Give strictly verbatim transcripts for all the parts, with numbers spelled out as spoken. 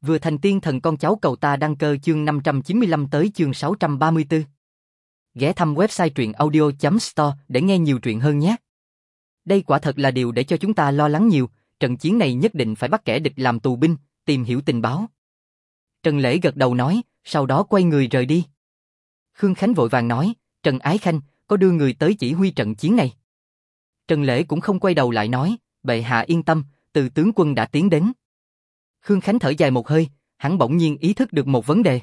Vừa thành tiên thần con cháu cầu ta đăng cơ chương năm trăm chín mươi lăm tới chương sáu trăm ba mươi tư. Ghé thăm website truyện audio chấm store để nghe nhiều truyện hơn nhé. Đây quả thật là điều để cho chúng ta lo lắng nhiều, trận chiến này nhất định phải bắt kẻ địch làm tù binh, tìm hiểu tình báo. Trần Lễ gật đầu nói, sau đó quay người rời đi. Khương Khánh vội vàng nói, Trần Ái Khanh, có đưa người tới chỉ huy trận chiến này. Trần Lễ cũng không quay đầu lại nói, bệ hạ yên tâm, Từ tướng quân đã tiến đến. Khương Khánh thở dài một hơi, hắn bỗng nhiên ý thức được một vấn đề.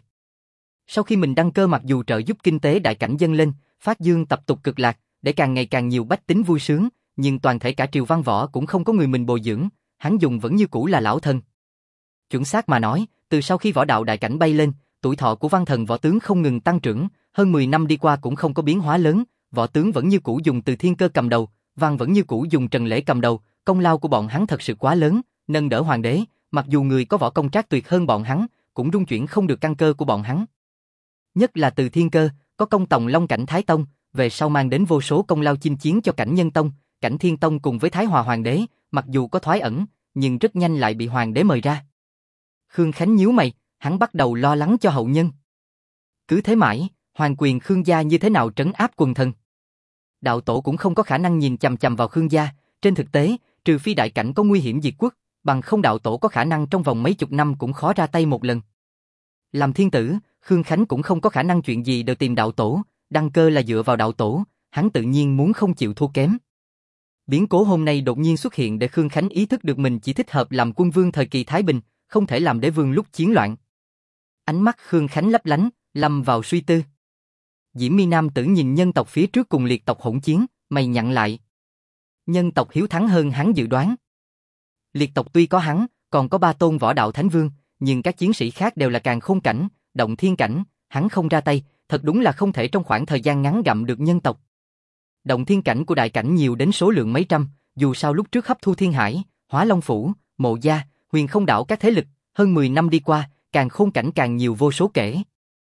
Sau khi mình đăng cơ mặc dù trợ giúp kinh tế đại cảnh dâng lên, phát dương tập tục cực lạc, để càng ngày càng nhiều bách tính vui sướng, nhưng toàn thể cả triều văn võ cũng không có người mình bồi dưỡng, hắn dùng vẫn như cũ là lão thần. Chuẩn xác mà nói, từ sau khi võ đạo đại cảnh bay lên, tuổi thọ của văn thần võ tướng không ngừng tăng trưởng, hơn mười năm đi qua cũng không có biến hóa lớn, võ tướng vẫn như cũ dùng Từ Thiên Cơ cầm đầu, văn vẫn như cũ dùng Trần Lễ cầm đầu, công lao của bọn hắn thật sự quá lớn, nâng đỡ hoàng đế, mặc dù người có võ công trác tuyệt hơn bọn hắn, cũng rung chuyển không được căn cơ của bọn hắn. Nhất là Từ Thiên Cơ, có công tòng Long Cảnh Thái Tông, về sau mang đến vô số công lao chinh chiến cho Cảnh Nhân Tông, Cảnh Thiên Tông cùng với Thái Hòa Hoàng đế, mặc dù có thoái ẩn, nhưng rất nhanh lại bị hoàng đế mời ra. Khương Khánh nhíu mày, hắn bắt đầu lo lắng cho hậu nhân. Cứ thế mãi, hoàng quyền Khương gia như thế nào trấn áp quần thần? Đạo tổ cũng không có khả năng nhìn chằm chằm vào Khương gia, trên thực tế, trừ phi đại cảnh có nguy hiểm diệt quốc, bằng không đạo tổ có khả năng trong vòng mấy chục năm cũng khó ra tay một lần. Làm thiên tử, Khương Khánh cũng không có khả năng chuyện gì đều tìm đạo tổ, đăng cơ là dựa vào đạo tổ, hắn tự nhiên muốn không chịu thua kém. Biến cố hôm nay đột nhiên xuất hiện để Khương Khánh ý thức được mình chỉ thích hợp làm quân vương thời kỳ Thái Bình, không thể làm đế vương lúc chiến loạn. Ánh mắt Khương Khánh lấp lánh, lâm vào suy tư. Diễm Mi Nam tử nhìn nhân tộc phía trước cùng liệt tộc hỗn chiến, mày nhặn lại. Nhân tộc hiếu thắng hơn hắn dự đoán. Liệt tộc tuy có hắn, còn có ba tôn võ đạo thánh vương, nhưng các chiến sĩ khác đều là càn khôn cảnh, động thiên cảnh, hắn không ra tay, thật đúng là không thể trong khoảng thời gian ngắn gặm được nhân tộc. Động thiên cảnh của đại cảnh nhiều đến số lượng mấy trăm, dù sao lúc trước hấp thu thiên hải, Hóa Long Phủ, Mộ Gia, Huyền Không Đảo các thế lực, hơn mười năm đi qua, càn khôn cảnh càng nhiều vô số kể.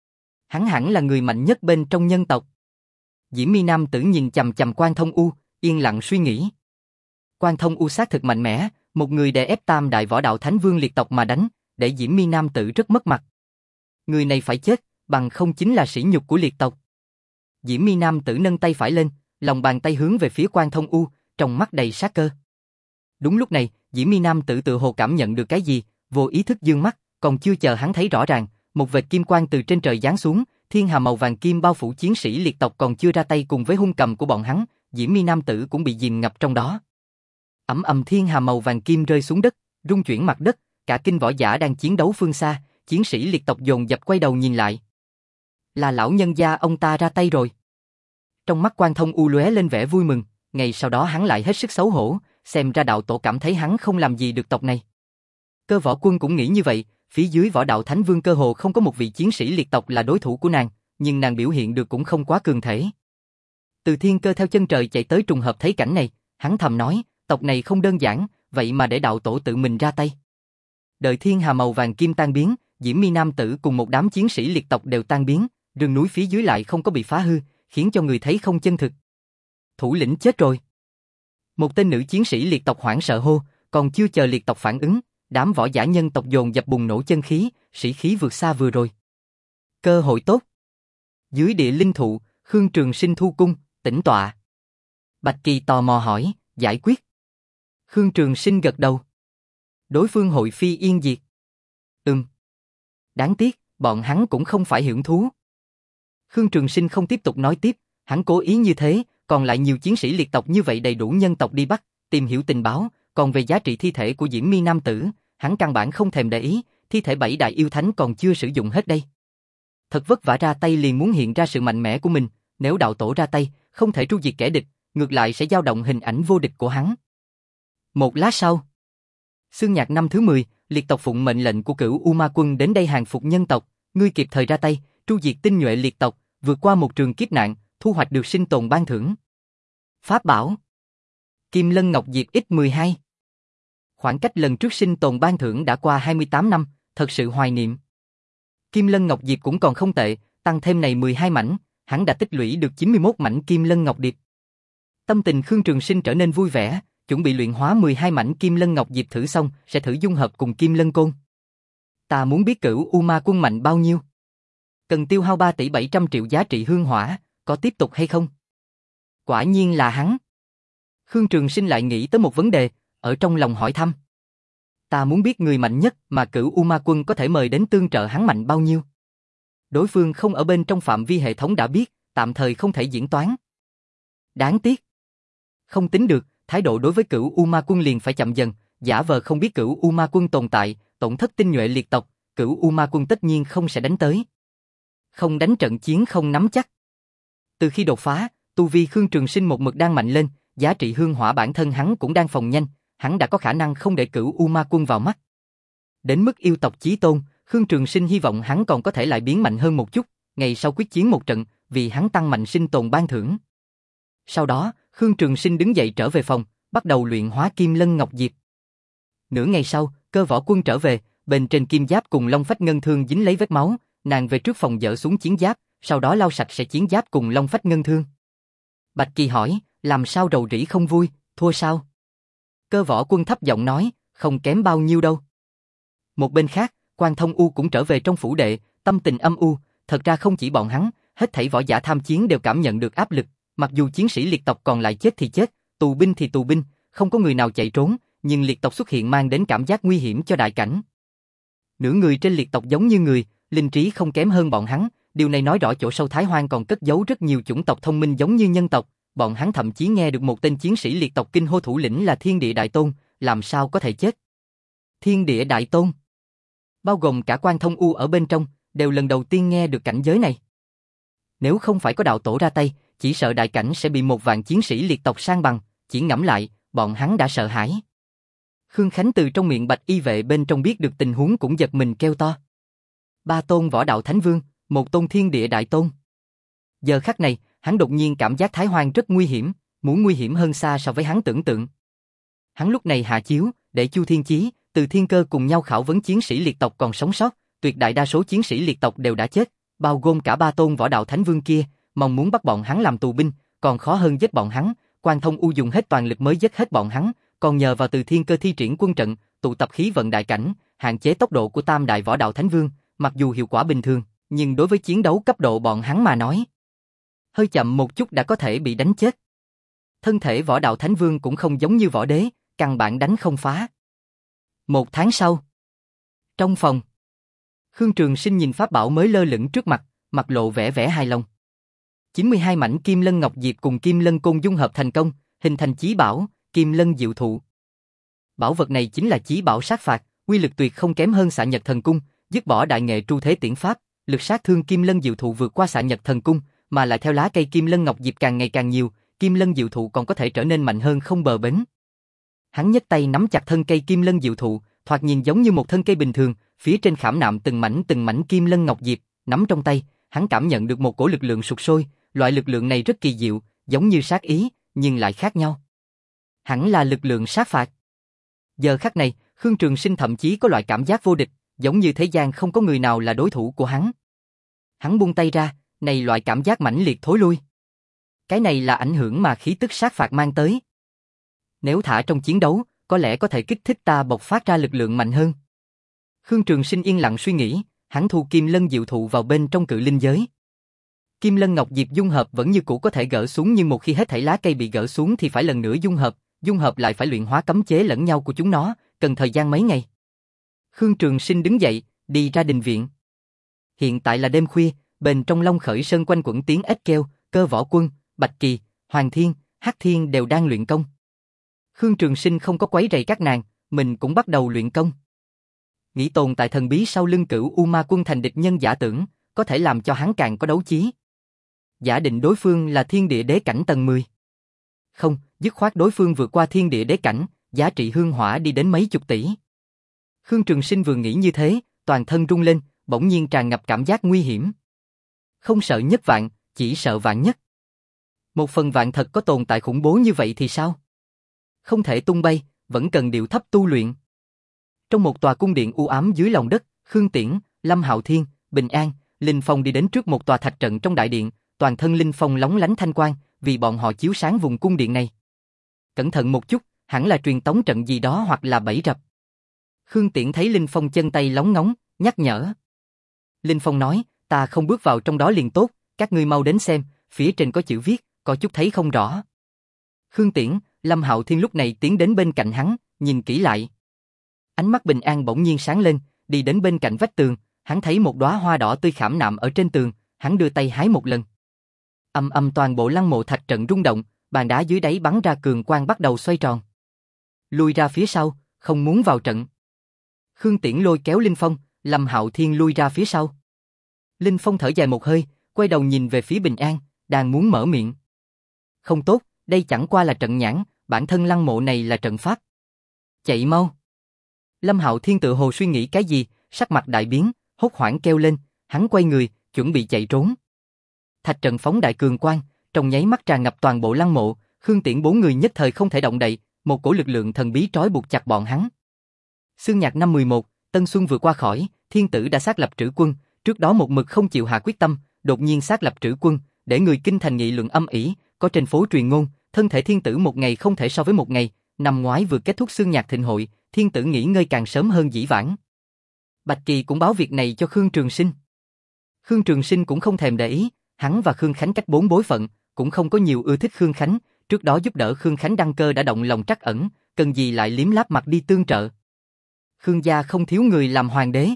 Hắn hẳn là người mạnh nhất bên trong nhân tộc. Diễm Mi Nam tử nhìn chằm chằm Quan Thông U, yên lặng suy nghĩ. Quan Thông U xác thực mạnh mẽ, một người đè ép tam đại võ đạo thánh vương liệt tộc mà đánh, để Diễm Mi Nam tử rất mất mặt. Người này phải chết, bằng không chính là sỉ nhục của liệt tộc. Diễm Mi Nam tử nâng tay phải lên, lòng bàn tay hướng về phía Quan Thông U, trong mắt đầy sát cơ. Đúng lúc này, Diễm Mi Nam tử tự hồ cảm nhận được cái gì, vô ý thức dương mắt, còn chưa chờ hắn thấy rõ ràng, một vệt kim quang từ trên trời giáng xuống, thiên hà màu vàng kim bao phủ chiến sĩ liệt tộc còn chưa ra tay cùng với hung cầm của bọn hắn, Diễm Mi Nam tử cũng bị dìm ngập trong đó. Ầm ầm thiên hà màu vàng kim rơi xuống đất, rung chuyển mặt đất, cả kinh võ giả đang chiến đấu phương xa, chiến sĩ liệt tộc dồn dập quay đầu nhìn lại. Là lão nhân gia ông ta ra tay rồi. Trong mắt Quan Thông U lóe lên vẻ vui mừng, ngày sau đó hắn lại hết sức xấu hổ, xem ra đạo tổ cảm thấy hắn không làm gì được tộc này. Cơ võ quân cũng nghĩ như vậy, phía dưới võ đạo thánh vương cơ hồ không có một vị chiến sĩ liệt tộc là đối thủ của nàng, nhưng nàng biểu hiện được cũng không quá cường thể. Từ Thiên Cơ theo chân trời chạy tới trùng hợp thấy cảnh này, hắn thầm nói, tộc này không đơn giản, vậy mà để đạo tổ tự mình ra tay. Đợi thiên hà màu vàng kim tan biến, Diễm Mi Nam tử cùng một đám chiến sĩ liệt tộc đều tan biến, rừng núi phía dưới lại không có bị phá hư, khiến cho người thấy không chân thực. Thủ lĩnh chết rồi. Một tên nữ chiến sĩ liệt tộc hoảng sợ hô, còn chưa chờ liệt tộc phản ứng, đám võ giả nhân tộc dồn dập bùng nổ chân khí, sĩ khí vượt xa vừa rồi. Cơ hội tốt. Dưới địa linh thụ, Khương Trường Sinh thu cung, tĩnh tọa. Bạch Kỳ tò mò hỏi, giải quyết. Khương Trường Sinh gật đầu. Đối phương hội phi yên diệt. Ừm. Đáng tiếc, bọn hắn cũng không phải hưởng thú. Khương Trường Sinh không tiếp tục nói tiếp, hắn cố ý như thế, còn lại nhiều chiến sĩ liệt tộc như vậy đầy đủ nhân tộc đi bắt, tìm hiểu tình báo, còn về giá trị thi thể của Diễm Mi Nam tử, hắn căn bản không thèm để ý, thi thể bảy đại yêu thánh còn chưa sử dụng hết đây. Thật vất vả ra tay liền muốn hiện ra sự mạnh mẽ của mình, nếu đạo tổ ra tay, không thể tru diệt kẻ địch, ngược lại sẽ dao động hình ảnh vô địch của hắn. Một lát sau, Xương Nhạc năm thứ mười, liệt tộc phụng mệnh lệnh của Cửu U Ma Quân đến đây hàng phục nhân tộc, ngươi kịp thời ra tay, tru diệt tinh nhuệ liệt tộc, vượt qua một trường kiếp nạn, thu hoạch được sinh tồn ban thưởng. Pháp bảo Kim Lân Ngọc Diệp X mười hai. Khoảng cách lần trước sinh tồn ban thưởng đã qua hai mươi tám năm, thật sự hoài niệm. Kim Lân Ngọc Diệp cũng còn không tệ, tăng thêm này mười hai mảnh, hắn đã tích lũy được chín mươi mốt mảnh Kim Lân Ngọc Điệp. Tâm tình Khương Trường Sinh trở nên vui vẻ, chuẩn bị luyện hóa mười hai mảnh Kim Lân Ngọc Diệp thử xong, sẽ thử dung hợp cùng Kim Lân Côn. Ta muốn biết Cửu U Ma Quân mạnh bao nhiêu. Cần tiêu hao ba tỷ bảy trăm triệu giá trị hương hỏa, có tiếp tục hay không? Quả nhiên là hắn. Khương Trường Sinh lại nghĩ tới một vấn đề, ở trong lòng hỏi thăm. Ta muốn biết người mạnh nhất mà Cửu U Ma Quân có thể mời đến tương trợ hắn mạnh bao nhiêu. Đối phương không ở bên trong phạm vi hệ thống đã biết, tạm thời không thể diễn toán. Đáng tiếc. Không tính được, thái độ đối với Cửu U Ma Quân liền phải chậm dần, giả vờ không biết Cửu U Ma Quân tồn tại, tổn thất tinh nhuệ liệt tộc, Cửu U Ma Quân tất nhiên không sẽ đánh tới. Không đánh trận chiến không nắm chắc. Từ khi đột phá, tu vi Khương Trường Sinh một mực đang mạnh lên, giá trị hương hỏa bản thân hắn cũng đang phồng nhanh, hắn đã có khả năng không để Cửu U Ma Quân vào mắt. Đến mức yêu tộc chí tôn, Khương Trường Sinh hy vọng hắn còn có thể lại biến mạnh hơn một chút, ngày sau quyết chiến một trận, vì hắn tăng mạnh sinh tồn ban thưởng. Sau đó, Khương Trường Sinh đứng dậy trở về phòng, bắt đầu luyện hóa Kim Lân Ngọc Diệp. Nửa ngày sau, Cơ Võ Quân trở về, bên trên kim giáp cùng Long Phách Ngân Thương dính lấy vết máu, nàng về trước phòng dỡ xuống chiến giáp, sau đó lau sạch sẽ chiến giáp cùng Long Phách Ngân Thương. Bạch Kỳ hỏi, làm sao rầu rĩ không vui, thua sao? Cơ Võ Quân thấp giọng nói, không kém bao nhiêu đâu. Một bên khác, Quan Thông U cũng trở về trong phủ đệ, tâm tình âm u, thật ra không chỉ bọn hắn, hết thảy võ giả tham chiến đều cảm nhận được áp lực, mặc dù chiến sĩ liệt tộc còn lại chết thì chết, tù binh thì tù binh, không có người nào chạy trốn, nhưng liệt tộc xuất hiện mang đến cảm giác nguy hiểm cho đại cảnh. Nửa người trên liệt tộc giống như người, linh trí không kém hơn bọn hắn, điều này nói rõ chỗ sâu Thái Hoang còn cất giấu rất nhiều chủng tộc thông minh giống như nhân tộc, bọn hắn thậm chí nghe được một tên chiến sĩ liệt tộc kinh hô thủ lĩnh là Thiên Địa Đại Tôn, làm sao có thể chết? Thiên Địa Đại Tôn, bao gồm cả Quan Thông U ở bên trong, đều lần đầu tiên nghe được cảnh giới này. Nếu không phải có đạo tổ ra tay, chỉ sợ đại cảnh sẽ bị một vạn chiến sĩ liệt tộc san bằng, chỉ ngẫm lại, bọn hắn đã sợ hãi. Khương Khánh từ trong miệng Bạch Y Vệ bên trong biết được tình huống cũng giật mình kêu to. Ba tôn võ đạo thánh vương, một tôn Thiên Địa Đại Tôn. Giờ khắc này, hắn đột nhiên cảm giác Thái Hoang rất nguy hiểm, muốn nguy hiểm hơn xa so với hắn tưởng tượng. Hắn lúc này hạ chiếu, để Chu Thiên Chí, Từ Thiên Cơ cùng nhau khảo vấn chiến sĩ liệt tộc còn sống sót, tuyệt đại đa số chiến sĩ liệt tộc đều đã chết, bao gồm cả ba tôn võ đạo thánh vương kia, mong muốn bắt bọn hắn làm tù binh, còn khó hơn giết bọn hắn. Quan Thông U dùng hết toàn lực mới giết hết bọn hắn, còn nhờ vào Từ Thiên Cơ thi triển quân trận, tụ tập khí vận đại cảnh, hạn chế tốc độ của tam đại võ đạo thánh vương, mặc dù hiệu quả bình thường, nhưng đối với chiến đấu cấp độ bọn hắn mà nói, hơi chậm một chút đã có thể bị đánh chết. Thân thể võ đạo thánh vương cũng không giống như võ đế, căn bản đánh không phá. Một tháng sau, trong phòng, Khương Trường Sinh nhìn pháp bảo mới lơ lửng trước mặt, mặt lộ vẻ vẻ hài lòng. chín mươi hai mảnh Kim Lân Ngọc Diệp cùng Kim Lân Côn dung hợp thành công, hình thành chí bảo, Kim Lân Diệu Thụ. Bảo vật này chính là chí bảo sát phạt, uy lực tuyệt không kém hơn Xạ Nhật Thần Cung, dứt bỏ đại nghệ tru thế tiễn pháp, lực sát thương Kim Lân Diệu Thụ vượt qua Xạ Nhật Thần Cung, mà lại theo lá cây Kim Lân Ngọc Diệp càng ngày càng nhiều, Kim Lân Diệu Thụ còn có thể trở nên mạnh hơn không bờ bến. Hắn nhấc tay nắm chặt thân cây Kim Lân Diệu Thụ, thoạt nhìn giống như một thân cây bình thường, phía trên khảm nạm từng mảnh từng mảnh Kim Lân Ngọc Diệp, nắm trong tay, hắn cảm nhận được một cổ lực lượng sục sôi, loại lực lượng này rất kỳ diệu, giống như sát ý, nhưng lại khác nhau. Hẳn là lực lượng sát phạt. Giờ khắc này, Khương Trường Sinh thậm chí có loại cảm giác vô địch, giống như thế gian không có người nào là đối thủ của hắn. Hắn buông tay ra, này loại cảm giác mãnh liệt thối lui. Cái này là ảnh hưởng mà khí tức sát phạt mang tới. Nếu thả trong chiến đấu, có lẽ có thể kích thích ta bộc phát ra lực lượng mạnh hơn. Khương Trường Sinh yên lặng suy nghĩ, hắn thu Kim Lân Diệu Thụ vào bên trong cự linh giới. Kim Lân Ngọc Diệp dung hợp vẫn như cũ có thể gỡ xuống, nhưng một khi hết thảy lá cây bị gỡ xuống thì phải lần nữa dung hợp, dung hợp lại phải luyện hóa cấm chế lẫn nhau của chúng nó, cần thời gian mấy ngày. Khương Trường Sinh đứng dậy, đi ra đình viện. Hiện tại là đêm khuya, bên trong Long Khởi Sơn quanh quẩn tiếng ếch kêu, Cơ Võ Quân, Bạch Kỳ, Hoàng Thiên, Hắc Thiên đều đang luyện công. Khương Trường Sinh không có quấy rầy các nàng, mình cũng bắt đầu luyện công. Nghĩ tồn tại thần bí sau lưng Cửu U Ma Quân thành địch nhân giả tưởng, có thể làm cho hắn càng có đấu chí. Giả định đối phương là Thiên Địa Đế cảnh tầng mười. Không, dứt khoát đối phương vượt qua Thiên Địa Đế cảnh, giá trị hương hỏa đi đến mấy chục tỷ. Khương Trường Sinh vừa nghĩ như thế, toàn thân rung lên, bỗng nhiên tràn ngập cảm giác nguy hiểm. Không sợ nhất vạn, chỉ sợ vạn nhất. Một phần vạn thật có tồn tại khủng bố như vậy thì sao? Không thể tung bay, vẫn cần điệu thấp tu luyện. Trong một tòa cung điện u ám dưới lòng đất, Khương Tiễn, Lâm Hạo Thiên, Bình An, Linh Phong đi đến trước một tòa thạch trận trong đại điện, toàn thân Linh Phong lóng lánh thanh quang, vì bọn họ chiếu sáng vùng cung điện này. Cẩn thận một chút, hẳn là truyền tống trận gì đó hoặc là bẫy rập. Khương Tiễn thấy Linh Phong chân tay lóng ngóng, nhắc nhở. Linh Phong nói, ta không bước vào trong đó liền tốt, các ngươi mau đến xem, phía trên có chữ viết, có chút thấy không rõ. Khương Tiễn, Lâm Hạo Thiên lúc này tiến đến bên cạnh hắn, nhìn kỹ lại. Ánh mắt bình an bỗng nhiên sáng lên, đi đến bên cạnh vách tường, hắn thấy một đóa hoa đỏ tươi khảm nạm ở trên tường, hắn đưa tay hái một lần. Âm âm toàn bộ lăng mộ thạch trận rung động, bàn đá dưới đáy bắn ra cường quang bắt đầu xoay tròn. Lui ra phía sau, không muốn vào trận. Khương Tiễn lôi kéo Linh Phong, Lâm Hạo Thiên lui ra phía sau. Linh Phong thở dài một hơi, quay đầu nhìn về phía Bình An, đang muốn mở miệng. Không tốt, đây chẳng qua là trận nhãn, bản thân lăng mộ này là trận pháp. Chạy mau. Lâm Hạo Thiên tự hồ suy nghĩ cái gì, sắc mặt đại biến, hốt hoảng kêu lên, hắn quay người, chuẩn bị chạy trốn. Thạch trận phóng đại cường quang, trong nháy mắt tràn ngập toàn bộ lăng mộ, Khương Tiễn bốn người nhất thời không thể động đậy, một cổ lực lượng thần bí trói buộc chặt bọn hắn. Xương Nhạc năm mười một, Tân Xuân vừa qua khỏi, Thiên Tử đã xác lập trữ quân, trước đó một mực không chịu hạ quyết tâm, đột nhiên xác lập trữ quân, để người kinh thành nghị luận âm ỉ, có trên phố truyền ngôn, thân thể Thiên Tử một ngày không thể so với một ngày, năm ngoái vừa kết thúc Xương Nhạc thịnh hội, Thiên Tử nghỉ ngơi càng sớm hơn dĩ vãng. Bạch Kỳ cũng báo việc này cho Khương Trường Sinh. Khương Trường Sinh cũng không thèm để ý, hắn và Khương Khánh cách bốn bối phận, cũng không có nhiều ưa thích Khương Khánh, trước đó giúp đỡ Khương Khánh đăng cơ đã động lòng trắc ẩn, cần gì lại liếm láp mặt đi tương trợ. Khương gia không thiếu người làm hoàng đế.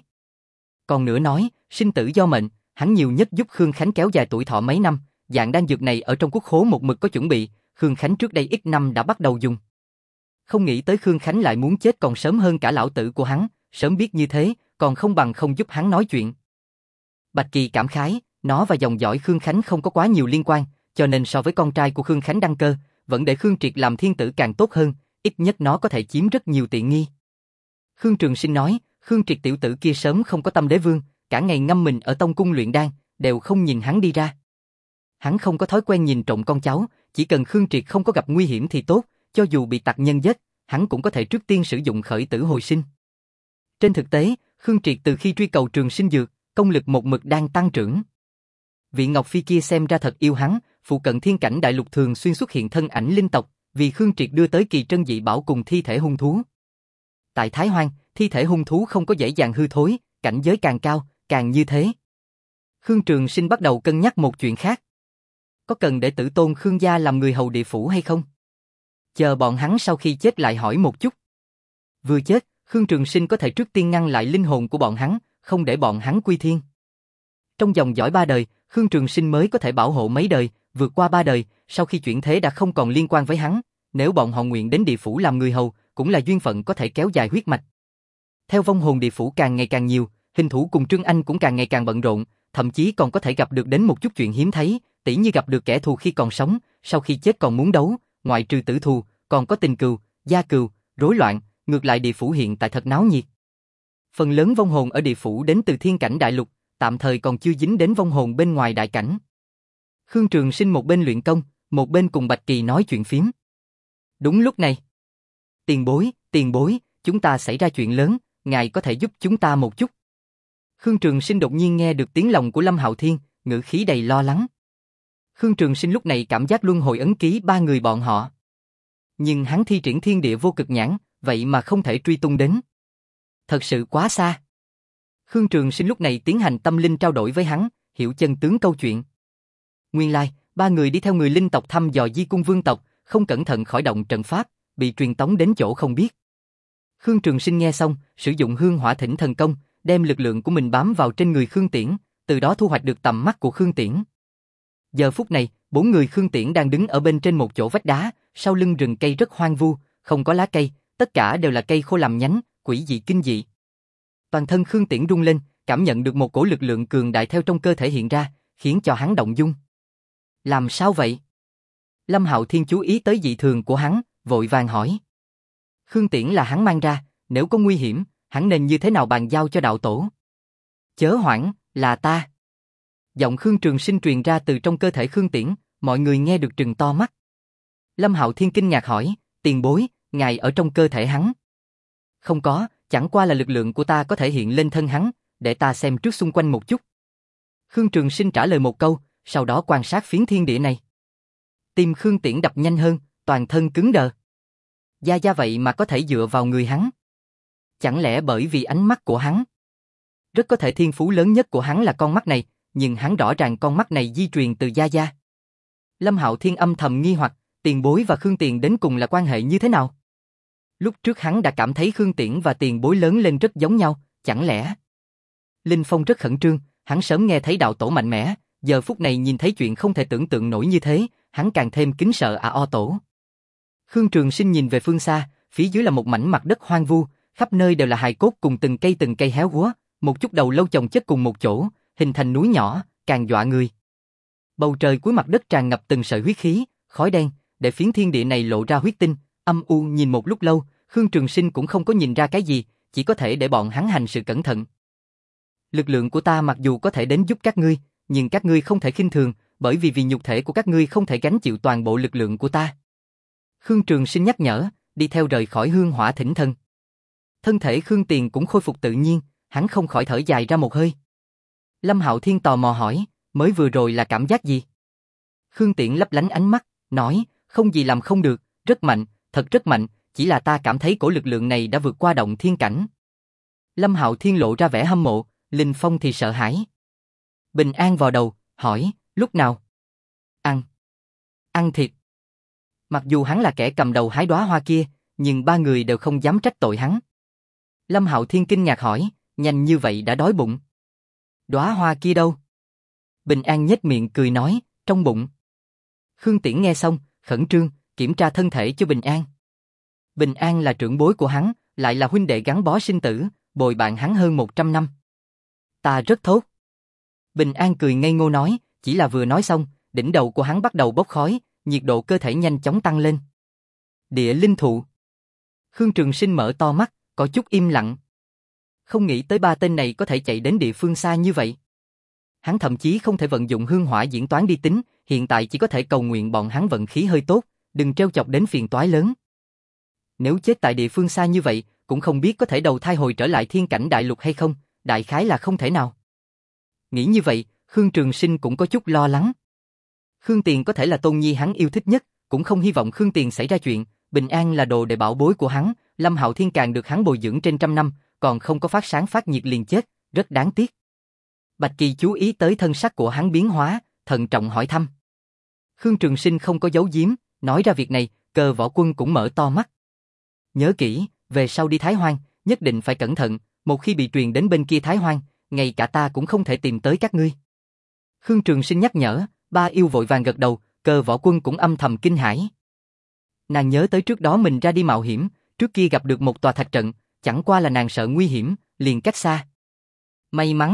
Còn nữa nói, sinh tử do mệnh, hắn nhiều nhất giúp Khương Khánh kéo dài tuổi thọ mấy năm, dạng đan dược này ở trong quốc khố một mực có chuẩn bị, Khương Khánh trước đây ít năm đã bắt đầu dùng. Không nghĩ tới Khương Khánh lại muốn chết còn sớm hơn cả lão tử của hắn, sớm biết như thế, còn không bằng không giúp hắn nói chuyện. Bạch Kỳ cảm khái, nó và dòng dõi Khương Khánh không có quá nhiều liên quan, cho nên so với con trai của Khương Khánh đăng cơ, vẫn để Khương Triệt làm thiên tử càng tốt hơn, ít nhất nó có thể chiếm rất nhiều tiện nghi. Khương Trường Sinh nói, Khương Triệt tiểu tử kia sớm không có tâm đế vương, cả ngày ngâm mình ở tông cung luyện đan, đều không nhìn hắn đi ra. Hắn không có thói quen nhìn trộm con cháu, chỉ cần Khương Triệt không có gặp nguy hiểm thì tốt, cho dù bị tặc nhân giết, hắn cũng có thể trước tiên sử dụng khởi tử hồi sinh. Trên thực tế, Khương Triệt từ khi truy cầu Trường Sinh dược, công lực một mực đang tăng trưởng. Vị Ngọc Phi kia xem ra thật yêu hắn, phụ cận thiên cảnh đại lục thường xuyên xuất hiện thân ảnh linh tộc, vì Khương Triệt đưa tới kỳ trân dị bảo cùng thi thể hung thú. Tại Thái Hoang, thi thể hung thú không có dễ dàng hư thối, cảnh giới càng cao, càng như thế. Khương Trường Sinh bắt đầu cân nhắc một chuyện khác. Có cần để tử tôn Khương gia làm người hầu địa phủ hay không? Chờ bọn hắn sau khi chết lại hỏi một chút. Vừa chết, Khương Trường Sinh có thể trước tiên ngăn lại linh hồn của bọn hắn, không để bọn hắn quy thiên. Trong dòng dõi ba đời, Khương Trường Sinh mới có thể bảo hộ mấy đời, vượt qua ba đời, sau khi chuyển thế đã không còn liên quan với hắn, nếu bọn họ nguyện đến địa phủ làm người hầu, cũng là duyên phận có thể kéo dài huyết mạch. Theo vong hồn địa phủ càng ngày càng nhiều, hình thủ cùng Trương Anh cũng càng ngày càng bận rộn, thậm chí còn có thể gặp được đến một chút chuyện hiếm thấy, tỉ như gặp được kẻ thù khi còn sống, sau khi chết còn muốn đấu, ngoại trừ tử thù, còn có tình cừu, gia cừu, rối loạn, ngược lại địa phủ hiện tại thật náo nhiệt. Phần lớn vong hồn ở địa phủ đến từ thiên cảnh đại lục, tạm thời còn chưa dính đến vong hồn bên ngoài đại cảnh. Khương Trường Sinh một bên luyện công, một bên cùng Bạch Kỳ nói chuyện phiếm. Đúng lúc này, tiền bối, tiền bối, chúng ta xảy ra chuyện lớn, ngài có thể giúp chúng ta một chút. Khương Trường Sinh đột nhiên nghe được tiếng lòng của Lâm Hạo Thiên, ngữ khí đầy lo lắng. Khương Trường Sinh lúc này cảm giác luân hồi ấn ký ba người bọn họ. Nhưng hắn thi triển thiên địa vô cực nhãn, vậy mà không thể truy tung đến. Thật sự quá xa. Khương Trường Sinh lúc này tiến hành tâm linh trao đổi với hắn, hiểu chân tướng câu chuyện. Nguyên lai, ba người đi theo người linh tộc thăm dò Di Cung Vương tộc, không cẩn thận khởi động trận pháp, bị truyền tống đến chỗ không biết. Khương Trường Sinh nghe xong, sử dụng hương hỏa thỉnh thần công, đem lực lượng của mình bám vào trên người Khương Tiễn, từ đó thu hoạch được tầm mắt của Khương Tiễn. Giờ phút này, bốn người Khương Tiễn đang đứng ở bên trên một chỗ vách đá, sau lưng rừng cây rất hoang vu, không có lá cây, tất cả đều là cây khô làm nhánh, quỷ dị kinh dị. Toàn thân Khương Tiễn rung lên, cảm nhận được một cổ lực lượng cường đại theo trong cơ thể hiện ra, khiến cho hắn động dung. Làm sao vậy? Lâm Hạo Thiên chú ý tới dị thường của hắn, vội vàng hỏi. Khương Tiễn là hắn mang ra, nếu có nguy hiểm, hắn nên như thế nào bàn giao cho đạo tổ? Chớ hoảng, là ta. Giọng Khương Trường Sinh truyền ra từ trong cơ thể Khương Tiễn, mọi người nghe được trừng to mắt. Lâm Hạo Thiên kinh ngạc hỏi, tiền bối, ngài ở trong cơ thể hắn? Không có, chẳng qua là lực lượng của ta có thể hiện lên thân hắn, để ta xem trước xung quanh một chút. Khương Trường Sinh trả lời một câu, sau đó quan sát phiến thiên địa này. Tim Khương Tiễn đập nhanh hơn, toàn thân cứng đờ. Gia Gia vậy mà có thể dựa vào người hắn. Chẳng lẽ bởi vì ánh mắt của hắn? Rất có thể thiên phú lớn nhất của hắn là con mắt này, nhưng hắn rõ ràng con mắt này di truyền từ Gia Gia. Lâm Hạo Thiên âm thầm nghi hoặc, Tiền Bối và Khương Tiền đến cùng là quan hệ như thế nào? Lúc trước hắn đã cảm thấy Khương Tiễn và Tiền Bối lớn lên rất giống nhau, chẳng lẽ... Linh Phong rất khẩn trương, hắn sớm nghe thấy đạo tổ mạnh mẽ, giờ phút này nhìn thấy chuyện không thể tưởng tượng nổi như thế, hắn càng thêm kính sợ A O Tổ. Khương Trường Sinh nhìn về phương xa, phía dưới là một mảnh mặt đất hoang vu, khắp nơi đều là hài cốt cùng từng cây từng cây héo úa, một chút đầu lâu chồng chất cùng một chỗ, hình thành núi nhỏ, càng dọa người. Bầu trời cuối mặt đất tràn ngập từng sợi huyết khí, khói đen, để phiến thiên địa này lộ ra huyết tinh, âm u nhìn một lúc lâu, Khương Trường Sinh cũng không có nhìn ra cái gì, chỉ có thể để bọn hắn hành sự cẩn thận. Lực lượng của ta mặc dù có thể đến giúp các ngươi, nhưng các ngươi không thể khinh thường, bởi vì vì nhục thể của các ngươi không thể gánh chịu toàn bộ lực lượng của ta. Khương Trường Sinh nhắc nhở, đi theo rời khỏi hương hỏa thỉnh thân. Thân thể Khương Tiền cũng khôi phục tự nhiên, hắn không khỏi thở dài ra một hơi. Lâm Hạo Thiên tò mò hỏi, mới vừa rồi là cảm giác gì? Khương Tiễn lấp lánh ánh mắt, nói, không gì làm không được, rất mạnh, thật rất mạnh, chỉ là ta cảm thấy cổ lực lượng này đã vượt qua động thiên cảnh. Lâm Hạo Thiên lộ ra vẻ hâm mộ, Linh Phong thì sợ hãi. Bình An vào đầu, hỏi, lúc nào? Ăn. Ăn thịt. Mặc dù hắn là kẻ cầm đầu hái đóa hoa kia, nhưng ba người đều không dám trách tội hắn. Lâm Hạo Thiên kinh ngạc hỏi, nhanh như vậy đã đói bụng. Đóa hoa kia đâu? Bình An nhếch miệng cười nói, trong bụng. Khương Tiễn nghe xong, khẩn trương, kiểm tra thân thể cho Bình An. Bình An là trưởng bối của hắn, lại là huynh đệ gắn bó sinh tử, bồi bạn hắn hơn một trăm năm. Ta rất tốt. Bình An cười ngây ngô nói, chỉ là vừa nói xong, đỉnh đầu của hắn bắt đầu bốc khói, nhiệt độ cơ thể nhanh chóng tăng lên. Địa linh thụ. Khương Trường Sinh mở to mắt, có chút im lặng. Không nghĩ tới ba tên này có thể chạy đến địa phương xa như vậy. Hắn thậm chí không thể vận dụng hương hỏa diễn toán đi tính, hiện tại chỉ có thể cầu nguyện bọn hắn vận khí hơi tốt, đừng trêu chọc đến phiền toái lớn. Nếu chết tại địa phương xa như vậy, cũng không biết có thể đầu thai hồi trở lại thiên cảnh đại lục hay không, đại khái là không thể nào. Nghĩ như vậy, Khương Trường Sinh cũng có chút lo lắng. Khương Tiền có thể là tôn nhi hắn yêu thích nhất, cũng không hy vọng Khương Tiền xảy ra chuyện, Bình An là đồ đệ bảo bối của hắn, Lâm Hạo Thiên càng được hắn bồi dưỡng trên trăm năm, còn không có phát sáng phát nhiệt liền chết, rất đáng tiếc. Bạch Kỳ chú ý tới thân sắc của hắn biến hóa, thận trọng hỏi thăm. Khương Trường Sinh không có giấu giếm, nói ra việc này, Cơ Võ Quân cũng mở to mắt. Nhớ kỹ, về sau đi Thái Hoang, nhất định phải cẩn thận, một khi bị truyền đến bên kia Thái Hoang, ngay cả ta cũng không thể tìm tới các ngươi. Khương Trường Sinh nhắc nhở, ba yêu vội vàng gật đầu, Cơ Võ Quân cũng âm thầm kinh hãi. Nàng nhớ tới trước đó mình ra đi mạo hiểm, trước kia gặp được một tòa thạch trận, chẳng qua là nàng sợ nguy hiểm, liền cách xa. May mắn.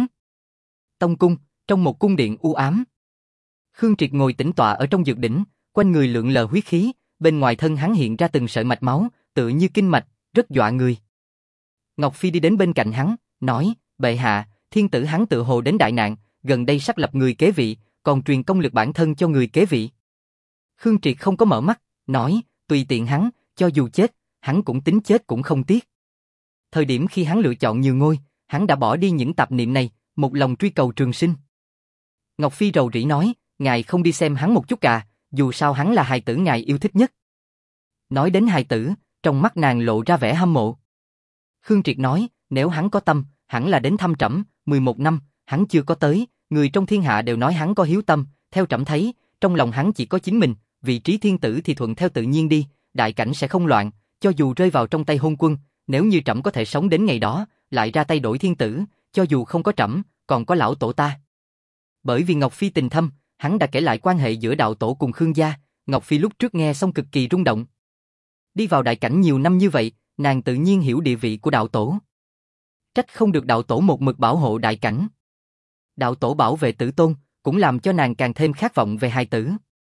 Tông cung, trong một cung điện u ám. Khương Triệt ngồi tĩnh tọa ở trong dược đỉnh, quanh người lượn lờ huyết khí, bên ngoài thân hắn hiện ra từng sợi mạch máu, tựa như kinh mạch, rất dọa người. Ngọc Phi đi đến bên cạnh hắn, nói, bệ hạ, thiên tử hắn tự hồ đến đại nạn, gần đây sắp lập người kế vị, còn truyền công lực bản thân cho người kế vị. Khương Triệt không có mở mắt, nói, tùy tiện hắn, cho dù chết, hắn cũng tính chết cũng không tiếc. Thời điểm khi hắn lựa chọn nhường ngôi, hắn đã bỏ đi những tạp niệm này, một lòng truy cầu trường sinh. Ngọc Phi rầu rĩ nói, ngài không đi xem hắn một chút à, dù sao hắn là hài tử ngài yêu thích nhất. Nói đến hài tử, trong mắt nàng lộ ra vẻ hâm mộ. Khương Triệt nói, nếu hắn có tâm, hẳn là đến thăm trẫm, mười một năm, hắn chưa có tới, người trong thiên hạ đều nói hắn có hiếu tâm, theo trẫm thấy, trong lòng hắn chỉ có chính mình, vị trí thiên tử thì thuận theo tự nhiên đi, đại cảnh sẽ không loạn, cho dù rơi vào trong tay hôn quân, nếu như trẫm có thể sống đến ngày đó, lại ra tay đổi thiên tử, cho dù không có trẫm, còn có lão tổ ta. Bởi vì Ngọc Phi tình thâm, hắn đã kể lại quan hệ giữa đạo tổ cùng Khương gia, Ngọc Phi lúc trước nghe xong cực kỳ rung động. Đi vào đại cảnh nhiều năm như vậy, nàng tự nhiên hiểu địa vị của đạo tổ. Trách không được đạo tổ một mực bảo hộ đại cảnh. Đạo tổ bảo vệ tử tôn, cũng làm cho nàng càng thêm khát vọng về hài tử.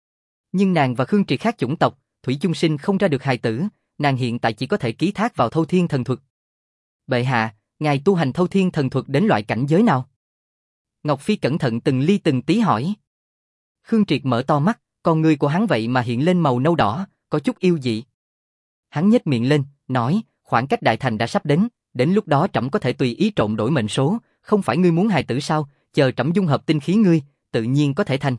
Nhưng nàng và Khương Triệt khác chủng tộc, thủy chung sinh không ra được hài tử, nàng hiện tại chỉ có thể ký thác vào Thâu Thiên Thần Thuật. Bệ hạ, ngài tu hành Thâu Thiên Thần Thuật đến loại cảnh giới nào? Ngọc Phi cẩn thận từng ly từng tí hỏi. Khương Triệt mở to mắt, con người của hắn vậy mà hiện lên màu nâu đỏ, có chút yêu dị. Hắn nhếch miệng lên, nói, khoảng cách đại thành đã sắp đến, đến lúc đó trẫm có thể tùy ý trộn đổi mệnh số, không phải ngươi muốn hài tử sao, chờ trẫm dung hợp tinh khí ngươi, tự nhiên có thể thành.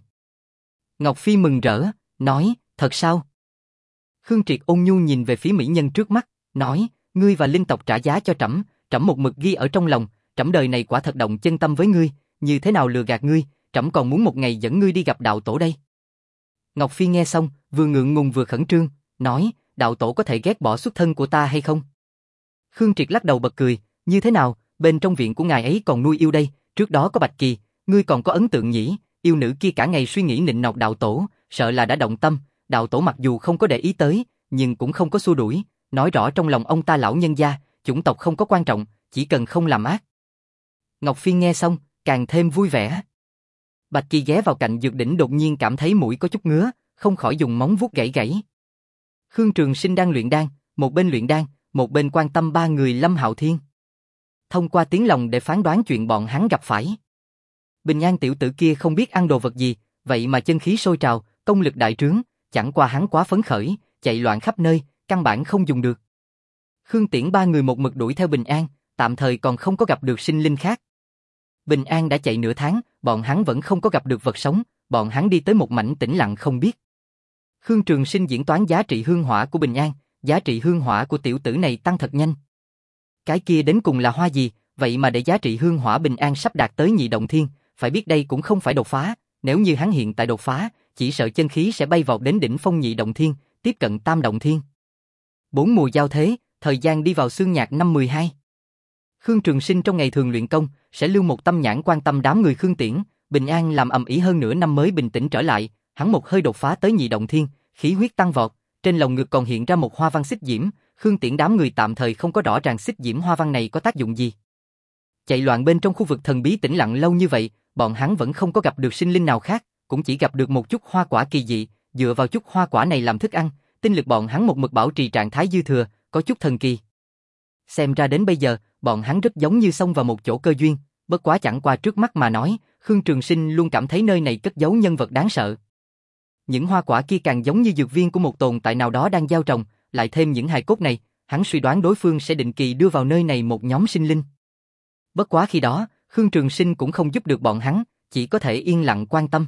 Ngọc Phi mừng rỡ, nói, thật sao? Khương Triệt ôn nhu nhìn về phía mỹ nhân trước mắt, nói, ngươi và linh tộc trả giá cho trẫm, trẫm một mực ghi ở trong lòng, trẫm đời này quả thật động chân tâm với ngươi, như thế nào lừa gạt ngươi, trẫm còn muốn một ngày dẫn ngươi đi gặp đạo tổ đây. Ngọc Phi nghe xong, vừa ngượng ngùng vừa khẩn trương, nói, đạo tổ có thể ghét bỏ xuất thân của ta hay không? Khương Triệt lắc đầu bật cười, như thế nào, bên trong viện của ngài ấy còn nuôi yêu đây, trước đó có Bạch Kỳ, ngươi còn có ấn tượng nhỉ, yêu nữ kia cả ngày suy nghĩ nịnh nọt đạo tổ, sợ là đã động tâm, đạo tổ mặc dù không có để ý tới, nhưng cũng không có xua đuổi, nói rõ trong lòng ông ta lão nhân gia, chủng tộc không có quan trọng, chỉ cần không làm ác. Ngọc Phi nghe xong, càng thêm vui vẻ. Bạch Kỳ ghé vào cạnh dược đỉnh đột nhiên cảm thấy mũi có chút ngứa, không khỏi dùng móng vuốt gãy gãy. Khương Trường Sinh đang luyện đan, một bên luyện đan, một bên quan tâm ba người Lâm Hạo Thiên. Thông qua tiếng lòng để phán đoán chuyện bọn hắn gặp phải. Bình An tiểu tử kia không biết ăn đồ vật gì, vậy mà chân khí sôi trào, công lực đại trướng, chẳng qua hắn quá phấn khởi, chạy loạn khắp nơi, căn bản không dùng được. Khương Tiễn ba người một mực đuổi theo Bình An, tạm thời còn không có gặp được sinh linh khác. Bình An đã chạy nửa tháng, bọn hắn vẫn không có gặp được vật sống, bọn hắn đi tới một mảnh tĩnh lặng không biết. Khương Trường Sinh diễn toán giá trị hương hỏa của Bình An, giá trị hương hỏa của tiểu tử này tăng thật nhanh. Cái kia đến cùng là hoa gì, vậy mà để giá trị hương hỏa Bình An sắp đạt tới nhị động thiên, phải biết đây cũng không phải đột phá, nếu như hắn hiện tại đột phá, chỉ sợ chân khí sẽ bay vọt đến đỉnh phong nhị động thiên, tiếp cận tam động thiên. Bốn mùa giao thế, thời gian đi vào xương nhạc năm mười hai. Khương Trường Sinh trong ngày thường luyện công, sẽ lưu một tâm nhãn quan tâm đám người Khương Tiễn, Bình An làm ầm ĩ hơn nửa năm mới bình tĩnh trở lại, hắn một hơi đột phá tới nhị động thiên, khí huyết tăng vọt, trên lồng ngực còn hiện ra một hoa văn xích diễm, Khương Tiễn đám người tạm thời không có rõ ràng xích diễm hoa văn này có tác dụng gì. Chạy loạn bên trong khu vực thần bí tĩnh lặng lâu như vậy, bọn hắn vẫn không có gặp được sinh linh nào khác, cũng chỉ gặp được một chút hoa quả kỳ dị, dựa vào chút hoa quả này làm thức ăn, tinh lực bọn hắn một mực bảo trì trạng thái dư thừa, có chút thần kỳ. Xem ra đến bây giờ, bọn hắn rất giống như xông vào một chỗ cơ duyên, bất quá chẳng qua trước mắt mà nói, Khương Trường Sinh luôn cảm thấy nơi này cất giấu nhân vật đáng sợ. Những hoa quả kia càng giống như dược viên của một tồn tại nào đó đang gieo trồng, lại thêm những hài cốt này, hắn suy đoán đối phương sẽ định kỳ đưa vào nơi này một nhóm sinh linh. Bất quá khi đó, Khương Trường Sinh cũng không giúp được bọn hắn, chỉ có thể yên lặng quan tâm.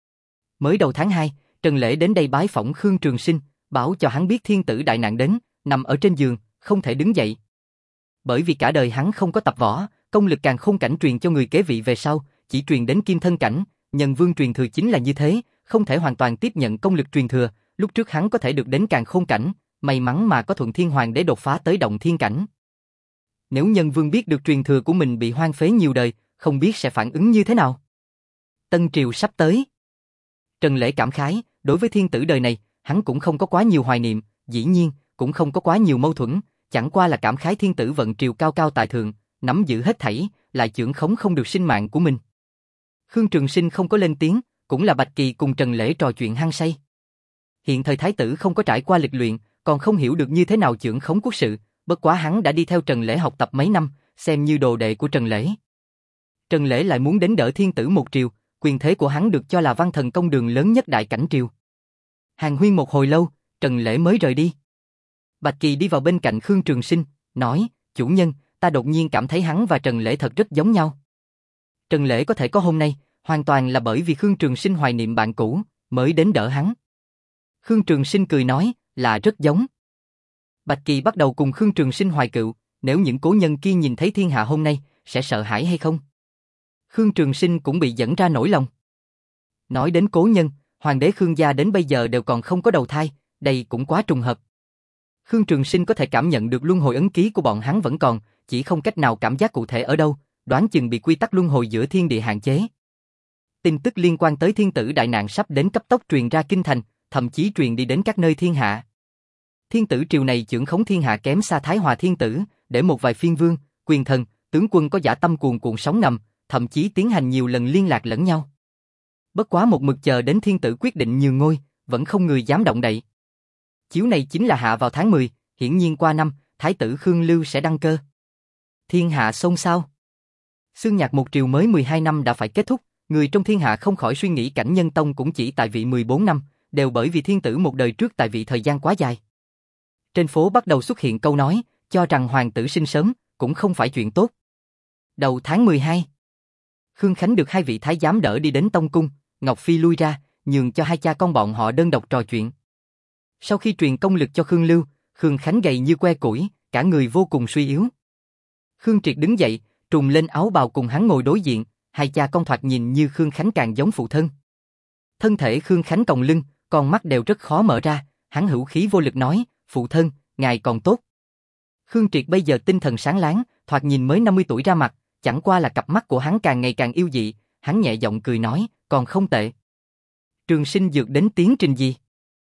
Mới đầu tháng hai, Trần Lễ đến đây bái phỏng Khương Trường Sinh, bảo cho hắn biết thiên tử đại nạn đến, nằm ở trên giường, không thể đứng dậy. Bởi vì cả đời hắn không có tập võ, công lực càng khôn cảnh truyền cho người kế vị về sau, chỉ truyền đến kim thân cảnh, nhân vương truyền thừa chính là như thế, không thể hoàn toàn tiếp nhận công lực truyền thừa, lúc trước hắn có thể được đến càng khôn cảnh, may mắn mà có Thuận Thiên Hoàng đế đột phá tới động thiên cảnh. Nếu nhân vương biết được truyền thừa của mình bị hoang phế nhiều đời, không biết sẽ phản ứng như thế nào. Tân triều sắp tới. Trần Lễ cảm khái, đối với thiên tử đời này, hắn cũng không có quá nhiều hoài niệm, dĩ nhiên, cũng không có quá nhiều mâu thuẫn, chẳng qua là cảm khái thiên tử vận triều cao cao tại thượng, nắm giữ hết thảy, lại chưởng khống không được sinh mạng của mình. Khương Trường Sinh không có lên tiếng, cũng là Bạch Kỳ cùng Trần Lễ trò chuyện hăng say. Hiện thời thái tử không có trải qua lịch luyện, còn không hiểu được như thế nào chưởng khống quốc sự, bất quá hắn đã đi theo Trần Lễ học tập mấy năm, xem như đồ đệ của Trần Lễ. Trần Lễ lại muốn đến đỡ thiên tử một triều, quyền thế của hắn được cho là văn thần công đường lớn nhất đại cảnh triều. Hàn huyên một hồi lâu, Trần Lễ mới rời đi. Bạch Kỳ đi vào bên cạnh Khương Trường Sinh, nói, chủ nhân, ta đột nhiên cảm thấy hắn và Trần Lễ thật rất giống nhau. Trần Lễ có thể có hôm nay, hoàn toàn là bởi vì Khương Trường Sinh hoài niệm bạn cũ, mới đến đỡ hắn. Khương Trường Sinh cười nói, là rất giống. Bạch Kỳ bắt đầu cùng Khương Trường Sinh hoài cựu, nếu những cố nhân kia nhìn thấy thiên hạ hôm nay, sẽ sợ hãi hay không? Khương Trường Sinh cũng bị dẫn ra nỗi lòng. Nói đến cố nhân, hoàng đế Khương gia đến bây giờ đều còn không có đầu thai, đây cũng quá trùng hợp. Khương Trường Sinh có thể cảm nhận được luân hồi ấn ký của bọn hắn vẫn còn, chỉ không cách nào cảm giác cụ thể ở đâu, đoán chừng bị quy tắc luân hồi giữa thiên địa hạn chế. Tin tức liên quan tới thiên tử đại nạn sắp đến cấp tốc truyền ra kinh thành, thậm chí truyền đi đến các nơi thiên hạ. Thiên tử triều này chưởng khống thiên hạ kém xa Thái Hòa thiên tử, để một vài phiên vương, quyền thần, tướng quân có dã tâm cuồn cuộn sóng ngầm, thậm chí tiến hành nhiều lần liên lạc lẫn nhau. Bất quá một mực chờ đến thiên tử quyết định nhường ngôi, vẫn không người dám động đậy. Chiếu này chính là hạ vào tháng mười, hiển nhiên qua năm, thái tử Khương Lưu sẽ đăng cơ. Thiên hạ xôn xao. Xương nhạc một triều mới mười hai năm đã phải kết thúc, người trong thiên hạ không khỏi suy nghĩ cảnh nhân tông cũng chỉ tại vị mười bốn năm, đều bởi vì thiên tử một đời trước tại vị thời gian quá dài. Trên phố bắt đầu xuất hiện câu nói, cho rằng hoàng tử sinh sớm, cũng không phải chuyện tốt. Đầu tháng mười hai, Khương Khánh được hai vị thái giám đỡ đi đến tông cung, Ngọc Phi lui ra, nhường cho hai cha con bọn họ đơn độc trò chuyện. Sau khi truyền công lực cho Khương Lưu, Khương Khánh gầy như que củi, cả người vô cùng suy yếu. Khương Triệt đứng dậy, trùng lên áo bào cùng hắn ngồi đối diện, hai cha con thoạt nhìn như Khương Khánh càng giống phụ thân. Thân thể Khương Khánh còng lưng, con mắt đều rất khó mở ra, hắn hữu khí vô lực nói, phụ thân, ngài còn tốt. Khương Triệt bây giờ tinh thần sáng láng, thoạt nhìn mới năm mươi tuổi ra mặt, chẳng qua là cặp mắt của hắn càng ngày càng yêu dị, hắn nhẹ giọng cười nói, còn không tệ. Trường sinh dược đến tiến trình gì?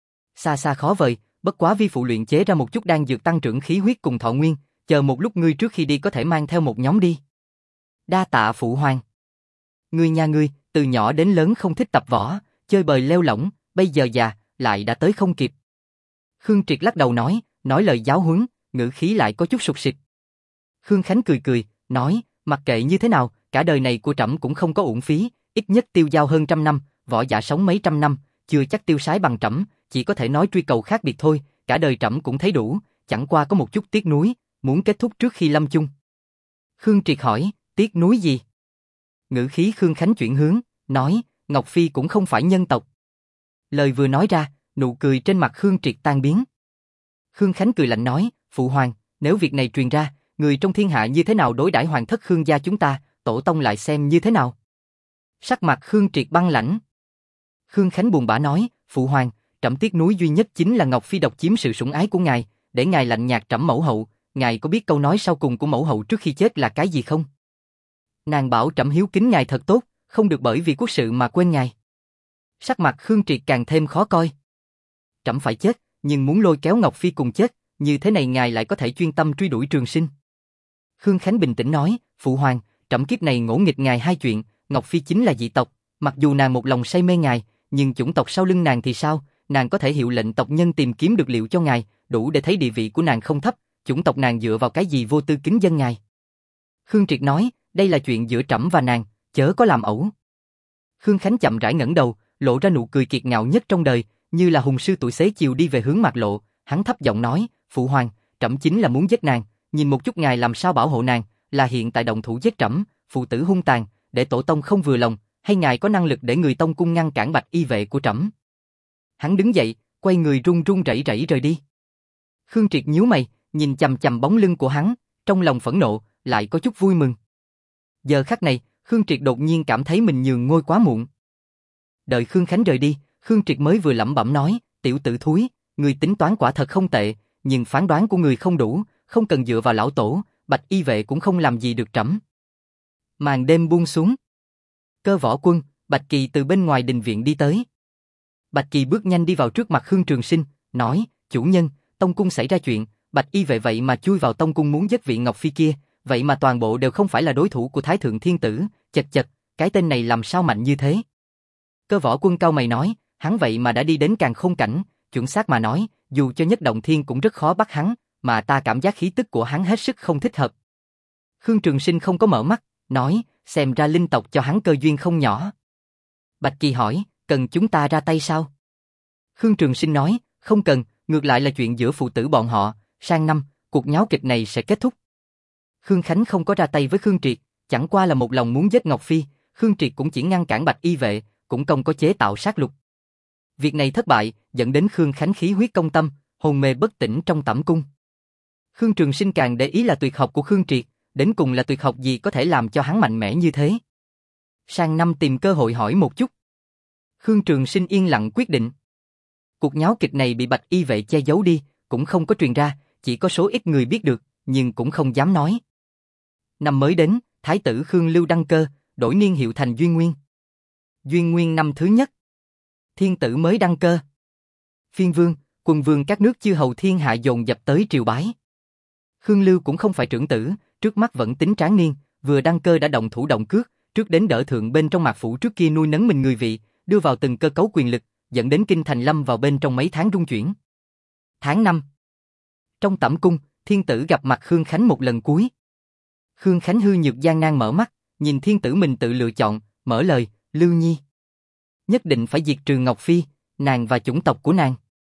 Xa xa khó vời, bất quá vi phụ luyện chế ra một chút đan dược tăng trưởng khí huyết cùng thọ nguyên, chờ một lúc ngươi trước khi đi có thể mang theo một nhóm đi. Đa tạ phụ hoàng. Ngươi nha ngươi, từ nhỏ đến lớn không thích tập võ, chơi bời leo lỏng, bây giờ già, lại đã tới không kịp. Khương Triệt lắc đầu nói, nói lời giáo huấn, ngữ khí lại có chút sục sịch. Khương Khánh cười cười, nói, mặc kệ như thế nào, cả đời này của trẫm cũng không có uổng phí, ít nhất tiêu dao hơn trăm năm, võ giả sống mấy trăm năm, chưa chắc tiêu sái bằng trẫm, chỉ có thể nói truy cầu khác biệt thôi, cả đời trẫm cũng thấy đủ, chẳng qua có một chút tiếc nuối, muốn kết thúc trước khi lâm chung. Khương Triệt hỏi, tiếc nuối gì? Ngữ khí Khương Khánh chuyển hướng, nói, Ngọc Phi cũng không phải nhân tộc. Lời vừa nói ra, nụ cười trên mặt Khương Triệt tan biến. Khương Khánh cười lạnh nói, phụ hoàng, nếu việc này truyền ra, người trong thiên hạ như thế nào đối đãi hoàng thất Khương gia chúng ta, tổ tông lại xem như thế nào? Sắc mặt Khương Triệt băng lãnh. Khương Khánh buồn bã nói, phụ hoàng, trẫm tiếc nuối duy nhất chính là Ngọc Phi độc chiếm sự sủng ái của ngài, để ngài lạnh nhạt trẫm mẫu hậu, ngài có biết câu nói sau cùng của mẫu hậu trước khi chết là cái gì không? Nàng bảo trẫm hiếu kính ngài thật tốt, không được bởi vì quốc sự mà quên ngài. Sắc mặt Khương Triệt càng thêm khó coi. Trẫm phải chết, nhưng muốn lôi kéo Ngọc Phi cùng chết, như thế này ngài lại có thể chuyên tâm truy đuổi Trường Sinh. Khương Khánh bình tĩnh nói, phụ hoàng, trẫm kiếp này ngỗ nghịch ngài hai chuyện, Ngọc Phi chính là dị tộc, mặc dù nàng một lòng say mê ngài, nhưng chủng tộc sau lưng nàng thì sao, nàng có thể hiệu lệnh tộc nhân tìm kiếm được liệu cho ngài, đủ để thấy địa vị của nàng không thấp, chủng tộc nàng dựa vào cái gì vô tư kính dân ngài. Khương Triệt nói, đây là chuyện giữa trẫm và nàng, chớ có làm ẩu. Khương Khánh chậm rãi ngẩng đầu, lộ ra nụ cười kiệt ngạo nhất trong đời, như là hùng sư tuổi xế chiều đi về hướng Mạc Lộ, hắn thấp giọng nói, phụ hoàng, trẫm chính là muốn giết nàng, nhìn một chút ngài làm sao bảo hộ nàng, là hiện tại động thủ giết trẫm, phụ tử hung tàn, để tổ tông không vừa lòng, hay ngài có năng lực để người tông cung ngăn cản bạch y vệ của trẫm? Hắn đứng dậy, quay người run run rẩy rẩy rời đi. Khương Triệt nhíu mày, nhìn chằm chằm bóng lưng của hắn, trong lòng phẫn nộ, lại có chút vui mừng. Giờ khắc này, Khương Triệt đột nhiên cảm thấy mình nhường ngôi quá muộn. Đợi Khương Khánh rời đi, Khương Triệt mới vừa lẩm bẩm nói, tiểu tử thúi, người tính toán quả thật không tệ, nhưng phán đoán của người không đủ, không cần dựa vào lão tổ, bạch y vệ cũng không làm gì được trẫm. Màn đêm buông xuống. Cơ Võ Quân, Bạch Kỳ từ bên ngoài đình viện đi tới. Bạch Kỳ bước nhanh đi vào trước mặt Khương Trường Sinh, nói, chủ nhân, tông cung xảy ra chuyện, bạch y vệ vậy mà chui vào tông cung muốn giết vị Ngọc Phi kia, vậy mà toàn bộ đều không phải là đối thủ của Thái Thượng Thiên Tử, chật chật, cái tên này làm sao mạnh như thế? Cơ Võ Quân cau mày nói, hắn vậy mà đã đi đến Càn Khôn cảnh, chuẩn xác mà nói, dù cho nhất động thiên cũng rất khó bắt hắn, mà ta cảm giác khí tức của hắn hết sức không thích hợp. Khương Trường Sinh không có mở mắt, nói, xem ra linh tộc cho hắn cơ duyên không nhỏ. Bạch Kỳ hỏi, cần chúng ta ra tay sao? Khương Trường Sinh nói, không cần, ngược lại là chuyện giữa phụ tử bọn họ, sang năm, cuộc nháo kịch này sẽ kết thúc. Khương Khánh không có ra tay với Khương Triệt, chẳng qua là một lòng muốn giết Ngọc Phi, Khương Triệt cũng chỉ ngăn cản bạch y vệ, cũng không có chế tạo sát lục. Việc này thất bại, dẫn đến Khương Khánh khí huyết công tâm, hồn mê bất tỉnh trong tẩm cung. Khương Trường Sinh càng để ý là tuyệt học của Khương Triệt, đến cùng là tuyệt học gì có thể làm cho hắn mạnh mẽ như thế. Sang năm tìm cơ hội hỏi một chút. Khương Trường Sinh yên lặng quyết định. Cuộc nháo kịch này bị bạch y vệ che giấu đi, cũng không có truyền ra, chỉ có số ít người biết được, nhưng cũng không dám nói. Năm mới đến, Thái tử Khương Lưu đăng cơ, đổi niên hiệu thành Duyên Nguyên. Duyên Nguyên năm thứ nhất. Thiên tử mới đăng cơ. Phiên vương, quân vương các nước chư hầu thiên hạ dồn dập tới triều bái. Khương Lưu cũng không phải trưởng tử, trước mắt vẫn tính tráng niên, vừa đăng cơ đã động thủ động cước, trước đến đỡ thượng bên trong mạc phủ trước kia nuôi nấng mình người vị, đưa vào từng cơ cấu quyền lực, dẫn đến kinh thành lâm vào bên trong mấy tháng rung chuyển. Tháng năm. Trong tẩm cung, thiên tử gặp mặt Khương Khánh một lần cuối. Khương Khánh hư nhược gian nan mở mắt, nhìn thiên tử mình tự lựa chọn, mở lời, Lưu Nhi. Nhất định phải diệt trừ Ngọc Phi, nàng và chủng tộc của nàng.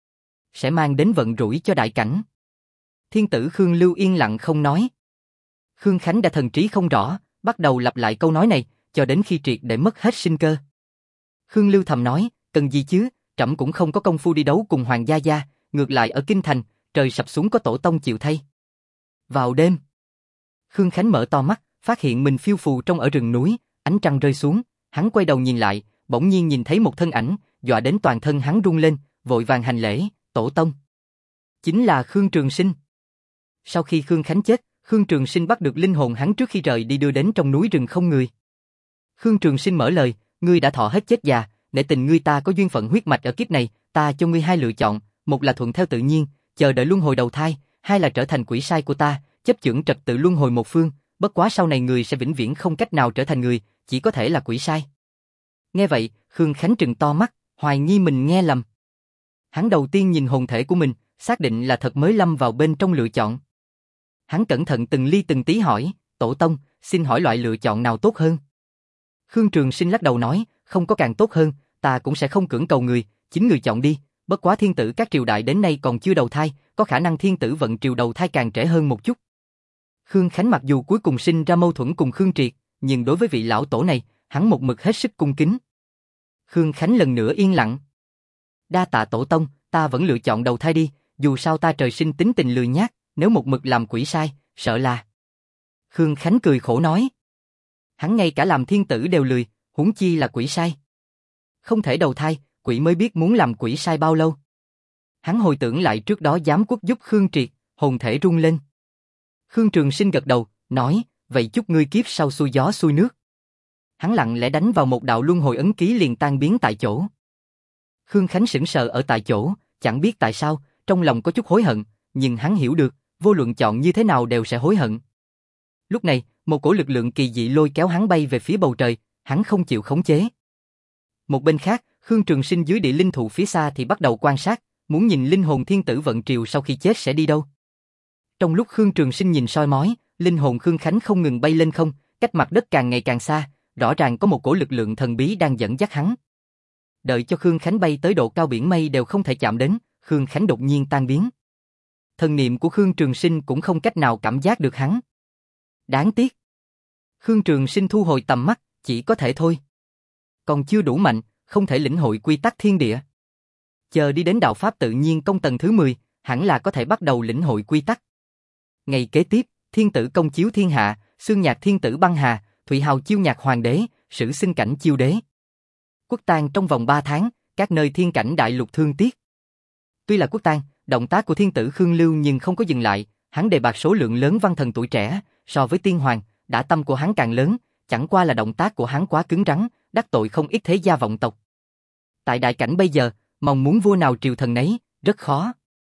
Sẽ mang đến vận rủi cho đại cảnh. Thiên tử Khương Lưu yên lặng không nói. Khương Khánh đã thần trí không rõ, bắt đầu lặp lại câu nói này, cho đến khi triệt để mất hết sinh cơ. Khương Lưu thầm nói, cần gì chứ, trẫm cũng không có công phu đi đấu cùng Hoàng gia gia, ngược lại ở kinh thành, trời sập xuống có tổ tông chịu thay. Vào đêm, Khương Khánh mở to mắt, phát hiện mình phiêu phù trong ở rừng núi, ánh trăng rơi xuống, hắn quay đầu nhìn lại, bỗng nhiên nhìn thấy một thân ảnh, dọa đến toàn thân hắn run lên, vội vàng hành lễ, tổ tông. Chính là Khương Trường Sinh. Sau khi Khương Khánh chết, Khương Trường Sinh bắt được linh hồn hắn trước khi rời đi đưa đến trong núi rừng không người. Khương Trường Sinh mở lời, ngươi đã thọ hết chết già, nể tình ngươi ta có duyên phận huyết mạch ở kiếp này, ta cho ngươi hai lựa chọn, một là thuận theo tự nhiên, chờ đợi luân hồi đầu thai, hai là trở thành quỷ sai của ta, chấp chưởng trật tự luân hồi một phương, bất quá sau này người sẽ vĩnh viễn không cách nào trở thành người, chỉ có thể là quỷ sai. Nghe vậy, Khương Khánh trừng to mắt, hoài nghi mình nghe lầm. Hắn đầu tiên nhìn hồn thể của mình, xác định là thật mới lâm vào bên trong lựa chọn. Hắn cẩn thận từng ly từng tí hỏi, tổ tông, xin hỏi loại lựa chọn nào tốt hơn? Khương Trường Sinh lắc đầu nói, không có càng tốt hơn, ta cũng sẽ không cưỡng cầu người, chính người chọn đi, bất quá thiên tử các triều đại đến nay còn chưa đầu thai, có khả năng thiên tử vận triều đầu thai càng trễ hơn một chút. Khương Khánh mặc dù cuối cùng sinh ra mâu thuẫn cùng Khương Triệt, nhưng đối với vị lão tổ này, hắn một mực hết sức cung kính. Khương Khánh lần nữa yên lặng. Đa tạ tổ tông, ta vẫn lựa chọn đầu thai đi, dù sao ta trời sinh tính tình lười nhác, nếu một mực làm quỷ sai, sợ là... Khương Khánh cười khổ nói. Hắn ngay cả làm thiên tử đều lười, huống chi là quỷ sai. Không thể đầu thai, quỷ mới biết muốn làm quỷ sai bao lâu. Hắn hồi tưởng lại trước đó giám quốc giúp Khương Triệt, hồn thể rung lên. Khương Trường Sinh gật đầu, nói, vậy chúc ngươi kiếp sau xuôi gió xuôi nước. Hắn lặng lẽ đánh vào một đạo luân hồi ấn ký liền tan biến tại chỗ. Khương Khánh sững sờ ở tại chỗ, chẳng biết tại sao, trong lòng có chút hối hận, nhưng hắn hiểu được, vô luận chọn như thế nào đều sẽ hối hận. Lúc này, một cổ lực lượng kỳ dị lôi kéo hắn bay về phía bầu trời, hắn không chịu khống chế. Một bên khác, Khương Trường Sinh dưới địa linh thụ phía xa thì bắt đầu quan sát, muốn nhìn linh hồn thiên tử vận triều sau khi chết sẽ đi đâu. Trong lúc Khương Trường Sinh nhìn soi mói, linh hồn Khương Khánh không ngừng bay lên không, cách mặt đất càng ngày càng xa, rõ ràng có một cổ lực lượng thần bí đang dẫn dắt hắn. Đợi cho Khương Khánh bay tới độ cao biển mây đều không thể chạm đến, Khương Khánh đột nhiên tan biến. Thần niệm của Khương Trường Sinh cũng không cách nào cảm giác được hắn. Đáng tiếc. Khương Trường Sinh thu hồi tầm mắt, chỉ có thể thôi. Còn chưa đủ mạnh, không thể lĩnh hội quy tắc thiên địa. Chờ đi đến đạo pháp tự nhiên công tầng thứ mười, hẳn là có thể bắt đầu lĩnh hội quy tắc. Ngày kế tiếp, thiên tử công chiếu thiên hạ, xương nhạc thiên tử băng hà, Thụy Hào chiêu nhạc hoàng đế, sử xưng cảnh chiêu đế. Quốc tang trong vòng ba tháng, các nơi thiên cảnh đại lục thương tiếc. Tuy là quốc tang, động tác của thiên tử Khương Lưu nhưng không có dừng lại, hắn đề bạt số lượng lớn văn thần tuổi trẻ, so với tiên hoàng, đã tâm của hắn càng lớn, chẳng qua là động tác của hắn quá cứng rắn, đắc tội không ít thế gia vọng tộc. Tại đại cảnh bây giờ, mong muốn vua nào triều thần nấy, rất khó.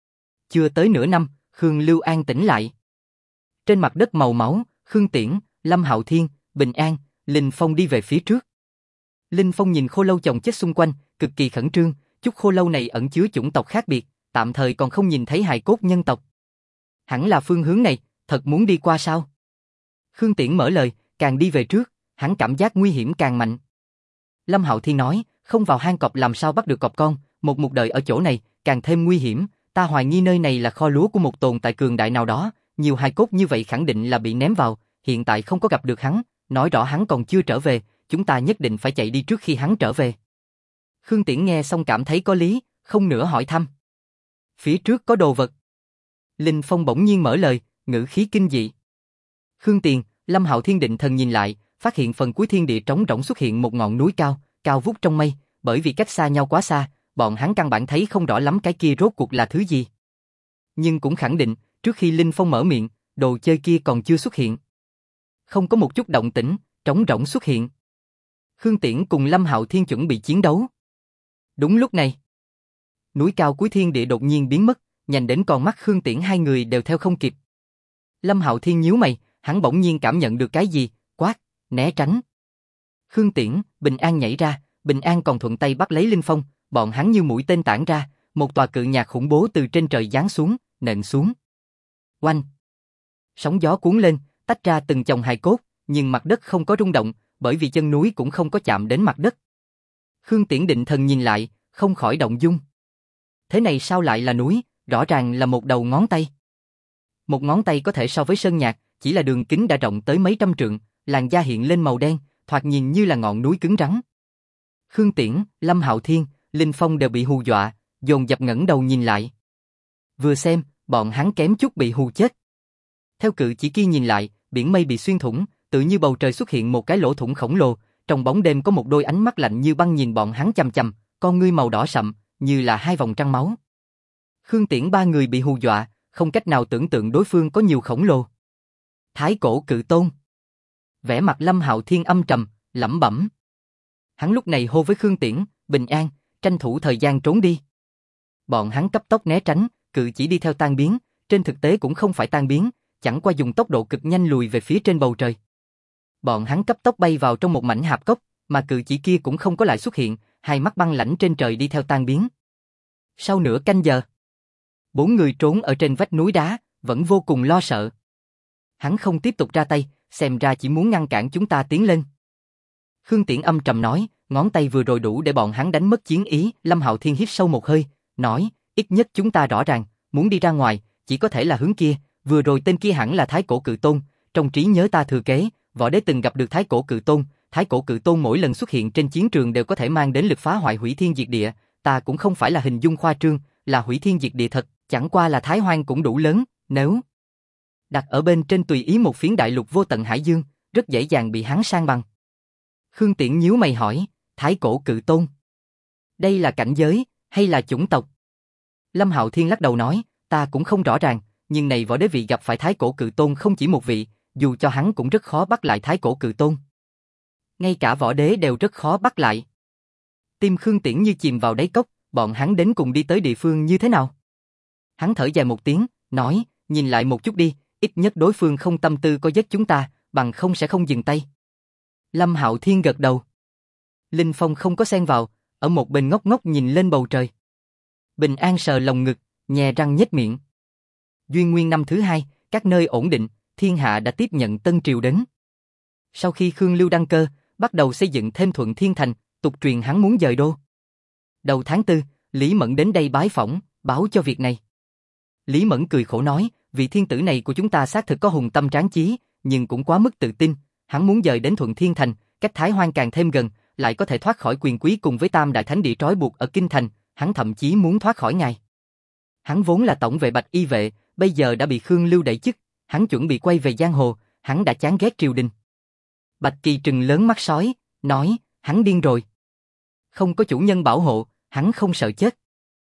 Chưa tới nửa năm, Khương Lưu an tĩnh lại. Trên mặt đất màu máu, Khương Tiễn, Lâm Hạo Thiên, Bình An, Linh Phong đi về phía trước. Linh Phong nhìn khô lâu chồng chết xung quanh, cực kỳ khẩn trương, chút khô lâu này ẩn chứa chủng tộc khác biệt, tạm thời còn không nhìn thấy hài cốt nhân tộc. Hẳn là phương hướng này, thật muốn đi qua sao? Khương Tiễn mở lời, càng đi về trước, hắn cảm giác nguy hiểm càng mạnh. Lâm Hạo Thiên nói, không vào hang cọp làm sao bắt được cọp con, một một đời ở chỗ này, càng thêm nguy hiểm, ta hoài nghi nơi này là kho lúa của một tồn tại cường đại nào đó, nhiều hài cốt như vậy khẳng định là bị ném vào, hiện tại không có gặp được hắn, nói rõ hắn còn chưa trở về, chúng ta nhất định phải chạy đi trước khi hắn trở về. Khương Tiễn nghe xong cảm thấy có lý, không nữa hỏi thăm. Phía trước có đồ vật. Linh Phong bỗng nhiên mở lời, ngữ khí kinh dị. Khương Tiền, Lâm Hạo Thiên định thần nhìn lại, phát hiện phần cuối thiên địa trống rỗng xuất hiện một ngọn núi cao, cao vút trong mây, bởi vì cách xa nhau quá xa, bọn hắn căn bản thấy không rõ lắm cái kia rốt cuộc là thứ gì. Nhưng cũng khẳng định, trước khi Linh Phong mở miệng, đồ chơi kia còn chưa xuất hiện. Không có một chút động tĩnh, trống rỗng xuất hiện. Khương Tiễn cùng Lâm Hạo Thiên chuẩn bị chiến đấu. Đúng lúc này, núi cao cuối thiên địa đột nhiên biến mất, nhanh đến con mắt Khương Tiễn hai người đều theo không kịp. Lâm Hạo Thiên nhíu mày, hắn bỗng nhiên cảm nhận được cái gì, quát, né tránh. Khương Tiễn, Bình An nhảy ra, Bình An còn thuận tay bắt lấy Linh Phong, bọn hắn như mũi tên tản ra, một tòa cự nhạc khủng bố từ trên trời giáng xuống, nện xuống. Oanh! Sóng gió cuốn lên, tách ra từng chồng hài cốt, nhưng mặt đất không có rung động, bởi vì chân núi cũng không có chạm đến mặt đất. Khương Tiễn định thần nhìn lại, không khỏi động dung. Thế này sao lại là núi, rõ ràng là một đầu ngón tay. Một ngón tay có thể so với sơn nhạc, chỉ là đường kính đã rộng tới mấy trăm trượng, làn da hiện lên màu đen, thoạt nhìn như là ngọn núi cứng rắn. Khương Tiễn, Lâm Hạo Thiên, Linh Phong đều bị hù dọa, dồn dập ngẩng đầu nhìn lại. Vừa xem, bọn hắn kém chút bị hù chết. Theo cự chỉ kia nhìn lại, biển mây bị xuyên thủng, tự như bầu trời xuất hiện một cái lỗ thủng khổng lồ, trong bóng đêm có một đôi ánh mắt lạnh như băng nhìn bọn hắn chằm chằm, con ngươi màu đỏ sậm, như là hai vòng trăng máu. Khương Tiễn ba người bị hù dọa, không cách nào tưởng tượng đối phương có nhiều khổng lồ. Thái cổ cự tôn. Vẻ mặt Lâm Hạo Thiên âm trầm, lẩm bẩm. Hắn lúc này hô với Khương Tiễn, bình an, tranh thủ thời gian trốn đi. Bọn hắn cấp tốc né tránh, cự chỉ đi theo tan biến, trên thực tế cũng không phải tan biến, chẳng qua dùng tốc độ cực nhanh lùi về phía trên bầu trời. Bọn hắn cấp tốc bay vào trong một mảnh hạp cốc, mà cự chỉ kia cũng không có lại xuất hiện, hai mắt băng lãnh trên trời đi theo tan biến. Sau nửa canh giờ, bốn người trốn ở trên vách núi đá, vẫn vô cùng lo sợ. Hắn không tiếp tục ra tay, xem ra chỉ muốn ngăn cản chúng ta tiến lên. Khương Tiễn âm trầm nói, ngón tay vừa rồi đủ để bọn hắn đánh mất chiến ý. Lâm Hạo Thiên hít sâu một hơi, nói, ít nhất chúng ta rõ ràng, muốn đi ra ngoài, chỉ có thể là hướng kia, vừa rồi tên kia hẳn là Thái cổ cự tôn, trong trí nhớ ta thừa kế, võ đế từng gặp được Thái cổ cự tôn, Thái cổ cự tôn mỗi lần xuất hiện trên chiến trường đều có thể mang đến lực phá hoại hủy thiên diệt địa, ta cũng không phải là hình dung khoa trương, là hủy thiên diệt địa thật, chẳng qua là Thái Hoang cũng đủ lớn, nếu đặt ở bên trên tùy ý một phiến đại lục vô tận hải dương, rất dễ dàng bị hắn san bằng. Khương Tiễn nhíu mày hỏi, Thái cổ cự tôn, đây là cảnh giới, hay là chủng tộc? Lâm Hạo Thiên lắc đầu nói, ta cũng không rõ ràng, nhưng này võ đế vị gặp phải Thái cổ cự tôn không chỉ một vị, dù cho hắn cũng rất khó bắt lại Thái cổ cự tôn. Ngay cả võ đế đều rất khó bắt lại. Tim Khương Tiễn như chìm vào đáy cốc, bọn hắn đến cùng đi tới địa phương như thế nào? Hắn thở dài một tiếng, nói, nhìn lại một chút đi, ít nhất đối phương không tâm tư có giết chúng ta, bằng không sẽ không dừng tay. Lâm Hạo Thiên gật đầu. Linh Phong không có xen vào, ở một bên ngốc ngốc nhìn lên bầu trời. Bình an sờ lồng ngực, nhè răng nhếch miệng. Duyên Nguyên năm thứ hai, các nơi ổn định, thiên hạ đã tiếp nhận Tân Triều đến. Sau khi Khương Lưu đăng cơ, bắt đầu xây dựng thêm Thuận Thiên Thành, tục truyền hắn muốn dời đô. Đầu tháng tư, Lý Mẫn đến đây bái phỏng, báo cho việc này. Lý Mẫn cười khổ nói, vị thiên tử này của chúng ta xác thực có hùng tâm tráng chí, nhưng cũng quá mức tự tin, hắn muốn dời đến Thuận Thiên Thành, cách Thái Hoang càng thêm gần, lại có thể thoát khỏi quyền quý cùng với Tam Đại Thánh Địa trói buộc ở Kinh Thành, hắn thậm chí muốn thoát khỏi ngài. Hắn vốn là tổng vệ Bạch Y vệ, bây giờ đã bị Khương Lưu đẩy chức, hắn chuẩn bị quay về giang hồ, hắn đã chán ghét triều đình. Bạch Kỳ trừng lớn mắt sói, nói, hắn điên rồi. Không có chủ nhân bảo hộ, hắn không sợ chết.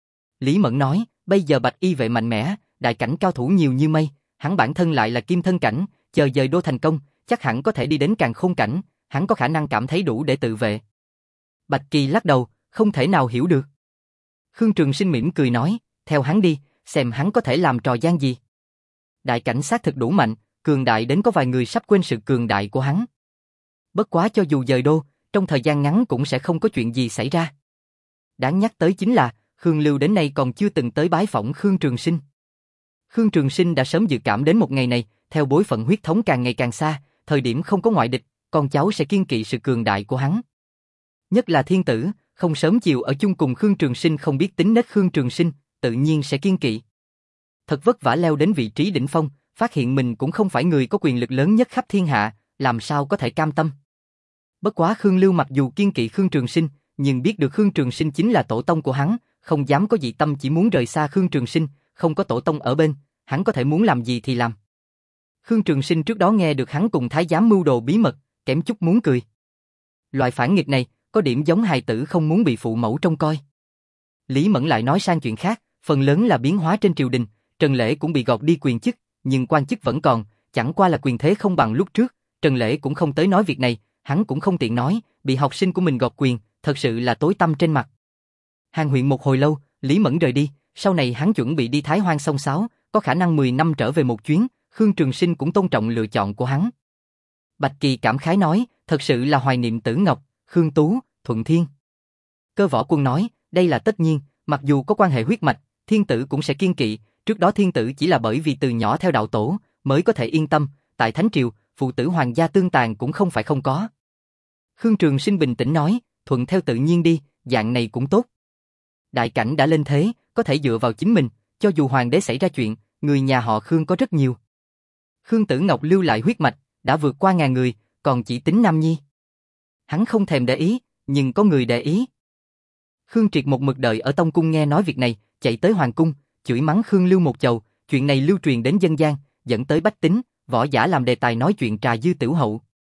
Lý Mẫn nói, bây giờ Bạch Y vệ mạnh mẽ, đại cảnh cao thủ nhiều như mây, hắn bản thân lại là kim thân cảnh, chờ dời đô thành công, chắc hẳn có thể đi đến càn khôn cảnh, hắn có khả năng cảm thấy đủ để tự vệ. Bạch Kỳ lắc đầu, không thể nào hiểu được. Khương Trường Sinh mỉm cười nói, theo hắn đi, xem hắn có thể làm trò gian gì. Đại cảnh sát thực đủ mạnh, cường đại đến có vài người sắp quên sự cường đại của hắn. Bất quá cho dù dời đô, trong thời gian ngắn cũng sẽ không có chuyện gì xảy ra. Đáng nhắc tới chính là, Khương Lưu đến nay còn chưa từng tới bái phỏng Khương Trường Sinh. Khương Trường Sinh đã sớm dự cảm đến một ngày này, theo bối phận huyết thống càng ngày càng xa, thời điểm không có ngoại địch, con cháu sẽ kiêng kỵ sự cường đại của hắn. Nhất là thiên tử, không sớm chiều ở chung cùng Khương Trường Sinh không biết tính nết Khương Trường Sinh, tự nhiên sẽ kiêng kỵ. Thật vất vả leo đến vị trí đỉnh phong, phát hiện mình cũng không phải người có quyền lực lớn nhất khắp thiên hạ, làm sao có thể cam tâm. Bất quá Khương Lưu mặc dù kiêng kỵ Khương Trường Sinh, nhưng biết được Khương Trường Sinh chính là tổ tông của hắn, không dám có dị tâm, chỉ muốn rời xa Khương Trường Sinh, không có tổ tông ở bên, hắn có thể muốn làm gì thì làm. Khương Trường Sinh trước đó nghe được hắn cùng thái giám mưu đồ bí mật, kém chút muốn cười. Loại phản nghịch này, có điểm giống hài tử không muốn bị phụ mẫu trông coi. Lý Mẫn lại nói sang chuyện khác, phần lớn là biến hóa trên triều đình, Trần Lễ cũng bị gọt đi quyền chức, nhưng quan chức vẫn còn, chẳng qua là quyền thế không bằng lúc trước, Trần Lễ cũng không tới nói việc này, hắn cũng không tiện nói, bị học sinh của mình gọt quyền, thật sự là tối tăm trên mặt. Hàng huyện một hồi lâu, Lý Mẫn rời đi, sau này hắn chuẩn bị đi Thái Hoang sông sáo, có khả năng mười năm trở về một chuyến, Khương Trường Sinh cũng tôn trọng lựa chọn của hắn. Bạch Kỳ cảm khái nói, thật sự là hoài niệm Tử Ngọc, Khương Tú, Thuận Thiên. Cơ Võ Quân nói, đây là tất nhiên, mặc dù có quan hệ huyết mạch, thiên tử cũng sẽ kiêng kỵ, trước đó thiên tử chỉ là bởi vì từ nhỏ theo đạo tổ, mới có thể yên tâm, tại Thánh Triều, phụ tử hoàng gia tương tàn cũng không phải không có. Khương Trường Sinh bình tĩnh nói, thuận theo tự nhiên đi, dạng này cũng tốt. Đại cảnh đã lên thế, có thể dựa vào chính mình, cho dù hoàng đế xảy ra chuyện, người nhà họ Khương có rất nhiều. Khương Tử Ngọc lưu lại huyết mạch, đã vượt qua ngàn người, còn chỉ tính nam nhi. Hắn không thèm để ý, nhưng có người để ý. Khương Triệt một mực đợi ở tông cung nghe nói việc này, chạy tới hoàng cung, chửi mắng Khương Lưu một chầu, chuyện này lưu truyền đến dân gian, dẫn tới bách tính, võ giả làm đề tài nói chuyện trà dư tiểu hậu.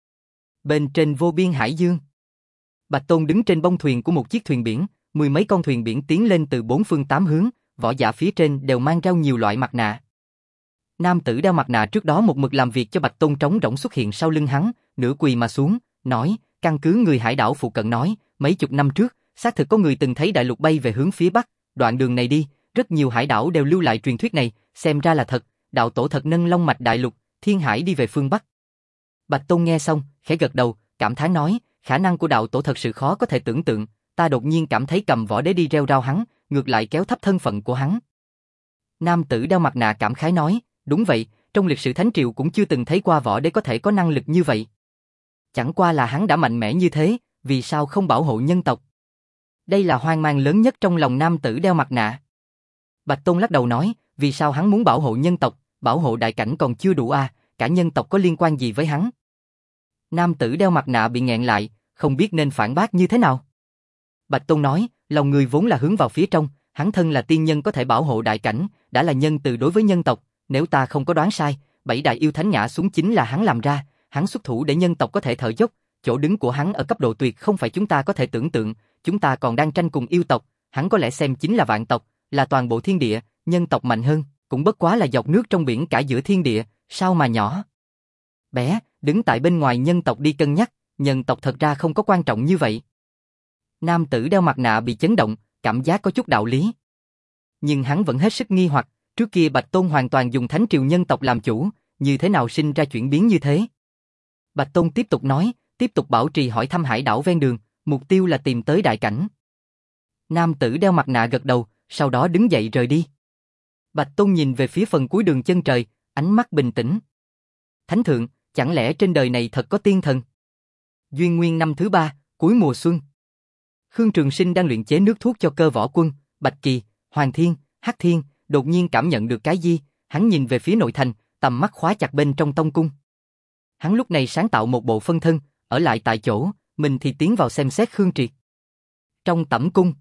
Bên trên vô biên hải dương, Bạch Tôn đứng trên bông thuyền của một chiếc thuyền biển, mười mấy con thuyền biển tiến lên từ bốn phương tám hướng, võ giả phía trên đều mang theo nhiều loại mặt nạ. Nam tử đeo mặt nạ trước đó một mực làm việc cho Bạch Tôn trống rỗng xuất hiện sau lưng hắn, nửa quỳ mà xuống, nói, căn cứ người hải đảo phụ cận nói, mấy chục năm trước, xác thực có người từng thấy đại lục bay về hướng phía bắc, đoạn đường này đi, rất nhiều hải đảo đều lưu lại truyền thuyết này, xem ra là thật, đạo tổ thật nâng long mạch đại lục, thiên hải đi về phương bắc. Bạch Tôn nghe xong, khẽ gật đầu, cảm thán nói, khả năng của đạo tổ thật sự khó có thể tưởng tượng, ta đột nhiên cảm thấy cầm võ đế đi reo rao hắn, ngược lại kéo thấp thân phận của hắn. Nam tử đeo mặt nạ cảm khái nói, đúng vậy, trong lịch sử Thánh Triều cũng chưa từng thấy qua võ đế có thể có năng lực như vậy. Chẳng qua là hắn đã mạnh mẽ như thế, vì sao không bảo hộ nhân tộc? Đây là hoang mang lớn nhất trong lòng nam tử đeo mặt nạ. Bạch Tôn lắc đầu nói, vì sao hắn muốn bảo hộ nhân tộc, bảo hộ đại cảnh còn chưa đủ à, cả nhân tộc có liên quan gì với hắn? Nam tử đeo mặt nạ bị nghẹn lại, không biết nên phản bác như thế nào. Bạch Tôn nói, lòng người vốn là hướng vào phía trong, hắn thân là tiên nhân có thể bảo hộ đại cảnh, đã là nhân từ đối với nhân tộc, nếu ta không có đoán sai, bảy đại yêu thánh ngã xuống chính là hắn làm ra, hắn xuất thủ để nhân tộc có thể thở dốc, chỗ đứng của hắn ở cấp độ tuyệt không phải chúng ta có thể tưởng tượng, chúng ta còn đang tranh cùng yêu tộc, hắn có lẽ xem chính là vạn tộc, là toàn bộ thiên địa, nhân tộc mạnh hơn, cũng bất quá là giọt nước trong biển cả giữa thiên địa, sao mà nhỏ. Bé, đứng tại bên ngoài nhân tộc đi cân nhắc, nhân tộc thật ra không có quan trọng như vậy. Nam tử đeo mặt nạ bị chấn động, cảm giác có chút đạo lý. Nhưng hắn vẫn hết sức nghi hoặc, trước kia Bạch Tôn hoàn toàn dùng Thánh Triều nhân tộc làm chủ, như thế nào sinh ra chuyển biến như thế? Bạch Tôn tiếp tục nói, tiếp tục bảo trì hỏi thăm hải đảo ven đường, mục tiêu là tìm tới đại cảnh. Nam tử đeo mặt nạ gật đầu, sau đó đứng dậy rời đi. Bạch Tôn nhìn về phía phần cuối đường chân trời, ánh mắt bình tĩnh. Thánh thượng, chẳng lẽ trên đời này thật có tiên thần? Duyên Nguyên năm thứ ba, cuối mùa xuân. Khương Trường Sinh đang luyện chế nước thuốc cho cơ võ quân, Bạch Kỳ, Hoàng Thiên, Hắc Thiên, đột nhiên cảm nhận được cái gì, hắn nhìn về phía nội thành, tầm mắt khóa chặt bên trong tông cung. Hắn lúc này sáng tạo một bộ phân thân, ở lại tại chỗ, mình thì tiến vào xem xét Khương Triệt. Trong tẩm cung,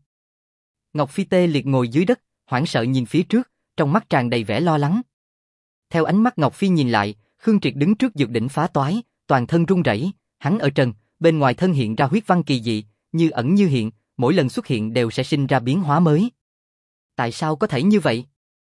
Ngọc Phi tê liệt ngồi dưới đất, hoảng sợ nhìn phía trước, trong mắt tràn đầy vẻ lo lắng. Theo ánh mắt Ngọc Phi nhìn lại, Khương Triệt đứng trước dược đỉnh phá toái, toàn thân run rẩy, hắn ở trần, bên ngoài thân hiện ra huyết văn kỳ dị, như ẩn như hiện, mỗi lần xuất hiện đều sẽ sinh ra biến hóa mới. Tại sao có thể như vậy?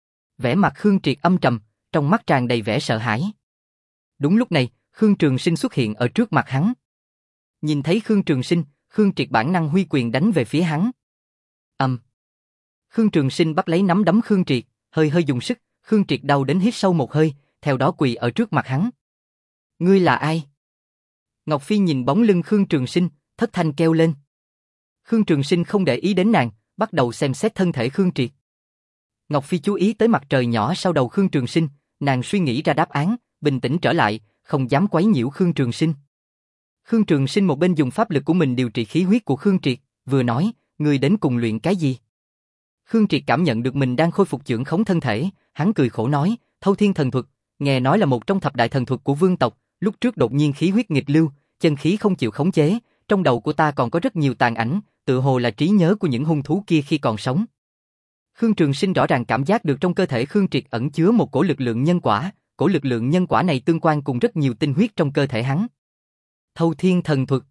Vẻ mặt Khương Triệt âm trầm, trong mắt tràn đầy vẻ sợ hãi. Đúng lúc này, Khương Trường Sinh xuất hiện ở trước mặt hắn. Nhìn thấy Khương Trường Sinh, Khương Triệt bản năng huy quyền đánh về phía hắn. Ầm. Um. Khương Trường Sinh bắt lấy nắm đấm Khương Triệt, hơi hơi dùng sức, Khương Triệt đau đến hít sâu một hơi, theo đó quỳ ở trước mặt hắn. Ngươi là ai? Ngọc Phi nhìn bóng lưng Khương Trường Sinh, thất thanh kêu lên. Khương Trường Sinh không để ý đến nàng, bắt đầu xem xét thân thể Khương Triệt. Ngọc Phi chú ý tới mặt trời nhỏ sau đầu Khương Trường Sinh, nàng suy nghĩ ra đáp án, bình tĩnh trở lại, không dám quấy nhiễu Khương Trường Sinh. Khương Trường Sinh một bên dùng pháp lực của mình điều trị khí huyết của Khương Triệt, vừa nói, ngươi đến cùng luyện cái gì? Khương Triệt cảm nhận được mình đang khôi phục chưởng khống thân thể, hắn cười khổ nói, Thâu Thiên Thần Thuật, nghe nói là một trong thập đại thần thuật của vương tộc, lúc trước đột nhiên khí huyết nghịch lưu, chân khí không chịu khống chế, trong đầu của ta còn có rất nhiều tàn ảnh, tựa hồ là trí nhớ của những hung thú kia khi còn sống. Khương Trường Sinh rõ ràng cảm giác được trong cơ thể Khương Triệt ẩn chứa một cổ lực lượng nhân quả, cổ lực lượng nhân quả này tương quan cùng rất nhiều tinh huyết trong cơ thể hắn. Thâu Thiên Thần Thuật.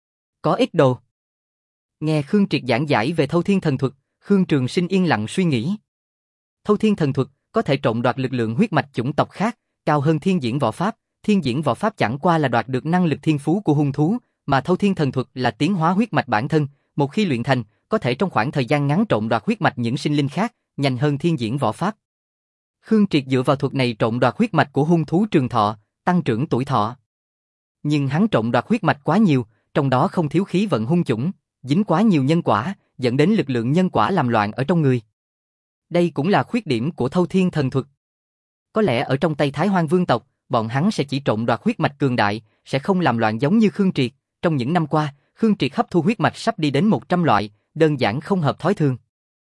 Có ít đồ. Nghe Khương Triệt giảng giải về Thâu Thiên Thần Thuật, Khương Trường Sinh yên lặng suy nghĩ. Thâu Thiên Thần Thuật có thể trộn đoạt lực lượng huyết mạch chủng tộc khác, cao hơn Thiên Diễn Võ Pháp. Thiên Diễn Võ Pháp chẳng qua là đoạt được năng lực thiên phú của hung thú, mà Thâu Thiên Thần Thuật là tiến hóa huyết mạch bản thân, một khi luyện thành, có thể trong khoảng thời gian ngắn trộn đoạt huyết mạch những sinh linh khác, nhanh hơn Thiên Diễn Võ Pháp. Khương Triệt dựa vào thuật này trộn đoạt huyết mạch của hung thú trường thọ, tăng trưởng tuổi thọ. Nhưng hắn trộn đoạt huyết mạch quá nhiều, trong đó không thiếu khí vận hung chủng, dính quá nhiều nhân quả, dẫn đến lực lượng nhân quả làm loạn ở trong người. Đây cũng là khuyết điểm của Thâu Thiên Thần Thuật. Có lẽ ở trong tay Thái Hoang Vương tộc, bọn hắn sẽ chỉ trộn đoạt huyết mạch cường đại, sẽ không làm loạn giống như Khương Triệt. Trong những năm qua, Khương Triệt hấp thu huyết mạch sắp đi đến một trăm loại, đơn giản không hợp thói thường.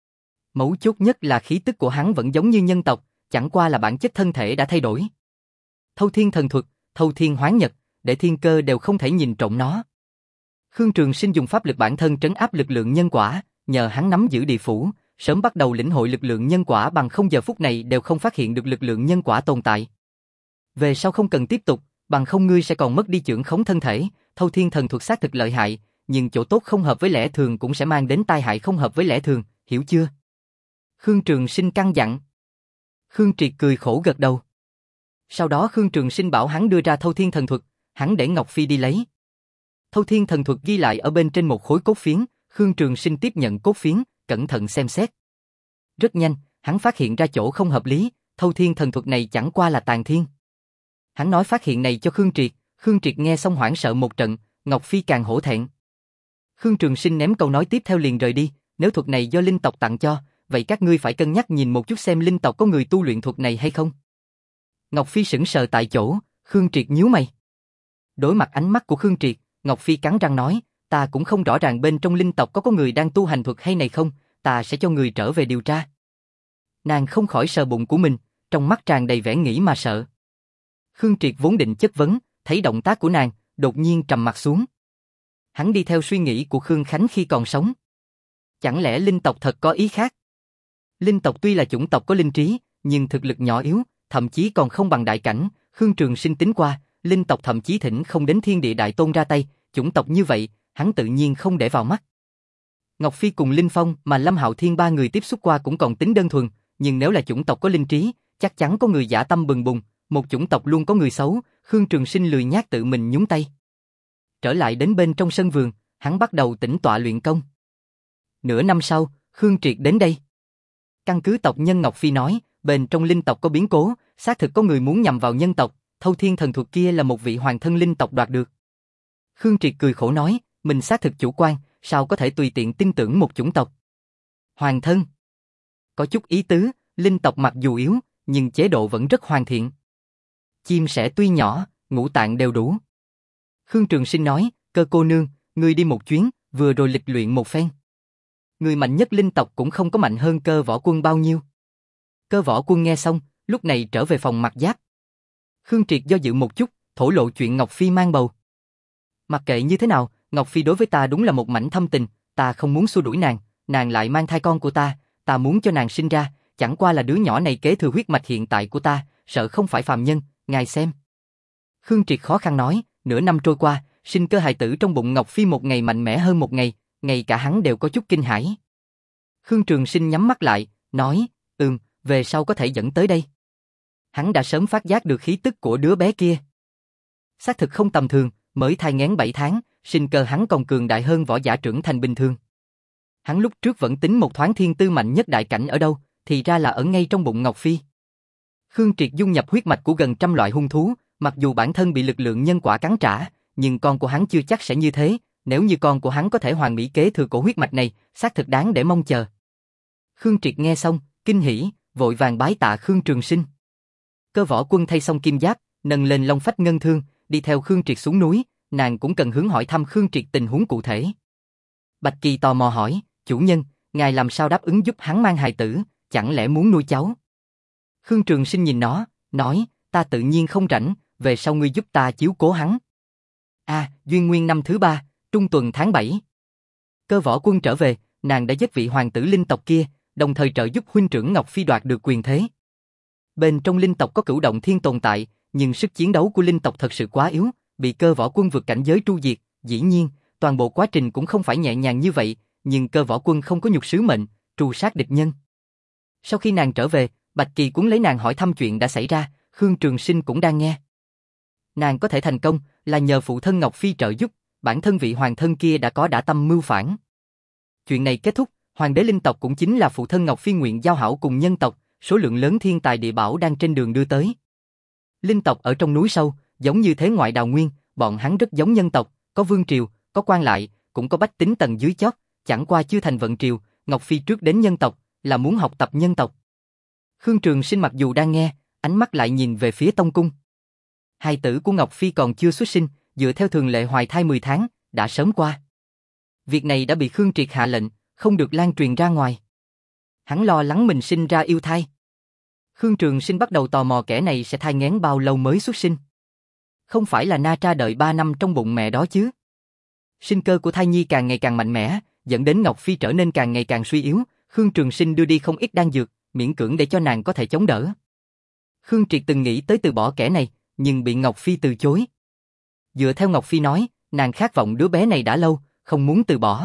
Mấu chốt nhất là khí tức của hắn vẫn giống như nhân tộc, chẳng qua là bản chất thân thể đã thay đổi. Thâu Thiên Thần Thuật, Thâu Thiên Hoán Nhật, để thiên cơ đều không thể nhìn trộm nó. Khương Trường Sinh dùng pháp lực bản thân trấn áp lực lượng nhân quả, nhờ hắn nắm giữ địa phủ, sớm bắt đầu lĩnh hội lực lượng nhân quả bằng không giờ phút này đều không phát hiện được lực lượng nhân quả tồn tại. Về sau không cần tiếp tục, Bằng không ngươi sẽ còn mất đi chưởng khống thân thể, thâu thiên thần thuật xác thực lợi hại, nhưng chỗ tốt không hợp với lẽ thường cũng sẽ mang đến tai hại không hợp với lẽ thường, hiểu chưa? Khương Trường Sinh căn dặn. Khương Triệt cười khổ gật đầu. Sau đó Khương Trường Sinh bảo hắn đưa ra thâu thiên thần thuật, hắn để Ngọc Phi đi lấy. Thâu thiên thần thuật ghi lại ở bên trên một khối cốt phiến, Khương Trường Sinh tiếp nhận cốt phiến, cẩn thận xem xét. Rất nhanh, hắn phát hiện ra chỗ không hợp lý, thâu thiên thần thuật này chẳng qua là tàn thiên. Hắn nói phát hiện này cho Khương Triệt, Khương Triệt nghe xong hoảng sợ một trận, Ngọc Phi càng hổ thẹn. Khương Trường Sinh ném câu nói tiếp theo liền rời đi, nếu thuật này do linh tộc tặng cho, vậy các ngươi phải cân nhắc nhìn một chút xem linh tộc có người tu luyện thuật này hay không. Ngọc Phi sững sờ tại chỗ, Khương Triệt nhíu mày. Đối mặt ánh mắt của Khương Triệt, Ngọc Phi cắn răng nói, ta cũng không rõ ràng bên trong linh tộc có có người đang tu hành thuật hay này không, ta sẽ cho người trở về điều tra. Nàng không khỏi sờ bụng của mình, trong mắt tràn đầy vẻ nghĩ mà sợ. Khương Triệt vốn định chất vấn, thấy động tác của nàng, đột nhiên trầm mặt xuống. Hắn đi theo suy nghĩ của Khương Khánh khi còn sống. Chẳng lẽ linh tộc thật có ý khác? Linh tộc tuy là chủng tộc có linh trí, nhưng thực lực nhỏ yếu, thậm chí còn không bằng đại cảnh. Khương Trường Sinh tính qua, linh tộc thậm chí thỉnh không đến thiên địa đại tôn ra tay, chủng tộc như vậy, hắn tự nhiên không để vào mắt. Ngọc Phi cùng Linh Phong mà Lâm Hạo Thiên ba người tiếp xúc qua cũng còn tính đơn thuần, nhưng nếu là chủng tộc có linh trí, chắc chắn có người dã tâm bừng bừng, một chủng tộc luôn có người xấu, Khương Trường Sinh lười nhác tự mình nhúng tay. Trở lại đến bên trong sân vườn, hắn bắt đầu tĩnh tọa luyện công. Nửa năm sau, Khương Triệt đến đây. Căn cứ tộc nhân Ngọc Phi nói, bên trong linh tộc có biến cố, xác thực có người muốn nhằm vào nhân tộc, thâu thiên thần thuật kia là một vị hoàng thân linh tộc đoạt được. Khương Triệt cười khổ nói, mình xác thực chủ quan, sao có thể tùy tiện tin tưởng một chủng tộc. Hoàng thân. Có chút ý tứ, linh tộc mặc dù yếu, nhưng chế độ vẫn rất hoàn thiện. Chim sẻ tuy nhỏ, ngũ tạng đều đủ. Khương Trường Sinh nói, Cơ cô nương, ngươi đi một chuyến, vừa rồi lịch luyện một phen. Người mạnh nhất linh tộc cũng không có mạnh hơn Cơ Võ Quân bao nhiêu. Cơ Võ Quân nghe xong, lúc này trở về phòng mặc giáp. Khương Triệt do dự một chút, thổ lộ chuyện Ngọc Phi mang bầu. Mặc kệ như thế nào, Ngọc Phi đối với ta đúng là một mảnh thâm tình, ta không muốn xua đuổi nàng, nàng lại mang thai con của ta, ta muốn cho nàng sinh ra, chẳng qua là đứa nhỏ này kế thừa huyết mạch hiện tại của ta, sợ không phải phàm nhân, ngài xem. Khương Triệt khó khăn nói, nửa năm trôi qua, sinh cơ hài tử trong bụng Ngọc Phi một ngày mạnh mẽ hơn một ngày, ngay cả hắn đều có chút kinh hãi. Khương Trường Sinh nhắm mắt lại, nói, ừm, về sau có thể dẫn tới đây. Hắn đã sớm phát giác được khí tức của đứa bé kia. Xác thực không tầm thường, mới thai nghén bảy tháng, sinh cơ hắn còn cường đại hơn võ giả trưởng thành bình thường. Hắn lúc trước vẫn tính một thoáng thiên tư mạnh nhất đại cảnh ở đâu, thì ra là ở ngay trong bụng Ngọc Phi. Khương Triệt dung nhập huyết mạch của gần trăm loại hung thú, mặc dù bản thân bị lực lượng nhân quả cắn trả, nhưng con của hắn chưa chắc sẽ như thế, nếu như con của hắn có thể hoàn mỹ kế thừa cổ huyết mạch này, xác thực đáng để mong chờ. Khương Triệt nghe xong, kinh hỉ, vội vàng bái tạ Khương Trường Sinh. Cơ Võ Quân thay xong kim giáp, nâng lên long phách ngân thương, đi theo Khương Triệt xuống núi, nàng cũng cần hướng hỏi thăm Khương Triệt tình huống cụ thể. Bạch Kỳ tò mò hỏi, chủ nhân, ngài làm sao đáp ứng giúp hắn mang hài tử, chẳng lẽ muốn nuôi cháu? Khương Trường Sinh nhìn nó, nói, ta tự nhiên không rảnh, về sau ngươi giúp ta chiếu cố hắn. À, Duyên Nguyên năm thứ ba, trung tuần tháng bảy. Cơ Võ Quân trở về, nàng đã giết vị hoàng tử linh tộc kia, đồng thời trợ giúp huynh trưởng Ngọc Phi đoạt được quyền thế. Bên trong linh tộc có Cửu Động Thiên tồn tại, nhưng sức chiến đấu của linh tộc thật sự quá yếu, bị Cơ Võ Quân vượt cảnh giới tru diệt, dĩ nhiên, toàn bộ quá trình cũng không phải nhẹ nhàng như vậy, nhưng Cơ Võ Quân không có nhục sứ mệnh, trù sát địch nhân. Sau khi nàng trở về, Bạch Kỳ cũng lấy nàng hỏi thăm chuyện đã xảy ra, Khương Trường Sinh cũng đang nghe. Nàng có thể thành công là nhờ phụ thân Ngọc Phi trợ giúp, bản thân vị hoàng thân kia đã có đã tâm mưu phản. Chuyện này kết thúc, hoàng đế linh tộc cũng chính là phụ thân Ngọc Phi nguyện giao hảo cùng nhân tộc, số lượng lớn thiên tài địa bảo đang trên đường đưa tới. Linh tộc ở trong núi sâu, giống như thế ngoại đào nguyên, bọn hắn rất giống nhân tộc, có vương triều, có quan lại, cũng có bách tính tầng dưới chót, chẳng qua chưa thành vận triều, Ngọc Phi trước đến nhân tộc, là muốn học tập nhân tộc. Khương Trường Sinh mặc dù đang nghe, ánh mắt lại nhìn về phía tông cung. Hài tử của Ngọc Phi còn chưa xuất sinh, dựa theo thường lệ hoài thai mười tháng, đã sớm qua. Việc này đã bị Khương Triệt hạ lệnh, không được lan truyền ra ngoài. Hắn lo lắng mình sinh ra yêu thai. Khương Trường Sinh bắt đầu tò mò kẻ này sẽ thai nghén bao lâu mới xuất sinh. Không phải là Na Tra đợi ba năm trong bụng mẹ đó chứ. Sinh cơ của thai nhi càng ngày càng mạnh mẽ, dẫn đến Ngọc Phi trở nên càng ngày càng suy yếu, Khương Trường Sinh đưa đi không ít đan dược, miễn cưỡng để cho nàng có thể chống đỡ. Khương Triệt từng nghĩ tới từ bỏ kẻ này, nhưng bị Ngọc Phi từ chối. Dựa theo Ngọc Phi nói, nàng khát vọng đứa bé này đã lâu, không muốn từ bỏ.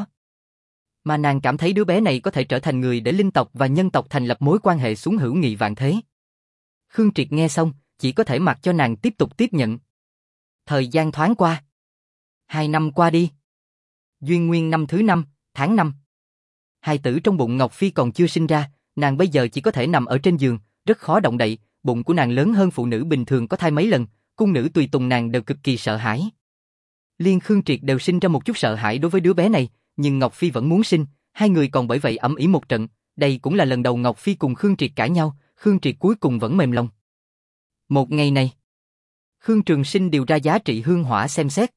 Mà nàng cảm thấy đứa bé này có thể trở thành người để linh tộc và nhân tộc thành lập mối quan hệ xuống hữu nghị vạn thế. Khương Triệt nghe xong, chỉ có thể mặc cho nàng tiếp tục tiếp nhận. Thời gian thoáng qua. Hai năm qua đi. Duyên Nguyên năm thứ năm, tháng năm. Hài tử trong bụng Ngọc Phi còn chưa sinh ra, nàng bây giờ chỉ có thể nằm ở trên giường, rất khó động đậy, bụng của nàng lớn hơn phụ nữ bình thường có thai mấy lần, cung nữ tùy tùng nàng đều cực kỳ sợ hãi. Liên Khương Triệt đều sinh ra một chút sợ hãi đối với đứa bé này, nhưng Ngọc Phi vẫn muốn sinh, hai người còn bởi vậy ầm ĩ một trận, đây cũng là lần đầu Ngọc Phi cùng Khương Triệt cãi nhau, Khương Triệt cuối cùng vẫn mềm lòng. Một ngày này, Khương Trường Sinh điều ra giá trị hương hỏa xem xét.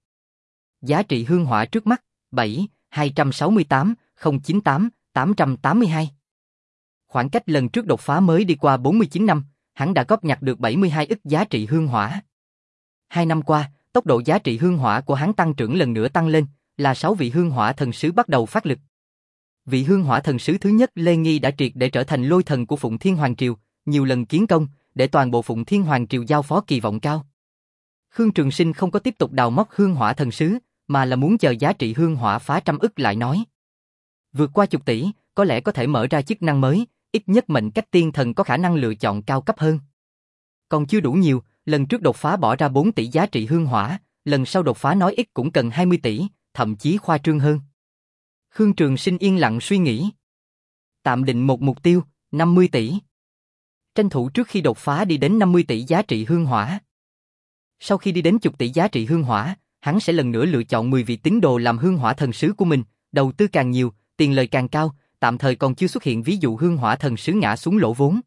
Giá trị hương hỏa trước mắt, bảy, hai trăm sáu mươi tám, không chín tám, tám trăm tám mươi hai. Khoảng cách lần trước đột phá mới đi qua bốn mươi chín năm, hắn đã góp nhặt được bảy mươi hai ức giá trị hương hỏa. Hai năm qua, tốc độ giá trị hương hỏa của hắn tăng trưởng lần nữa tăng lên, là sáu vị hương hỏa thần sứ bắt đầu phát lực. Vị hương hỏa thần sứ thứ nhất Lê Nghi đã triệt để trở thành lôi thần của Phụng Thiên Hoàng Triều, nhiều lần kiến công, để toàn bộ Phụng Thiên Hoàng Triều giao phó kỳ vọng cao. Khương Trường Sinh không có tiếp tục đào móc hương hỏa thần sứ, mà là muốn chờ giá trị hương hỏa phá trăm ức lại nói. Vượt qua chục tỷ, có lẽ có thể mở ra chức năng mới, ít nhất mệnh cách tiên thần có khả năng lựa chọn cao cấp hơn. Còn chưa đủ nhiều, lần trước đột phá bỏ ra bốn tỷ giá trị hương hỏa, lần sau đột phá nói ít cũng cần hai mươi tỷ, thậm chí khoa trương hơn. Khương Trường Sinh yên lặng suy nghĩ. Tạm định một mục tiêu, năm mươi tỷ. Tranh thủ trước khi đột phá đi đến năm mươi tỷ giá trị hương hỏa. Sau khi đi đến chục tỷ giá trị hương hỏa, hắn sẽ lần nữa lựa chọn mười vị tín đồ làm hương hỏa thần sứ của mình, đầu tư càng nhiều, tiền lời càng cao, tạm thời còn chưa xuất hiện ví dụ hương hỏa thần sứ ngã xuống lỗ vốn.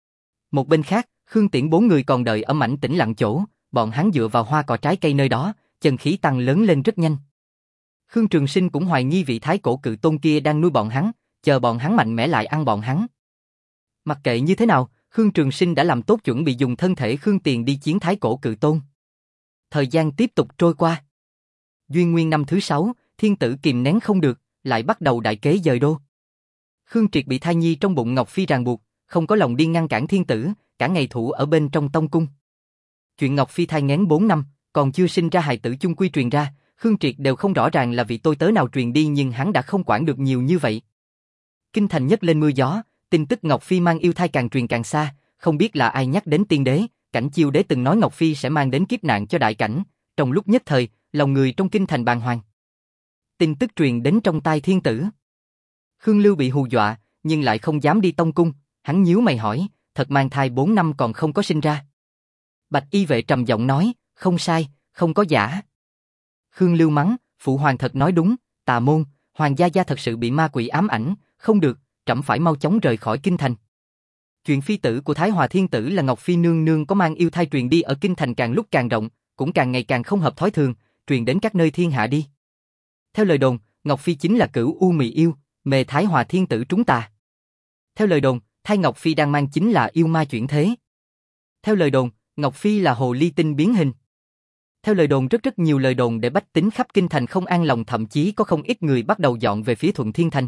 Một bên khác, Khương Tiễn bốn người còn đợi ở mảnh tĩnh lặng chỗ, bọn hắn dựa vào hoa cỏ trái cây nơi đó, chân khí tăng lớn lên rất nhanh. Khương Trường Sinh cũng hoài nghi vị thái cổ cự tôn kia đang nuôi bọn hắn, chờ bọn hắn mạnh mẽ lại ăn bọn hắn. Mặc kệ như thế nào, Khương Trường Sinh đã làm tốt chuẩn bị dùng thân thể Khương Tiền đi chiến thái cổ cự tôn. Thời gian tiếp tục trôi qua. Duyên Nguyên năm thứ sáu, thiên tử kìm nén không được, lại bắt đầu đại kế dời đô. Khương Triệt bị thai nhi trong bụng Ngọc Phi ràng buộc, không có lòng đi ngăn cản thiên tử, cả ngày thủ ở bên trong tông cung. Chuyện Ngọc Phi thai nghén bốn năm, còn chưa sinh ra hài tử chung quy truyền ra, Khương Triệt đều không rõ ràng là vị tôi tớ nào truyền đi, nhưng hắn đã không quản được nhiều như vậy. Kinh thành nhấc lên mưa gió, tin tức Ngọc Phi mang yêu thai càng truyền càng xa, không biết là ai nhắc đến tiên đế, Cảnh Chiêu đế từng nói Ngọc Phi sẽ mang đến kiếp nạn cho đại cảnh, trong lúc nhất thời, lòng người trong kinh thành bàng hoàng. Tin tức truyền đến trong tai thiên tử. Khương Lưu bị hù dọa, nhưng lại không dám đi tông cung, hắn nhíu mày hỏi, thật mang thai bốn năm còn không có sinh ra. Bạch y vệ trầm giọng nói, không sai, không có giả. Khương Lưu mắng, phụ hoàng thật nói đúng, tà môn, hoàng gia gia thật sự bị ma quỷ ám ảnh, không được, trẫm phải mau chóng rời khỏi kinh thành. Chuyện phi tử của Thái Hòa Thiên Tử là Ngọc Phi nương nương có mang yêu thai truyền đi ở kinh thành càng lúc càng rộng, cũng càng ngày càng không hợp thói thường, truyền đến các nơi thiên hạ đi. Theo lời đồn, Ngọc Phi chính là cửu u mị yêu, mê Thái Hòa Thiên Tử trúng tà. Theo lời đồn, thai Ngọc Phi đang mang chính là yêu ma chuyển thế. Theo lời đồn, Ngọc Phi là hồ ly tinh biến hình. Theo lời đồn rất rất nhiều lời đồn để bách tính khắp kinh thành không an lòng, thậm chí có không ít người bắt đầu dọn về phía Thuận Thiên Thành.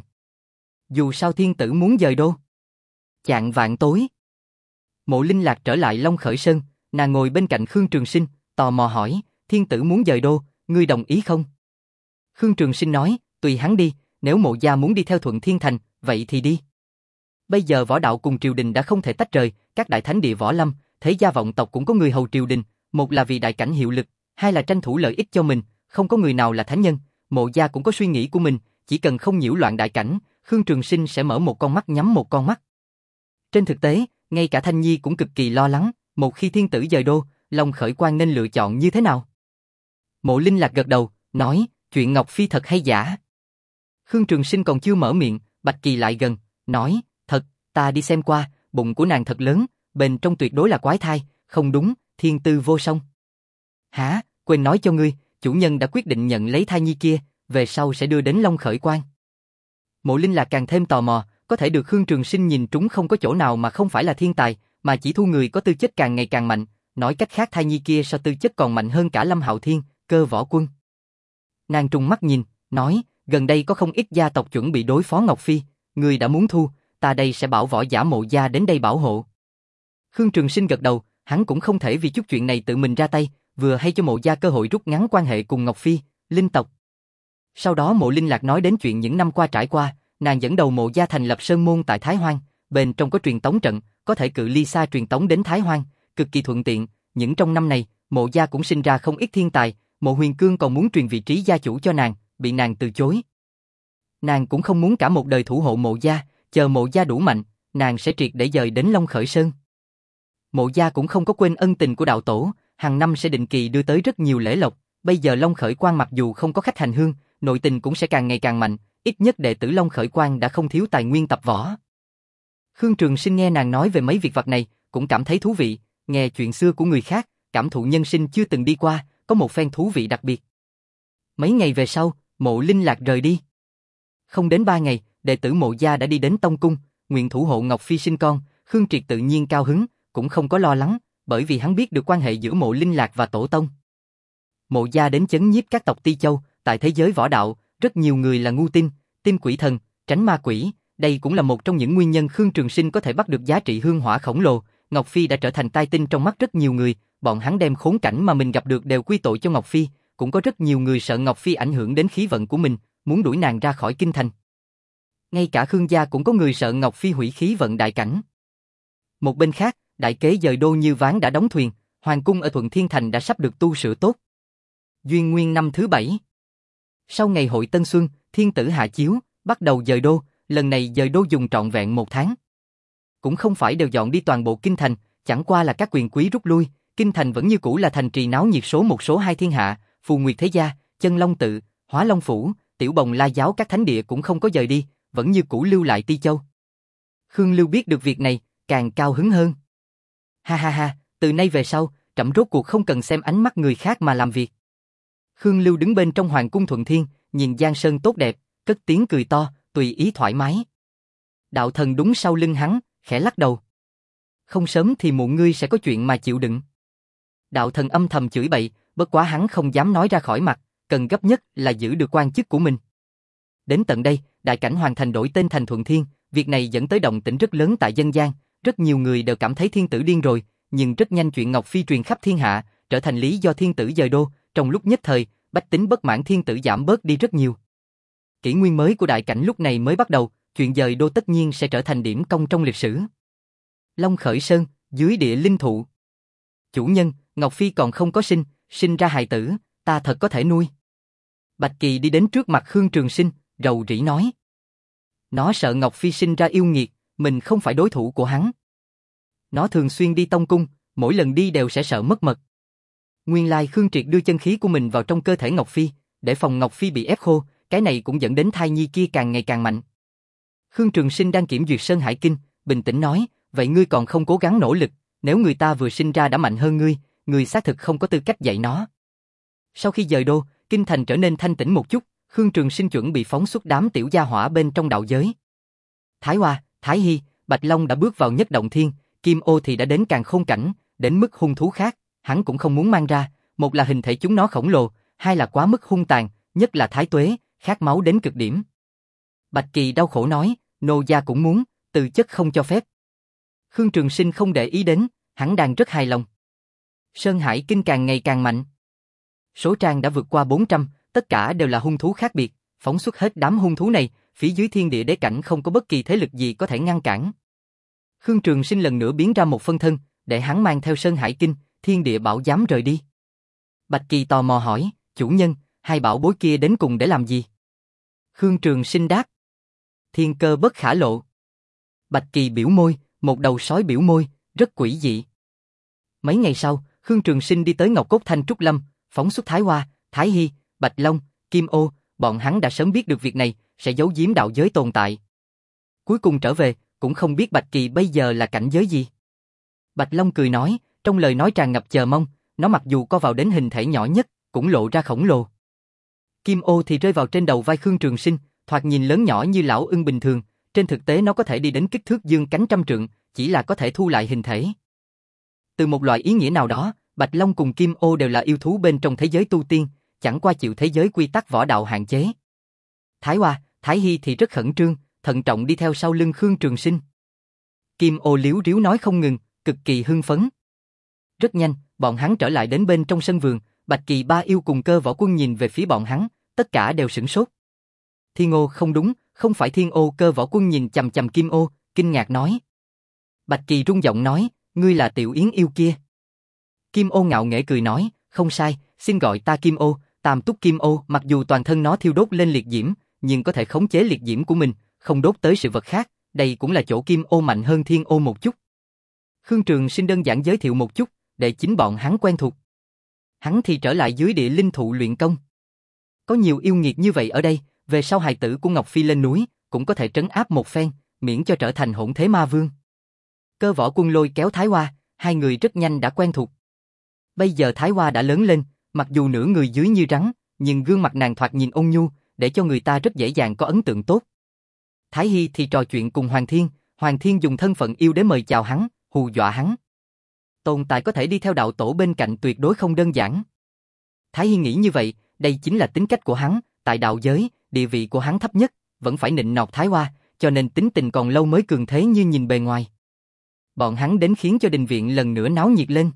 Dù sao thiên tử muốn dời đô. Chạng vạn tối, Mộ Linh Lạc trở lại Long Khởi Sơn, nàng ngồi bên cạnh Khương Trường Sinh, tò mò hỏi, thiên tử muốn dời đô, ngươi đồng ý không? Khương Trường Sinh nói, tùy hắn đi, nếu mộ gia muốn đi theo Thuận Thiên Thành, vậy thì đi. Bây giờ võ đạo cùng triều đình đã không thể tách rời, các đại thánh địa võ lâm, thế gia vọng tộc cũng có người hầu triều đình, một là vì đại cảnh hiệu lực, hai là tranh thủ lợi ích cho mình, không có người nào là thánh nhân, mộ gia cũng có suy nghĩ của mình, chỉ cần không nhiễu loạn đại cảnh, Khương Trường Sinh sẽ mở một con mắt nhắm một con mắt. Trên thực tế, ngay cả Thanh Nhi cũng cực kỳ lo lắng, một khi thiên tử dời đô, Long Khởi Quan nên lựa chọn như thế nào? Mộ Linh Lạc gật đầu, nói, chuyện Ngọc Phi thật hay giả? Khương Trường Sinh còn chưa mở miệng, Bạch Kỳ lại gần, nói, thật, ta đi xem qua, bụng của nàng thật lớn, bên trong tuyệt đối là quái thai, không đúng, thiên tư vô song. Hả, quên nói cho ngươi, chủ nhân đã quyết định nhận lấy thai nhi kia, về sau sẽ đưa đến Long Khởi Quan. Mộ Linh Lạc càng thêm tò mò, có thể được Khương Trường Sinh nhìn trúng không có chỗ nào mà không phải là thiên tài, mà chỉ thu người có tư chất càng ngày càng mạnh, nói cách khác thai nhi kia so tư chất còn mạnh hơn cả Lâm Hạo Thiên, Cơ Võ Quân. Nàng trùng mắt nhìn, nói, gần đây có không ít gia tộc chuẩn bị đối phó Ngọc Phi, người đã muốn thu, ta đây sẽ bảo võ giả Mộ gia đến đây bảo hộ. Khương Trường Sinh gật đầu, hắn cũng không thể vì chút chuyện này tự mình ra tay, vừa hay cho Mộ Gia cơ hội rút ngắn quan hệ cùng Ngọc Phi, linh tộc. Sau đó Mộ Linh Lạc nói đến chuyện những năm qua trải qua, nàng dẫn đầu Mộ Gia thành lập sơn môn tại Thái Hoang, bên trong có truyền tống trận, có thể cự ly xa truyền tống đến Thái Hoang, cực kỳ thuận tiện. Những trong năm này, Mộ Gia cũng sinh ra không ít thiên tài, Mộ Huyền Cương còn muốn truyền vị trí gia chủ cho nàng, bị nàng từ chối. Nàng cũng không muốn cả một đời thủ hộ Mộ Gia, chờ Mộ Gia đủ mạnh, nàng sẽ triệt để dời đến Long Khởi Sơn. Mộ Gia cũng không có quên ân tình của đạo tổ, hàng năm sẽ định kỳ đưa tới rất nhiều lễ lộc. Bây giờ Long Khởi Quan mặc dù không có khách hành hương, nội tình cũng sẽ càng ngày càng mạnh, ít nhất đệ tử Long Khởi Quan đã không thiếu tài nguyên tập võ. Khương Trường Sinh nghe nàng nói về mấy việc vặt này, cũng cảm thấy thú vị, nghe chuyện xưa của người khác, cảm thụ nhân sinh chưa từng đi qua, có một phen thú vị đặc biệt. Mấy ngày về sau, Mộ Linh Lạc rời đi. Không đến ba ngày, đệ tử Mộ Gia đã đi đến Tông Cung, nguyện thủ hộ Ngọc Phi sinh con. Khương Triệt tự nhiên cao hứng, cũng không có lo lắng, bởi vì hắn biết được quan hệ giữa Mộ Linh Lạc và Tổ Tông. Mộ Gia đến chấn nhiếp các tộc Ti Châu, tại thế giới võ đạo, rất nhiều người là ngu tinh, tin quỷ thần, tránh ma quỷ, đây cũng là một trong những nguyên nhân Khương Trường Sinh có thể bắt được giá trị hương hỏa khổng lồ. Ngọc Phi đã trở thành tai tinh trong mắt rất nhiều người, bọn hắn đem khốn cảnh mà mình gặp được đều quy tội cho Ngọc Phi, cũng có rất nhiều người sợ Ngọc Phi ảnh hưởng đến khí vận của mình, muốn đuổi nàng ra khỏi kinh thành. Ngay cả Khương gia cũng có người sợ Ngọc Phi hủy khí vận đại cảnh. Một bên khác, đại kế dời đô như ván đã đóng thuyền, hoàng cung ở Thuận Thiên Thành đã sắp được tu sửa tốt. Duyên Nguyên năm thứ bảy. Sau ngày hội Tân Xuân, thiên tử hạ chiếu, bắt đầu dời đô, lần này dời đô dùng trọn vẹn một tháng. Cũng không phải đều dọn đi toàn bộ kinh thành, chẳng qua là các quyền quý rút lui, kinh thành vẫn như cũ là thành trì náo nhiệt số một số hai thiên hạ, Phù Nguyệt Thế Gia, Chân Long Tự, Hóa Long Phủ, Tiểu Bồng La Giáo các thánh địa cũng không có dời đi, vẫn như cũ lưu lại Ti Châu. Khương Lưu biết được việc này, càng cao hứng hơn. Ha ha ha, từ nay về sau, trẫm rốt cuộc không cần xem ánh mắt người khác mà làm việc. Khương Lưu đứng bên trong hoàng cung Thuận Thiên, nhìn giang sơn tốt đẹp, cất tiếng cười to, tùy ý thoải mái. Đạo Thần đúng sau lưng hắn, khẽ lắc đầu. Không sớm thì muộn ngươi sẽ có chuyện mà chịu đựng. Đạo Thần âm thầm chửi bậy, bất quá hắn không dám nói ra khỏi mặt, cần gấp nhất là giữ được quan chức của mình. Đến tận đây, đại cảnh hoàn thành đổi tên thành Thuận Thiên, việc này dẫn tới động tĩnh rất lớn tại dân gian, rất nhiều người đều cảm thấy thiên tử điên rồi, nhưng rất nhanh chuyện Ngọc Phi truyền khắp thiên hạ, trở thành lý do thiên tử dời đô, trong lúc nhất thời, bách tính bất mãn thiên tử giảm bớt đi rất nhiều. Kỷ nguyên mới của đại cảnh lúc này mới bắt đầu, chuyện dời đô tất nhiên sẽ trở thành điểm công trong lịch sử. Long Khởi Sơn, dưới địa linh thụ. Chủ nhân, Ngọc Phi còn không có sinh, sinh ra hài tử, ta thật có thể nuôi. Bạch Kỳ đi đến trước mặt Khương Trường Sinh, rầu rĩ nói. Nó sợ Ngọc Phi sinh ra yêu nghiệt, mình không phải đối thủ của hắn. Nó thường xuyên đi tông cung, mỗi lần đi đều sẽ sợ mất mật. Nguyên lai Khương Triệt đưa chân khí của mình vào trong cơ thể Ngọc Phi, để phòng Ngọc Phi bị ép khô, cái này cũng dẫn đến thai nhi kia càng ngày càng mạnh. Khương Trường Sinh đang kiểm duyệt Sơn Hải Kinh, bình tĩnh nói, vậy ngươi còn không cố gắng nỗ lực, nếu người ta vừa sinh ra đã mạnh hơn ngươi, ngươi xác thực không có tư cách dạy nó. Sau khi dời đô, kinh thành trở nên thanh tĩnh một chút, Khương Trường Sinh chuẩn bị phóng xuất đám tiểu gia hỏa bên trong đạo giới. Thái Hoa, Thái Hy, Bạch Long đã bước vào nhất động thiên, Kim Ô thì đã đến càn khôn cảnh, đến mức hung thú khác, hắn cũng không muốn mang ra, một là hình thể chúng nó khổng lồ, hai là quá mức hung tàn, nhất là Thái Tuế, khát máu đến cực điểm. Bạch Kỳ đau khổ nói, nô gia cũng muốn, từ chất không cho phép. Khương Trường Sinh không để ý đến, hắn đang rất hài lòng. Sơn Hải Kinh càng ngày càng mạnh. Số trang đã vượt qua bốn trăm, tất cả đều là hung thú khác biệt, phóng xuất hết đám hung thú này, phía dưới thiên địa đế cảnh không có bất kỳ thế lực gì có thể ngăn cản. Khương Trường Sinh lần nữa biến ra một phân thân, để hắn mang theo Sơn Hải Kinh, thiên địa bảo giám rời đi. Bạch Kỳ tò mò hỏi, chủ nhân, hai bảo bối kia đến cùng để làm gì? Khương Trường Sinh đáp, thiên cơ bất khả lộ. Bạch Kỳ biểu môi, một đầu sói biểu môi, rất quỷ dị. Mấy ngày sau, Khương Trường Sinh đi tới Ngọc Cốt Thanh Trúc Lâm, phóng xuất Thái Hoa, Thái Hy, Bạch Long, Kim Ô, bọn hắn đã sớm biết được việc này, sẽ giấu giếm đạo giới tồn tại. Cuối cùng trở về, cũng không biết Bạch Kỳ bây giờ là cảnh giới gì. Bạch Long cười nói, trong lời nói tràn ngập chờ mong, nó mặc dù co vào đến hình thể nhỏ nhất, cũng lộ ra khổng lồ. Kim Ô thì rơi vào trên đầu vai Khương Trường Sinh, thoạt nhìn lớn nhỏ như lão ưng bình thường, trên thực tế nó có thể đi đến kích thước dương cánh trăm trượng, chỉ là có thể thu lại hình thể. Từ một loại ý nghĩa nào đó, Bạch Long cùng Kim Ô đều là yêu thú bên trong thế giới tu tiên, chẳng qua chịu thế giới quy tắc võ đạo hạn chế. Thái Hoa, Thái Hy thì rất khẩn trương, thận trọng đi theo sau lưng Khương Trường Sinh. Kim Ô liếu riếu nói không ngừng, cực kỳ hưng phấn. Rất nhanh, bọn hắn trở lại đến bên trong sân vườn, Bạch Kỳ Ba Yêu cùng Cơ Võ Quân nhìn về phía bọn hắn, tất cả đều sửng sốt. Thiên Ô không đúng, không phải Thiên Ô. Cơ Võ Quân nhìn chằm chằm Kim Ô, kinh ngạc nói. Bạch Kỳ rung giọng nói, ngươi là Tiểu Yến Yêu kia. Kim Ô ngạo nghễ cười nói, không sai, xin gọi ta Kim Ô, Tam Túc Kim Ô. Mặc dù toàn thân nó thiêu đốt lên liệt diễm, nhưng có thể khống chế liệt diễm của mình, không đốt tới sự vật khác, đây cũng là chỗ Kim Ô mạnh hơn Thiên Ô một chút. Khương Trường Sinh đơn giản giới thiệu một chút, để chính bọn hắn quen thuộc. Hắn thì trở lại dưới địa linh thụ luyện công. Có nhiều yêu nghiệt như vậy ở đây, về sau hài tử của Ngọc Phi lên núi, cũng có thể trấn áp một phen, miễn cho trở thành hỗn thế ma vương. Cơ Võ Quân lôi kéo Thái Hoa, hai người rất nhanh đã quen thuộc. Bây giờ Thái Hoa đã lớn lên, mặc dù nửa người dưới như rắn, nhưng gương mặt nàng thoạt nhìn ôn nhu, để cho người ta rất dễ dàng có ấn tượng tốt. Thái Hy thì trò chuyện cùng Hoàng Thiên, Hoàng Thiên dùng thân phận yêu đế mời chào hắn, hù dọa hắn. Tồn tại có thể đi theo đạo tổ bên cạnh tuyệt đối không đơn giản. Thái Hy nghĩ như vậy, đây chính là tính cách của hắn, tại đạo giới, địa vị của hắn thấp nhất, vẫn phải nịnh nọt Thái Hoa, cho nên tính tình còn lâu mới cường thế như nhìn bề ngoài. Bọn hắn đến khiến cho đình viện lần nữa náo nhiệt lên.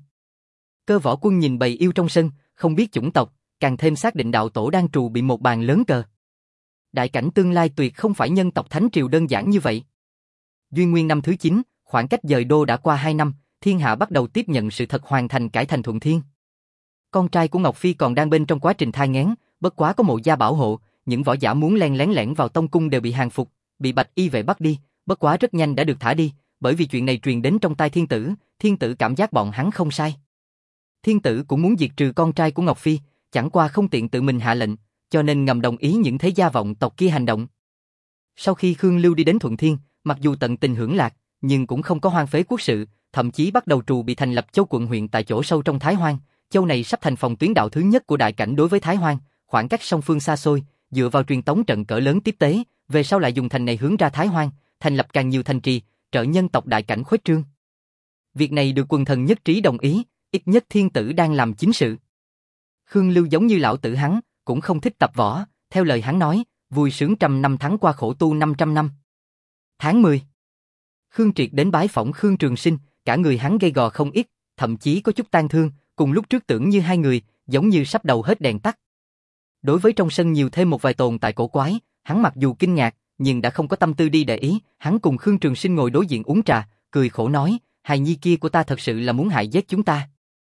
Cơ Võ Quân nhìn bầy yêu trong sân, không biết chủng tộc, càng thêm xác định đạo tổ đang trù bị một bàn lớn cờ. Đại cảnh tương lai tuyệt không phải nhân tộc Thánh Triều đơn giản như vậy. Duyên Nguyên năm thứ chín, khoảng cách dời đô đã qua hai năm, thiên hạ bắt đầu tiếp nhận sự thật hoàn thành cải thành Thuận Thiên. Con trai của Ngọc Phi còn đang bên trong quá trình thai nghén, bất quá có mộ gia bảo hộ, những võ giả muốn len lén lẻn vào tông cung đều bị hàng phục, bị Bạch Y vệ bắt đi, bất quá rất nhanh đã được thả đi, bởi vì chuyện này truyền đến trong tai Thiên Tử, Thiên Tử cảm giác bọn hắn không sai. Thiên Tử cũng muốn diệt trừ con trai của Ngọc Phi, chẳng qua không tiện tự mình hạ lệnh, cho nên ngầm đồng ý những thế gia vọng tộc kia hành động. Sau khi Khương Lưu đi đến Thuận Thiên, mặc dù tận tình hưởng lạc, nhưng cũng không có hoang phế quốc sự, thậm chí bắt đầu trù bị thành lập châu quận huyện tại chỗ sâu trong Thái Hoang. Châu này sắp thành phòng tuyến đạo thứ nhất của đại cảnh đối với Thái Hoang, khoảng cách song phương xa xôi, dựa vào truyền tống trận cỡ lớn tiếp tế, về sau lại dùng thành này hướng ra Thái Hoang, thành lập càng nhiều thành trì, trợ nhân tộc đại cảnh khuếch trương. Việc này được quần thần nhất trí đồng ý, ít nhất Thiên Tử đang làm chính sự. Khương Lưu giống như lão tử hắn, cũng không thích tập võ, theo lời hắn nói, vui sướng trăm năm thắng qua khổ tu năm trăm năm. Tháng mười, Khương Triệt đến bái phỏng Khương Trường Sinh, cả người hắn gầy gò không ít, thậm chí có chút tang thương, cùng lúc trước tưởng như hai người, giống như sắp đầu hết đèn tắt. Đối với trong sân nhiều thêm một vài tồn tại cổ quái, hắn mặc dù kinh ngạc, nhưng đã không có tâm tư đi để ý, hắn cùng Khương Trường Sinh ngồi đối diện uống trà, cười khổ nói, hài nhi kia của ta thật sự là muốn hại giết chúng ta.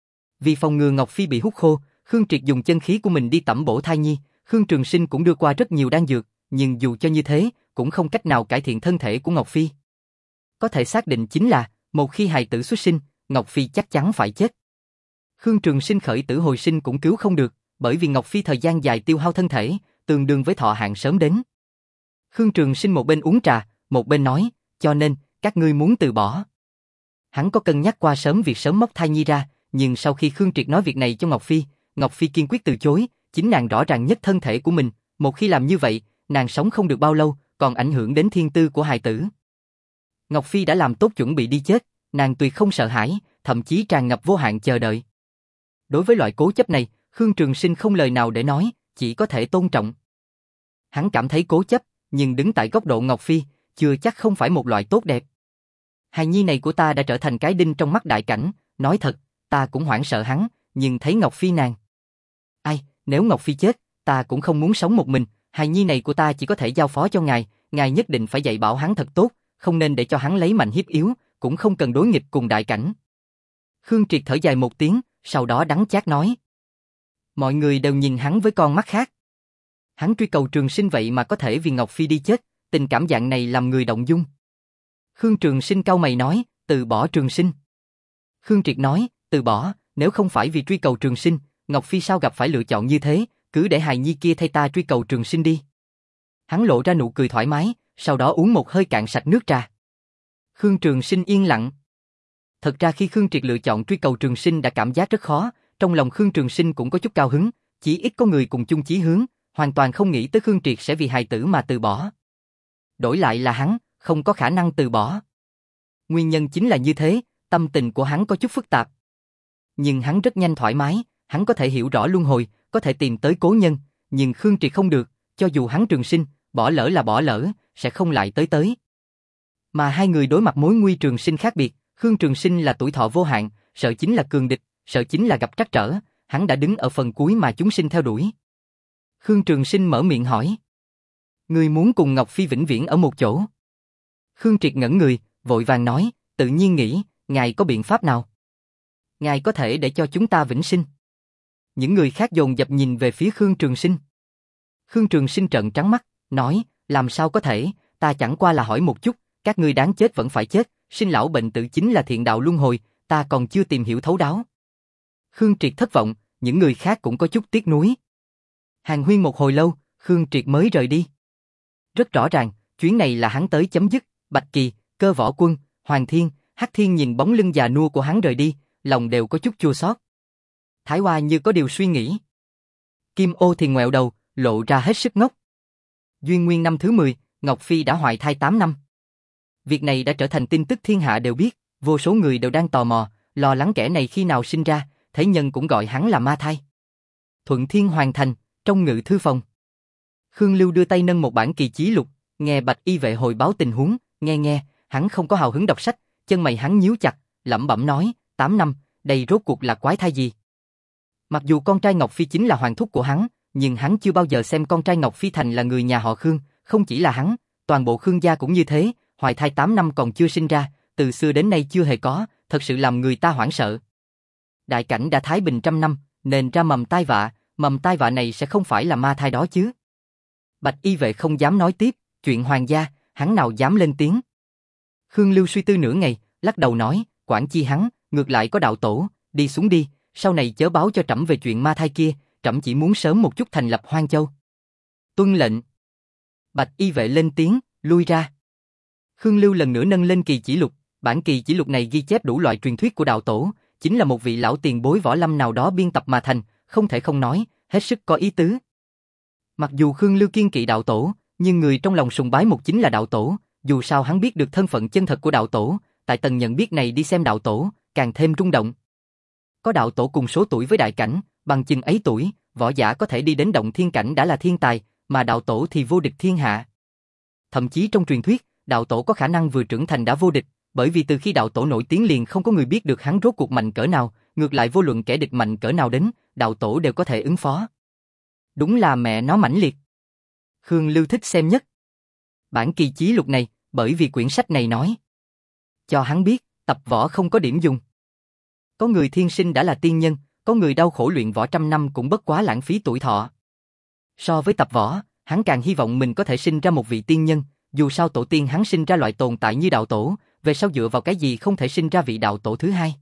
Vì phòng ngừa Ngọc Phi bị hút khô, Khương Triệt dùng chân khí của mình đi tẩm bổ thai nhi, Khương Trường Sinh cũng đưa qua rất nhiều đan dược, nhưng dù cho như thế, cũng không cách nào cải thiện thân thể của Ngọc Phi. Có thể xác định chính là, một khi hài tử xuất sinh, Ngọc Phi chắc chắn phải chết. Khương Trường Sinh khởi tử hồi sinh cũng cứu không được, bởi vì Ngọc Phi thời gian dài tiêu hao thân thể, tương đương với thọ hạn sớm đến. Khương Trường Sinh một bên uống trà, một bên nói, cho nên, các ngươi muốn từ bỏ. Hắn có cân nhắc qua sớm việc sớm móc thai nhi ra, nhưng sau khi Khương Triệt nói việc này cho Ngọc Phi, Ngọc Phi kiên quyết từ chối, chính nàng rõ ràng nhất thân thể của mình, một khi làm như vậy, nàng sống không được bao lâu, còn ảnh hưởng đến thiên tư của hài tử. Ngọc Phi đã làm tốt chuẩn bị đi chết, nàng tuyệt không sợ hãi, thậm chí tràn ngập vô hạn chờ đợi. Đối với loại cố chấp này, Khương Trường Sinh không lời nào để nói, chỉ có thể tôn trọng. Hắn cảm thấy cố chấp, nhưng đứng tại góc độ Ngọc Phi, chưa chắc không phải một loại tốt đẹp. Hài nhi này của ta đã trở thành cái đinh trong mắt đại cảnh, nói thật, ta cũng hoảng sợ hắn, nhưng thấy Ngọc Phi nàng. Ai, nếu Ngọc Phi chết, ta cũng không muốn sống một mình, hài nhi này của ta chỉ có thể giao phó cho ngài, ngài nhất định phải dạy bảo hắn thật tốt, không nên để cho hắn lấy mạnh hiếp yếu, cũng không cần đối nghịch cùng đại cảnh. Khương Triệt thở dài một tiếng, sau đó đắng chát nói. Mọi người đều nhìn hắn với con mắt khác. Hắn truy cầu Trường Sinh vậy mà có thể vì Ngọc Phi đi chết, tình cảm dạng này làm người động dung. Khương Trường Sinh cau mày nói, từ bỏ Trường Sinh. Khương Triệt nói, từ bỏ, nếu không phải vì truy cầu Trường Sinh, Ngọc Phi sao gặp phải lựa chọn như thế, cứ để hài nhi kia thay ta truy cầu Trường Sinh đi. Hắn lộ ra nụ cười thoải mái, sau đó uống một hơi cạn sạch nước trà. Khương Trường Sinh yên lặng. Thật ra khi Khương Triệt lựa chọn truy cầu Trường Sinh đã cảm giác rất khó, trong lòng Khương Trường Sinh cũng có chút cao hứng, chỉ ít có người cùng chung chí hướng, hoàn toàn không nghĩ tới Khương Triệt sẽ vì hài tử mà từ bỏ. Đổi lại là hắn, không có khả năng từ bỏ. Nguyên nhân chính là như thế, tâm tình của hắn có chút phức tạp. Nhưng hắn rất nhanh thoải mái, hắn có thể hiểu rõ luân hồi, có thể tìm tới cố nhân, nhưng Khương Triệt không được, cho dù hắn Trường Sinh, bỏ lỡ là bỏ lỡ, sẽ không lại tới tới. Mà hai người đối mặt mối nguy Trường Sinh khác biệt, Khương Trường Sinh là tuổi thọ vô hạn, sợ chính là cường địch, sợ chính là gặp trắc trở, hắn đã đứng ở phần cuối mà chúng sinh theo đuổi. Khương Trường Sinh mở miệng hỏi. Ngươi muốn cùng Ngọc Phi vĩnh viễn ở một chỗ? Khương Triệt ngẩn người, vội vàng nói, tự nhiên nghĩ, ngài có biện pháp nào? Ngài có thể để cho chúng ta vĩnh sinh. Những người khác dồn dập nhìn về phía Khương Trường Sinh. Khương Trường Sinh trợn trắng mắt, nói, làm sao có thể, ta chẳng qua là hỏi một chút, các ngươi đáng chết vẫn phải chết, sinh lão bệnh tử chính là thiện đạo luân hồi, ta còn chưa tìm hiểu thấu đáo. Khương Triệt thất vọng, những người khác cũng có chút tiếc nuối. Hàn huyên một hồi lâu, Khương Triệt mới rời đi. Rất rõ ràng, chuyến này là hắn tới chấm dứt. Bạch Kỳ, Cơ Võ Quân, Hoàng Thiên, Hắc Thiên nhìn bóng lưng già nua của hắn rời đi, lòng đều có chút chua xót. Thái Hoa như có điều suy nghĩ. Kim Ô thì ngoẹo đầu, lộ ra hết sức ngốc. Duyên Nguyên năm thứ mười, Ngọc Phi đã hoại thai tám năm. Việc này đã trở thành tin tức thiên hạ đều biết, vô số người đều đang tò mò, lo lắng kẻ này khi nào sinh ra, thế nhân cũng gọi hắn là ma thai. Thuận Thiên Hoàng Thành, trong ngự thư phòng. Khương Lưu đưa tay nâng một bản kỳ chí lục, nghe Bạch Y vệ hồi báo tình huống, nghe nghe, hắn không có hào hứng đọc sách, chân mày hắn nhíu chặt, lẩm bẩm nói, tám năm, đây rốt cuộc là quái thai gì? Mặc dù con trai Ngọc Phi chính là hoàng thúc của hắn, nhưng hắn chưa bao giờ xem con trai Ngọc Phi thành là người nhà họ Khương, không chỉ là hắn, toàn bộ Khương gia cũng như thế, hoài thai tám năm còn chưa sinh ra, từ xưa đến nay chưa hề có, thật sự làm người ta hoảng sợ. Đại cảnh đã thái bình trăm năm, nên ra mầm tai vạ, mầm tai vạ này sẽ không phải là ma thai đó chứ? Bạch Y vệ không dám nói tiếp, chuyện hoàng gia, hắn nào dám lên tiếng. Khương Lưu suy tư nửa ngày, lắc đầu nói, quản chi hắn, ngược lại có đạo tổ, đi xuống đi, sau này chớ báo cho trẫm về chuyện ma thai kia, trẫm chỉ muốn sớm một chút thành lập Hoang Châu. Tuân lệnh. Bạch Y vệ lên tiếng, lui ra. Khương Lưu lần nữa nâng lên kỳ chỉ lục, bản kỳ chỉ lục này ghi chép đủ loại truyền thuyết của đạo tổ, chính là một vị lão tiền bối võ lâm nào đó biên tập mà thành, không thể không nói, hết sức có ý tứ. Mặc dù Khương Lưu kiên kỵ đạo tổ, nhưng người trong lòng sùng bái một chính là đạo tổ, dù sao hắn biết được thân phận chân thật của đạo tổ, tại tầng nhận biết này đi xem đạo tổ, càng thêm rung động. Có đạo tổ cùng số tuổi với đại cảnh, bằng chừng ấy tuổi, võ giả có thể đi đến động thiên cảnh đã là thiên tài, mà đạo tổ thì vô địch thiên hạ. Thậm chí trong truyền thuyết, đạo tổ có khả năng vừa trưởng thành đã vô địch, bởi vì từ khi đạo tổ nổi tiếng liền không có người biết được hắn rốt cuộc mạnh cỡ nào, ngược lại vô luận kẻ địch mạnh cỡ nào đến, đạo tổ đều có thể ứng phó. Đúng là mẹ nó mãnh liệt. Khương Lưu thích xem nhất bản kỳ chí lục này, bởi vì quyển sách này nói cho hắn biết, tập võ không có điểm dùng. Có người thiên sinh đã là tiên nhân, có người đau khổ luyện võ trăm năm cũng bất quá lãng phí tuổi thọ. So với tập võ, hắn càng hy vọng mình có thể sinh ra một vị tiên nhân, dù sao tổ tiên hắn sinh ra loại tồn tại như đạo tổ, về sau dựa vào cái gì không thể sinh ra vị đạo tổ thứ hai.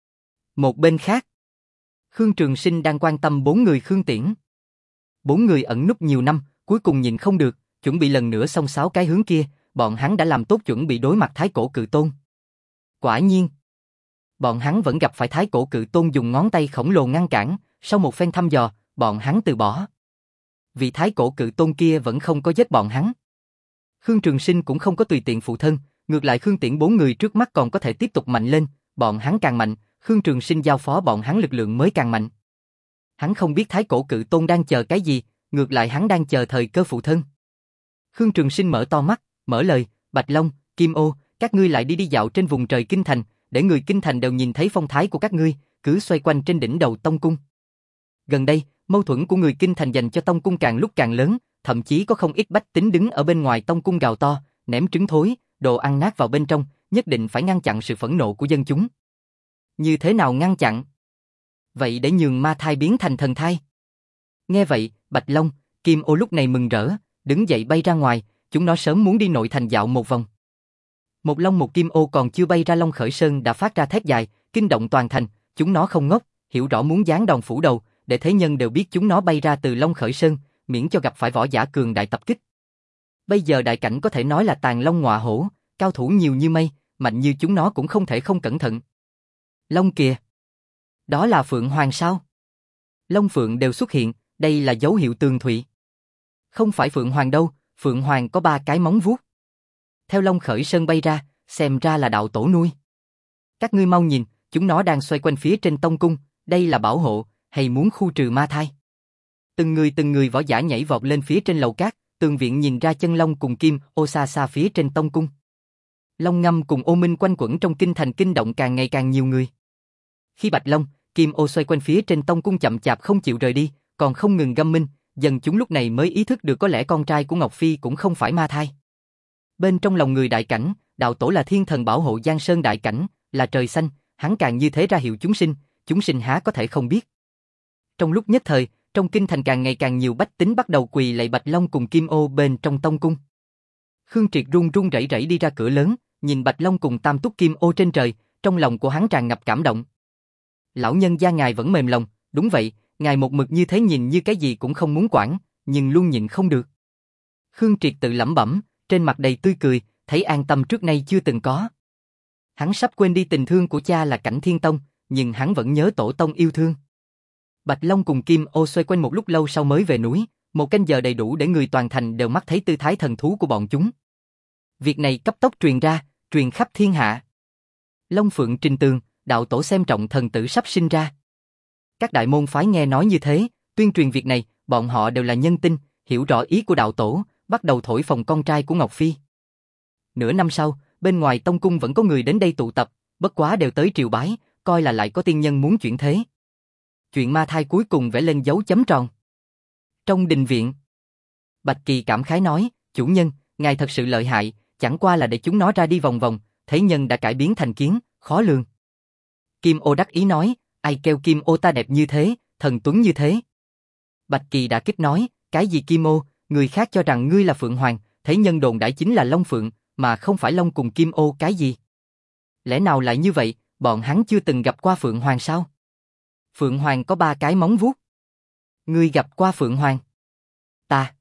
Một bên khác, Khương Trường Sinh đang quan tâm bốn người Khương Tiễn. Bốn người ẩn núp nhiều năm, cuối cùng nhìn không được, chuẩn bị lần nữa xông xáo cái hướng kia, bọn hắn đã làm tốt chuẩn bị đối mặt Thái Cổ Cự Tôn. Quả nhiên, bọn hắn vẫn gặp phải Thái Cổ Cự Tôn dùng ngón tay khổng lồ ngăn cản, sau một phen thăm dò, bọn hắn từ bỏ. Vị Thái Cổ Cự Tôn kia vẫn không có giết bọn hắn. Khương Trường Sinh cũng không có tùy tiện phụ thân, ngược lại Khương Tiễn bốn người trước mắt còn có thể tiếp tục mạnh lên, bọn hắn càng mạnh, Khương Trường Sinh giao phó bọn hắn lực lượng mới càng mạnh. Hắn không biết Thái Cổ Cự Tôn đang chờ cái gì, ngược lại hắn đang chờ thời cơ phụ thân. Khương Trường Sinh mở to mắt, mở lời, Bạch Long, Kim Ô, các ngươi lại đi đi dạo trên vùng trời Kinh Thành, để người Kinh Thành đều nhìn thấy phong thái của các ngươi, cứ xoay quanh trên đỉnh đầu Tông Cung. Gần đây, mâu thuẫn của người Kinh Thành dành cho Tông Cung càng lúc càng lớn, thậm chí có không ít bách tính đứng ở bên ngoài Tông Cung gào to, ném trứng thối, đồ ăn nát vào bên trong, nhất định phải ngăn chặn sự phẫn nộ của dân chúng. Như thế nào ngăn chặn? Vậy để nhường ma thai biến thành thần thai. Nghe vậy, Bạch Long, Kim Ô lúc này mừng rỡ, đứng dậy bay ra ngoài, chúng nó sớm muốn đi nội thành dạo một vòng. Một Long một Kim Ô còn chưa bay ra Long Khởi Sơn đã phát ra thét dài, kinh động toàn thành, chúng nó không ngốc, hiểu rõ muốn giáng đòn phủ đầu, để thế nhân đều biết chúng nó bay ra từ Long Khởi Sơn, miễn cho gặp phải võ giả cường đại tập kích. Bây giờ đại cảnh có thể nói là tàn long ngọa hổ, cao thủ nhiều như mây, mạnh như chúng nó cũng không thể không cẩn thận. Long kìa! Đó là Phượng Hoàng sao? Long Phượng đều xuất hiện, đây là dấu hiệu tường thụy. Không phải Phượng Hoàng đâu, Phượng Hoàng có ba cái móng vuốt. Theo Long Khởi Sơn bay ra, xem ra là đạo tổ nuôi. Các ngươi mau nhìn, chúng nó đang xoay quanh phía trên Tông Cung, đây là bảo hộ, hay muốn khu trừ ma thai? Từng người từng người võ giả nhảy vọt lên phía trên lầu cát, tường viện nhìn ra chân Long cùng Kim Ô xa xa phía trên Tông Cung. Long Ngâm cùng Ô Minh quanh quẩn trong kinh thành kinh động càng ngày càng nhiều người. Khi Bạch Long, Kim Ô xoay quanh phía trên tông cung chậm chạp không chịu rời đi, còn không ngừng găm minh, dần chúng lúc này mới ý thức được có lẽ con trai của Ngọc Phi cũng không phải ma thai. Bên trong lòng người đại cảnh, đạo tổ là thiên thần bảo hộ Giang Sơn đại cảnh, là trời xanh, hắn càng như thế ra hiệu chúng sinh, chúng sinh há có thể không biết. Trong lúc nhất thời, trong kinh thành càng ngày càng nhiều bách tính bắt đầu quỳ lạy Bạch Long cùng Kim Ô bên trong tông cung. Khương Triệt run run rẩy rẩy đi ra cửa lớn, nhìn Bạch Long cùng Tam Túc Kim Ô trên trời, trong lòng của hắn tràn ngập cảm động. Lão nhân gia ngài vẫn mềm lòng, đúng vậy, ngài một mực như thế nhìn như cái gì cũng không muốn quản, nhưng luôn nhịn không được. Khương Triệt tự lẩm bẩm, trên mặt đầy tươi cười, thấy an tâm trước nay chưa từng có. Hắn sắp quên đi tình thương của cha là Cảnh Thiên Tông, nhưng hắn vẫn nhớ tổ tông yêu thương. Bạch Long cùng Kim Ô xoay quanh một lúc lâu sau mới về núi, một canh giờ đầy đủ để người toàn thành đều mắt thấy tư thái thần thú của bọn chúng. Việc này cấp tốc truyền ra, truyền khắp thiên hạ. Long Phượng trình tường, đạo tổ xem trọng thần tử sắp sinh ra. Các đại môn phái nghe nói như thế, tuyên truyền việc này, bọn họ đều là nhân tinh, hiểu rõ ý của đạo tổ, bắt đầu thổi phồng con trai của Ngọc Phi. Nửa năm sau, bên ngoài tông cung vẫn có người đến đây tụ tập, bất quá đều tới triều bái, coi là lại có tiên nhân muốn chuyển thế. Chuyện ma thai cuối cùng vẽ lên dấu chấm tròn. Trong đình viện, Bạch Kỳ cảm khái nói, chủ nhân, ngài thật sự lợi hại, chẳng qua là để chúng nó ra đi vòng vòng, thế nhân đã cải biến thành kiến, khó lường. Kim Ô đắc ý nói, ai kêu Kim Ô ta đẹp như thế, thần tuấn như thế. Bạch Kỳ đã kích nói, cái gì Kim Ô, người khác cho rằng ngươi là Phượng Hoàng, thế nhân đồn đãi chính là Long Phượng, mà không phải Long cùng Kim Ô cái gì. Lẽ nào lại như vậy, bọn hắn chưa từng gặp qua Phượng Hoàng sao? Phượng Hoàng có ba cái móng vuốt. Ngươi gặp qua Phượng Hoàng? Ta.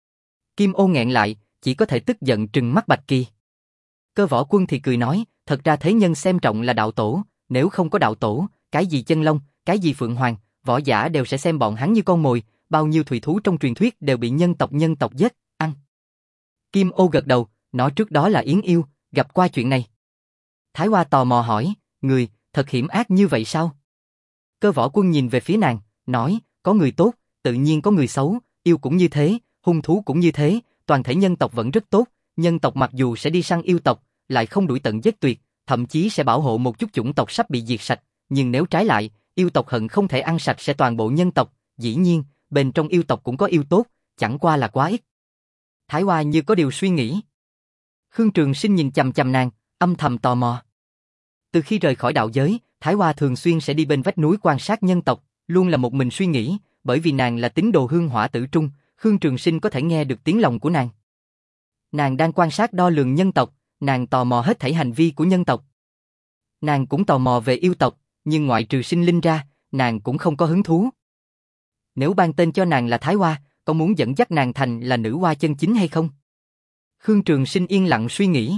Kim Ô nghẹn lại, chỉ có thể tức giận trừng mắt Bạch Kỳ. Cơ Võ Quân thì cười nói, thật ra thế nhân xem trọng là đạo tổ, nếu không có đạo tổ, cái gì chân long, cái gì Phượng Hoàng, võ giả đều sẽ xem bọn hắn như con mồi, bao nhiêu thủy thú trong truyền thuyết đều bị nhân tộc nhân tộc giết, ăn. Kim Ô gật đầu, nói trước đó là Yến Yêu, gặp qua chuyện này. Thái Hoa tò mò hỏi, người, thật hiểm ác như vậy sao? Cơ Võ Quân nhìn về phía nàng, nói, có người tốt, tự nhiên có người xấu, yêu cũng như thế, hung thú cũng như thế, toàn thể nhân tộc vẫn rất tốt, nhân tộc mặc dù sẽ đi săn yêu tộc, lại không đuổi tận giết tuyệt, thậm chí sẽ bảo hộ một chút chủng tộc sắp bị diệt sạch, nhưng nếu trái lại, yêu tộc hận không thể ăn sạch sẽ toàn bộ nhân tộc, dĩ nhiên, bên trong yêu tộc cũng có yêu tốt, chẳng qua là quá ít. Thái Hoa như có điều suy nghĩ. Khương Trường Sinh nhìn chằm chằm nàng, âm thầm tò mò. Từ khi rời khỏi đạo giới, Thái Hoa thường xuyên sẽ đi bên vách núi quan sát nhân tộc, luôn là một mình suy nghĩ, bởi vì nàng là tín đồ hương hỏa tử trung, Khương Trường Sinh có thể nghe được tiếng lòng của nàng. Nàng đang quan sát đo lường nhân tộc, nàng tò mò hết thảy hành vi của nhân tộc. Nàng cũng tò mò về yêu tộc, nhưng ngoại trừ sinh linh ra, nàng cũng không có hứng thú. Nếu ban tên cho nàng là Thái Hoa, có muốn dẫn dắt nàng thành là nữ hoa chân chính hay không? Khương Trường Sinh yên lặng suy nghĩ.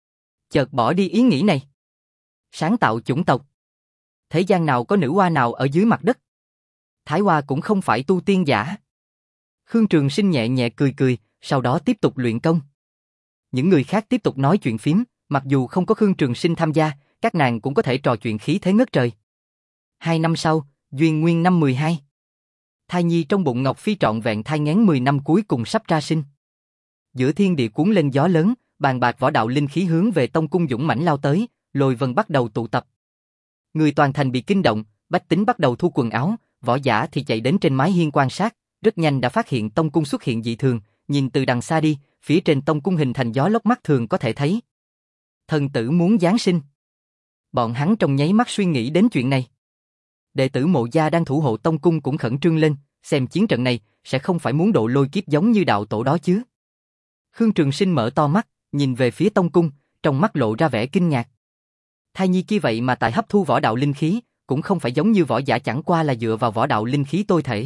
Chợt bỏ đi ý nghĩ này. Sáng tạo chủng tộc. Thế gian nào có nữ hoa nào ở dưới mặt đất? Thái Hoa cũng không phải tu tiên giả. Khương Trường Sinh nhẹ nhẹ cười cười, sau đó tiếp tục luyện công. Những người khác tiếp tục nói chuyện phím, mặc dù không có Khương Trường Sinh tham gia, các nàng cũng có thể trò chuyện khí thế ngất trời. Hai năm sau, Duyên Nguyên năm mười hai. Thai nhi trong bụng Ngọc Phi trọn vẹn thai nghén mười năm cuối cùng sắp ra sinh. Giữa thiên địa cuốn lên gió lớn, bàn bạc võ đạo linh khí hướng về tông cung dũng mãnh lao tới, lôi vân bắt đầu tụ tập. Người toàn thành bị kinh động, bách tính bắt đầu thu quần áo, võ giả thì chạy đến trên mái hiên quan sát, rất nhanh đã phát hiện tông cung xuất hiện dị thường, nhìn từ đằng xa đi, phía trên tông cung hình thành gió lốc mắt thường có thể thấy. Thần tử muốn giáng sinh. Bọn hắn trong nháy mắt suy nghĩ đến chuyện này. Đệ tử Mộ Gia đang thủ hộ tông cung cũng khẩn trương lên, xem chiến trận này, sẽ không phải muốn độ lôi kiếp giống như đạo tổ đó chứ. Khương Trường Sinh mở to mắt, nhìn về phía tông cung, trong mắt lộ ra vẻ kinh ngạc. Thai nhi kia vậy mà tại hấp thu võ đạo linh khí, cũng không phải giống như võ giả chẳng qua là dựa vào võ đạo linh khí tôi thể.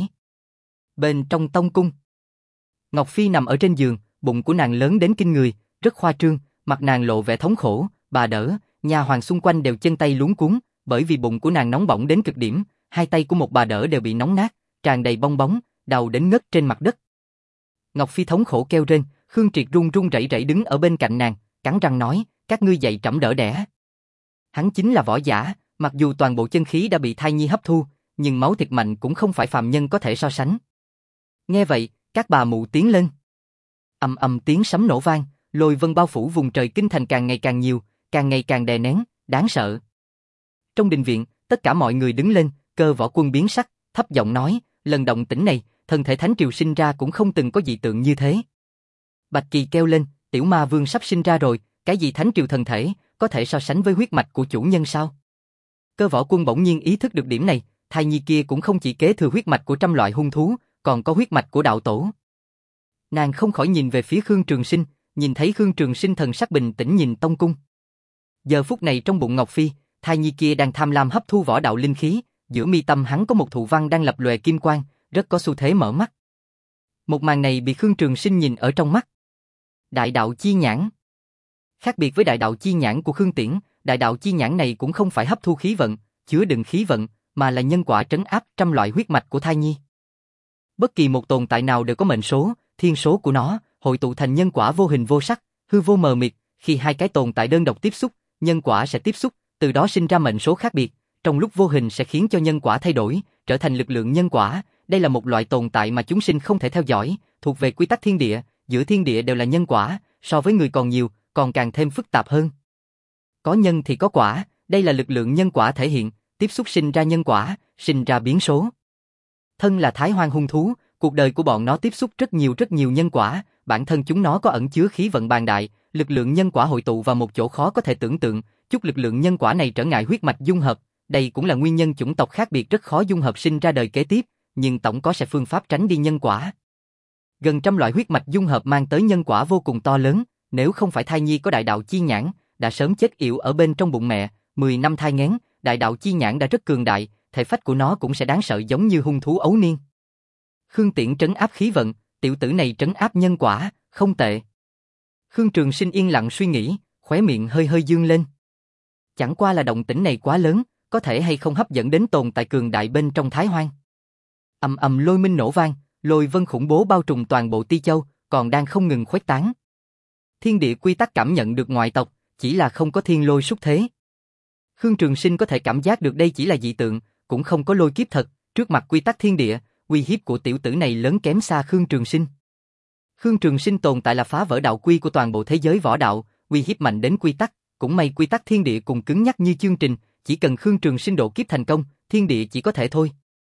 Bên trong tông cung, Ngọc Phi nằm ở trên giường, bụng của nàng lớn đến kinh người, rất khoa trương, mặt nàng lộ vẻ thống khổ, bà đỡ, nhà hoàng xung quanh đều chân tay luống cuống, bởi vì bụng của nàng nóng bỏng đến cực điểm, hai tay của một bà đỡ đều bị nóng nát, tràn đầy bong bóng, đau đến ngất trên mặt đất. Ngọc Phi thống khổ kêu rên, Khương Triệt run run rẩy rẩy đứng ở bên cạnh nàng, cắn răng nói, các ngươi dậy trẫm đỡ đẻ. Hắn chính là võ giả, mặc dù toàn bộ chân khí đã bị thai nhi hấp thu, nhưng máu thịt mạnh cũng không phải phàm nhân có thể so sánh. Nghe vậy, các bà mụ tiến lên. Ầm ầm tiếng sấm nổ vang, lôi vân bao phủ vùng trời kinh thành càng ngày càng nhiều, càng ngày càng đè nén, đáng sợ. Trong đình viện, tất cả mọi người đứng lên, Cơ Võ Quân biến sắc, thấp giọng nói, lần động tĩnh này, thân thể Thánh Triều sinh ra cũng không từng có dị tượng như thế. Bạch Kỳ kêu lên, tiểu ma vương sắp sinh ra rồi, cái gì Thánh Triều thần thể, có thể so sánh với huyết mạch của chủ nhân sao? Cơ Võ Quân bỗng nhiên ý thức được điểm này, thai nhi kia cũng không chỉ kế thừa huyết mạch của trăm loại hung thú, còn có huyết mạch của đạo tổ. Nàng không khỏi nhìn về phía Khương Trường Sinh, nhìn thấy Khương Trường Sinh thần sắc bình tĩnh nhìn Tông Cung. Giờ phút này trong bụng Ngọc Phi, thai nhi kia đang tham lam hấp thu võ đạo linh khí, giữa mi tâm hắn có một thụ văn đang lập lòe kim quang, rất có xu thế mở mắt. Một màn này bị Khương Trường Sinh nhìn ở trong mắt. Đại đạo chi nhãn. Khác biệt với đại đạo chi nhãn của Khương Tiễn, đại đạo chi nhãn này cũng không phải hấp thu khí vận, chứa đựng khí vận, mà là nhân quả trấn áp trăm loại huyết mạch của thai nhi. Bất kỳ một tồn tại nào đều có mệnh số, thiên số của nó, hội tụ thành nhân quả vô hình vô sắc, hư vô mờ mịt, khi hai cái tồn tại đơn độc tiếp xúc, nhân quả sẽ tiếp xúc, từ đó sinh ra mệnh số khác biệt, trong lúc vô hình sẽ khiến cho nhân quả thay đổi, trở thành lực lượng nhân quả, đây là một loại tồn tại mà chúng sinh không thể theo dõi, thuộc về quy tắc thiên địa, giữa thiên địa đều là nhân quả, so với người còn nhiều, còn càng thêm phức tạp hơn. Có nhân thì có quả, đây là lực lượng nhân quả thể hiện, tiếp xúc sinh ra nhân quả, sinh ra biến số. Thân là Thái Hoang hung thú, cuộc đời của bọn nó tiếp xúc rất nhiều rất nhiều nhân quả, bản thân chúng nó có ẩn chứa khí vận bàng đại, lực lượng nhân quả hội tụ vào một chỗ khó có thể tưởng tượng, chút lực lượng nhân quả này trở ngại huyết mạch dung hợp, đây cũng là nguyên nhân chủng tộc khác biệt rất khó dung hợp sinh ra đời kế tiếp, nhưng tổng có sẽ phương pháp tránh đi nhân quả. Gần trăm loại huyết mạch dung hợp mang tới nhân quả vô cùng to lớn, nếu không phải thai nhi có đại đạo chi nhãn, đã sớm chết yểu ở bên trong bụng mẹ, mười năm thai nghén, đại đạo chi nhãn đã rất cường đại, thể phách của nó cũng sẽ đáng sợ giống như hung thú ấu niên. Khương Tiễn trấn áp khí vận, tiểu tử này trấn áp nhân quả, không tệ. Khương Trường Sinh yên lặng suy nghĩ, khóe miệng hơi hơi dương lên. Chẳng qua là động tĩnh này quá lớn, có thể hay không hấp dẫn đến tồn tại cường đại bên trong Thái Hoang. Ầm ầm lôi minh nổ vang, lôi vân khủng bố bao trùm toàn bộ Ti Châu, còn đang không ngừng khuếch tán. Thiên địa quy tắc cảm nhận được ngoại tộc, chỉ là không có thiên lôi xuất thế. Khương Trường Sinh có thể cảm giác được đây chỉ là dị tượng, cũng không có lôi kiếp thật, trước mặt quy tắc thiên địa, uy hiếp của tiểu tử này lớn kém xa Khương Trường Sinh. Khương Trường Sinh tồn tại là phá vỡ đạo quy của toàn bộ thế giới võ đạo, uy hiếp mạnh đến quy tắc, cũng may quy tắc thiên địa cùng cứng nhắc như chương trình, chỉ cần Khương Trường Sinh độ kiếp thành công, thiên địa chỉ có thể thôi.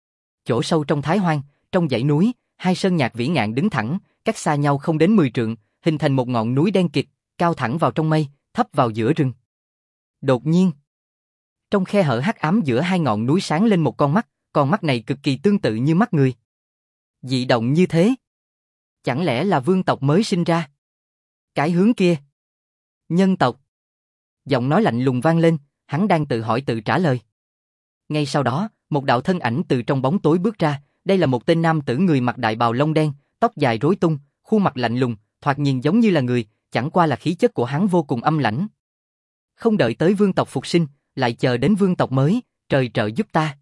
Chỗ sâu trong Thái Hoang, trong dãy núi, hai sơn nhạc vĩ ngạn đứng thẳng, cách xa nhau không đến mười trượng, hình thành một ngọn núi đen kịt, cao thẳng vào trong mây, thấp vào giữa rừng. Đột nhiên, trong khe hở hắc ám giữa hai ngọn núi sáng lên một con mắt, con mắt này cực kỳ tương tự như mắt người. Dị động như thế, chẳng lẽ là vương tộc mới sinh ra? Cái hướng kia, nhân tộc. Giọng nói lạnh lùng vang lên, hắn đang tự hỏi tự trả lời. Ngay sau đó, một đạo thân ảnh từ trong bóng tối bước ra, đây là một tên nam tử người mặc đại bào lông đen, tóc dài rối tung, khuôn mặt lạnh lùng, thoạt nhìn giống như là người, chẳng qua là khí chất của hắn vô cùng âm lãnh. Không đợi tới vương tộc phục sinh, lại chờ đến vương tộc mới, trời trợ giúp ta.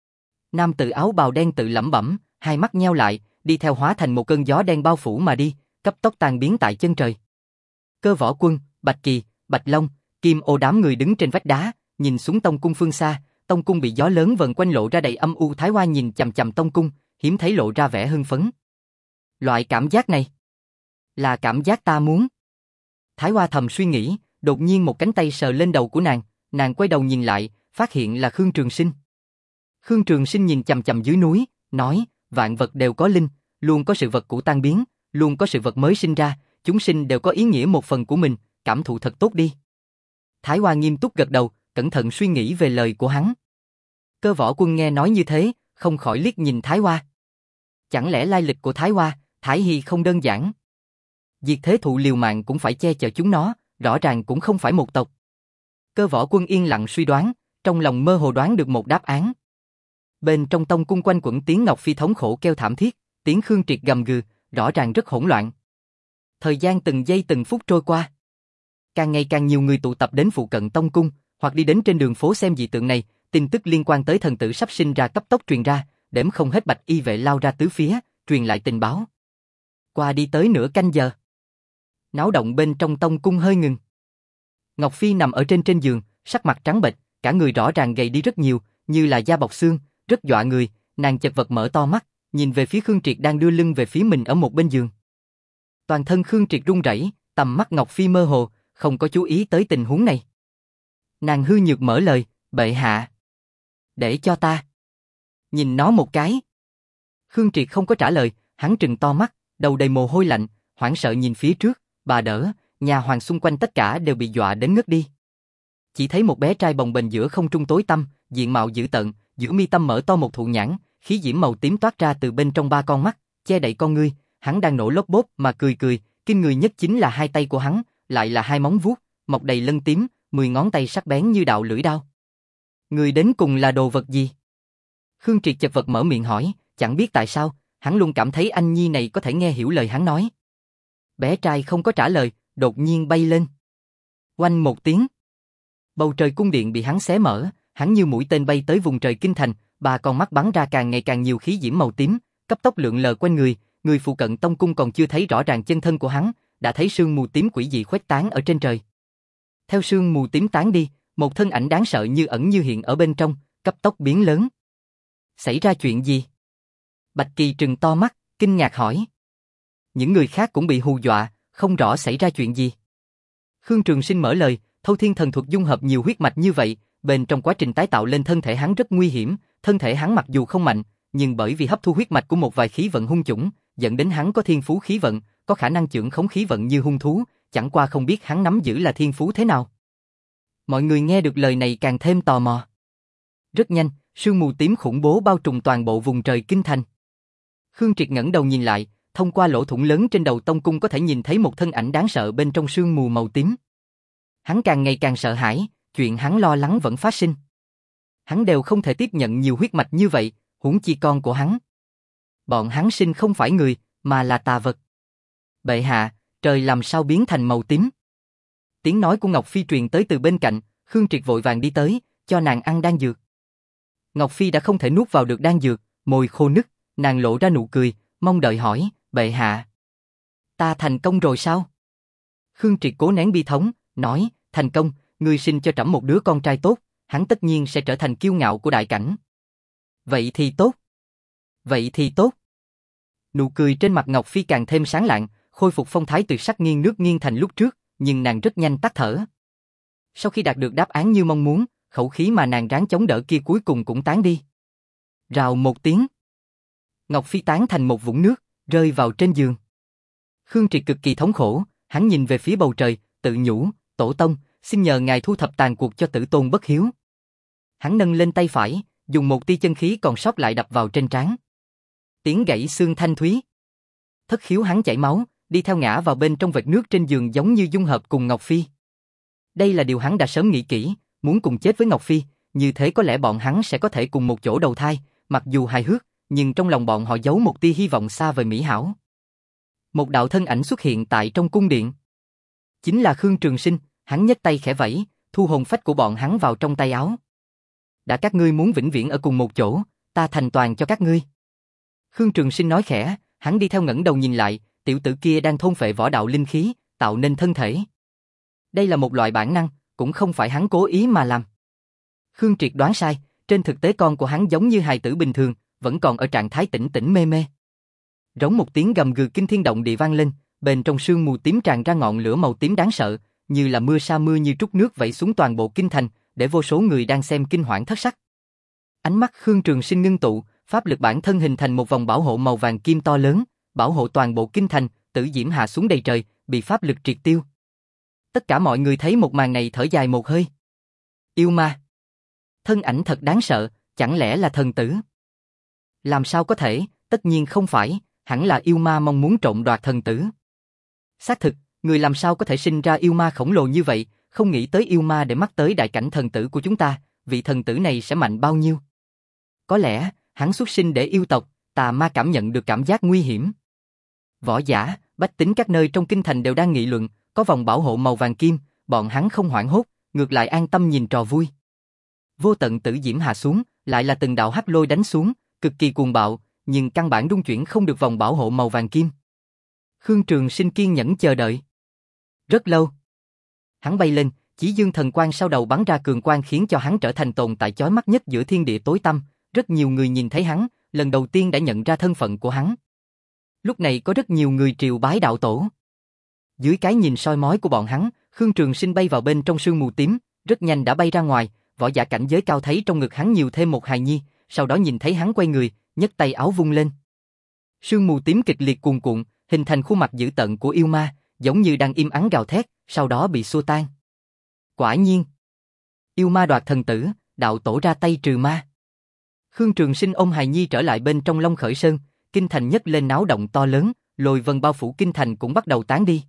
Nam tử áo bào đen tự lẩm bẩm, hai mắt nheo lại, đi theo hóa thành một cơn gió đen bao phủ mà đi, cấp tốc tan biến tại chân trời. Cơ Võ Quân, Bạch Kỳ, Bạch Long, Kim Ô đám người đứng trên vách đá, nhìn xuống Tông Cung phương xa, Tông Cung bị gió lớn vần quanh lộ ra đầy âm u. Thái Hoa nhìn chằm chằm Tông Cung, hiếm thấy lộ ra vẻ hưng phấn. Loại cảm giác này là cảm giác ta muốn. Thái Hoa thầm suy nghĩ, đột nhiên một cánh tay sờ lên đầu của nàng, nàng quay đầu nhìn lại, phát hiện là Khương Trường Sinh. Khương Trường Sinh nhìn chằm chằm dưới núi, nói, vạn vật đều có linh, luôn có sự vật cũ tan biến, luôn có sự vật mới sinh ra, chúng sinh đều có ý nghĩa một phần của mình, cảm thụ thật tốt đi. Thái Hoa nghiêm túc gật đầu, cẩn thận suy nghĩ về lời của hắn. Cơ Võ Quân nghe nói như thế, không khỏi liếc nhìn Thái Hoa. Chẳng lẽ lai lịch của Thái Hoa, Thái Hy không đơn giản? Diệt thế thụ liều mạng cũng phải che chở chúng nó, rõ ràng cũng không phải một tộc. Cơ Võ Quân yên lặng suy đoán, trong lòng mơ hồ đoán được một đáp án. Bên trong Tông Cung quanh quẩn tiếng Ngọc Phi thống khổ kêu thảm thiết, tiếng Khương Triệt gầm gừ, rõ ràng rất hỗn loạn. Thời gian từng giây từng phút trôi qua. Càng ngày càng nhiều người tụ tập đến phụ cận Tông Cung, hoặc đi đến trên đường phố xem dị tượng này, tin tức liên quan tới thần tử sắp sinh ra cấp tốc truyền ra, đếm không hết bạch y vệ lao ra tứ phía, truyền lại tình báo. Qua đi tới nửa canh giờ, náo động bên trong Tông Cung hơi ngừng. Ngọc Phi nằm ở trên trên giường, sắc mặt trắng bệch, cả người rõ ràng gầy đi rất nhiều, như là da bọc xương, rất dọa người. Nàng chật vật mở to mắt, nhìn về phía Khương Triệt đang đưa lưng về phía mình ở một bên giường. Toàn thân Khương Triệt run rẩy, tầm mắt Ngọc Phi mơ hồ, không có chú ý tới tình huống này. Nàng hư nhược mở lời, bệ hạ. Để cho ta nhìn nó một cái. Khương Triệt không có trả lời, hắn trừng to mắt, đầu đầy mồ hôi lạnh, hoảng sợ nhìn phía trước, bà đỡ, nhà hoàng xung quanh tất cả đều bị dọa đến ngất đi. Chỉ thấy một bé trai bồng bềnh giữa không trung tối tăm, diện mạo dữ tợn, giữa mi tâm mở to một thụ nhãn, khí diễm màu tím toát ra từ bên trong ba con mắt, che đậy con ngươi, hắn đang nổ lốp bốp mà cười cười, kinh người nhất chính là hai tay của hắn, lại là hai móng vuốt, mọc đầy lân tím, mười ngón tay sắc bén như đạo lưỡi đao. Người đến cùng là đồ vật gì? Khương Triệt chật vật mở miệng hỏi, chẳng biết tại sao, hắn luôn cảm thấy anh nhi này có thể nghe hiểu lời hắn nói. Bé trai không có trả lời, đột nhiên bay lên. Oanh một tiếng. Bầu trời cung điện bị hắn xé mở, hắn như mũi tên bay tới vùng trời kinh thành, ba con mắt bắn ra càng ngày càng nhiều khí diễm màu tím, cấp tốc lượn lờ quanh người, người phụ cận tông cung còn chưa thấy rõ ràng chân thân của hắn, đã thấy sương mù tím quỷ dị khuếch tán ở trên trời. Theo sương mù tím tán đi, một thân ảnh đáng sợ như ẩn như hiện ở bên trong, cấp tốc biến lớn. Xảy ra chuyện gì? Bạch Kỳ trừng to mắt, kinh ngạc hỏi. Những người khác cũng bị hù dọa, không rõ xảy ra chuyện gì. Khương Trường Sinh mở lời, Thâu Thiên Thần Thuật dung hợp nhiều huyết mạch như vậy, bên trong quá trình tái tạo lên thân thể hắn rất nguy hiểm, thân thể hắn mặc dù không mạnh, nhưng bởi vì hấp thu huyết mạch của một vài khí vận hung chủng, dẫn đến hắn có thiên phú khí vận, có khả năng chưởng khống khí vận như hung thú, chẳng qua không biết hắn nắm giữ là thiên phú thế nào. Mọi người nghe được lời này càng thêm tò mò. Rất nhanh, sương mù tím khủng bố bao trùm toàn bộ vùng trời kinh thành. Khương Triệt ngẩng đầu nhìn lại, thông qua lỗ thủng lớn trên đầu tông cung có thể nhìn thấy một thân ảnh đáng sợ bên trong sương mù màu tím. Hắn càng ngày càng sợ hãi, chuyện hắn lo lắng vẫn phát sinh. Hắn đều không thể tiếp nhận nhiều huyết mạch như vậy, huống chi con của hắn. Bọn hắn sinh không phải người, mà là tà vật. Bệ hạ, trời làm sao biến thành màu tím? Tiếng nói của Ngọc Phi truyền tới từ bên cạnh, Khương Triệt vội vàng đi tới, cho nàng ăn đan dược. Ngọc Phi đã không thể nuốt vào được đan dược, môi khô nứt, nàng lộ ra nụ cười, mong đợi hỏi, bệ hạ. Ta thành công rồi sao? Khương Triệt cố nén bi thống, nói, thành công, ngươi sinh cho trẫm một đứa con trai tốt, hắn tất nhiên sẽ trở thành kiêu ngạo của đại cảnh. Vậy thì tốt. Vậy thì tốt. Nụ cười trên mặt Ngọc Phi càng thêm sáng lạng, khôi phục phong thái tuyệt sắc nghiêng nước nghiêng thành lúc trước, nhưng nàng rất nhanh tắt thở. Sau khi đạt được đáp án như mong muốn, khẩu khí mà nàng ráng chống đỡ kia cuối cùng cũng tán đi. Rào một tiếng. Ngọc Phi tán thành một vũng nước, rơi vào trên giường. Khương Triệt cực kỳ thống khổ, hắn nhìn về phía bầu trời, tự nhủ, tổ tông, xin nhờ ngài thu thập tàn cuộc cho tử tôn bất hiếu. Hắn nâng lên tay phải, dùng một tia chân khí còn sót lại đập vào trên trán. Tiếng gãy xương thanh thúy. Thất khiếu hắn chảy máu, đi theo ngã vào bên trong vệt nước trên giường giống như dung hợp cùng Ngọc Phi. Đây là điều hắn đã sớm nghĩ kỹ, muốn cùng chết với Ngọc Phi, như thế có lẽ bọn hắn sẽ có thể cùng một chỗ đầu thai, mặc dù hài hước, nhưng trong lòng bọn họ giấu một tia hy vọng xa vời mỹ hảo. Một đạo thân ảnh xuất hiện tại trong cung điện. Chính là Khương Trường Sinh, hắn nhấc tay khẽ vẫy, thu hồn phách của bọn hắn vào trong tay áo. Đã các ngươi muốn vĩnh viễn ở cùng một chỗ, ta thành toàn cho các ngươi. Khương Trường Sinh nói khẽ, hắn đi theo ngẩng đầu nhìn lại, tiểu tử kia đang thôn phệ võ đạo linh khí, tạo nên thân thể. Đây là một loại bản năng, cũng không phải hắn cố ý mà làm. Khương Triệt đoán sai, trên thực tế con của hắn giống như hài tử bình thường, vẫn còn ở trạng thái tỉnh tỉnh mê mê. Rống một tiếng gầm gừ kinh thiên động địa vang lên, bên trong sương mù tím tràn ra ngọn lửa màu tím đáng sợ, như là mưa sa mưa như trút nước vẩy xuống toàn bộ kinh thành, để vô số người đang xem kinh hoảng thất sắc. Ánh mắt Khương Trường Sinh ngưng tụ, pháp lực bản thân hình thành một vòng bảo hộ màu vàng kim to lớn, bảo hộ toàn bộ kinh thành, tử diễm hạ xuống đầy trời, bị pháp lực triệt tiêu. Tất cả mọi người thấy một màn này thở dài một hơi. Yêu ma. Thân ảnh thật đáng sợ, chẳng lẽ là thần tử? Làm sao có thể, tất nhiên không phải, hẳn là yêu ma mong muốn trộm đoạt thần tử. Xác thực, người làm sao có thể sinh ra yêu ma khổng lồ như vậy, không nghĩ tới yêu ma để mắt tới đại cảnh thần tử của chúng ta, vị thần tử này sẽ mạnh bao nhiêu? Có lẽ, hắn xuất sinh để yêu tộc, tà ma cảm nhận được cảm giác nguy hiểm. Võ giả, bách tính các nơi trong kinh thành đều đang nghị luận, có vòng bảo hộ màu vàng kim, bọn hắn không hoảng hốt, ngược lại an tâm nhìn trò vui. Vô tận tử diễm hạ xuống, lại là từng đạo hắc lôi đánh xuống, cực kỳ cuồng bạo, nhưng căn bản rung chuyển không được vòng bảo hộ màu vàng kim. Khương Trường Sinh kiên nhẫn chờ đợi. Rất lâu. Hắn bay lên, Chí Dương thần quang sau đầu bắn ra cường quang khiến cho hắn trở thành tồn tại chói mắt nhất giữa thiên địa tối tăm, rất nhiều người nhìn thấy hắn, lần đầu tiên đã nhận ra thân phận của hắn. Lúc này có rất nhiều người triều bái đạo tổ. Dưới cái nhìn soi mói của bọn hắn, Khương Trường Sinh bay vào bên trong sương mù tím, rất nhanh đã bay ra ngoài, võ giả cảnh giới cao thấy trong ngực hắn nhiều thêm một hài nhi, sau đó nhìn thấy hắn quay người, nhấc tay áo vung lên. Sương mù tím kịch liệt cuồn cuộn, hình thành khuôn mặt dữ tợn của yêu ma, giống như đang im ắng gào thét, sau đó bị xua tan. Quả nhiên, yêu ma đoạt thần tử, đạo tổ ra tay trừ ma. Khương Trường Sinh ôm hài nhi trở lại bên trong Long Khởi Sơn, kinh thành nhấc lên náo động to lớn, lôi vân bao phủ kinh thành cũng bắt đầu tán đi.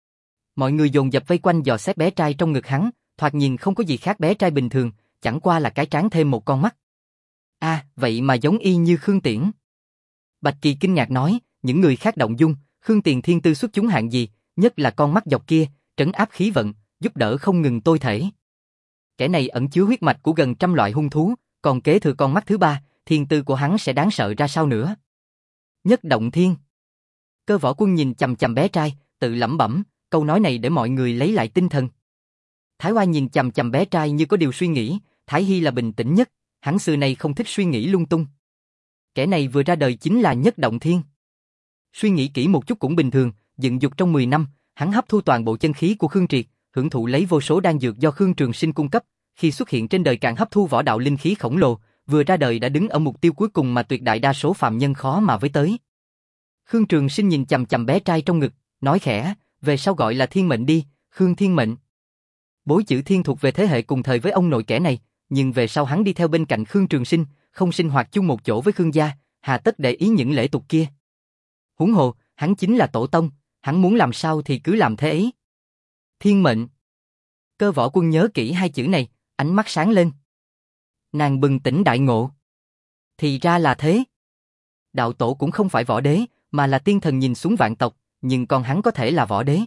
Mọi người dồn dập vây quanh dò xét bé trai trong ngực hắn, thoạt nhìn không có gì khác bé trai bình thường, chẳng qua là cái trán thêm một con mắt. A, à, vậy mà giống y như Khương Tiễn. Bạch Kỳ kinh ngạc nói, những người khác động dung, Khương Tiền thiên tư xuất chúng hạng gì, nhất là con mắt dọc kia, trấn áp khí vận, giúp đỡ không ngừng tôi thể. Kẻ này ẩn chứa huyết mạch của gần trăm loại hung thú, còn kế thừa con mắt thứ ba, thiên tư của hắn sẽ đáng sợ ra sao nữa. Nhất động thiên. Cơ Võ Quân nhìn chằm chằm bé trai, tự lẩm bẩm, câu nói này để mọi người lấy lại tinh thần. Thái Hoa nhìn chằm chằm bé trai như có điều suy nghĩ, Thái Hy là bình tĩnh nhất, hắn xưa nay không thích suy nghĩ lung tung. Kẻ này vừa ra đời chính là Nhất Động Thiên. Suy nghĩ kỹ một chút cũng bình thường, dựng dục trong mười năm, hắn hấp thu toàn bộ chân khí của Khương Triệt, hưởng thụ lấy vô số đan dược do Khương Trường Sinh cung cấp, khi xuất hiện trên đời càng hấp thu võ đạo linh khí khổng lồ, vừa ra đời đã đứng ở mục tiêu cuối cùng mà tuyệt đại đa số phàm nhân khó mà với tới. Khương Trường Sinh nhìn chằm chằm bé trai trong ngực, nói khẽ, về sau gọi là Thiên Mệnh đi, Khương Thiên Mệnh. Bối chữ Thiên thuộc về thế hệ cùng thời với ông nội kẻ này, nhưng về sau hắn đi theo bên cạnh Khương Trường Sinh, không sinh hoạt chung một chỗ với Khương gia, hà tất để ý những lễ tục kia. Huống hồ, hắn chính là tổ tông, hắn muốn làm sao thì cứ làm thế ấy. Thiên Mệnh. Cơ Võ Quân nhớ kỹ hai chữ này, ánh mắt sáng lên. Nàng bừng tỉnh đại ngộ. Thì ra là thế. Đạo tổ cũng không phải võ đế, mà là tiên thần nhìn xuống vạn tộc, nhưng còn hắn có thể là võ đế.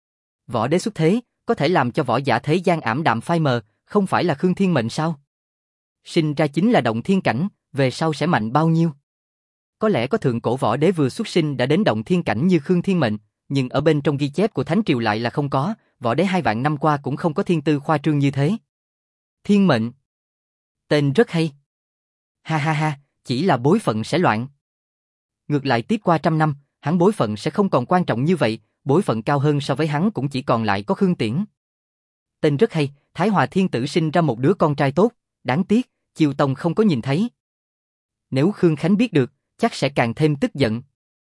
Võ đế xuất thế, có thể làm cho võ giả thế gian ảm đạm phai mờ, không phải là Khương Thiên Mệnh sao? Sinh ra chính là động thiên cảnh, về sau sẽ mạnh bao nhiêu? Có lẽ có thượng cổ võ đế vừa xuất sinh đã đến động thiên cảnh như Khương Thiên Mệnh, nhưng ở bên trong ghi chép của Thánh Triều lại là không có, võ đế hai vạn năm qua cũng không có thiên tư khoa trương như thế. Thiên Mệnh. Tên rất hay. Ha ha ha, chỉ là bối phận sẽ loạn. Ngược lại tiếp qua trăm năm, hắn bối phận sẽ không còn quan trọng như vậy, bối phận cao hơn so với hắn cũng chỉ còn lại có Khương Tiễn. Tên rất hay, Thái Hòa Thiên Tử sinh ra một đứa con trai tốt, đáng tiếc, Chiêu Tông không có nhìn thấy. Nếu Khương Khánh biết được, chắc sẽ càng thêm tức giận.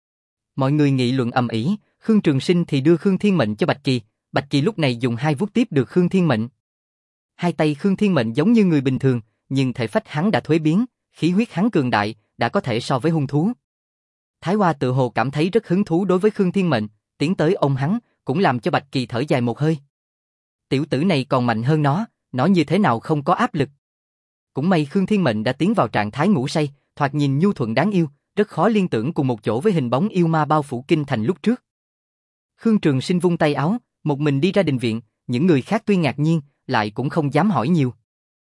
Mọi người nghị luận ầm ĩ, Khương Trường Sinh thì đưa Khương Thiên Mệnh cho Bạch Kỳ, Bạch Kỳ lúc này dùng hai vuốt tiếp được Khương Thiên Mệnh. Hai tay Khương Thiên Mệnh giống như người bình thường, nhưng thể phách hắn đã thuế biến, khí huyết hắn cường đại, đã có thể so với hung thú. Thái Hoa tự hồ cảm thấy rất hứng thú đối với Khương Thiên Mệnh, tiến tới ôm hắn, cũng làm cho Bạch Kỳ thở dài một hơi. Tiểu tử này còn mạnh hơn nó, nó như thế nào không có áp lực. Cũng may Khương Thiên Mệnh đã tiến vào trạng thái ngủ say, thoạt nhìn nhu thuận đáng yêu, rất khó liên tưởng cùng một chỗ với hình bóng yêu ma bao phủ kinh thành lúc trước. Khương Trường Sinh vung tay áo, một mình đi ra đình viện, những người khác tuy ngạc nhiên, lại cũng không dám hỏi nhiều.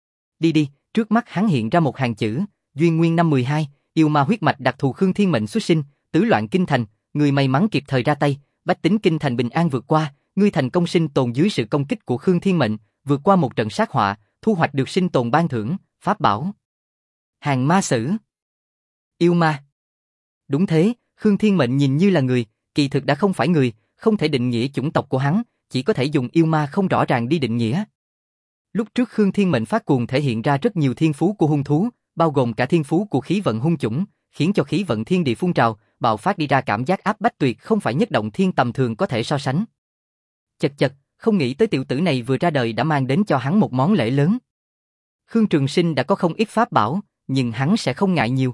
Đi đi, trước mắt hắn hiện ra một hàng chữ, Duyên Nguyên năm mười hai, yêu ma huyết mạch đặc thù Khương Thiên Mệnh xuất sinh, tứ loạn kinh thành, người may mắn kịp thời ra tay, bách tính kinh thành bình an vượt qua, ngươi thành công sinh tồn dưới sự công kích của Khương Thiên Mệnh, vượt qua một trận sát họa, thu hoạch được sinh tồn ban thưởng, pháp bảo. Hàng ma sử. Yêu ma. Đúng thế, Khương Thiên Mệnh nhìn như là người, kỳ thực đã không phải người, không thể định nghĩa chủng tộc của hắn, chỉ có thể dùng yêu ma không rõ ràng đi định nghĩa. Lúc trước Khương Thiên Mệnh phát cuồng thể hiện ra rất nhiều thiên phú của hung thú, bao gồm cả thiên phú của khí vận hung chủng, khiến cho khí vận thiên địa phun trào, bạo phát đi ra cảm giác áp bách tuyệt không phải nhất động thiên tầm thường có thể so sánh. Chật chật, không nghĩ tới tiểu tử này vừa ra đời đã mang đến cho hắn một món lễ lớn. Khương Trường Sinh đã có không ít pháp bảo, nhưng hắn sẽ không ngại nhiều.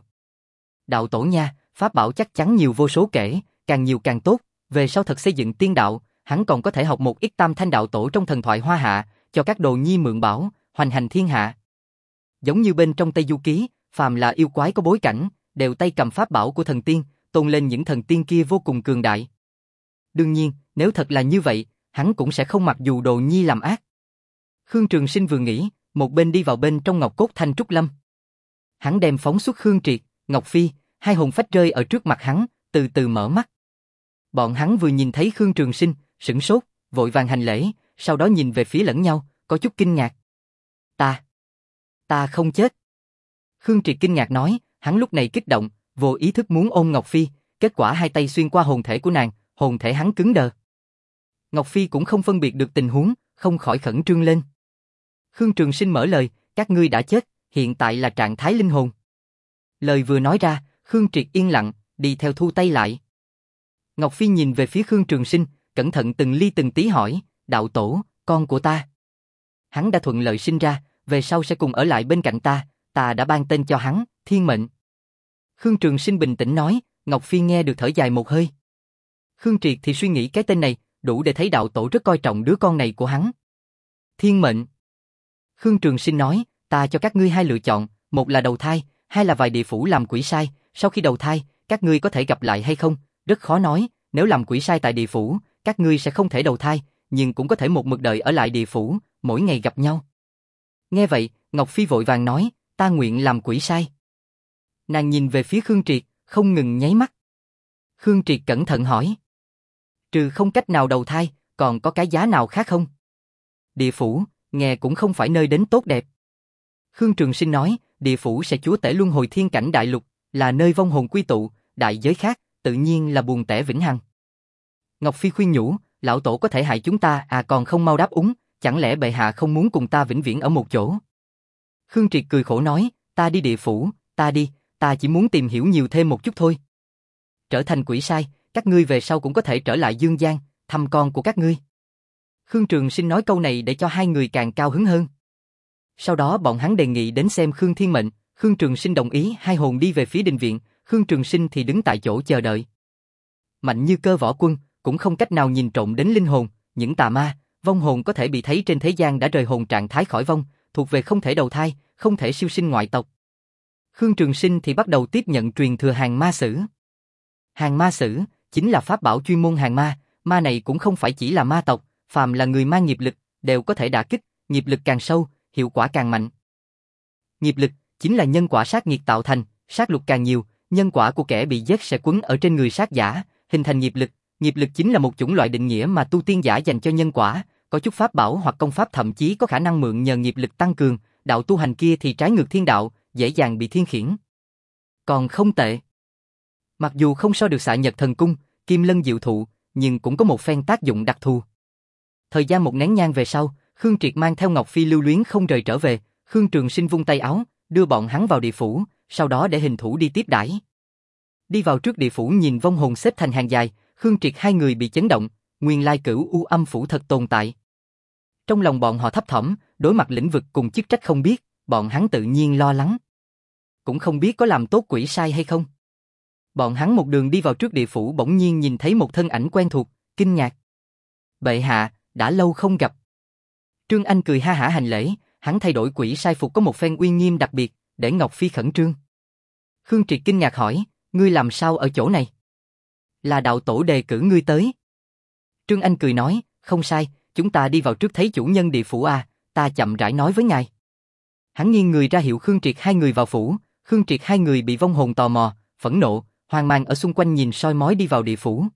Đạo tổ nha, pháp bảo chắc chắn nhiều vô số kể, càng nhiều càng tốt, về sau thật xây dựng tiên đạo, hắn còn có thể học một ít tam thanh đạo tổ trong thần thoại Hoa Hạ, cho các đồ nhi mượn bảo, hoành hành thiên hạ. Giống như bên trong Tây Du Ký, phàm là yêu quái có bối cảnh, đều tay cầm pháp bảo của thần tiên, tôn lên những thần tiên kia vô cùng cường đại. Đương nhiên, nếu thật là như vậy, hắn cũng sẽ không mặc dù đồ nhi làm ác. Khương Trường Sinh vừa nghĩ, một bên đi vào bên trong Ngọc Cốt Thanh Trúc Lâm. Hắn đem phóng xuất Khương Triệt, Ngọc Phi, hai hồn phách rơi ở trước mặt hắn, từ từ mở mắt. Bọn hắn vừa nhìn thấy Khương Trường Sinh, sửng sốt, vội vàng hành lễ, sau đó nhìn về phía lẫn nhau, có chút kinh ngạc. Ta, ta không chết. Khương Triệt kinh ngạc nói, hắn lúc này kích động, vô ý thức muốn ôm Ngọc Phi, kết quả hai tay xuyên qua hồn thể của nàng, hồn thể hắn cứng đờ. Ngọc Phi cũng không phân biệt được tình huống, không khỏi khẩn trương lên. Khương Trường Sinh mở lời, các ngươi đã chết, hiện tại là trạng thái linh hồn. Lời vừa nói ra, Khương Triệt yên lặng, đi theo thu tay lại. Ngọc Phi nhìn về phía Khương Trường Sinh, cẩn thận từng ly từng tí hỏi, đạo tổ, con của ta. Hắn đã thuận lợi sinh ra, về sau sẽ cùng ở lại bên cạnh ta, ta đã ban tên cho hắn, Thiên Mệnh. Khương Trường Sinh bình tĩnh nói, Ngọc Phi nghe được thở dài một hơi. Khương Triệt thì suy nghĩ cái tên này, đủ để thấy đạo tổ rất coi trọng đứa con này của hắn. Thiên Mệnh. Khương Trường Sinh nói, ta cho các ngươi hai lựa chọn, một là đầu thai, hai là vào địa phủ làm quỷ sai, sau khi đầu thai, các ngươi có thể gặp lại hay không, rất khó nói, nếu làm quỷ sai tại địa phủ, các ngươi sẽ không thể đầu thai, nhưng cũng có thể một mực đợi ở lại địa phủ, mỗi ngày gặp nhau. Nghe vậy, Ngọc Phi vội vàng nói, ta nguyện làm quỷ sai. Nàng nhìn về phía Khương Triệt, không ngừng nháy mắt. Khương Triệt cẩn thận hỏi, trừ không cách nào đầu thai, còn có cái giá nào khác không? Địa phủ, nghe cũng không phải nơi đến tốt đẹp. Khương Trường Sinh nói, địa phủ sẽ chúa tể luân hồi thiên cảnh đại lục, là nơi vong hồn quy tụ, đại giới khác, tự nhiên là buồn tẻ vĩnh hằng. Ngọc Phi khuyên nhủ, lão tổ có thể hại chúng ta à còn không mau đáp ứng, chẳng lẽ bệ hạ không muốn cùng ta vĩnh viễn ở một chỗ? Khương Triệt cười khổ nói, ta đi địa phủ, ta đi, ta chỉ muốn tìm hiểu nhiều thêm một chút thôi. Trở thành quỷ sai, các ngươi về sau cũng có thể trở lại Dương Gian, thăm con của các ngươi. Khương Trường Sinh nói câu này để cho hai người càng cao hứng hơn. Sau đó bọn hắn đề nghị đến xem Khương Thiên Mệnh, Khương Trường Sinh đồng ý, hai hồn đi về phía đình viện, Khương Trường Sinh thì đứng tại chỗ chờ đợi. Mạnh như Cơ võ quân, cũng không cách nào nhìn trộm đến linh hồn, những tà ma, vong hồn có thể bị thấy trên thế gian đã rời hồn trạng thái khỏi vong, thuộc về không thể đầu thai, không thể siêu sinh ngoại tộc. Khương Trường Sinh thì bắt đầu tiếp nhận truyền thừa hàng ma sử. Hàng ma sử chính là pháp bảo chuyên môn hàng ma, ma này cũng không phải chỉ là ma tộc, phàm là người mang nghiệp lực đều có thể đả kích, nghiệp lực càng sâu, hiệu quả càng mạnh. Nghiệp lực chính là nhân quả sát nghiệt tạo thành, sát lục càng nhiều, nhân quả của kẻ bị giết sẽ quấn ở trên người sát giả, hình thành nghiệp lực. Nghiệp lực chính là một chủng loại định nghĩa mà tu tiên giả dành cho nhân quả, có chút pháp bảo hoặc công pháp thậm chí có khả năng mượn nhờ nghiệp lực tăng cường, đạo tu hành kia thì trái ngược thiên đạo, dễ dàng bị thiên khiển. Còn không tệ. Mặc dù không so được Xạ Nhật Thần Cung, Kim Lân Diệu Thụ, nhưng cũng có một phen tác dụng đặc thù. Thời gian một nén nhang về sau, Khương Triệt mang theo Ngọc Phi lưu luyến không rời trở về, Khương Trường Sinh vung tay áo, đưa bọn hắn vào địa phủ, sau đó để hình thủ đi tiếp đãi. Đi vào trước địa phủ nhìn vong hồn xếp thành hàng dài, Khương Triệt hai người bị chấn động, nguyên lai Cửu U Âm Phủ thật tồn tại. Trong lòng bọn họ thấp thỏm, đối mặt lĩnh vực cùng chức trách không biết, bọn hắn tự nhiên lo lắng. Cũng không biết có làm tốt quỷ sai hay không. Bọn hắn một đường đi vào trước địa phủ bỗng nhiên nhìn thấy một thân ảnh quen thuộc, kinh ngạc. Bệ hạ, đã lâu không gặp. Trương Anh cười ha hả hành lễ, hắn thay đổi quỷ sai phục có một phen uy nghiêm đặc biệt, để Ngọc Phi khẩn trương. Khương Triệt kinh ngạc hỏi, ngươi làm sao ở chỗ này? Là đạo tổ đề cử ngươi tới. Trương Anh cười nói, không sai, chúng ta đi vào trước thấy chủ nhân địa phủ à, ta chậm rãi nói với ngài. Hắn nghiêng người ra hiệu Khương Triệt hai người vào phủ, Khương Triệt hai người bị vong hồn tò mò, phẫn nộ, hoang mang ở xung quanh nhìn soi mói đi vào địa phủ.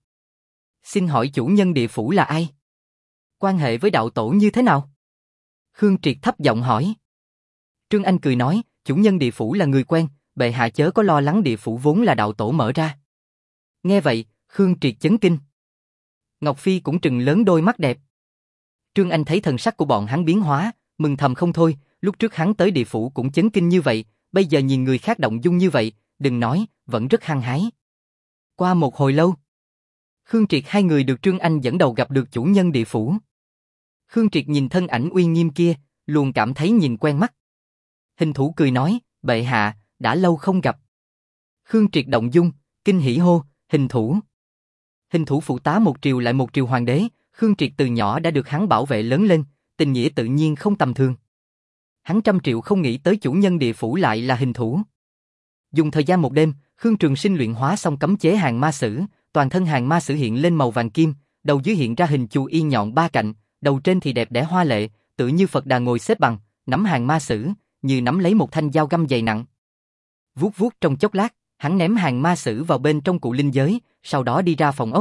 Xin hỏi chủ nhân địa phủ là ai? Quan hệ với đạo tổ như thế nào? Khương Triệt thấp giọng hỏi. Trương Anh cười nói, chủ nhân địa phủ là người quen, bệ hạ chớ có lo lắng, địa phủ vốn là đạo tổ mở ra. Nghe vậy, Khương Triệt chấn kinh. Ngọc Phi cũng trừng lớn đôi mắt đẹp. Trương Anh thấy thần sắc của bọn hắn biến hóa, mừng thầm không thôi, lúc trước hắn tới địa phủ cũng chấn kinh như vậy, bây giờ nhìn người khác động dung như vậy, đừng nói, vẫn rất hăng hái. Qua một hồi lâu, Khương Triệt hai người được Trương Anh dẫn đầu gặp được chủ nhân địa phủ. Khương Triệt nhìn thân ảnh uy nghiêm kia, luôn cảm thấy nhìn quen mắt. Hình thủ cười nói, bệ hạ, đã lâu không gặp. Khương Triệt động dung, kinh hỉ hô, hình thủ. Hình thủ phụ tá một triều lại một triều hoàng đế, Khương Triệt từ nhỏ đã được hắn bảo vệ lớn lên, tình nghĩa tự nhiên không tầm thường. Hắn trăm triệu không nghĩ tới chủ nhân địa phủ lại là hình thủ. Dùng thời gian một đêm, Khương Trường Sinh luyện hóa xong cấm chế hàng ma sử, toàn thân hàng ma sử hiện lên màu vàng kim, đầu dưới hiện ra hình chu y nhọn ba cạnh, đầu trên thì đẹp đẽ hoa lệ, tự như Phật Đà ngồi xếp bằng, nắm hàng ma sử, như nắm lấy một thanh dao găm dày nặng. Vuốt vuốt trong chốc lát, hắn ném hàng ma sử vào bên trong cụ linh giới, sau đó đi ra phòng ốc.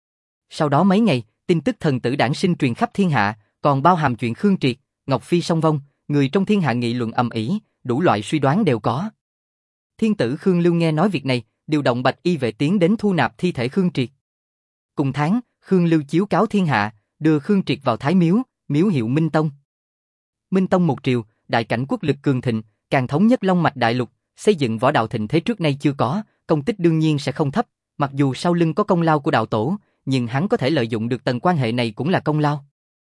Sau đó mấy ngày, tin tức thần tử đản sinh truyền khắp thiên hạ, còn bao hàm chuyện Khương Triệt, Ngọc Phi song vong, người trong thiên hạ nghị luận ầm ĩ, đủ loại suy đoán đều có. Thiên tử Khương Lưu nghe nói việc này, điều động bạch y vệ tiến đến thu nạp thi thể Khương Triệt. Cùng tháng, Khương Lưu chiếu cáo thiên hạ, đưa Khương Triệt vào Thái Miếu, miếu hiệu Minh Tông. Minh Tông một triều, đại cảnh quốc lực cường thịnh, càng thống nhất Long mạch đại lục, xây dựng võ đạo thịnh thế trước nay chưa có, công tích đương nhiên sẽ không thấp, mặc dù sau lưng có công lao của đạo tổ, nhưng hắn có thể lợi dụng được tầng quan hệ này cũng là công lao.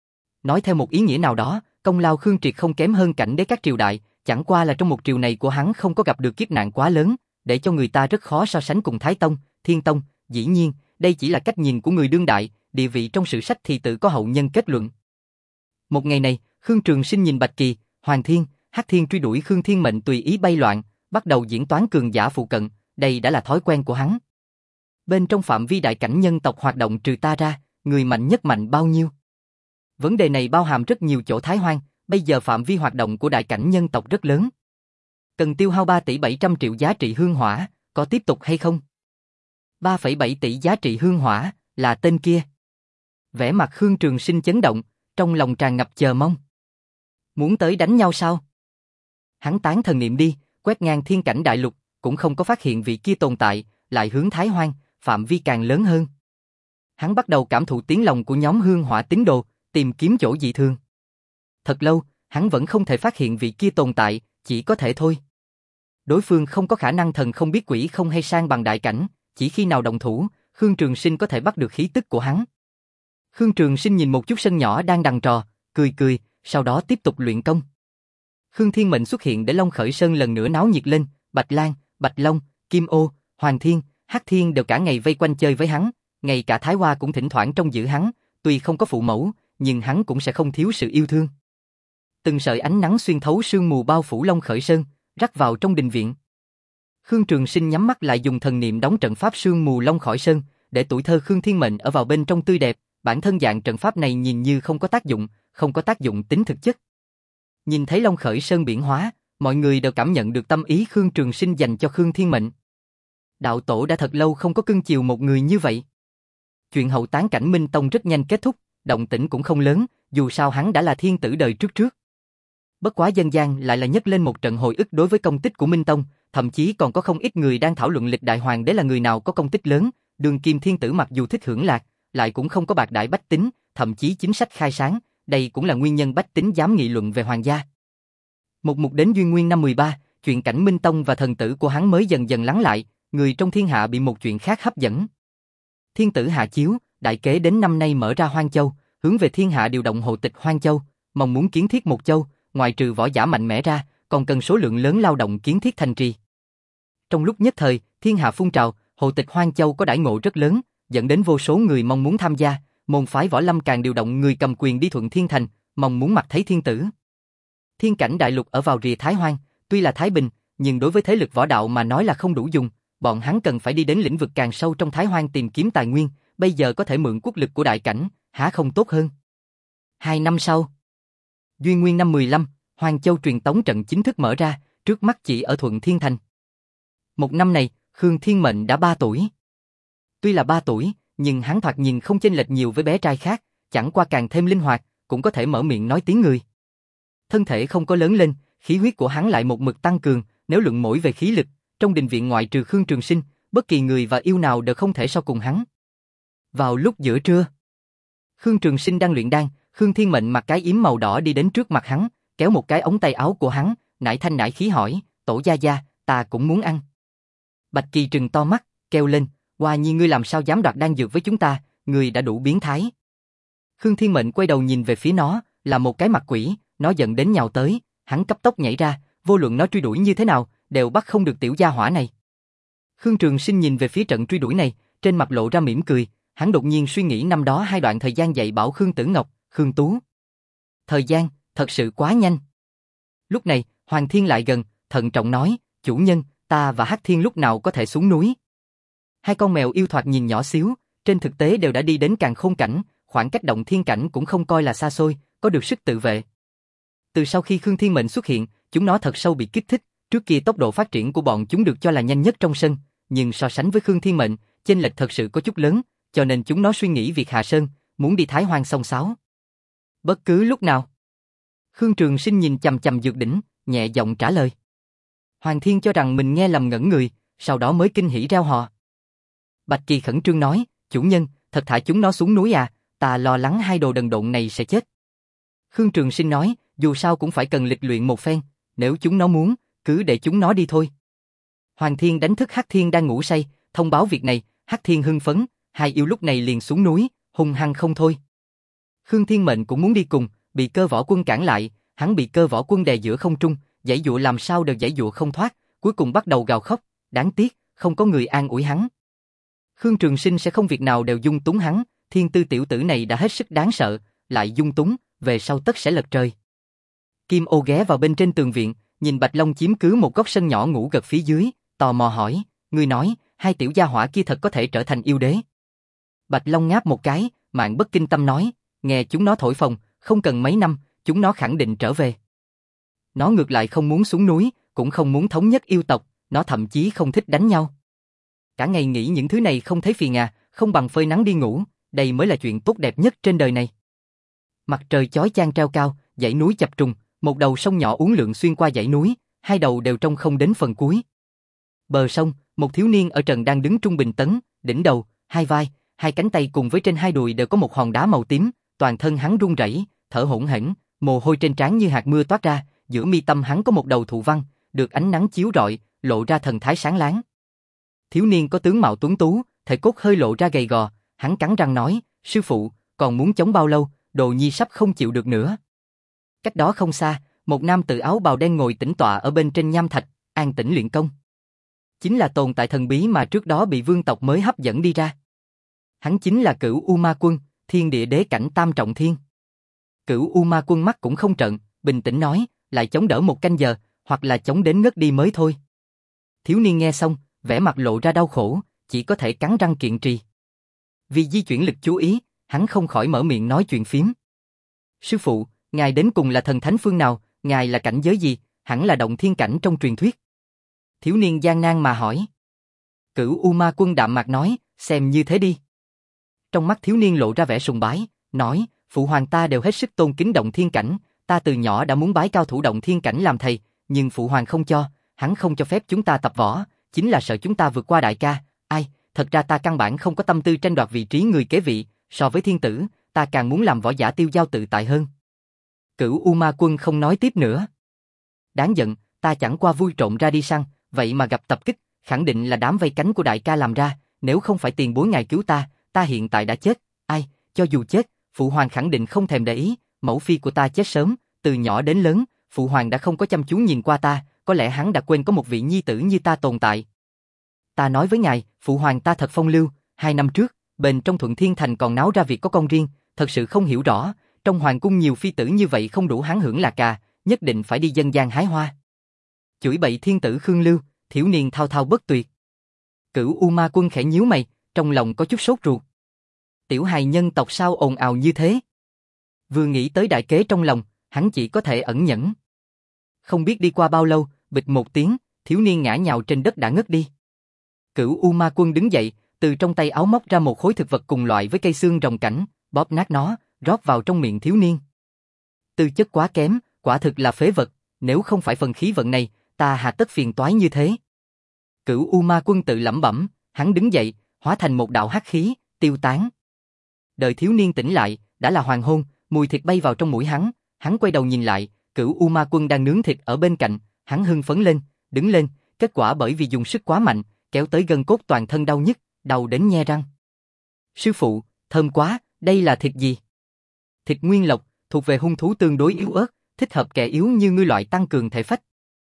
Nói theo một ý nghĩa nào đó, công lao Khương Triệt không kém hơn cảnh đế các triều đại, chẳng qua là trong một triều này của hắn không có gặp được kiếp nạn quá lớn, để cho người ta rất khó so sánh cùng Thái Tông, Thiên Tông, dĩ nhiên, đây chỉ là cách nhìn của người đương đại, địa vị trong sử sách thì tự có hậu nhân kết luận. Một ngày này, Khương Trường Sinh nhìn Bạch Kỳ, Hoàng Thiên, Hắc Thiên truy đuổi Khương Thiên Mệnh tùy ý bay loạn, bắt đầu diễn toán cường giả phụ cận, đây đã là thói quen của hắn. Bên trong phạm vi đại cảnh nhân tộc hoạt động trừ ta ra, người mạnh nhất mạnh bao nhiêu? Vấn đề này bao hàm rất nhiều chỗ Thái Hoang, bây giờ phạm vi hoạt động của đại cảnh nhân tộc rất lớn. Cần tiêu hao ba tỷ bảy trăm triệu giá trị hương hỏa, có tiếp tục hay không? ba phẩy bảy tỷ giá trị hương hỏa, là tên kia. Vẻ mặt Khương Trường Sinh chấn động, trong lòng tràn ngập chờ mong. Muốn tới đánh nhau sao? Hắn tán thần niệm đi, quét ngang thiên cảnh đại lục, cũng không có phát hiện vị kia tồn tại, lại hướng Thái Hoang, phạm vi càng lớn hơn. Hắn bắt đầu cảm thụ tiếng lòng của nhóm hương hỏa tín đồ, tìm kiếm chỗ dị thường. Thật lâu, hắn vẫn không thể phát hiện vị kia tồn tại, chỉ có thể thôi. Đối phương không có khả năng thần không biết quỷ không hay sang bằng đại cảnh, chỉ khi nào động thủ, Khương Trường Sinh có thể bắt được khí tức của hắn. Khương Trường Sinh nhìn một chút sân nhỏ đang đằng trò, cười cười, sau đó tiếp tục luyện công. Khương Thiên Mệnh xuất hiện để Long Khởi Sơn lần nữa náo nhiệt lên, Bạch Lan, Bạch Long, Kim Ô, Hoàng Thiên, Hắc Thiên đều cả ngày vây quanh chơi với hắn, ngay cả Thái Hoa cũng thỉnh thoảng trông giữ hắn, tuy không có phụ mẫu, nhưng hắn cũng sẽ không thiếu sự yêu thương. Từng sợi ánh nắng xuyên thấu sương mù bao phủ Long Khởi Sơn, rắc vào trong đình viện. Khương Trường Sinh nhắm mắt lại dùng thần niệm đóng trận pháp sương mù Long Khởi Sơn, để tuổi thơ Khương Thiên Mệnh ở vào bên trong tươi đẹp, bản thân dạng trận pháp này nhìn như không có tác dụng, không có tác dụng tính thực chất. Nhìn thấy Long Khởi Sơn biển hóa, mọi người đều cảm nhận được tâm ý Khương Trường Sinh dành cho Khương Thiên Mệnh. Đạo tổ đã thật lâu không có cưng chiều một người như vậy. Chuyện hậu tán cảnh Minh Tông rất nhanh kết thúc, động tĩnh cũng không lớn, dù sao hắn đã là thiên tử đời trước trước. Bất quá dân gian lại là nhấc lên một trận hồi ức đối với công tích của Minh Tông, thậm chí còn có không ít người đang thảo luận lịch đại hoàng đế là người nào có công tích lớn, đương kim thiên tử mặc dù thích hưởng lạc, lại cũng không có bạc đãi bách tính, thậm chí chính sách khai sáng, đây cũng là nguyên nhân bách tính dám nghị luận về hoàng gia. Một mục đến Duyên Nguyên năm mười ba, chuyện cảnh Minh Tông và thần tử của hắn mới dần dần lắng lại, người trong thiên hạ bị một chuyện khác hấp dẫn. Thiên tử hạ chiếu, đại kế đến năm nay mở ra Hoang Châu, hướng về thiên hạ điều động hộ tịch Hoang Châu, mong muốn kiến thiết một châu, ngoài trừ võ giả mạnh mẽ ra, còn cần số lượng lớn lao động kiến thiết thành trì. Trong lúc nhất thời, thiên hạ phun trào, hộ tịch Hoang Châu có đãi ngộ rất lớn, dẫn đến vô số người mong muốn tham gia, môn phái võ lâm càng điều động người cầm quyền đi Thuận Thiên Thành, mong muốn mặt thấy thiên tử. Thiên cảnh đại lục ở vào rìa Thái Hoang, tuy là thái bình, nhưng đối với thế lực võ đạo mà nói là không đủ dùng, bọn hắn cần phải đi đến lĩnh vực càng sâu trong Thái Hoang tìm kiếm tài nguyên, bây giờ có thể mượn quốc lực của đại cảnh, há không tốt hơn. Hai năm sau, Duyên Nguyên năm mười lăm, Hoang Châu truyền tống trận chính thức mở ra, trước mắt chỉ ở Thuận Thiên Thành. Một năm này, Khương Thiên Mệnh đã ba tuổi. Tuy là ba tuổi, nhưng hắn thoạt nhìn không chênh lệch nhiều với bé trai khác, chẳng qua càng thêm linh hoạt, cũng có thể mở miệng nói tiếng người. Thân thể không có lớn lên, khí huyết của hắn lại một mực tăng cường, nếu luận mỗi về khí lực, trong đình viện ngoại trừ Khương Trường Sinh, bất kỳ người và yêu nào đều không thể so cùng hắn. Vào lúc giữa trưa, Khương Trường Sinh đang luyện đan, Khương Thiên Mệnh mặc cái yếm màu đỏ đi đến trước mặt hắn, kéo một cái ống tay áo của hắn, nải thanh nải khí hỏi, tổ gia gia, ta cũng muốn ăn. Bạch Kỳ trừng to mắt, kêu lên, Hoa Nhi ngươi làm sao dám đoạt đan dược với chúng ta, ngươi đã đủ biến thái. Khương Thiên Mệnh quay đầu nhìn về phía nó, là một cái mặt quỷ, nó giận đến nhào tới, hắn cấp tốc nhảy ra, vô luận nó truy đuổi như thế nào, đều bắt không được tiểu gia hỏa này. Khương Trường Sinh nhìn về phía trận truy đuổi này, trên mặt lộ ra mỉm cười, hắn đột nhiên suy nghĩ năm đó hai đoạn thời gian dạy bảo Khương Tử Ngọc, Khương Tú. Thời gian, thật sự quá nhanh. Lúc này, Hoàng Thiên lại gần, thận trọng nói, chủ nhân, ta và Hắc Thiên lúc nào có thể xuống núi. Hai con mèo yêu thoạt nhìn nhỏ xíu, trên thực tế đều đã đi đến càn khôn cảnh, khoảng cách động thiên cảnh cũng không coi là xa xôi, có được sức tự vệ. Từ sau khi Khương Thiên Mệnh xuất hiện, chúng nó thật sâu bị kích thích, trước kia tốc độ phát triển của bọn chúng được cho là nhanh nhất trong sân, nhưng so sánh với Khương Thiên Mệnh, chênh lệch thật sự có chút lớn, cho nên chúng nó suy nghĩ việc hạ sơn, muốn đi Thái Hoang sông sáo. Bất cứ lúc nào. Khương Trường Sinh nhìn chằm chằm dược đỉnh, nhẹ giọng trả lời. Hoàng Thiên cho rằng mình nghe lầm ngẩn người, sau đó mới kinh hỉ reo hò. Bạch Kỳ khẩn trương nói, chủ nhân, thật thả chúng nó xuống núi à, ta lo lắng hai đồ đần độn này sẽ chết. Khương Trường Sinh nói, dù sao cũng phải cần lịch luyện một phen, nếu chúng nó muốn, cứ để chúng nó đi thôi. Hoàng Thiên đánh thức Hắc Thiên đang ngủ say, thông báo việc này, Hắc Thiên hưng phấn, hai yêu lúc này liền xuống núi, hung hăng không thôi. Khương Thiên Mệnh cũng muốn đi cùng, bị Cơ Võ Quân cản lại, hắn bị Cơ Võ Quân đè giữa không trung, giãy giụa làm sao đều giãy giụa không thoát, cuối cùng bắt đầu gào khóc, đáng tiếc, không có người an ủi hắn. Khương Trường Sinh sẽ không việc nào đều dung túng hắn, Thiên Tư tiểu tử này đã hết sức đáng sợ, lại dung túng, về sau tất sẽ lật trời. Kim Ô ghé vào bên trên tường viện, nhìn Bạch Long chiếm cứ một góc sân nhỏ ngủ gật phía dưới, tò mò hỏi, ngươi nói, hai tiểu gia hỏa kia thật có thể trở thành yêu đế. Bạch Long ngáp một cái, Mạn Bất Kinh Tâm nói, nghe chúng nó thổi phồng, không cần mấy năm, chúng nó khẳng định trở về. Nó ngược lại không muốn xuống núi, cũng không muốn thống nhất yêu tộc, nó thậm chí không thích đánh nhau. Cả ngày nghĩ những thứ này không thấy phiền à, không bằng phơi nắng đi ngủ, đây mới là chuyện tốt đẹp nhất trên đời này. Mặt trời chói chang treo cao, dãy núi chập trùng, một đầu sông nhỏ uốn lượn xuyên qua dãy núi, hai đầu đều trông không đến phần cuối. Bờ sông, một thiếu niên ở trần đang đứng trung bình tấn, đỉnh đầu, hai vai, hai cánh tay cùng với trên hai đùi đều có một hòn đá màu tím, toàn thân hắn run rẩy, thở hổn hển, mồ hôi trên trán như hạt mưa toát ra, giữa mi tâm hắn có một đầu thụ văn, được ánh nắng chiếu rọi, lộ ra thần thái sáng láng. Thiếu niên có tướng mạo tuấn tú, thể cốt hơi lộ ra gầy gò, hắn cắn răng nói, sư phụ, còn muốn chống bao lâu, Đồ Nhi sắp không chịu được nữa. Cách đó không xa, một nam tử áo bào đen ngồi tĩnh tọa ở bên trên nham thạch, an tĩnh luyện công. Chính là tồn tại thần bí mà trước đó bị vương tộc mới hấp dẫn đi ra. Hắn chính là Cửu U Ma Quân, thiên địa đế cảnh tam trọng thiên. Cửu U Ma Quân mắt cũng không trợn, bình tĩnh nói, lại chống đỡ một canh giờ, hoặc là chống đến ngất đi mới thôi. Thiếu niên nghe xong, vẻ mặt lộ ra đau khổ, chỉ có thể cắn răng kiên trì. Vì di chuyển lực chú ý, hắn không khỏi mở miệng nói chuyện phiếm. Sư phụ, ngài đến cùng là thần thánh phương nào, ngài là cảnh giới gì, hẳn là động thiên cảnh trong truyền thuyết. Thiếu niên gian nan mà hỏi. Cửu U Ma Quân đạm mạc nói, xem như thế đi. Trong mắt thiếu niên lộ ra vẻ sùng bái, nói, phụ hoàng ta đều hết sức tôn kính động thiên cảnh, ta từ nhỏ đã muốn bái cao thủ động thiên cảnh làm thầy, nhưng phụ hoàng không cho, hắn không cho phép chúng ta tập võ, chính là sợ chúng ta vượt qua đại ca. Ai, thật ra ta căn bản không có tâm tư tranh đoạt vị trí người kế vị, so với thiên tử, ta càng muốn làm võ giả tiêu dao tự tại hơn. Cửu U Ma Quân không nói tiếp nữa. Đáng giận, ta chẳng qua vui trộm ra đi săn, vậy mà gặp tập kích, khẳng định là đám vây cánh của đại ca làm ra, nếu không phải tiền bối ngài cứu ta, ta hiện tại đã chết. Ai, cho dù chết, phụ hoàng khẳng định không thèm để ý, mẫu phi của ta chết sớm, từ nhỏ đến lớn, phụ hoàng đã không có chăm chú nhìn qua ta, có lẽ hắn đã quên có một vị nhi tử như ta tồn tại. Ta nói với ngài, phụ hoàng ta thật phong lưu, hai năm trước, bên trong Thuận Thiên Thành còn náo ra việc có con riêng, thật sự không hiểu rõ, trong hoàng cung nhiều phi tử như vậy không đủ hắn hưởng lạc à, nhất định phải đi dân gian hái hoa. Chửi bậy thiên tử Khương Lưu, thiếu niên thao thao bất tuyệt. Cửu U Ma Quân khẽ nhíu mày, trong lòng có chút sốt ruột. Tiểu hài nhân tộc sao ồn ào như thế? Vừa nghĩ tới đại kế trong lòng, hắn chỉ có thể ẩn nhẫn. Không biết đi qua bao lâu, bịch một tiếng, thiếu niên ngã nhào trên đất đã ngất đi. Cửu U Ma Quân đứng dậy, từ trong tay áo móc ra một khối thực vật cùng loại với cây xương rồng cảnh, bóp nát nó, rót vào trong miệng thiếu niên. Tư chất quá kém, quả thực là phế vật, nếu không phải phần khí vận này, ta hà tất phiền toái như thế. Cửu U Ma Quân tự lẩm bẩm, hắn đứng dậy, hóa thành một đạo hắc khí, tiêu tán. Đợi thiếu niên tỉnh lại, đã là hoàng hôn, mùi thịt bay vào trong mũi hắn, hắn quay đầu nhìn lại, Cửu U Ma Quân đang nướng thịt ở bên cạnh, hắn hưng phấn lên, đứng lên, kết quả bởi vì dùng sức quá mạnh, kéo tới gân cốt toàn thân đau nhức, đau đến nhe răng. Sư phụ, thơm quá, đây là thịt gì? Thịt nguyên lộc, thuộc về hung thú tương đối yếu ớt, thích hợp kẻ yếu như ngươi loại tăng cường thể phách.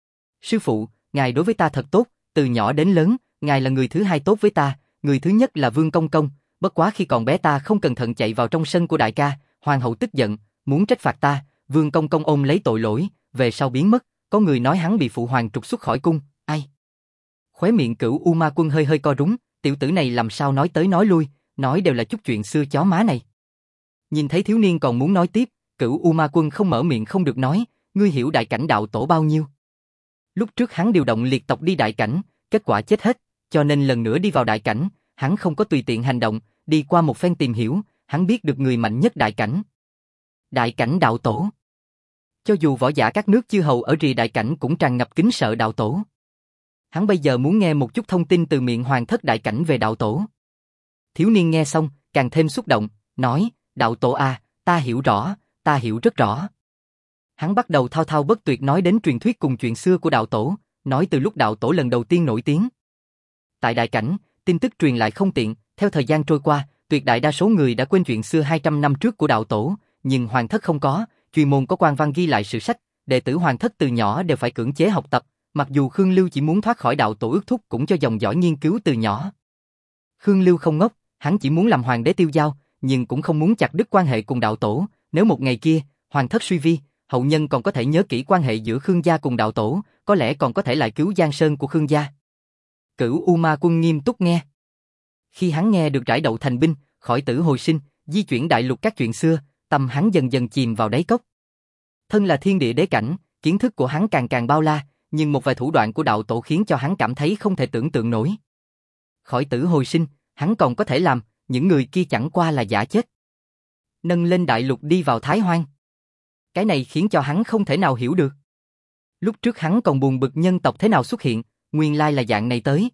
Sư phụ, ngài đối với ta thật tốt, từ nhỏ đến lớn, ngài là người thứ hai tốt với ta, người thứ nhất là Vương Công Công, bất quá khi còn bé ta không cẩn thận chạy vào trong sân của đại ca, hoàng hậu tức giận, muốn trách phạt ta, Vương Công Công ôm lấy tội lỗi, về sau biến mất, có người nói hắn bị phụ hoàng trục xuất khỏi cung, ai? Khóe miệng Cửu U Ma Quân hơi hơi co rúm, tiểu tử này làm sao nói tới nói lui, nói đều là chút chuyện xưa chó má này. Nhìn thấy thiếu niên còn muốn nói tiếp, Cửu U Ma Quân không mở miệng không được nói, ngươi hiểu đại cảnh đạo tổ bao nhiêu? Lúc trước hắn điều động liệt tộc đi đại cảnh, kết quả chết hết, cho nên lần nữa đi vào đại cảnh, hắn không có tùy tiện hành động, đi qua một phen tìm hiểu, hắn biết được người mạnh nhất đại cảnh. Đại cảnh đạo tổ. Cho dù võ giả các nước chư hầu ở rìa đại cảnh cũng tràn ngập kính sợ đạo tổ. Hắn bây giờ muốn nghe một chút thông tin từ miệng hoàng thất đại cảnh về đạo tổ. Thiếu niên nghe xong, càng thêm xúc động, nói, đạo tổ à, ta hiểu rõ, ta hiểu rất rõ. Hắn bắt đầu thao thao bất tuyệt nói đến truyền thuyết cùng chuyện xưa của đạo tổ, nói từ lúc đạo tổ lần đầu tiên nổi tiếng. Tại đại cảnh, tin tức truyền lại không tiện, theo thời gian trôi qua, tuyệt đại đa số người đã quên chuyện xưa hai trăm năm trước của đạo tổ, nhưng Hoàng thất không có, chuyên môn có quan văn ghi lại sử sách, đệ tử Hoàng thất từ nhỏ đều phải cưỡng chế học tập, mặc dù Khương Lưu chỉ muốn thoát khỏi đạo tổ ước thúc cũng cho dòng dõi nghiên cứu từ nhỏ. Khương Lưu không ngốc, hắn chỉ muốn làm hoàng đế tiêu dao, nhưng cũng không muốn chặt đứt quan hệ cùng đạo tổ, nếu một ngày kia, Hoàng thất suy vi, hậu nhân còn có thể nhớ kỹ quan hệ giữa Khương gia cùng đạo tổ, có lẽ còn có thể lại cứu Giang Sơn của Khương gia. Cửu U Ma Quân nghiêm túc nghe. Khi hắn nghe được rải đậu thành binh, khỏi tử hồi sinh, di chuyển đại lục các chuyện xưa, tâm hắn dần dần chìm vào đáy cốc. Thân là thiên địa đế cảnh, kiến thức của hắn càng càng bao la, nhưng một vài thủ đoạn của đạo tổ khiến cho hắn cảm thấy không thể tưởng tượng nổi. Khỏi tử hồi sinh, hắn còn có thể làm, những người kia chẳng qua là giả chết. Nâng lên đại lục đi vào Thái Hoang. Cái này khiến cho hắn không thể nào hiểu được. Lúc trước hắn còn buồn bực nhân tộc thế nào xuất hiện, nguyên lai là dạng này tới.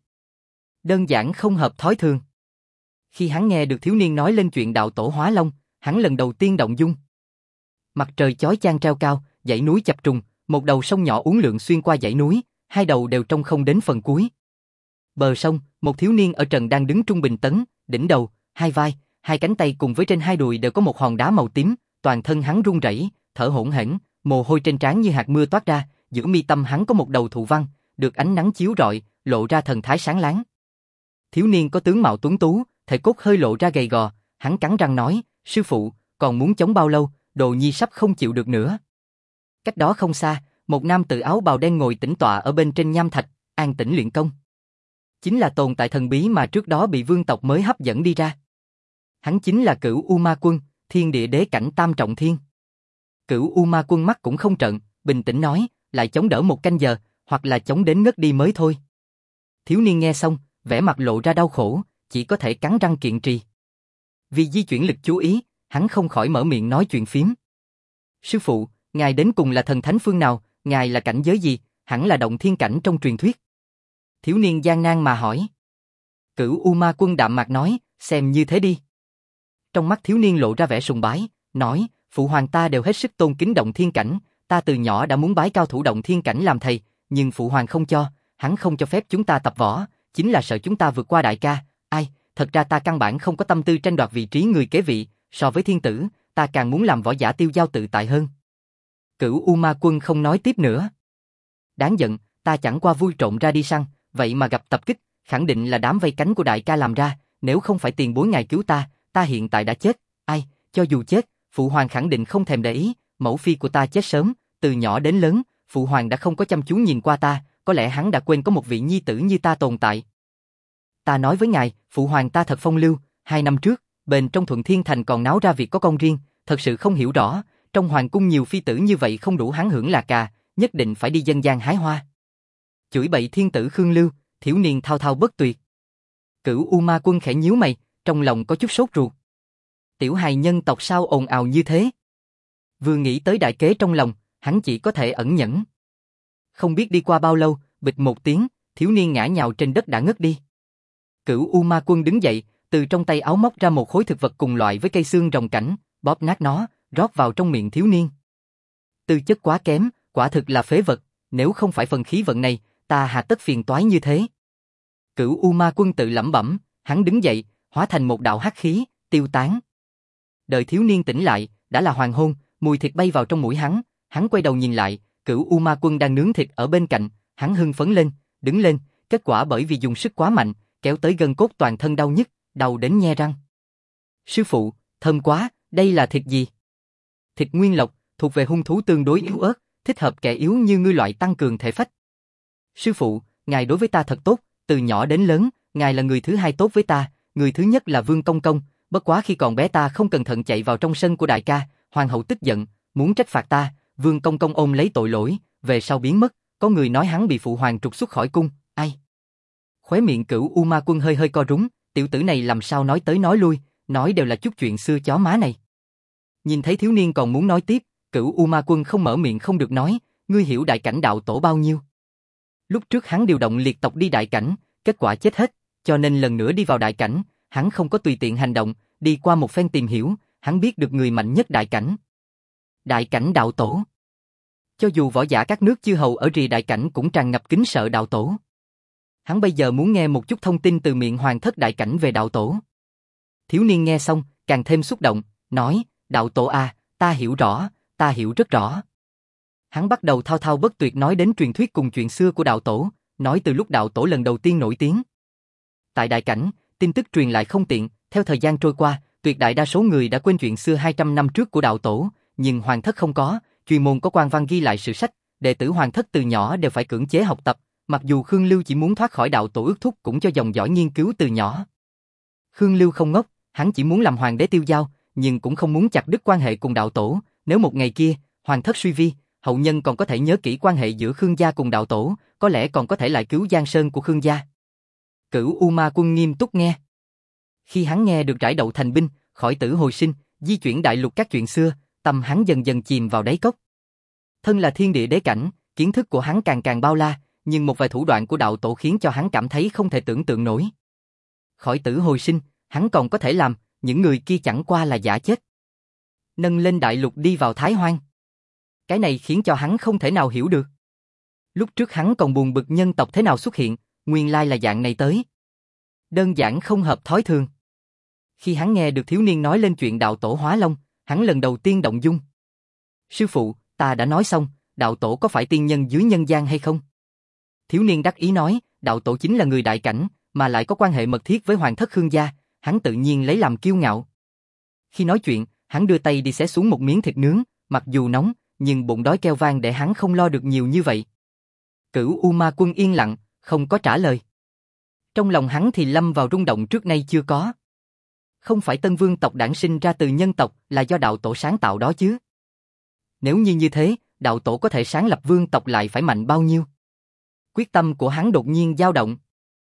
Đơn giản không hợp thói thường. Khi hắn nghe được thiếu niên nói lên chuyện đạo tổ hóa long, hắn lần đầu tiên động dung. Mặt trời chói chang treo cao, dãy núi chập trùng, một đầu sông nhỏ uốn lượn xuyên qua dãy núi, hai đầu đều trông không đến phần cuối. Bờ sông, một thiếu niên ở trần đang đứng trung bình tấn, đỉnh đầu, hai vai, hai cánh tay cùng với trên hai đùi đều có một hòn đá màu tím, toàn thân hắn run rẩy, thở hổn hển, mồ hôi trên trán như hạt mưa toát ra, giữa mi tâm hắn có một đầu thụ văn, được ánh nắng chiếu rọi, lộ ra thần thái sáng láng. Thiếu niên có tướng mạo tuấn tú, thể cốt hơi lộ ra gầy gò, hắn cắn răng nói, sư phụ, còn muốn chống bao lâu, đồ nhi sắp không chịu được nữa. Cách đó không xa, một nam tử áo bào đen ngồi tĩnh tọa ở bên trên nham thạch, an tĩnh luyện công. Chính là tồn tại thần bí mà trước đó bị vương tộc mới hấp dẫn đi ra. Hắn chính là Cửu U Ma Quân, thiên địa đế cảnh tam trọng thiên. Cửu U Ma Quân mắt cũng không trợn, bình tĩnh nói, lại chống đỡ một canh giờ, hoặc là chống đến ngất đi mới thôi. Thiếu niên nghe xong, vẻ mặt lộ ra đau khổ, chỉ có thể cắn răng kiên trì. Vì di chuyển lực chú ý, hắn không khỏi mở miệng nói chuyện phiếm. Sư phụ, ngài đến cùng là thần thánh phương nào, ngài là cảnh giới gì, hẳn là động thiên cảnh trong truyền thuyết. Thiếu niên gian nan mà hỏi. Cửu U Ma Quân đạm mạc nói, xem như thế đi. Trong mắt thiếu niên lộ ra vẻ sùng bái, nói, phụ hoàng ta đều hết sức tôn kính động thiên cảnh, ta từ nhỏ đã muốn bái cao thủ động thiên cảnh làm thầy, nhưng phụ hoàng không cho, hắn không cho phép chúng ta tập võ, chính là sợ chúng ta vượt qua đại ca. Ai, thật ra ta căn bản không có tâm tư tranh đoạt vị trí người kế vị, so với thiên tử, ta càng muốn làm võ giả tiêu dao tự tại hơn. Cửu U Ma Quân không nói tiếp nữa. Đáng giận, ta chẳng qua vui trộm ra đi săn, vậy mà gặp tập kích, khẳng định là đám vây cánh của đại ca làm ra, nếu không phải tiền bối ngài cứu ta, ta hiện tại đã chết. Ai, cho dù chết, phụ hoàng khẳng định không thèm để ý, mẫu phi của ta chết sớm, từ nhỏ đến lớn, phụ hoàng đã không có chăm chú nhìn qua ta, có lẽ hắn đã quên có một vị nhi tử như ta tồn tại. Ta nói với ngài, phụ hoàng ta thật phong lưu, hai năm trước, bên trong Thuận Thiên Thành còn náo ra việc có con riêng, thật sự không hiểu rõ, trong hoàng cung nhiều phi tử như vậy không đủ hắn hưởng lạc à, nhất định phải đi dân gian hái hoa. Chửi bậy thiên tử Khương Lưu, thiếu niên thao thao bất tuyệt. Cửu U Ma Quân khẽ nhíu mày, trong lòng có chút sốt ruột. Tiểu hài nhân tộc sao ồn ào như thế? Vừa nghĩ tới đại kế trong lòng, hắn chỉ có thể ẩn nhẫn. Không biết đi qua bao lâu, bịch một tiếng, thiếu niên ngã nhào trên đất đã ngất đi. Cửu U Ma Quân đứng dậy, từ trong tay áo móc ra một khối thực vật cùng loại với cây xương rồng cảnh, bóp nát nó, rót vào trong miệng thiếu niên. Tư chất quá kém, quả thực là phế vật, nếu không phải phần khí vận này, ta hà tất phiền toái như thế. Cửu U Ma Quân tự lẩm bẩm, hắn đứng dậy, hóa thành một đạo hắc khí, tiêu tán. Đợi thiếu niên tỉnh lại, đã là hoàng hôn, mùi thịt bay vào trong mũi hắn, hắn quay đầu nhìn lại, Cửu U Ma Quân đang nướng thịt ở bên cạnh, hắn hưng phấn lên, đứng lên, kết quả bởi vì dùng sức quá mạnh, kéo tới gân cốt toàn thân đau nhức, đau đến nhe răng. Sư phụ, thơm quá, đây là thịt gì? Thịt nguyên lộc, thuộc về hung thú tương đối yếu ớt, thích hợp kẻ yếu như ngươi loại tăng cường thể phách. Sư phụ, ngài đối với ta thật tốt, từ nhỏ đến lớn, ngài là người thứ hai tốt với ta, người thứ nhất là Vương Công Công, bất quá khi còn bé ta không cẩn thận chạy vào trong sân của đại ca, hoàng hậu tức giận, muốn trách phạt ta, Vương Công Công ôm lấy tội lỗi, về sau biến mất, có người nói hắn bị phụ hoàng trục xuất khỏi cung, ai? Khóe miệng Cửu U Ma Quân hơi hơi co rúm, tiểu tử này làm sao nói tới nói lui, nói đều là chút chuyện xưa chó má này. Nhìn thấy thiếu niên còn muốn nói tiếp, Cửu U Ma Quân không mở miệng không được nói, ngươi hiểu đại cảnh đạo tổ bao nhiêu? Lúc trước hắn điều động liệt tộc đi đại cảnh, kết quả chết hết, cho nên lần nữa đi vào đại cảnh, hắn không có tùy tiện hành động, đi qua một phen tìm hiểu, hắn biết được người mạnh nhất đại cảnh. Đại cảnh đạo tổ. Cho dù võ giả các nước chư hầu ở rìa đại cảnh cũng tràn ngập kính sợ đạo tổ. Hắn bây giờ muốn nghe một chút thông tin từ miệng hoàng thất đại cảnh về đạo tổ. Thiếu niên nghe xong, càng thêm xúc động, nói, đạo tổ a, ta hiểu rõ, ta hiểu rất rõ. Hắn bắt đầu thao thao bất tuyệt nói đến truyền thuyết cùng chuyện xưa của đạo tổ, nói từ lúc đạo tổ lần đầu tiên nổi tiếng. Tại đại cảnh, tin tức truyền lại không tiện, theo thời gian trôi qua, tuyệt đại đa số người đã quên chuyện xưa hai trăm năm trước của đạo tổ, nhưng hoàng thất không có, chuyên môn có quan văn ghi lại sử sách, đệ tử hoàng thất từ nhỏ đều phải cưỡng chế học tập, mặc dù Khương Lưu chỉ muốn thoát khỏi đạo tổ ước thúc cũng cho dòng dõi nghiên cứu từ nhỏ. Khương Lưu không ngốc, hắn chỉ muốn làm hoàng đế tiêu dao, nhưng cũng không muốn chặt đứt quan hệ cùng đạo tổ, nếu một ngày kia, hoàng thất suy vi, hậu nhân còn có thể nhớ kỹ quan hệ giữa Khương gia cùng đạo tổ, có lẽ còn có thể lại cứu Giang Sơn của Khương gia. Cửu U Ma Quân nghiêm túc nghe. Khi hắn nghe được rải đậu thành binh, khỏi tử hồi sinh, di chuyển đại lục các chuyện xưa, tâm hắn dần dần chìm vào đáy cốc. Thân là thiên địa đế cảnh, kiến thức của hắn càng càng bao la, nhưng một vài thủ đoạn của đạo tổ khiến cho hắn cảm thấy không thể tưởng tượng nổi. Khỏi tử hồi sinh, hắn còn có thể làm, những người kia chẳng qua là giả chết. Nâng lên đại lục đi vào Thái Hoang. Cái này khiến cho hắn không thể nào hiểu được. Lúc trước hắn còn buồn bực nhân tộc thế nào xuất hiện, nguyên lai là dạng này tới. Đơn giản không hợp thói thường. Khi hắn nghe được thiếu niên nói lên chuyện đạo tổ hóa long, hắn lần đầu tiên động dung. Sư phụ, ta đã nói xong, đạo tổ có phải tiên nhân dưới nhân gian hay không? Thiếu niên đắc ý nói, đạo tổ chính là người đại cảnh, mà lại có quan hệ mật thiết với hoàng thất Khương gia, hắn tự nhiên lấy làm kiêu ngạo. Khi nói chuyện, hắn đưa tay đi xé xuống một miếng thịt nướng, mặc dù nóng, nhưng bụng đói kêu vang để hắn không lo được nhiều như vậy. Cửu U Ma Quân yên lặng, không có trả lời. Trong lòng hắn thì lâm vào rung động trước nay chưa có. Không phải Tân Vương tộc đản sinh ra từ nhân tộc là do đạo tổ sáng tạo đó chứ. Nếu như như thế, đạo tổ có thể sáng lập vương tộc lại phải mạnh bao nhiêu? Quyết tâm của hắn đột nhiên dao động.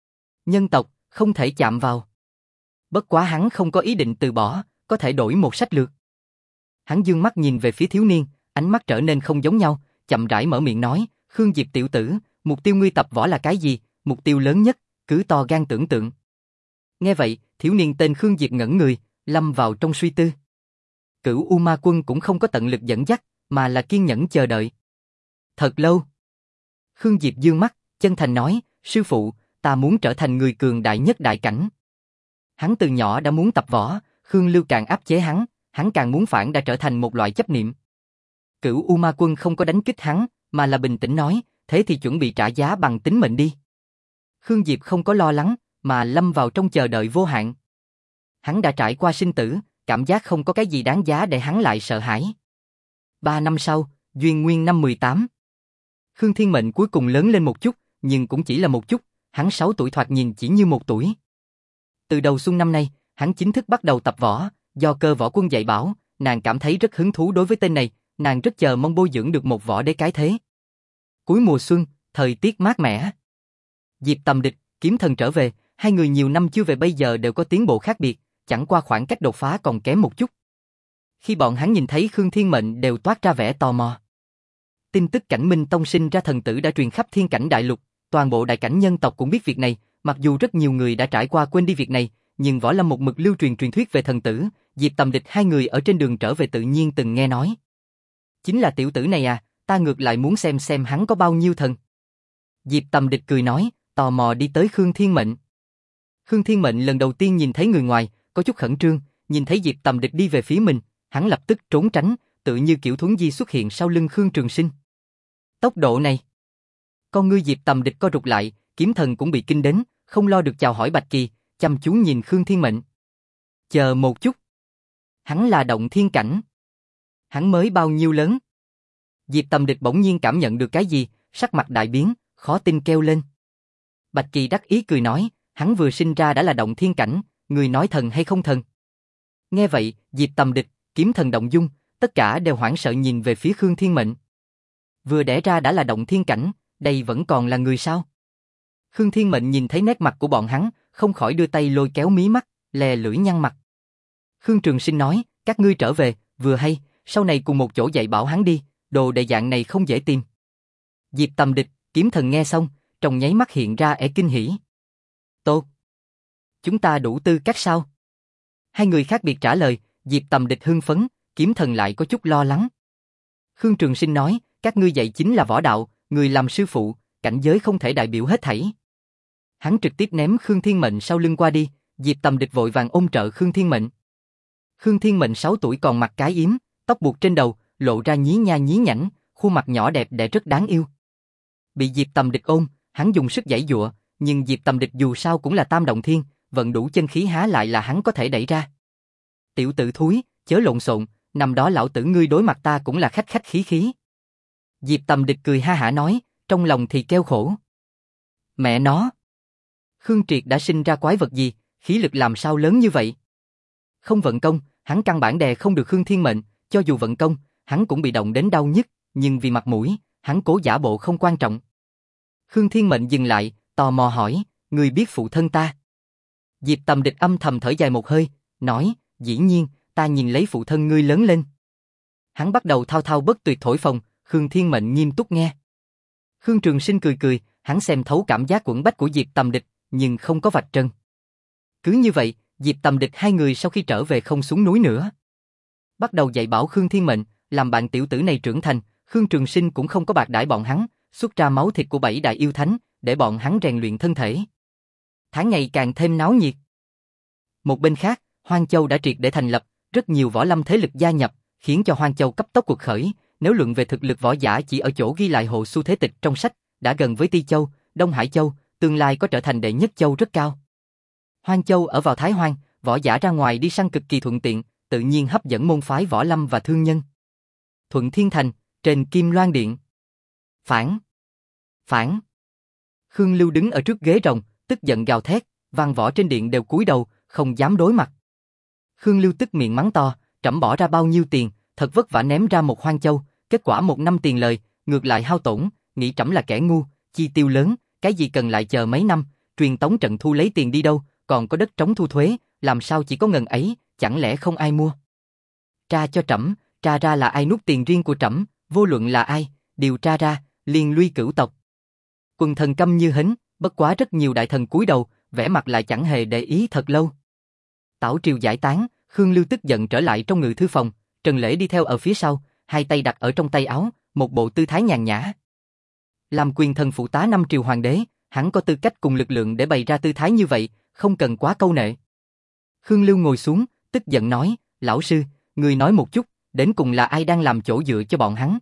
Nhân tộc, không thể chạm vào. Bất quá hắn không có ý định từ bỏ, có thể đổi một sách lược. Hắn dương mắt nhìn về phía thiếu niên, ánh mắt trở nên không giống nhau, chậm rãi mở miệng nói, Khương Diệp tiểu tử, mục tiêu ngươi tập võ là cái gì? Mục tiêu lớn nhất, cứ to gan tưởng tượng. Nghe vậy, thiếu niên tên Khương Diệp ngẩn người, lâm vào trong suy tư. Cửu U Ma Quân cũng không có tận lực dẫn dắt, mà là kiên nhẫn chờ đợi. Thật lâu. Khương Diệp dương mắt, chân thành nói, sư phụ, ta muốn trở thành người cường đại nhất đại cảnh. Hắn từ nhỏ đã muốn tập võ, Khương Lưu càng áp chế hắn, hắn càng muốn phản đã trở thành một loại chấp niệm. Cửu U Ma Quân không có đánh kích hắn, mà là bình tĩnh nói, thế thì chuẩn bị trả giá bằng tính mệnh đi. Khương Diệp không có lo lắng, mà lâm vào trong chờ đợi vô hạn. Hắn đã trải qua sinh tử, cảm giác không có cái gì đáng giá để hắn lại sợ hãi. Ba năm sau, Duyên Nguyên năm mười tám. Khương Thiên Mệnh cuối cùng lớn lên một chút, nhưng cũng chỉ là một chút, hắn sáu tuổi thoạt nhìn chỉ như một tuổi. Từ đầu xuân năm nay, hắn chính thức bắt đầu tập võ, do Cơ Võ Quân dạy bảo, nàng cảm thấy rất hứng thú đối với tên này, nàng rất chờ mong bồi dưỡng được một võ đế cái thế. Cuối mùa xuân, thời tiết mát mẻ. Diệp Tầm Địch, Kiếm Thần trở về, hai người nhiều năm chưa về bây giờ đều có tiến bộ khác biệt, chẳng qua khoảng cách đột phá còn kém một chút. Khi bọn hắn nhìn thấy Khương Thiên Mệnh đều toát ra vẻ tò mò. Tin tức Cảnh Minh Tông sinh ra thần tử đã truyền khắp thiên cảnh đại lục, toàn bộ đại cảnh nhân tộc cũng biết việc này, mặc dù rất nhiều người đã trải qua quên đi việc này, nhưng Võ Lâm một mực lưu truyền truyền thuyết về thần tử, Diệp Tầm Địch hai người ở trên đường trở về tự nhiên từng nghe nói. Chính là tiểu tử này à, ta ngược lại muốn xem xem hắn có bao nhiêu thần. Diệp Tầm Địch cười nói, tò mò đi tới Khương Thiên Mệnh. Khương Thiên Mệnh lần đầu tiên nhìn thấy người ngoài, có chút khẩn trương, nhìn thấy Diệp Tầm Địch đi về phía mình, hắn lập tức trốn tránh, tự như kiểu thuấn di xuất hiện sau lưng Khương Trường Sinh. Tốc độ này. Con ngươi Diệp Tầm Địch co rụt lại, Kiếm Thần cũng bị kinh đến, không lo được chào hỏi Bạch Kỳ, chăm chú nhìn Khương Thiên Mệnh. Chờ một chút. Hắn là động thiên cảnh. Hắn mới bao nhiêu lớn? Diệp Tầm Địch bỗng nhiên cảm nhận được cái gì, sắc mặt đại biến, khó tin kêu lên. Bạch Kỳ đắc ý cười nói, hắn vừa sinh ra đã là động thiên cảnh, người nói thần hay không thần? Nghe vậy, Diệp Tầm Địch, Kiếm Thần động dung, tất cả đều hoảng sợ nhìn về phía Khương Thiên Mệnh. Vừa đẻ ra đã là động thiên cảnh, đây vẫn còn là người sao? Khương Thiên Mệnh nhìn thấy nét mặt của bọn hắn, không khỏi đưa tay lôi kéo mí mắt, lè lưỡi nhăn mặt. Khương Trường Sinh nói, các ngươi trở về, vừa hay, sau này cùng một chỗ dạy bảo hắn đi, đồ đệ dạng này không dễ tìm. Diệp Tầm Địch, Kiếm Thần nghe xong, trong nháy mắt hiện ra vẻ kinh hỉ. Tốt. Chúng ta đủ tư cách sao? Hai người khác biệt trả lời, Diệp Tầm Địch hưng phấn, Kiếm Thần lại có chút lo lắng. Khương Trường Sinh nói, các ngươi dạy chính là võ đạo, người làm sư phụ, cảnh giới không thể đại biểu hết thảy. Hắn trực tiếp ném Khương Thiên Mệnh sau lưng qua đi, Diệp Tầm Địch vội vàng ôm trợ Khương Thiên Mệnh. Khương Thiên Mệnh sáu tuổi còn mặc cái yếm, tóc buộc trên đầu, lộ ra nhí nha nhí nhảnh, khuôn mặt nhỏ đẹp đẽ rất đáng yêu. Bị Diệp Tầm Địch ôm, hắn dùng sức giãy giụa, nhưng Diệp Tầm Địch dù sao cũng là tam động thiên, vận đủ chân khí há lại là hắn có thể đẩy ra. Tiểu tử thúi, chớ lộn xộn, năm đó lão tử ngươi đối mặt ta cũng là khách khách khí khí. Diệp Tầm Địch cười ha hả nói, trong lòng thì kêu khổ. Mẹ nó! Khương Triệt đã sinh ra quái vật gì, khí lực làm sao lớn như vậy? Không vận công, hắn căn bản đè không được Khương Thiên Mệnh, cho dù vận công, hắn cũng bị động đến đau nhức, nhưng vì mặt mũi, hắn cố giả bộ không quan trọng. Khương Thiên Mệnh dừng lại, tò mò hỏi, ngươi biết phụ thân ta? Diệp Tầm Địch âm thầm thở dài một hơi, nói, dĩ nhiên, ta nhìn lấy phụ thân ngươi lớn lên. Hắn bắt đầu thao thao bất tuyệt thổi phồng, Khương Thiên Mệnh nghiêm túc nghe. Khương Trường Sinh cười cười, hắn xem thấu cảm giác quẫn bách của Diệp Tầm Địch, nhưng không có vạch trần. Cứ như vậy, Diệp Tầm Địch hai người sau khi trở về không xuống núi nữa. Bắt đầu dạy bảo Khương Thiên Mệnh, làm bạn tiểu tử này trưởng thành, Khương Trường Sinh cũng không có bạc đãi bọn hắn, xuất ra máu thịt của bảy đại yêu thánh, để bọn hắn rèn luyện thân thể. Tháng ngày càng thêm náo nhiệt. Một bên khác, Hoang Châu đã triệt để thành lập, rất nhiều võ lâm thế lực gia nhập, khiến cho Hoang Châu cấp tốc cuộc khởi, nếu luận về thực lực võ giả chỉ ở chỗ ghi lại hồ xu thế tịch trong sách, đã gần với Ti Châu, Đông Hải Châu, tương lai có trở thành đệ nhất châu rất cao. Hoang Châu ở vào Thái Hoang, võ giả ra ngoài đi săn cực kỳ thuận tiện, tự nhiên hấp dẫn môn phái võ lâm và thương nhân. Thuận Thiên Thành, trên Kim Loan Điện. Phản! Phản! Khương Lưu đứng ở trước ghế rồng, tức giận gào thét, văn võ trên điện đều cúi đầu, không dám đối mặt. Khương Lưu tức miệng mắng to, trẫm bỏ ra bao nhiêu tiền, thật vất vả ném ra một Hoang Châu, kết quả một năm tiền lời, ngược lại hao tổn, nghĩ trẫm là kẻ ngu, chi tiêu lớn, cái gì cần lại chờ mấy năm, truyền tống trận thu lấy tiền đi đâu, còn có đất trống thu thuế, làm sao chỉ có ngần ấy, chẳng lẽ không ai mua? Tra cho trẫm, tra ra là ai nuốt tiền riêng của trẫm, vô luận là ai, điều tra ra, liền luy cửu tộc. Quần thần câm như hến, bất quá rất nhiều đại thần cúi đầu, vẻ mặt lại chẳng hề để ý thật lâu. Tảo triều giải tán, Khương Lưu tức giận trở lại trong ngự thư phòng, Trần Lễ đi theo ở phía sau, hai tay đặt ở trong tay áo, một bộ tư thái nhàn nhã. Làm quyền thần phụ tá năm triều hoàng đế, hắn có tư cách cùng lực lượng để bày ra tư thái như vậy, không cần quá câu nệ. Khương Lưu ngồi xuống, tức giận nói, lão sư, người nói một chút, đến cùng là ai đang làm chỗ dựa cho bọn hắn?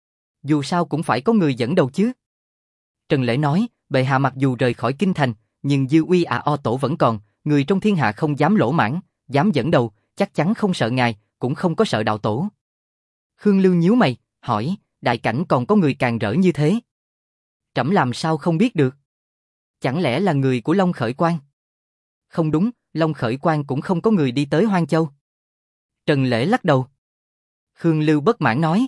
Dù sao cũng phải có người dẫn đầu chứ. Trần Lễ nói, bệ hạ mặc dù rời khỏi kinh thành, nhưng dư uy à o tổ vẫn còn, người trong thiên hạ không dám lỗ mãng, dám dẫn đầu, chắc chắn không sợ ngài, cũng không có sợ đạo tổ. Khương Lưu nhíu mày, hỏi, đại cảnh còn có người càng rỡ như thế? Trẫm làm sao không biết được? Chẳng lẽ là người của Long Khởi Quan? Không đúng, Long Khởi Quan cũng không có người đi tới Hoang Châu. Trần Lễ lắc đầu. Khương Lưu bất mãn nói,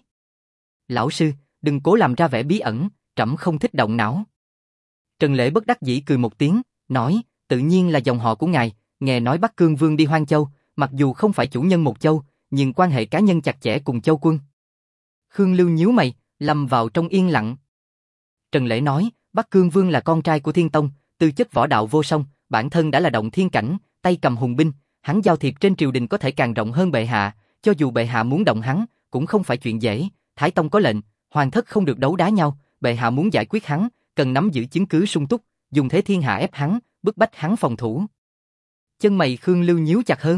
lão sư, đừng cố làm ra vẻ bí ẩn, trẫm không thích động não. Trần Lễ bất đắc dĩ cười một tiếng, nói, tự nhiên là dòng họ của ngài, nghe nói Bắc Cương Vương đi Hoang Châu, mặc dù không phải chủ nhân một châu, nhưng quan hệ cá nhân chặt chẽ cùng châu quân. Khương Lưu nhíu mày, lâm vào trong yên lặng. Trần Lễ nói, Bắc Cương Vương là con trai của Thiên Tông, tư chất võ đạo vô song, bản thân đã là động thiên cảnh, tay cầm hùng binh, hắn giao thiệp trên triều đình có thể càng rộng hơn bệ hạ, cho dù bệ hạ muốn động hắn, cũng không phải chuyện dễ. Thái Tông có lệnh, hoàng thất không được đấu đá nhau, bệ hạ muốn giải quyết hắn, cần nắm giữ chứng cứ sung túc, dùng thế thiên hạ ép hắn, bức bách hắn phòng thủ. Chân mày Khương Lưu nhíu chặt hơn.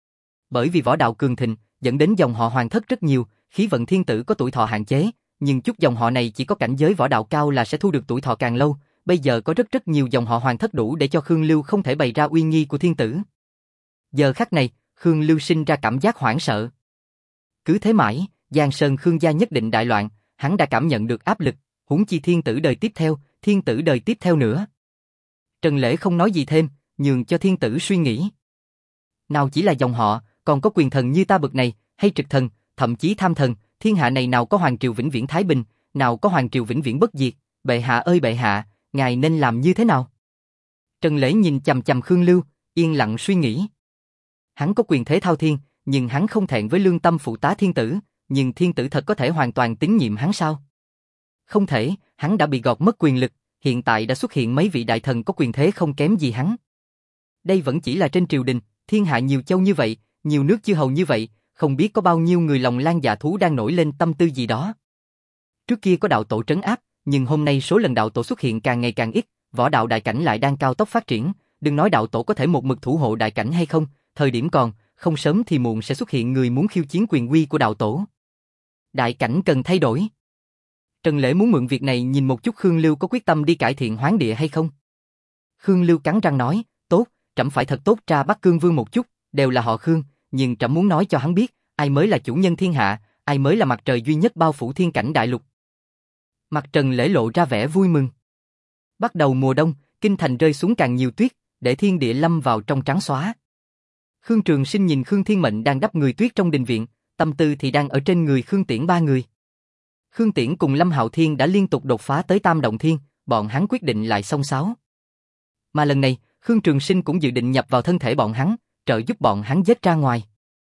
Bởi vì võ đạo cường thịnh, dẫn đến dòng họ hoàng thất rất nhiều, khí vận thiên tử có tuổi thọ hạn chế, nhưng chút dòng họ này chỉ có cảnh giới võ đạo cao là sẽ thu được tuổi thọ càng lâu, bây giờ có rất rất nhiều dòng họ hoàng thất đủ để cho Khương Lưu không thể bày ra uy nghi của thiên tử. Giờ khắc này, Khương Lưu sinh ra cảm giác hoảng sợ. Cứ thế mãi, Giang Sơn Khương gia nhất định đại loạn, hắn đã cảm nhận được áp lực, huống chi thiên tử đời tiếp theo, thiên tử đời tiếp theo nữa. Trần Lễ không nói gì thêm, nhường cho thiên tử suy nghĩ. Nào chỉ là dòng họ, còn có quyền thần như ta bực này, hay trực thần, thậm chí tham thần, thiên hạ này nào có hoàng triều vĩnh viễn thái bình, nào có hoàng triều vĩnh viễn bất diệt, bệ hạ ơi bệ hạ, ngài nên làm như thế nào? Trần Lễ nhìn chằm chằm Khương Lưu, yên lặng suy nghĩ. Hắn có quyền thế thao thiên, nhưng hắn không thẹn với lương tâm phụ tá thiên tử, nhưng thiên tử thật có thể hoàn toàn tín nhiệm hắn sao? Không thể, hắn đã bị gọt mất quyền lực, hiện tại đã xuất hiện mấy vị đại thần có quyền thế không kém gì hắn. Đây vẫn chỉ là trên triều đình, thiên hạ nhiều châu như vậy, nhiều nước chư hầu như vậy, không biết có bao nhiêu người lòng lan dạ thú đang nổi lên tâm tư gì đó. Trước kia có đạo tổ trấn áp, nhưng hôm nay số lần đạo tổ xuất hiện càng ngày càng ít, võ đạo đại cảnh lại đang cao tốc phát triển, đừng nói đạo tổ có thể một mực thủ hộ đại cảnh hay không, thời điểm còn, không sớm thì muộn sẽ xuất hiện người muốn khiêu chiến quyền uy của đạo tổ. Đại cảnh cần thay đổi. Trần Lễ muốn mượn việc này nhìn một chút Khương Lưu có quyết tâm đi cải thiện hoán địa hay không. Khương Lưu cắn răng nói, tốt, trẫm phải thật tốt tra bắt Cương Vương một chút, đều là họ Khương, nhưng trẫm muốn nói cho hắn biết, ai mới là chủ nhân thiên hạ, ai mới là mặt trời duy nhất bao phủ thiên cảnh đại lục. Mặt Trần Lễ lộ ra vẻ vui mừng. Bắt đầu mùa đông, kinh thành rơi xuống càng nhiều tuyết, để thiên địa lâm vào trong trắng xóa. Khương Trường Sinh nhìn Khương Thiên Mệnh đang đắp người tuyết trong đình viện, tâm tư thì đang ở trên người Khương Tiễn ba người. Khương Tiễn cùng Lâm Hạo Thiên đã liên tục đột phá tới Tam Động Thiên, bọn hắn quyết định lại xông xáo. Mà lần này, Khương Trường Sinh cũng dự định nhập vào thân thể bọn hắn, trợ giúp bọn hắn giết ra ngoài.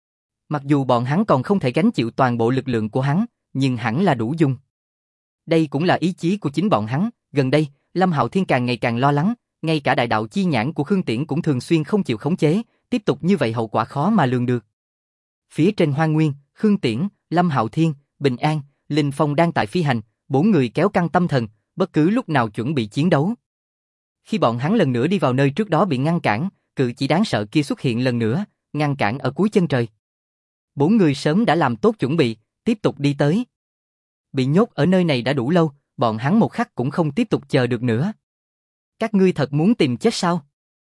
Mặc dù bọn hắn còn không thể gánh chịu toàn bộ lực lượng của hắn, nhưng hẳn là đủ dùng. Đây cũng là ý chí của chính bọn hắn, gần đây, Lâm Hạo Thiên càng ngày càng lo lắng, ngay cả đại đạo chi nhãn của Khương Tiễn cũng thường xuyên không chịu khống chế, tiếp tục như vậy hậu quả khó mà lường được. Phía trên Hoang Nguyên, Khương Tiễn, Lâm Hạo Thiên, Bình An, Linh Phong đang tại phi hành, bốn người kéo căng tâm thần, bất cứ lúc nào chuẩn bị chiến đấu. Khi bọn hắn lần nữa đi vào nơi trước đó bị ngăn cản, cự chỉ đáng sợ kia xuất hiện lần nữa, ngăn cản ở cuối chân trời. Bốn người sớm đã làm tốt chuẩn bị, tiếp tục đi tới. Bị nhốt ở nơi này đã đủ lâu, bọn hắn một khắc cũng không tiếp tục chờ được nữa. Các ngươi thật muốn tìm chết sao?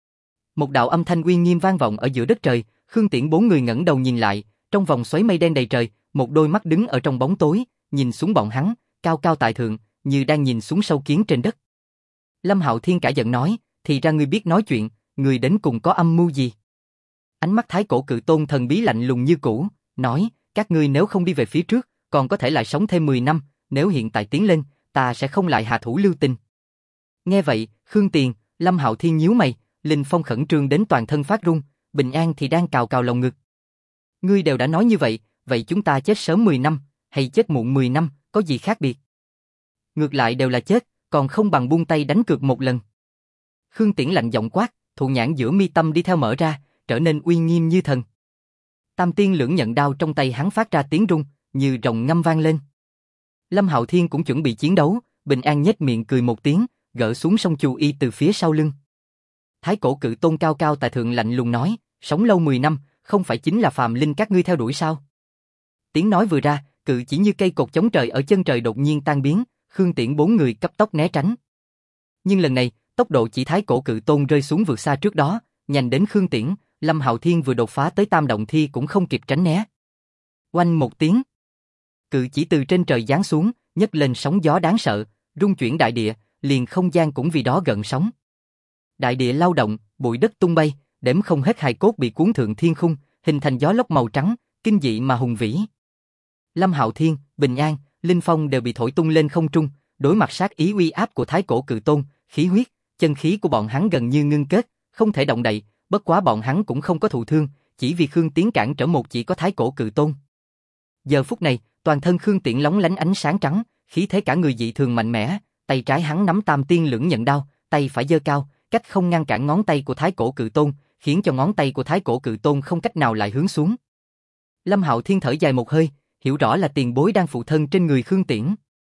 Một đạo âm thanh uy nghiêm vang vọng ở giữa đất trời, Khương Tiễn bốn người ngẩng đầu nhìn lại, trong vòng xoáy mây đen đầy trời, một đôi mắt đứng ở trong bóng tối, nhìn xuống bọn hắn, cao cao tại thượng, như đang nhìn xuống sâu kiến trên đất. Lâm Hạo Thiên cả giận nói, thì ra ngươi biết nói chuyện, ngươi đến cùng có âm mưu gì? Ánh mắt Thái Cổ Cự Tôn thần bí lạnh lùng như cũ, nói, các ngươi nếu không đi về phía trước, còn có thể lại sống thêm mười năm, nếu hiện tại tiến lên, ta sẽ không lại hạ thủ lưu tình. Nghe vậy, Khương Tiền, Lâm Hạo Thiên nhíu mày, Linh Phong khẩn trương đến toàn thân phát run, Bình An thì đang cào cào lồng ngực. Ngươi đều đã nói như vậy, vậy chúng ta chết sớm mười năm, hay chết muộn mười năm, có gì khác biệt? Ngược lại đều là chết, còn không bằng buông tay đánh cược một lần. Khương Tiễn lạnh giọng quát, thụ nhãn giữa mi tâm đi theo mở ra, trở nên uy nghiêm như thần. Tam tiên lưỡng nhận đao trong tay hắn phát ra tiếng rung, như rồng ngâm vang lên. Lâm Hạo Thiên cũng chuẩn bị chiến đấu, Bình An nhếch miệng cười một tiếng, gỡ xuống song chù y từ phía sau lưng. Thái Cổ Cự Tôn cao cao tại thượng lạnh lùng nói, sống lâu mười năm, không phải chính là phàm linh các ngươi theo đuổi sao? Tiếng nói vừa ra, cự chỉ như cây cột chống trời ở chân trời đột nhiên tan biến, Khương Tiễn bốn người cấp tốc né tránh. Nhưng lần này, tốc độ chỉ Thái Cổ Cự Tôn rơi xuống vượt xa trước đó, nhanh đến Khương Tiễn, Lâm Hạo Thiên vừa đột phá tới Tam Động Thi cũng không kịp tránh né. Oanh một tiếng, cự chỉ từ trên trời giáng xuống, nhấc lên sóng gió đáng sợ, rung chuyển đại địa, liền không gian cũng vì đó gợn sóng. Đại địa lao động, bụi đất tung bay, đếm không hết hài cốt bị cuốn thượng thiên khung, hình thành gió lốc màu trắng, kinh dị mà hùng vĩ. Lâm Hạo Thiên, Bình An, Linh Phong đều bị thổi tung lên không trung, đối mặt sát ý uy áp của Thái Cổ Cự Tôn, khí huyết, chân khí của bọn hắn gần như ngưng kết, không thể động đậy, bất quá bọn hắn cũng không có thụ thương, chỉ vì Khương Tiễn cản trở một chỉ có Thái Cổ Cự Tôn. Giờ phút này, toàn thân Khương Tiễn lóng lánh ánh sáng trắng, khí thế cả người dị thường mạnh mẽ, tay trái hắn nắm Tam Tiên Lưỡng Nhận Đao, tay phải giơ cao, cách không ngăn cản ngón tay của Thái Cổ Cự Tôn, khiến cho ngón tay của Thái Cổ Cự Tôn không cách nào lại hướng xuống. Lâm Hạo Thiên thở dài một hơi, hiểu rõ là tiền bối đang phụ thân trên người Khương Tiễn.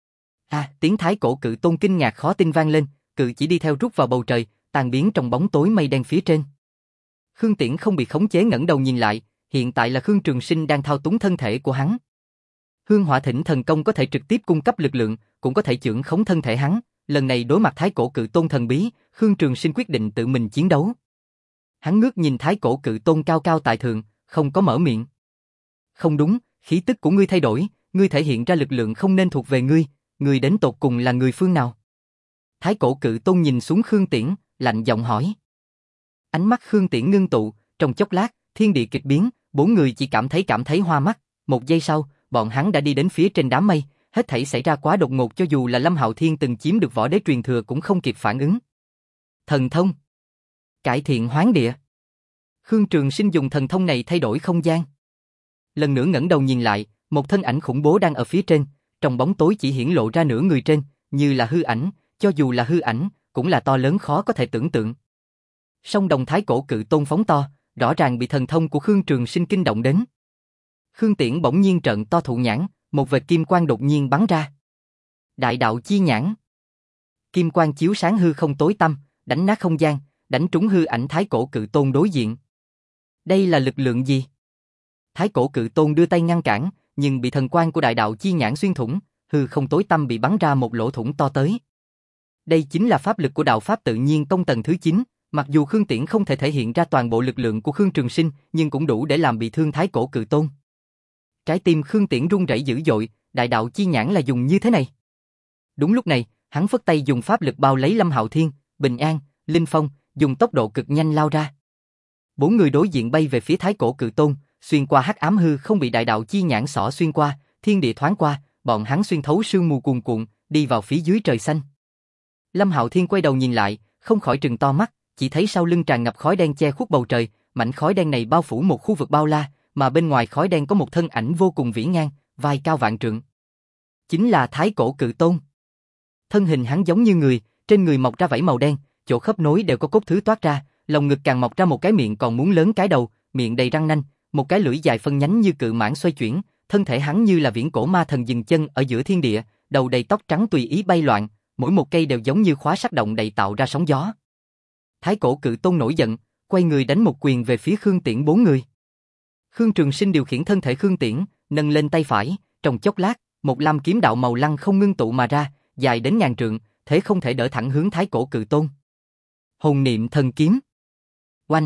À, tiếng Thái Cổ Cự Tôn kinh ngạc khó tin vang lên, cự chỉ đi theo rút vào bầu trời, tan biến trong bóng tối mây đen phía trên. Khương Tiễn không bị khống chế ngẩng đầu nhìn lại, hiện tại là Khương Trường Sinh đang thao túng thân thể của hắn. Hương Hỏa Thỉnh thần công có thể trực tiếp cung cấp lực lượng, cũng có thể chưởng khống thân thể hắn. Lần này đối mặt Thái Cổ Cự Tôn thần bí, Khương Trường Sinh quyết định tự mình chiến đấu. Hắn ngước nhìn Thái Cổ Cự Tôn cao cao tại thượng, không có mở miệng. Không đúng, khí tức của ngươi thay đổi, ngươi thể hiện ra lực lượng không nên thuộc về ngươi, ngươi đến tột cùng là người phương nào? Thái Cổ Cự Tôn nhìn xuống Khương Tiễn, lạnh giọng hỏi. Ánh mắt Khương Tiễn ngưng tụ, trong chốc lát, thiên địa kịch biến, bốn người chỉ cảm thấy cảm thấy hoa mắt. Một giây sau, bọn hắn đã đi đến phía trên đám mây, hết thảy xảy ra quá đột ngột, cho dù là Lâm Hạo Thiên từng chiếm được võ đế truyền thừa cũng không kịp phản ứng. Thần thông, cải thiện hoán địa. Khương Trường Sinh dùng thần thông này thay đổi không gian. Lần nữa ngẩng đầu nhìn lại, một thân ảnh khủng bố đang ở phía trên, trong bóng tối chỉ hiển lộ ra nửa người trên, như là hư ảnh, cho dù là hư ảnh, cũng là to lớn khó có thể tưởng tượng. Song đồng Thái Cổ Cự Tôn phóng to, rõ ràng bị thần thông của Khương Trường Sinh kinh động đến. Khương Tiễn bỗng nhiên trợn to thụ nhãn, một vệt kim quang đột nhiên bắn ra. Đại đạo chi nhãn. Kim quang chiếu sáng hư không tối tăm, đánh nát không gian, đánh trúng hư ảnh Thái Cổ Cự Tôn đối diện. Đây là lực lượng gì? Thái Cổ Cự Tôn đưa tay ngăn cản, nhưng bị thần quang của đại đạo chi nhãn xuyên thủng, hư không tối tăm bị bắn ra một lỗ thủng to tới. Đây chính là pháp lực của đạo pháp tự nhiên tông tầng thứ chín, mặc dù Khương Tiễn không thể thể hiện ra toàn bộ lực lượng của Khương Trường Sinh, nhưng cũng đủ để làm bị thương Thái Cổ Cự Tôn. Trái tim Khương Tiễn run rẩy dữ dội, đại đạo chi nhãn là dùng như thế này. Đúng lúc này, hắn phất tay dùng pháp lực bao lấy Lâm Hạo Thiên, Bình An, Linh Phong, dùng tốc độ cực nhanh lao ra. Bốn người đối diện bay về phía Thái Cổ Cự Tôn, xuyên qua hắc ám hư không bị đại đạo chi nhãn xỏ xuyên qua, thiên địa thoáng qua, bọn hắn xuyên thấu sương mù cuồn cuộn, đi vào phía dưới trời xanh. Lâm Hạo Thiên quay đầu nhìn lại, không khỏi trừng to mắt, chỉ thấy sau lưng tràn ngập khói đen che khuất bầu trời, mảnh khói đen này bao phủ một khu vực bao la, mà bên ngoài khói đen có một thân ảnh vô cùng vĩ ngang, vai cao vạn trượng. Chính là Thái Cổ Cự Tôn. Thân hình hắn giống như người, trên người mọc ra vảy màu đen, chỗ khớp nối đều có cốt thứ toát ra, lồng ngực càng mọc ra một cái miệng còn muốn lớn cái đầu, miệng đầy răng nanh, một cái lưỡi dài phân nhánh như cự mãng xoay chuyển, thân thể hắn như là viễn cổ ma thần dừng chân ở giữa thiên địa, đầu đầy tóc trắng tùy ý bay loạn, mỗi một cây đều giống như khóa sắc động đầy tạo ra sóng gió. Thái Cổ Cự Tôn nổi giận, quay người đánh một quyền về phía Khương Tiễn bốn người. Khương Trường Sinh điều khiển thân thể Khương Tiễn, nâng lên tay phải, trong chốc lát, một lam kiếm đạo màu lăng không ngưng tụ mà ra, dài đến ngàn trượng, thế không thể đỡ thẳng hướng Thái Cổ Cự Tôn. Hồn niệm thần kiếm. Oanh!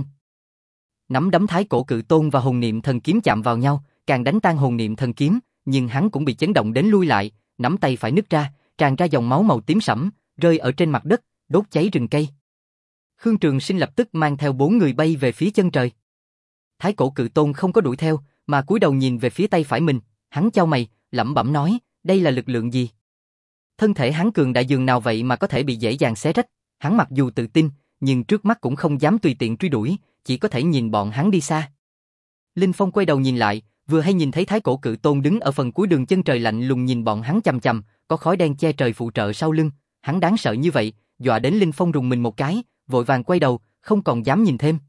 Nắm đấm Thái Cổ Cự Tôn và hồn niệm thần kiếm chạm vào nhau, càng đánh tan hồn niệm thần kiếm, nhưng hắn cũng bị chấn động đến lui lại, nắm tay phải nứt ra, tràn ra dòng máu màu tím sẫm, rơi ở trên mặt đất, đốt cháy rừng cây. Khương Trường Sinh lập tức mang theo bốn người bay về phía chân trời. Thái Cổ Cự Tôn không có đuổi theo, mà cúi đầu nhìn về phía tay phải mình, hắn chau mày, lẩm bẩm nói, đây là lực lượng gì? Thân thể hắn cường đại dường nào vậy mà có thể bị dễ dàng xé rách, hắn mặc dù tự tin, nhưng trước mắt cũng không dám tùy tiện truy đuổi, chỉ có thể nhìn bọn hắn đi xa. Linh Phong quay đầu nhìn lại, vừa hay nhìn thấy Thái Cổ Cự Tôn đứng ở phần cuối đường chân trời lạnh lùng nhìn bọn hắn chằm chằm, có khói đen che trời phụ trợ sau lưng, hắn đáng sợ như vậy, dọa đến Linh Phong rùng mình một cái, vội vàng quay đầu, không còn dám nhìn thêm.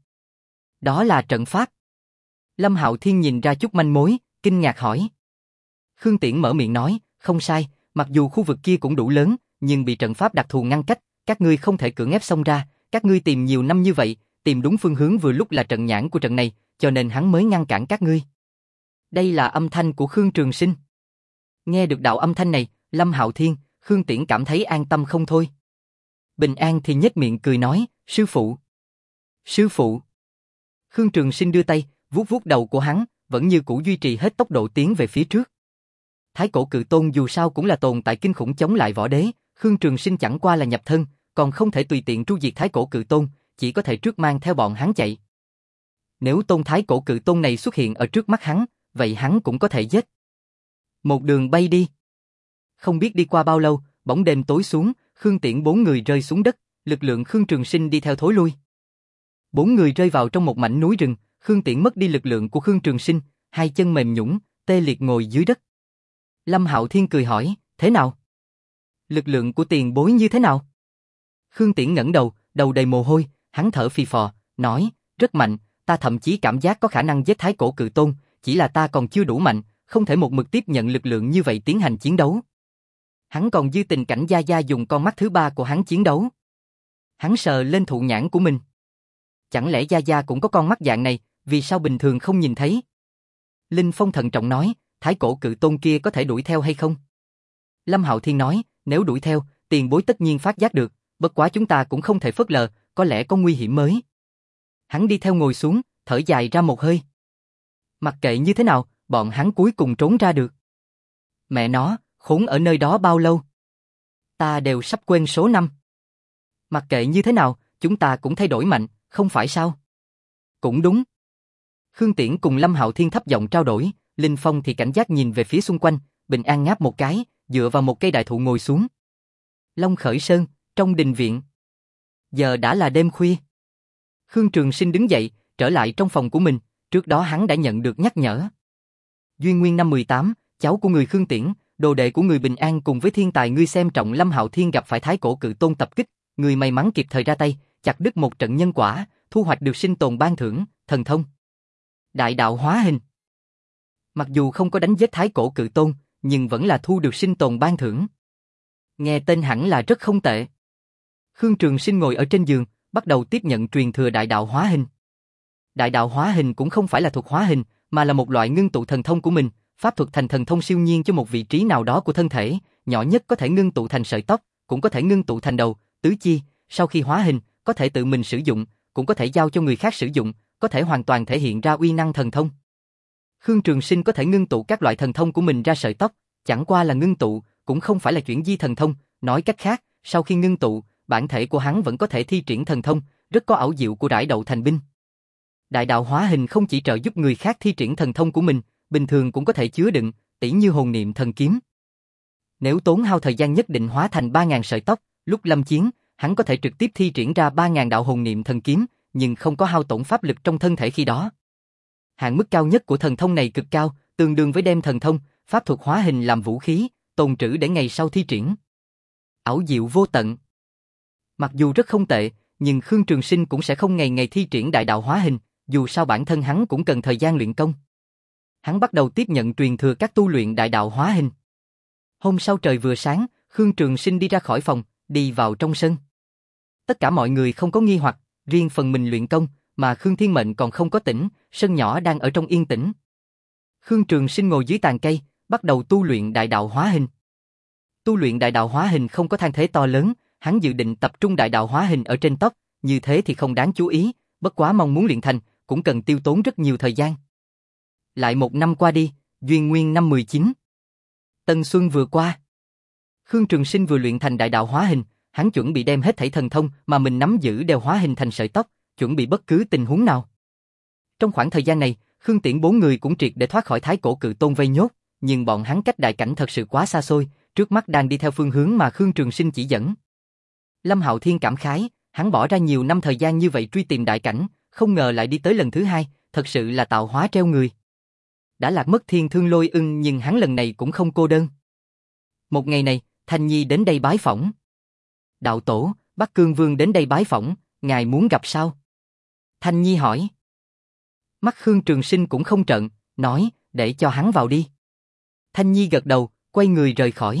Đó là trận pháp. Lâm Hạo Thiên nhìn ra chút manh mối, kinh ngạc hỏi. Khương Tiễn mở miệng nói, không sai, mặc dù khu vực kia cũng đủ lớn, nhưng bị trận pháp đặc thù ngăn cách, các ngươi không thể cưỡng ép xông ra, các ngươi tìm nhiều năm như vậy, tìm đúng phương hướng vừa lúc là trận nhãn của trận này, cho nên hắn mới ngăn cản các ngươi. Đây là âm thanh của Khương Trường Sinh. Nghe được đạo âm thanh này, Lâm Hạo Thiên, Khương Tiễn cảm thấy an tâm không thôi. Bình An thì nhếch miệng cười nói, sư phụ. Sư phụ. Khương Trường Sinh đưa tay, vuốt vuốt đầu của hắn, vẫn như cũ duy trì hết tốc độ tiến về phía trước. Thái Cổ Cự Tôn dù sao cũng là tồn tại kinh khủng chống lại võ đế, Khương Trường Sinh chẳng qua là nhập thân, còn không thể tùy tiện tru diệt Thái Cổ Cự Tôn, chỉ có thể trước mang theo bọn hắn chạy. Nếu tôn Thái Cổ Cự Tôn này xuất hiện ở trước mắt hắn, vậy hắn cũng có thể giết. Một đường bay đi. Không biết đi qua bao lâu, bóng đêm tối xuống, Khương Tiễn bốn người rơi xuống đất, lực lượng Khương Trường Sinh đi theo thối lui. Bốn người rơi vào trong một mảnh núi rừng, Khương Tiễn mất đi lực lượng của Khương Trường Sinh, hai chân mềm nhũn, tê liệt ngồi dưới đất. Lâm Hạo Thiên cười hỏi, thế nào? Lực lượng của tiền bối như thế nào? Khương Tiễn ngẩng đầu, đầu đầy mồ hôi, hắn thở phì phò, nói, rất mạnh, ta thậm chí cảm giác có khả năng giết Thái Cổ Cự Tôn, chỉ là ta còn chưa đủ mạnh, không thể một mực tiếp nhận lực lượng như vậy tiến hành chiến đấu. Hắn còn dư tình cảnh Gia Gia dùng con mắt thứ ba của hắn chiến đấu. Hắn sờ lên thụ nhãn của mình. Chẳng lẽ Gia Gia cũng có con mắt dạng này, vì sao bình thường không nhìn thấy? Linh Phong thận trọng nói, Thái Cổ Cự Tôn kia có thể đuổi theo hay không? Lâm Hạo Thiên nói, nếu đuổi theo, tiền bối tất nhiên phát giác được, bất quá chúng ta cũng không thể phớt lờ, có lẽ có nguy hiểm mới. Hắn đi theo ngồi xuống, thở dài ra một hơi. Mặc kệ như thế nào, bọn hắn cuối cùng trốn ra được. Mẹ nó, khốn ở nơi đó bao lâu? Ta đều sắp quên số năm. Mặc kệ như thế nào, chúng ta cũng thay đổi mạnh, không phải sao? Cũng đúng. Khương Tiễn cùng Lâm Hạo Thiên thấp giọng trao đổi, Linh Phong thì cảnh giác nhìn về phía xung quanh, Bình An ngáp một cái, dựa vào một cây đại thụ ngồi xuống. Long Khởi Sơn, trong đình viện. Giờ đã là đêm khuya. Khương Trường Sinh đứng dậy, trở lại trong phòng của mình, trước đó hắn đã nhận được nhắc nhở. Duyên Nguyên năm mười tám, cháu của người Khương Tiễn, đồ đệ của người Bình An cùng với thiên tài ngươi xem trọng Lâm Hạo Thiên gặp phải Thái Cổ Cự Tôn tập kích, người may mắn kịp thời ra tay, chặt đứt một trận nhân quả, thu hoạch được sinh tồn ban thưởng, thần thông. Đại đạo hóa hình. Mặc dù không có đánh giết thái cổ cự tôn, nhưng vẫn là thu được sinh tồn ban thưởng. Nghe tên hẳn là rất không tệ. Khương Trường Sinh ngồi ở trên giường, bắt đầu tiếp nhận truyền thừa đại đạo hóa hình. Đại đạo hóa hình cũng không phải là thuật hóa hình, mà là một loại ngưng tụ thần thông của mình, pháp thuật thành thần thông siêu nhiên cho một vị trí nào đó của thân thể, nhỏ nhất có thể ngưng tụ thành sợi tóc, cũng có thể ngưng tụ thành đầu, tứ chi, sau khi hóa hình, có thể tự mình sử dụng, cũng có thể giao cho người khác sử dụng, có thể hoàn toàn thể hiện ra uy năng thần thông. Khương Trường Sinh có thể ngưng tụ các loại thần thông của mình ra sợi tóc, chẳng qua là ngưng tụ, cũng không phải là chuyển di thần thông, nói cách khác, sau khi ngưng tụ, bản thể của hắn vẫn có thể thi triển thần thông, rất có ảo diệu của rải đậu thành binh. Đại đạo hóa hình không chỉ trợ giúp người khác thi triển thần thông của mình, bình thường cũng có thể chứa đựng, tỉ như hồn niệm thần kiếm. Nếu tốn hao thời gian nhất định hóa thành ba ngàn sợi tóc, lúc lâm chiến, hắn có thể trực tiếp thi triển ra ba ngàn đạo hồn niệm thần kiếm, nhưng không có hao tổn pháp lực trong thân thể khi đó. Hạn mức cao nhất của thần thông này cực cao, tương đương với đem thần thông, pháp thuật hóa hình làm vũ khí, tồn trữ để ngày sau thi triển. Ảo diệu vô tận. Mặc dù rất không tệ, nhưng Khương Trường Sinh cũng sẽ không ngày ngày thi triển đại đạo hóa hình, dù sao bản thân hắn cũng cần thời gian luyện công. Hắn bắt đầu tiếp nhận truyền thừa các tu luyện đại đạo hóa hình. Hôm sau trời vừa sáng, Khương Trường Sinh đi ra khỏi phòng, đi vào trong sân. Tất cả mọi người không có nghi hoặc, riêng phần mình luyện công, mà Khương Thiên Mệnh còn không có tỉnh, sân nhỏ đang ở trong yên tĩnh. Khương Trường Sinh ngồi dưới tàn cây, bắt đầu tu luyện đại đạo hóa hình. Tu luyện đại đạo hóa hình không có thanh thế to lớn, hắn dự định tập trung đại đạo hóa hình ở trên tóc, như thế thì không đáng chú ý, bất quá mong muốn luyện thành, cũng cần tiêu tốn rất nhiều thời gian. Lại một năm qua đi, Duyên Nguyên năm mười chín. Tân Xuân vừa qua. Khương Trường Sinh vừa luyện thành đại đạo hóa hình, hắn chuẩn bị đem hết thảy thần thông mà mình nắm giữ đều hóa hình thành sợi tóc, chuẩn bị bất cứ tình huống nào. Trong khoảng thời gian này, Khương Tiễn bốn người cũng triệt để thoát khỏi thái cổ cự tôn vây nhốt, nhưng bọn hắn cách đại cảnh thật sự quá xa xôi, trước mắt đang đi theo phương hướng mà Khương Trường Sinh chỉ dẫn. Lâm Hạo Thiên cảm khái, hắn bỏ ra nhiều năm thời gian như vậy truy tìm đại cảnh, không ngờ lại đi tới lần thứ hai, thật sự là tạo hóa treo người. Đã lạc mất thiên thương lôi ưng nhưng hắn lần này cũng không cô đơn. Một ngày này, Thanh Nhi đến đây bái phỏng. Đạo tổ, Bắc Cương Vương đến đây bái phỏng, ngài muốn gặp sao? Thanh Nhi hỏi. Mắt Khương Trường Sinh cũng không trợn, nói, để cho hắn vào đi. Thanh Nhi gật đầu, quay người rời khỏi.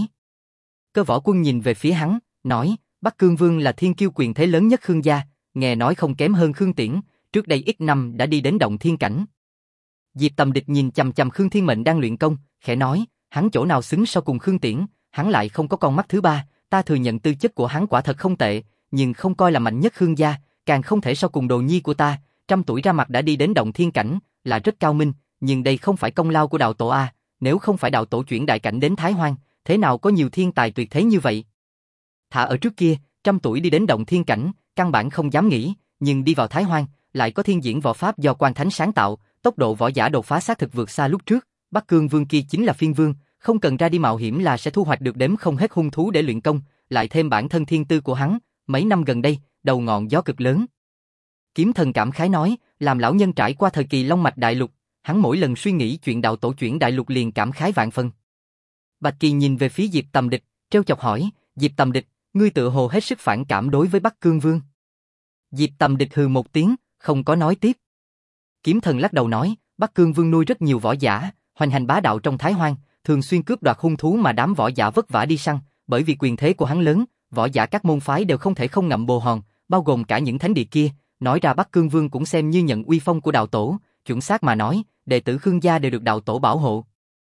Cơ Võ Quân nhìn về phía hắn, nói, Bắc Cương Vương là thiên kiêu quyền thế lớn nhất Khương gia, nghe nói không kém hơn Khương Tiễn, trước đây ít năm đã đi đến động thiên cảnh. Diệp Tầm Địch nhìn chằm chằm Khương Thiên Mệnh đang luyện công, khẽ nói, hắn chỗ nào xứng so cùng Khương Tiễn, hắn lại không có con mắt thứ ba, ta thừa nhận tư chất của hắn quả thật không tệ, nhưng không coi là mạnh nhất Khương gia, càng không thể so cùng đồ nhi của ta, trăm tuổi ra mặt đã đi đến động thiên cảnh, là rất cao minh, nhưng đây không phải công lao của đạo tổ a, nếu không phải đạo tổ chuyển đại cảnh đến Thái Hoang, thế nào có nhiều thiên tài tuyệt thế như vậy. Thả ở trước kia, trăm tuổi đi đến động thiên cảnh, căn bản không dám nghĩ, nhưng đi vào Thái Hoang, lại có thiên diễn võ pháp do Quan Thánh sáng tạo, tốc độ võ giả đột phá xác thực vượt xa lúc trước, Bắc Cương Vương kia chính là phiên vương, không cần ra đi mạo hiểm là sẽ thu hoạch được đếm không hết hung thú để luyện công, lại thêm bản thân thiên tư của hắn, mấy năm gần đây, đầu ngọn gió cực lớn. Kiếm Thần cảm khái nói, làm lão nhân trải qua thời kỳ Long Mạch Đại Lục, hắn mỗi lần suy nghĩ chuyện đạo tổ chuyển Đại Lục liền cảm khái vạn phần. Bạch Kỳ nhìn về phía Diệp Tầm Địch, trêu chọc hỏi, Diệp Tầm Địch, ngươi tự hồ hết sức phản cảm đối với Bắc Cương Vương. Diệp Tầm Địch hừ một tiếng, không có nói tiếp. Kiếm Thần lắc đầu nói, Bắc Cương Vương nuôi rất nhiều võ giả, hoành hành bá đạo trong Thái Hoang, thường xuyên cướp đoạt hung thú mà đám võ giả vất vả đi săn, bởi vì quyền thế của hắn lớn, võ giả các môn phái đều không thể không ngậm bồ hòn, bao gồm cả những thánh địa kia, nói ra Bắc Cương Vương cũng xem như nhận uy phong của đạo tổ, chuẩn xác mà nói, đệ tử Khương gia đều được đạo tổ bảo hộ.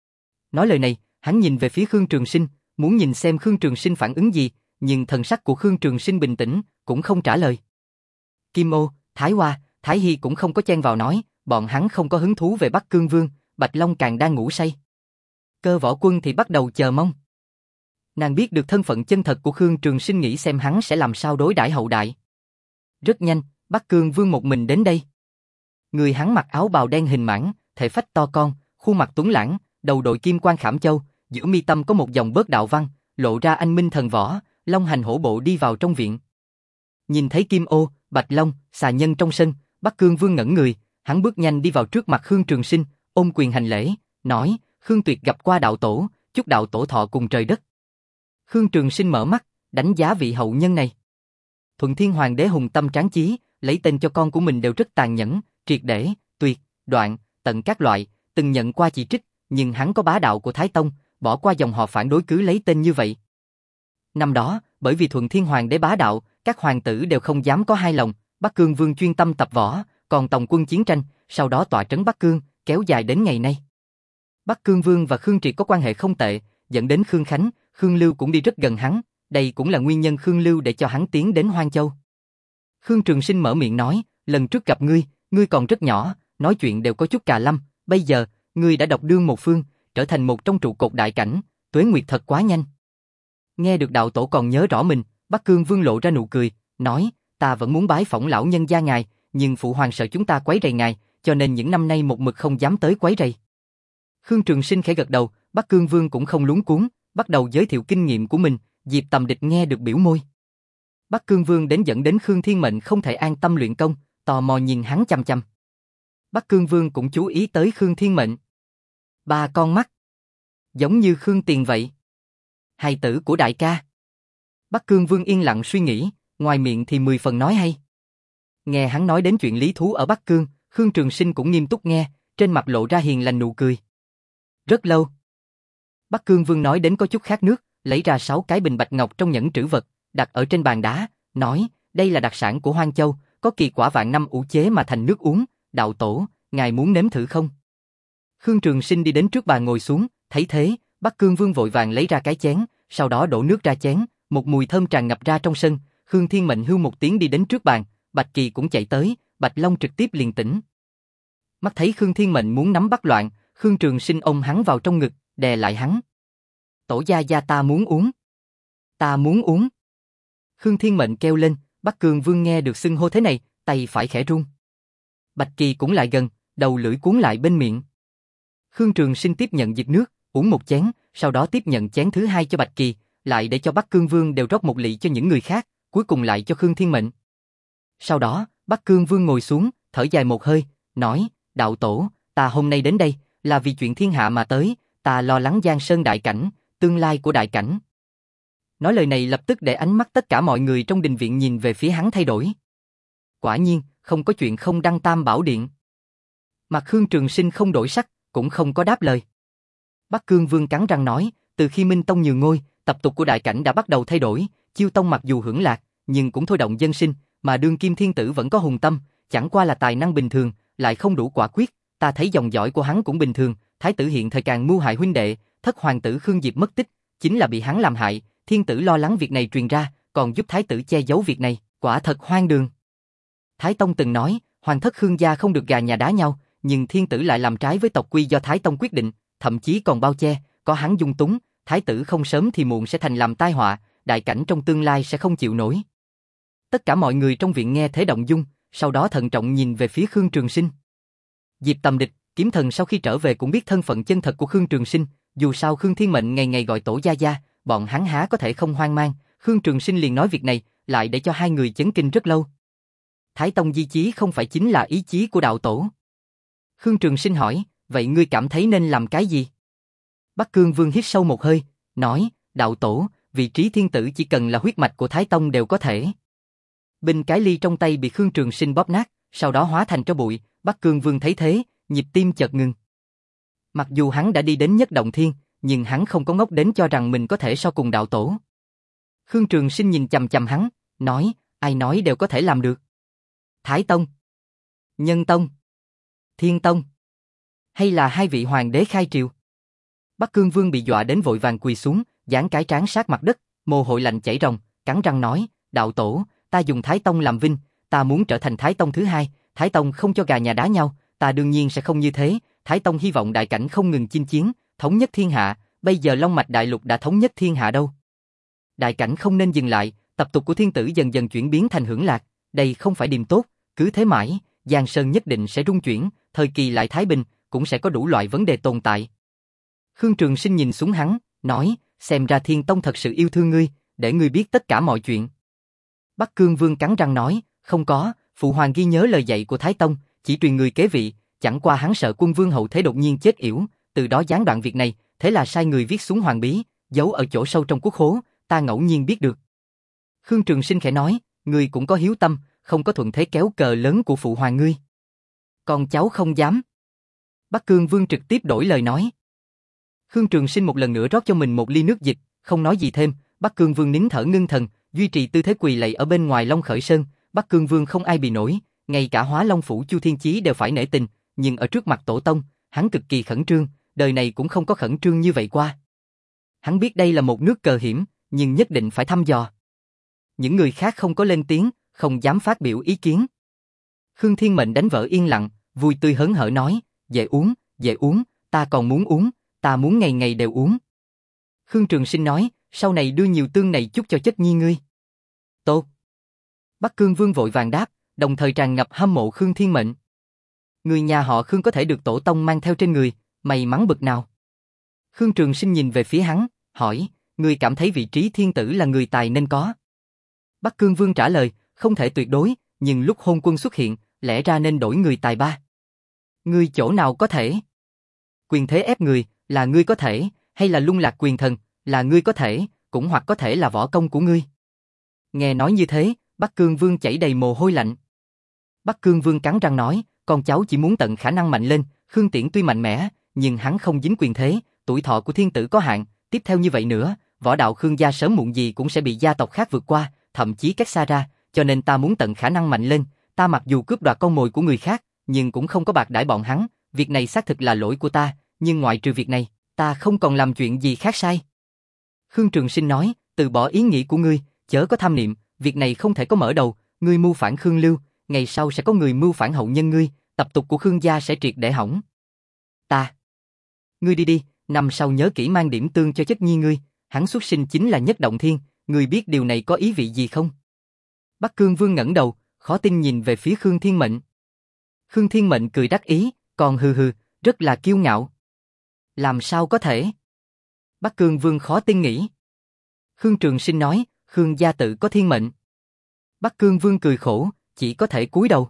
Nói lời này, hắn nhìn về phía Khương Trường Sinh, muốn nhìn xem Khương Trường Sinh phản ứng gì, nhưng thần sắc của Khương Trường Sinh bình tĩnh, cũng không trả lời. Kim Ô, Thái Hoa, Thái Hy cũng không có chen vào nói, bọn hắn không có hứng thú về Bắc Cương Vương, Bạch Long càng đang ngủ say. Cơ Võ Quân thì bắt đầu chờ mong. Nàng biết được thân phận chân thật của Khương Trường Sinh, nghĩ xem hắn sẽ làm sao đối đãi hậu đại. Rất nhanh, Bắc Cương Vương một mình đến đây. Người hắn mặc áo bào đen hình mãng, thể phách to con, khuôn mặt tuấn lãng, đầu đội kim quan khảm châu, giữa mi tâm có một dòng bớt đạo văn, lộ ra anh minh thần võ, long hành hổ bộ đi vào trong viện. Nhìn thấy Kim Ô, Bạch Long, xà nhân trong sân, Bắc Cương Vương ngẩn người, hắn bước nhanh đi vào trước mặt Khương Trường Sinh, ôm quyền hành lễ, nói, Khương Tuyệt gặp qua đạo tổ, chúc đạo tổ thọ cùng trời đất. Khương Trường Sinh mở mắt, đánh giá vị hậu nhân này. Thuận Thiên Hoàng đế hùng tâm tráng chí, lấy tên cho con của mình đều rất tàn nhẫn, triệt để, tuyệt, đoạn, tận các loại, từng nhận qua chỉ trích, nhưng hắn có bá đạo của Thái Tông, bỏ qua dòng họ phản đối cứ lấy tên như vậy. Năm đó, bởi vì Thuận Thiên Hoàng đế bá đạo, các hoàng tử đều không dám có hai lòng, Bắc Cương Vương chuyên tâm tập võ, còn tổng quân chiến tranh, sau đó tọa trấn Bắc Cương, kéo dài đến ngày nay. Bắc Cương Vương và Khương Triệt có quan hệ không tệ, dẫn đến Khương Khánh, Khương Lưu cũng đi rất gần hắn, đây cũng là nguyên nhân Khương Lưu để cho hắn tiến đến Hoang Châu. Khương Trường Sinh mở miệng nói, lần trước gặp ngươi, ngươi còn rất nhỏ, nói chuyện đều có chút cà lâm, bây giờ, ngươi đã độc đương một phương, trở thành một trong trụ cột đại cảnh, tuế nguyệt thật quá nhanh. Nghe được đạo tổ còn nhớ rõ mình, Bắc Cương Vương lộ ra nụ cười, nói, ta vẫn muốn bái phỏng lão nhân gia ngài, nhưng phụ hoàng sợ chúng ta quấy rầy ngài, cho nên những năm nay một mực không dám tới quấy rầy. Khương Trường Sinh khẽ gật đầu, Bắc Cương Vương cũng không luống cuống, bắt đầu giới thiệu kinh nghiệm của mình, Diệp Tầm Địch nghe được biểu môi. Bắc Cương Vương đến dẫn đến Khương Thiên Mệnh không thể an tâm luyện công, tò mò nhìn hắn chăm chăm. Bắc Cương Vương cũng chú ý tới Khương Thiên Mệnh. Ba con mắt, giống như Khương Tiền vậy. Hài tử của đại ca. Bắc Cương Vương yên lặng suy nghĩ, ngoài miệng thì mười phần nói hay. Nghe hắn nói đến chuyện lý thú ở Bắc Cương, Khương Trường Sinh cũng nghiêm túc nghe, trên mặt lộ ra hiền lành nụ cười. Rất lâu. Bắc Cương Vương nói đến có chút khát nước, lấy ra sáu cái bình bạch ngọc trong nhẫn trữ vật, đặt ở trên bàn đá, nói, đây là đặc sản của Hoang Châu, có kỳ quả vạn năm ủ chế mà thành nước uống, đạo tổ, ngài muốn nếm thử không? Khương Trường Sinh đi đến trước bàn ngồi xuống, thấy thế, Bắc Cương Vương vội vàng lấy ra cái chén, sau đó đổ nước ra chén, một mùi thơm tràn ngập ra trong sân, Khương Thiên Mệnh hưu một tiếng đi đến trước bàn, Bạch Kỳ cũng chạy tới, Bạch Long trực tiếp liền tỉnh. Mắt thấy Khương Thiên Mệnh muốn nắm bắt loạn, Khương Trường Sinh ôm hắn vào trong ngực, đè lại hắn. Tổ gia gia ta muốn uống. Ta muốn uống. Khương Thiên Mệnh kêu lên, Bắc Cương Vương nghe được xưng hô thế này, tay phải khẽ run. Bạch Kỳ cũng lại gần, đầu lưỡi cuốn lại bên miệng. Khương Trường Sinh tiếp nhận dịch nước, uống một chén, sau đó tiếp nhận chén thứ hai cho Bạch Kỳ, lại để cho Bắc Cương Vương đều rót một lị cho những người khác, cuối cùng lại cho Khương Thiên Mệnh. Sau đó, Bắc Cương Vương ngồi xuống, thở dài một hơi, nói, đạo tổ, ta hôm nay đến đây, là vì chuyện thiên hạ mà tới, ta lo lắng Giang Sơn đại cảnh, tương lai của đại cảnh. Nói lời này lập tức để ánh mắt tất cả mọi người trong đình viện nhìn về phía hắn thay đổi. Quả nhiên, không có chuyện không đăng tam bảo điện. Mặt Khương Trường Sinh không đổi sắc, cũng không có đáp lời. Bắc Cương Vương cắn răng nói, từ khi Minh Tông nhường ngôi, tập tục của đại cảnh đã bắt đầu thay đổi, Chiêu Tông mặc dù hưởng lạc, nhưng cũng thôi động dân sinh, mà đương kim thiên tử vẫn có hùng tâm, chẳng qua là tài năng bình thường, lại không đủ quả quyết, ta thấy dòng dõi của hắn cũng bình thường, thái tử hiện thời càng mưu hại huynh đệ, thất hoàng tử Khương Diệp mất tích, chính là bị hắn làm hại, thiên tử lo lắng việc này truyền ra, còn giúp thái tử che giấu việc này, quả thật hoang đường. Thái Tông từng nói, hoàng thất Khương gia không được gà nhà đá nhau, nhưng thiên tử lại làm trái với tộc quy do Thái Tông quyết định, thậm chí còn bao che, có hắn dung túng, thái tử không sớm thì muộn sẽ thành làm tai họa, đại cảnh trong tương lai sẽ không chịu nổi. Tất cả mọi người trong viện nghe thế động dung, sau đó thận trọng nhìn về phía Khương Trường Sinh. Diệp Tầm Địch, Kiếm Thần sau khi trở về cũng biết thân phận chân thật của Khương Trường Sinh, dù sao Khương Thiên Mệnh ngày ngày gọi tổ gia gia, bọn hắn há có thể không hoang mang, Khương Trường Sinh liền nói việc này, lại để cho hai người chấn kinh rất lâu. Thái Tông di chí không phải chính là ý chí của đạo tổ. Khương Trường Sinh hỏi, vậy ngươi cảm thấy nên làm cái gì? Bắc Cương Vương hít sâu một hơi, nói, đạo tổ, vị trí thiên tử chỉ cần là huyết mạch của Thái Tông đều có thể. Bình cái ly trong tay bị Khương Trường Sinh bóp nát, sau đó hóa thành tro bụi, Bắc Cương Vương thấy thế, nhịp tim chợt ngừng. Mặc dù hắn đã đi đến nhất động thiên, nhưng hắn không có ngốc đến cho rằng mình có thể so cùng đạo tổ. Khương Trường Sinh nhìn chằm chằm hắn, nói, ai nói đều có thể làm được. Thái Tông, Nhân Tông, Thiên Tông, hay là hai vị hoàng đế khai triều? Bắc Cương Vương bị dọa đến vội vàng quỳ xuống, giáng cái trán sát mặt đất, mồ hôi lạnh chảy ròng, cắn răng nói, đạo tổ, ta dùng Thái Tông làm vinh, ta muốn trở thành Thái Tông thứ hai, Thái Tông không cho gà nhà đá nhau, ta đương nhiên sẽ không như thế, Thái Tông hy vọng đại cảnh không ngừng chinh chiến, thống nhất thiên hạ, bây giờ Long Mạch Đại Lục đã thống nhất thiên hạ đâu. Đại cảnh không nên dừng lại, tập tục của thiên tử dần dần chuyển biến thành hưởng lạc, đây không phải điềm tốt, cứ thế mãi, Giang Sơn nhất định sẽ rung chuyển, thời kỳ lại thái bình, cũng sẽ có đủ loại vấn đề tồn tại. Khương Trường Sinh nhìn xuống hắn, nói, xem ra Thiên Tông thật sự yêu thương ngươi, để ngươi biết tất cả mọi chuyện. Bắc Cương Vương cắn răng nói, không có, phụ hoàng ghi nhớ lời dạy của Thái Tông, chỉ truyền người kế vị, chẳng qua hắn sợ quân vương hậu thế đột nhiên chết yểu, từ đó gián đoạn việc này, thế là sai người viết xuống hoàng bí, giấu ở chỗ sâu trong quốc khố, ta ngẫu nhiên biết được. Khương Trường Sinh khẽ nói, ngươi cũng có hiếu tâm, không có thuận thế kéo cờ lớn của phụ hoàng ngươi. Con cháu không dám. Bắc Cương Vương trực tiếp đổi lời nói. Khương Trường Sinh một lần nữa rót cho mình một ly nước dịch, không nói gì thêm. Bắc Cương Vương nín thở ngưng thần, duy trì tư thế quỳ lạy ở bên ngoài Long Khởi Sơn. Bắc Cương Vương không ai bị nổi, ngay cả Hóa Long phủ Chu Thiên Chí đều phải nể tình, nhưng ở trước mặt tổ tông, hắn cực kỳ khẩn trương, đời này cũng không có khẩn trương như vậy qua. Hắn biết đây là một nước cờ hiểm, nhưng nhất định phải thăm dò. Những người khác không có lên tiếng, không dám phát biểu ý kiến. Khương Thiên Mệnh đánh vỡ yên lặng, vui tươi hớn hở nói, về uống, về uống, ta còn muốn uống, ta muốn ngày ngày đều uống. Khương Trường Sinh nói, sau này đưa nhiều tương này chút cho chất nhi ngươi. Tốt. Bắc Cương Vương vội vàng đáp, đồng thời tràn ngập hâm mộ Khương Thiên Mệnh. Người nhà họ Khương có thể được tổ tông mang theo trên người, may mắn bực nào. Khương Trường Sinh nhìn về phía hắn, hỏi, ngươi cảm thấy vị trí thiên tử là người tài nên có? Bắc Cương Vương trả lời, không thể tuyệt đối, nhưng lúc hôn quân xuất hiện, lẽ ra nên đổi người tài ba. Ngươi chỗ nào có thể? Quyền thế ép người, là ngươi có thể, hay là lung lạc quyền thần, là ngươi có thể, cũng hoặc có thể là võ công của ngươi. Nghe nói như thế, Bắc Cương Vương chảy đầy mồ hôi lạnh. Bắc Cương Vương cắn răng nói, con cháu chỉ muốn tận khả năng mạnh lên, Khương Tiễn tuy mạnh mẽ, nhưng hắn không dính quyền thế, tuổi thọ của thiên tử có hạn, tiếp theo như vậy nữa, võ đạo Khương gia sớm muộn gì cũng sẽ bị gia tộc khác vượt qua, thậm chí cách xa ra, cho nên ta muốn tận khả năng mạnh lên, ta mặc dù cướp đoạt con mồi của người khác, nhưng cũng không có bạc đãi bọn hắn, việc này xác thực là lỗi của ta, nhưng ngoại trừ việc này, ta không còn làm chuyện gì khác sai. Khương Trường Sinh nói, từ bỏ ý nghĩ của ngươi, chớ có tham niệm, việc này không thể có mở đầu, ngươi mưu phản Khương Lưu, ngày sau sẽ có người mưu phản hậu nhân ngươi, tập tục của Khương gia sẽ triệt để hỏng. Ta. Ngươi đi đi, năm sau nhớ kỹ mang điểm tương cho chất nhi ngươi, hắn xuất sinh chính là Nhất Động Thiên, ngươi biết điều này có ý vị gì không? Bắc Cương Vương ngẩng đầu, khó tin nhìn về phía Khương Thiên Mệnh. Khương Thiên Mệnh cười đắc ý, còn hừ hừ, rất là kiêu ngạo. Làm sao có thể? Bắc Cương Vương khó tin nghĩ. Khương Trường Sinh nói, Khương gia tự có thiên mệnh. Bắc Cương Vương cười khổ, chỉ có thể cúi đầu.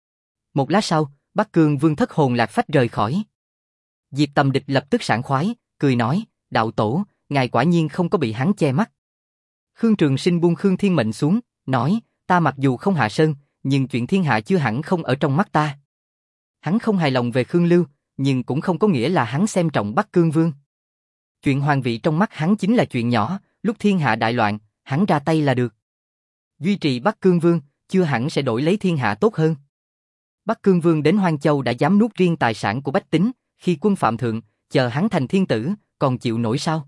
Một lát sau, Bắc Cương Vương thất hồn lạc phách rời khỏi. Diệp Tầm Địch lập tức sảng khoái, cười nói, đạo tổ, ngài quả nhiên không có bị hắn che mắt. Khương Trường Sinh buông Khương Thiên Mệnh xuống, nói, ta mặc dù không hạ sơn, nhưng chuyện thiên hạ chưa hẳn không ở trong mắt ta. Hắn không hài lòng về Khương Lưu, nhưng cũng không có nghĩa là hắn xem trọng Bắc Cương Vương. Chuyện hoàng vị trong mắt hắn chính là chuyện nhỏ, lúc thiên hạ đại loạn, hắn ra tay là được. Duy trì Bắc Cương Vương, chưa hẳn sẽ đổi lấy thiên hạ tốt hơn. Bắc Cương Vương đến Hoang Châu đã dám nuốt riêng tài sản của bách tính, khi quân phạm thượng, chờ hắn thành thiên tử, còn chịu nổi sao?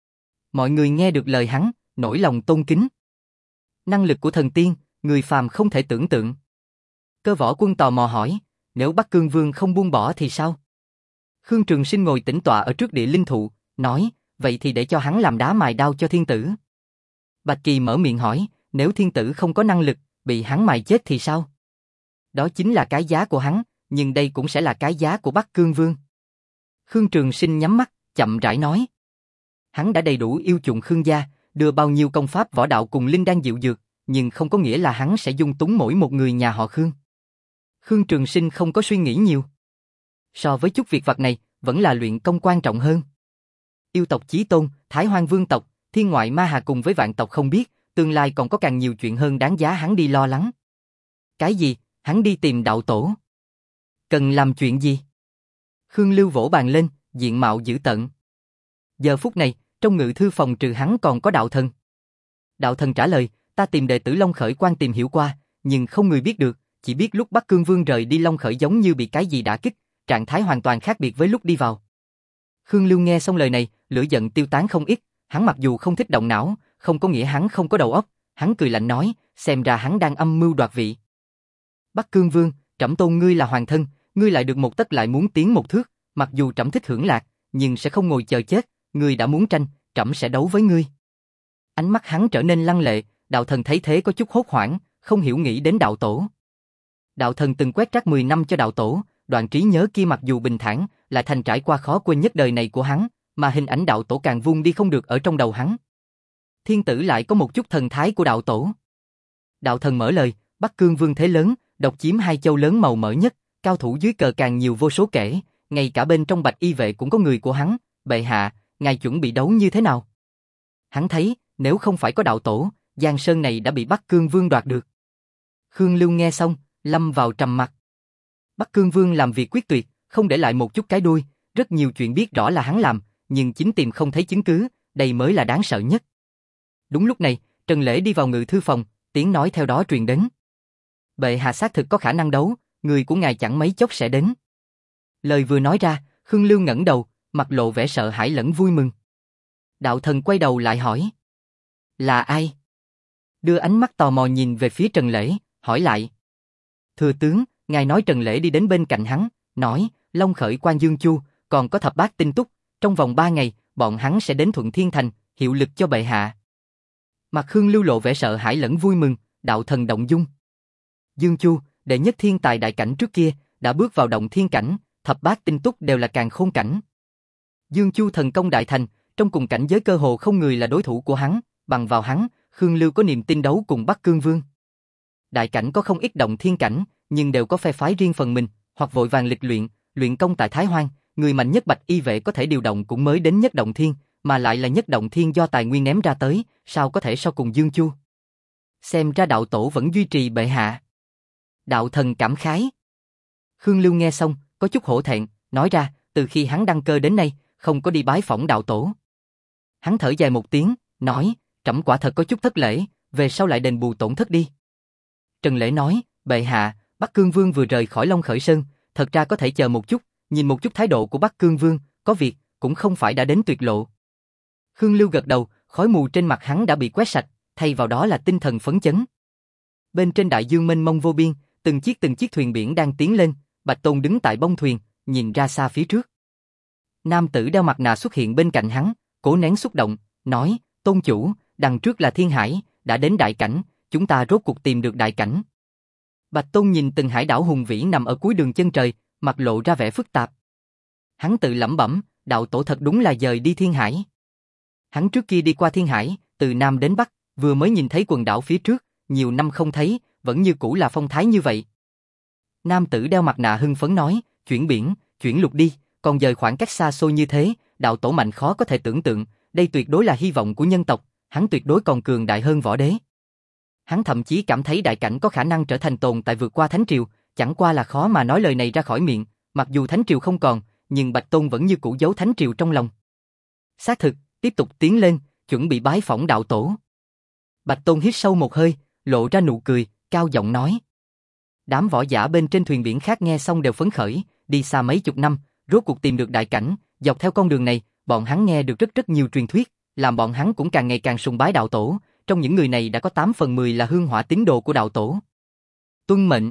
Mọi người nghe được lời hắn, nổi lòng tôn kính. Năng lực của thần tiên, người phàm không thể tưởng tượng. Cơ Võ Quân tò mò hỏi, nếu Bắc Cương Vương không buông bỏ thì sao? Khương Trường Sinh ngồi tĩnh tọa ở trước địa linh thụ, nói, vậy thì để cho hắn làm đá mài đao cho thiên tử. Bạch Kỳ mở miệng hỏi, nếu thiên tử không có năng lực, bị hắn mài chết thì sao? Đó chính là cái giá của hắn, nhưng đây cũng sẽ là cái giá của Bắc Cương Vương. Khương Trường Sinh nhắm mắt, chậm rãi nói. Hắn đã đầy đủ yêu chuộng Khương gia, đưa bao nhiêu công pháp võ đạo cùng linh đan diệu dược, nhưng không có nghĩa là hắn sẽ dung túng mỗi một người nhà họ Khương. Khương Trường Sinh không có suy nghĩ nhiều. So với chút việc vặt này, vẫn là luyện công quan trọng hơn. Yêu tộc Chí Tôn, Thái Hoang Vương tộc, Thiên Ngoại Ma Hà cùng với vạn tộc không biết, tương lai còn có càng nhiều chuyện hơn đáng giá hắn đi lo lắng. Cái gì? Hắn đi tìm đạo tổ. Cần làm chuyện gì? Khương Lưu vỗ bàn lên, diện mạo dữ tợn. Giờ phút này, trong ngự thư phòng trừ hắn còn có đạo thần. Đạo thần trả lời, ta tìm đệ tử Long Khởi Quan tìm hiểu qua, nhưng không người biết được, chỉ biết lúc Bắc Cương Vương rời đi Long Khởi giống như bị cái gì đả kích, trạng thái hoàn toàn khác biệt với lúc đi vào. Khương Lưu nghe xong lời này, lửa giận tiêu tán không ít, hắn mặc dù không thích động não, không có nghĩa hắn không có đầu óc, hắn cười lạnh nói, xem ra hắn đang âm mưu đoạt vị. Bắc Cương Vương, trẫm tôn ngươi là hoàng thân, ngươi lại được một tấc lại muốn tiến một thước, mặc dù trẫm thích hưởng lạc, nhưng sẽ không ngồi chờ chết, ngươi đã muốn tranh, trẫm sẽ đấu với ngươi. Ánh mắt hắn trở nên lăng lệ, đạo thần thấy thế có chút hốt hoảng, không hiểu nghĩ đến đạo tổ. Đạo thần từng quét rác mười năm cho đạo tổ, đoạn trí nhớ kia mặc dù bình thản, lại thành trải qua khó quên nhất đời này của hắn, mà hình ảnh đạo tổ càng vung đi không được ở trong đầu hắn. Thiên tử lại có một chút thần thái của đạo tổ. Đạo thần mở lời, Bắc Cương Vương thế lớn, độc chiếm hai châu lớn màu mỡ nhất, cao thủ dưới cờ càng nhiều vô số kể, ngay cả bên trong Bạch Y vệ cũng có người của hắn, bệ hạ, ngài chuẩn bị đấu như thế nào? Hắn thấy, nếu không phải có đạo tổ, Giang Sơn này đã bị Bắc Cương Vương đoạt được. Khương Lưu nghe xong, lâm vào trầm mặc. Bắc Cương Vương làm việc quyết tuyệt, không để lại một chút cái đuôi, rất nhiều chuyện biết rõ là hắn làm, nhưng chính tìm không thấy chứng cứ, đây mới là đáng sợ nhất. Đúng lúc này, Trần Lễ đi vào ngự thư phòng, tiếng nói theo đó truyền đến. Bệ hạ xác thực có khả năng đấu, người của ngài chẳng mấy chốc sẽ đến. Lời vừa nói ra, Khương Lưu ngẩng đầu, mặt lộ vẻ sợ hãi lẫn vui mừng. Đạo thần quay đầu lại hỏi. Là ai? Đưa ánh mắt tò mò nhìn về phía Trần Lễ, hỏi lại. Thừa tướng, ngài nói Trần Lễ đi đến bên cạnh hắn, nói, Long Khởi Quan Dương Chu, còn có thập bát tinh túc, trong vòng ba ngày, bọn hắn sẽ đến Thuận Thiên Thành, hiệu lực cho bệ hạ. Mặt Khương Lưu lộ vẻ sợ hãi lẫn vui mừng, đạo thần động dung. Dương Chu, đệ nhất thiên tài đại cảnh trước kia, đã bước vào động thiên cảnh, thập bát tinh túc đều là càn khôn cảnh. Dương Chu thần công đại thành, trong cùng cảnh giới cơ hồ không người là đối thủ của hắn, bằng vào hắn, Khương Lưu có niềm tin đấu cùng Bắc Cương Vương. Đại cảnh có không ít động thiên cảnh, nhưng đều có phe phái riêng phần mình, hoặc vội vàng lịch luyện, luyện công tại Thái Hoang, người mạnh nhất Bạch Y vệ có thể điều động cũng mới đến nhất động thiên, mà lại là nhất động thiên do tài nguyên ném ra tới, sao có thể so cùng Dương Chu. Xem ra đạo tổ vẫn duy trì bệ hạ. Đạo thần cảm khái. Khương Lưu nghe xong, có chút hổ thẹn, nói ra, từ khi hắn đăng cơ đến nay, không có đi bái phỏng đạo tổ. Hắn thở dài một tiếng, nói, trẫm quả thật có chút thất lễ, về sau lại đền bù tổn thất đi. Trần Lễ nói, bệ hạ, Bắc Cương Vương vừa rời khỏi Long Khởi Sơn, thật ra có thể chờ một chút, nhìn một chút thái độ của Bắc Cương Vương, có việc, cũng không phải đã đến tuyệt lộ. Khương Lưu gật đầu, khói mù trên mặt hắn đã bị quét sạch, thay vào đó là tinh thần phấn chấn. Bên trên đại dương mênh mông vô biên, từng chiếc từng chiếc thuyền biển đang tiến lên, Bạch Tôn đứng tại bông thuyền, nhìn ra xa phía trước. Nam tử đeo mặt nạ xuất hiện bên cạnh hắn, cố nén xúc động, nói, Tôn chủ, đằng trước là Thiên Hải, đã đến đại cảnh, chúng ta rốt cuộc tìm được đại cảnh. Bạch Tôn nhìn từng hải đảo hùng vĩ nằm ở cuối đường chân trời, mặt lộ ra vẻ phức tạp. Hắn tự lẩm bẩm, đạo tổ thật đúng là dời đi Thiên Hải. Hắn trước kia đi qua Thiên Hải, từ Nam đến Bắc, vừa mới nhìn thấy quần đảo phía trước, nhiều năm không thấy, vẫn như cũ là phong thái như vậy. Nam tử đeo mặt nạ hưng phấn nói, chuyển biển, chuyển lục đi, còn dời khoảng cách xa xôi như thế, đạo tổ mạnh khó có thể tưởng tượng, đây tuyệt đối là hy vọng của nhân tộc, hắn tuyệt đối còn cường đại hơn võ đế. Hắn thậm chí cảm thấy đại cảnh có khả năng trở thành tồn tại vượt qua Thánh Triều, chẳng qua là khó mà nói lời này ra khỏi miệng, mặc dù Thánh Triều không còn, nhưng Bạch Tôn vẫn như cũ giấu Thánh Triều trong lòng. Xác thực, tiếp tục tiến lên, chuẩn bị bái phỏng đạo tổ. Bạch Tôn hít sâu một hơi, lộ ra nụ cười, cao giọng nói. Đám võ giả bên trên thuyền biển khác nghe xong đều phấn khởi, đi xa mấy chục năm, rốt cuộc tìm được đại cảnh, dọc theo con đường này, bọn hắn nghe được rất rất nhiều truyền thuyết, làm bọn hắn cũng càng ngày càng sùng bái đạo tổ, trong những người này đã có tám phần mười là hương hỏa tín đồ của đạo tổ. Tuân mệnh.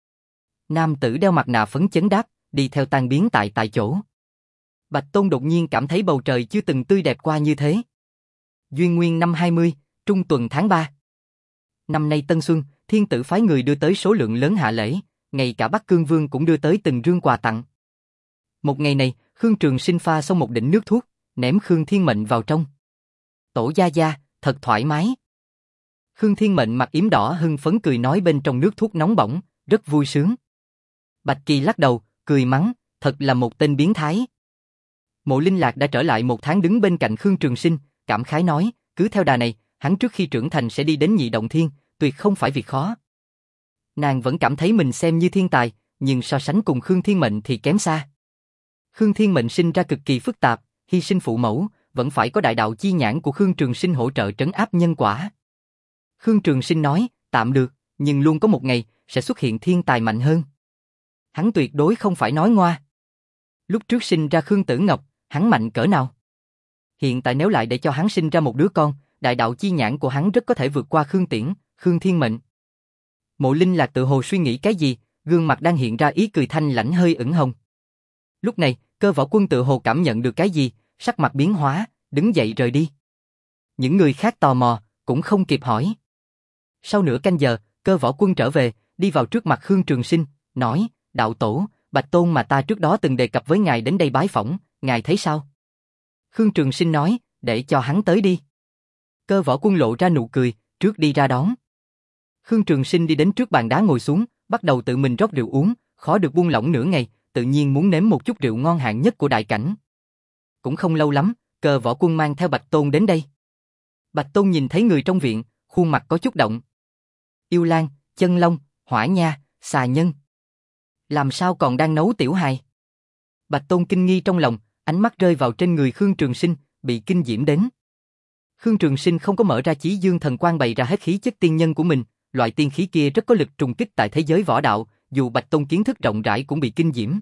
Nam tử đeo mặt nạ phấn chấn đáp, đi theo tan biến tại tại chỗ. Bạch Tôn đột nhiên cảm thấy bầu trời chưa từng tươi đẹp qua như thế. Duyên Nguyên năm hai mươi, trung tuần tháng ba. Năm nay Tân Xuân, thiên tử phái người đưa tới số lượng lớn hạ lễ, ngay cả Bắc Cương Vương cũng đưa tới từng rương quà tặng. Một ngày này, Khương Trường Sinh pha xong một đỉnh nước thuốc, ném Khương Thiên Mệnh vào trong. Tổ gia gia, thật thoải mái. Khương Thiên Mệnh mặt yếm đỏ hưng phấn cười nói bên trong nước thuốc nóng bỏng, rất vui sướng. Bạch Kỳ lắc đầu, cười mắng, thật là một tên biến thái. Mộ Linh Lạc đã trở lại một tháng đứng bên cạnh Khương Trường Sinh, cảm khái nói, cứ theo đà này, hắn trước khi trưởng thành sẽ đi đến nhị động thiên, tuyệt không phải việc khó. Nàng vẫn cảm thấy mình xem như thiên tài, nhưng so sánh cùng Khương Thiên Mệnh thì kém xa. Khương Thiên Mệnh sinh ra cực kỳ phức tạp, hy sinh phụ mẫu, vẫn phải có đại đạo chi nhãn của Khương Trường Sinh hỗ trợ trấn áp nhân quả. Khương Trường Sinh nói, tạm được, nhưng luôn có một ngày, sẽ xuất hiện thiên tài mạnh hơn. Hắn tuyệt đối không phải nói ngoa. Lúc trước sinh ra Khương Tử Ngọc, hắn mạnh cỡ nào? Hiện tại nếu lại để cho hắn sinh ra một đứa con, đại đạo chi nhãn của hắn rất có thể vượt qua Khương Tiễn, Khương Thiên Mệnh. Mộ Linh Lạc tự hồ suy nghĩ cái gì, gương mặt đang hiện ra ý cười thanh lãnh hơi ửng hồng. Lúc này, Cơ Võ Quân tự hồ cảm nhận được cái gì, sắc mặt biến hóa, đứng dậy rời đi. Những người khác tò mò, cũng không kịp hỏi. Sau nửa canh giờ, Cơ Võ Quân trở về, đi vào trước mặt Khương Trường Sinh, nói, đạo tổ, Bạch Tôn mà ta trước đó từng đề cập với ngài đến đây bái phỏng, ngài thấy sao? Khương Trường Sinh nói, để cho hắn tới đi. Cơ Võ Quân lộ ra nụ cười, trước đi ra đón. Khương Trường Sinh đi đến trước bàn đá ngồi xuống, bắt đầu tự mình rót rượu uống, khó được buông lỏng nửa ngày, tự nhiên muốn nếm một chút rượu ngon hạng nhất của đại cảnh. Cũng không lâu lắm, Cơ Võ Quân mang theo Bạch Tôn đến đây. Bạch Tôn nhìn thấy người trong viện, khuôn mặt có chút động. Yêu Lang, Chân Long, Hỏa Nha, Xà Nhân. Làm sao còn đang nấu tiểu hài? Bạch Tôn kinh nghi trong lòng, Ánh mắt rơi vào trên người Khương Trường Sinh, bị kinh diễm đến. Khương Trường Sinh không có mở ra Chí Dương Thần Quang bày ra hết khí chất tiên nhân của mình, loại tiên khí kia rất có lực trùng kích tại thế giới võ đạo, dù Bạch Tôn kiến thức rộng rãi cũng bị kinh diễm.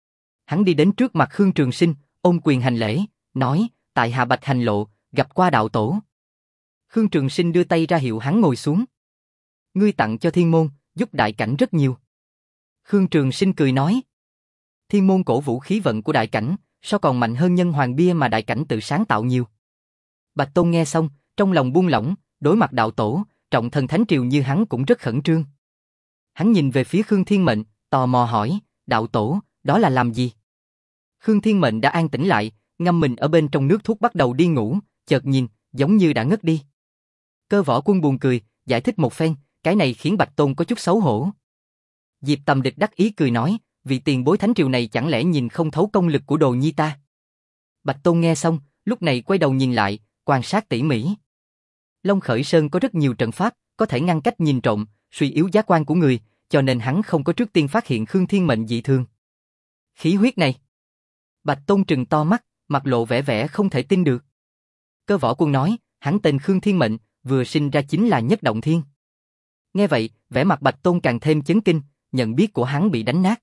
Hắn đi đến trước mặt Khương Trường Sinh, ôm quyền hành lễ, nói, tại hạ Bạch Hành Lộ, gặp qua đạo tổ. Khương Trường Sinh đưa tay ra hiệu hắn ngồi xuống. Ngươi tặng cho thiên môn, giúp đại cảnh rất nhiều. Khương Trường Sinh cười nói. Thiên môn cổ vũ khí vận của đại cảnh, sao còn mạnh hơn nhân hoàng bia mà đại cảnh tự sáng tạo nhiều. Bạch Tôn nghe xong, trong lòng buông lỏng, đối mặt đạo tổ, trọng thần thánh triều như hắn cũng rất khẩn trương. Hắn nhìn về phía Khương Thiên Mệnh, tò mò hỏi, đạo tổ, đó là làm gì? Khương Thiên Mệnh đã an tĩnh lại, ngâm mình ở bên trong nước thuốc bắt đầu đi ngủ, chợt nhìn, giống như đã ngất đi. Cơ Võ Quân buồn cười, giải thích một phen, cái này khiến Bạch Tôn có chút xấu hổ. Diệp Tầm Địch đắc ý cười nói, vị tiền bối thánh triều này chẳng lẽ nhìn không thấu công lực của đồ nhi ta? Bạch Tôn nghe xong, lúc này quay đầu nhìn lại, quan sát tỉ mỉ. Long Khởi Sơn có rất nhiều trận pháp, có thể ngăn cách nhìn trộm, suy yếu giác quan của người, cho nên hắn không có trước tiên phát hiện Khương Thiên Mệnh dị thường. Khí huyết này. Bạch Tôn trừng to mắt, mặt lộ vẻ vẻ không thể tin được. Cơ Võ Quân nói, hắn tên Khương Thiên Mệnh, vừa sinh ra chính là Nhất Động Thiên. Nghe vậy, vẻ mặt Bạch Tôn càng thêm chấn kinh, nhận biết của hắn bị đánh nát.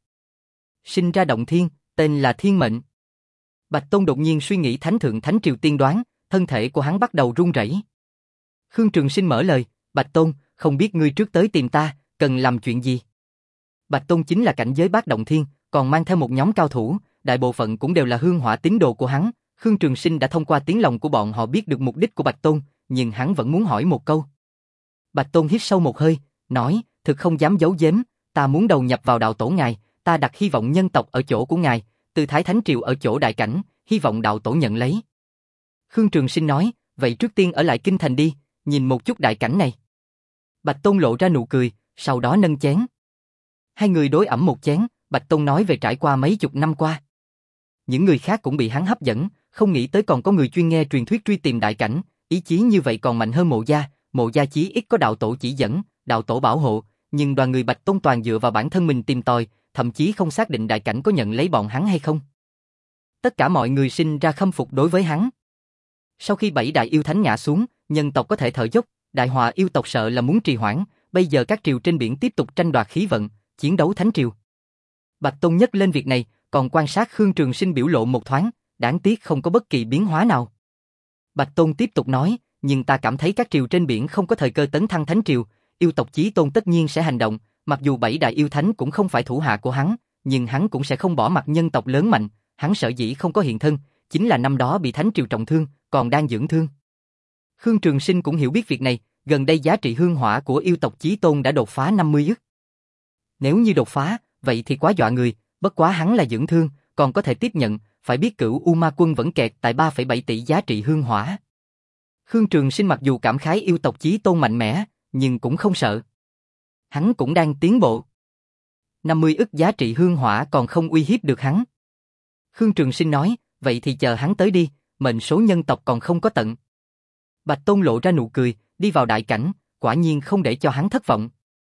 Sinh ra Động Thiên, tên là Thiên Mệnh. Bạch Tôn đột nhiên suy nghĩ Thánh Thượng Thánh Triều tiên đoán, thân thể của hắn bắt đầu run rẩy. Khương Trường Sinh mở lời, Bạch Tôn, không biết ngươi trước tới tìm ta, cần làm chuyện gì? Bạch Tôn chính là cảnh giới bát động thiên, còn mang theo một nhóm cao thủ, đại bộ phận cũng đều là hương hỏa tín đồ của hắn. Khương Trường Sinh đã thông qua tiếng lòng của bọn họ biết được mục đích của Bạch Tôn, nhưng hắn vẫn muốn hỏi một câu. Bạch Tôn hít sâu một hơi, nói, thực không dám giấu giếm, ta muốn đầu nhập vào đạo tổ ngài, ta đặt hy vọng nhân tộc ở chỗ của ngài, từ Thái Thánh Triều ở chỗ đại cảnh, hy vọng đạo tổ nhận lấy. Khương Trường Sinh nói, vậy trước tiên ở lại kinh thành đi, nhìn một chút đại cảnh này. Bạch Tôn lộ ra nụ cười, sau đó nâng chén. Hai người đối ẩm một chén, Bạch Tôn nói về trải qua mấy chục năm qua. Những người khác cũng bị hắn hấp dẫn, không nghĩ tới còn có người chuyên nghe truyền thuyết truy tìm đại cảnh, ý chí như vậy còn mạnh hơn Mộ Gia, Mộ Gia chí ít có đạo tổ chỉ dẫn, đạo tổ bảo hộ, nhưng đoàn người Bạch Tôn toàn dựa vào bản thân mình tìm tòi, thậm chí không xác định đại cảnh có nhận lấy bọn hắn hay không. Tất cả mọi người sinh ra khâm phục đối với hắn. Sau khi bảy đại yêu thánh ngã xuống, nhân tộc có thể thở dốc, đại họa yêu tộc sợ là muốn trì hoãn, bây giờ các triều trên biển tiếp tục tranh đoạt khí vận, chiến đấu thánh triều. Bạch Tôn nhắc lên việc này, còn quan sát Khương Trường Sinh biểu lộ một thoáng, đáng tiếc không có bất kỳ biến hóa nào. Bạch Tôn tiếp tục nói, nhưng ta cảm thấy các triều trên biển không có thời cơ tấn thăng thánh triều, yêu tộc Chí Tôn tất nhiên sẽ hành động, mặc dù bảy đại yêu thánh cũng không phải thủ hạ của hắn, nhưng hắn cũng sẽ không bỏ mặc nhân tộc lớn mạnh, hắn sở dĩ không có hiện thân, chính là năm đó bị thánh triều trọng thương, còn đang dưỡng thương. Khương Trường Sinh cũng hiểu biết việc này, gần đây giá trị hương hỏa của yêu tộc Chí Tôn đã đột phá năm mươi ức. Nếu như đột phá, vậy thì quá dọa người, bất quá hắn là dưỡng thương, còn có thể tiếp nhận, phải biết Cửu U Ma Quân vẫn kẹt tại ba phẩy bảy tỷ giá trị hương hỏa. Khương Trường Sinh mặc dù cảm khái yêu tộc Chí Tôn mạnh mẽ, nhưng cũng không sợ. Hắn cũng đang tiến bộ. năm mươi ức giá trị hương hỏa còn không uy hiếp được hắn. Khương Trường Sinh nói, vậy thì chờ hắn tới đi, mệnh số nhân tộc còn không có tận. Bạch Tôn lộ ra nụ cười, đi vào đại cảnh, quả nhiên không để cho hắn thất vọng.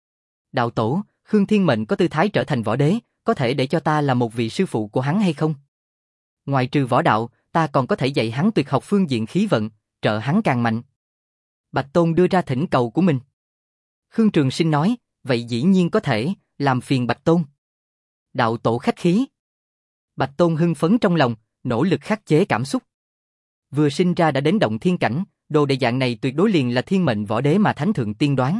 Đạo tổ, Khương Thiên Mệnh có tư thái trở thành võ đế, có thể để cho ta là một vị sư phụ của hắn hay không? Ngoài trừ võ đạo, ta còn có thể dạy hắn tuyệt học phương diện khí vận, trợ hắn càng mạnh. Bạch Tôn đưa ra thỉnh cầu của mình. Khương Trường Sinh nói, vậy dĩ nhiên có thể, làm phiền Bạch Tôn. Đạo tổ khách khí. Bạch Tôn hưng phấn trong lòng, nỗ lực khắc chế cảm xúc. Vừa sinh ra đã đến động thiên cảnh, đồ đệ dạng này tuyệt đối liền là thiên mệnh võ đế mà thánh thượng tiên đoán.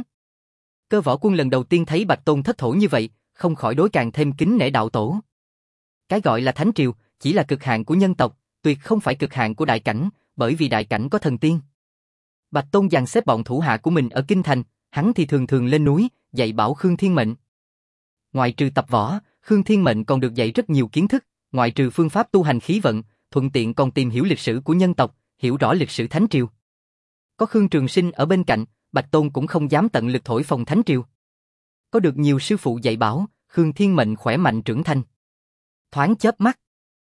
Cơ Võ Quân lần đầu tiên thấy Bạch Tôn thất thổ như vậy, không khỏi đối càng thêm kính nể đạo tổ. Cái gọi là thánh triều, chỉ là cực hạn của nhân tộc, tuyệt không phải cực hạn của đại cảnh, bởi vì đại cảnh có thần tiên. Bạch Tôn dàn xếp bọn thủ hạ của mình ở kinh thành, hắn thì thường thường lên núi, dạy bảo Khương Thiên Mệnh. Ngoài trừ tập võ, Khương Thiên Mệnh còn được dạy rất nhiều kiến thức, ngoại trừ phương pháp tu hành khí vận, thuận tiện còn tìm hiểu lịch sử của nhân tộc, hiểu rõ lịch sử thánh triều. Có Khương Trường Sinh ở bên cạnh, Bạch Tôn cũng không dám tận lực thổi phồng thánh triều. Có được nhiều sư phụ dạy bảo, Khương Thiên Mệnh khỏe mạnh trưởng thành. Thoáng chớp mắt.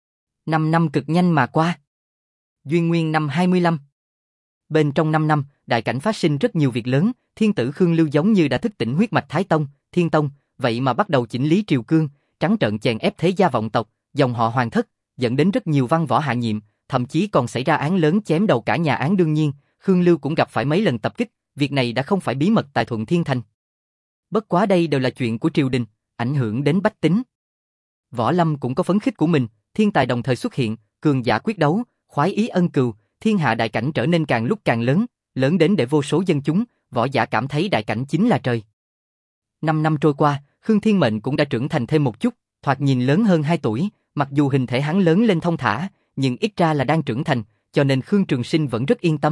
Năm năm cực nhanh mà qua. Duyên Nguyên năm hai mươi lăm. Bên trong năm năm, đại cảnh phát sinh rất nhiều việc lớn, thiên tử Khương Lưu giống như đã thức tỉnh huyết mạch Thái Tông, Thiên Tông, vậy mà bắt đầu chỉnh lý triều cương, trắng trợn chèn ép thế gia vọng tộc, dòng họ hoàng thất, dẫn đến rất nhiều văn võ hạ nhiệm, thậm chí còn xảy ra án lớn chém đầu cả nhà án. Đương nhiên, Khương Lưu cũng gặp phải mấy lần tập kích, việc này đã không phải bí mật tại Thuận Thiên Thành. Bất quá đây đều là chuyện của triều đình, ảnh hưởng đến bách tính. Võ Lâm cũng có phấn khích của mình, thiên tài đồng thời xuất hiện, cường giả quyết đấu, khoái ý ân cừu, thiên hạ đại cảnh trở nên càng lúc càng lớn, lớn đến để vô số dân chúng, võ giả cảm thấy đại cảnh chính là trời. Năm năm trôi qua, Khương Thiên Mệnh cũng đã trưởng thành thêm một chút, thoạt nhìn lớn hơn hai tuổi, mặc dù hình thể hắn lớn lên thong thả, nhưng ít ra là đang trưởng thành, cho nên Khương Trường Sinh vẫn rất yên tâm.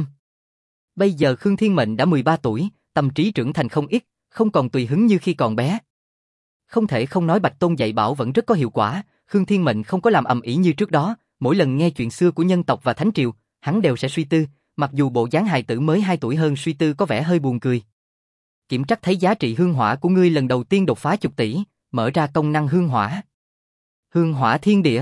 Bây giờ Khương Thiên Mệnh đã mười ba tuổi, tâm trí trưởng thành không ít, không còn tùy hứng như khi còn bé. Không thể không nói Bạch Tôn dạy bảo vẫn rất có hiệu quả, Khương Thiên Mệnh không có làm ầm ĩ như trước đó, mỗi lần nghe chuyện xưa của nhân tộc và thánh triều, hắn đều sẽ suy tư, mặc dù bộ dáng hài tử mới hai tuổi hơn suy tư có vẻ hơi buồn cười. Kiểm trắc thấy giá trị hương hỏa của ngươi lần đầu tiên đột phá chục tỷ, mở ra công năng hương hỏa. Hương hỏa thiên địa.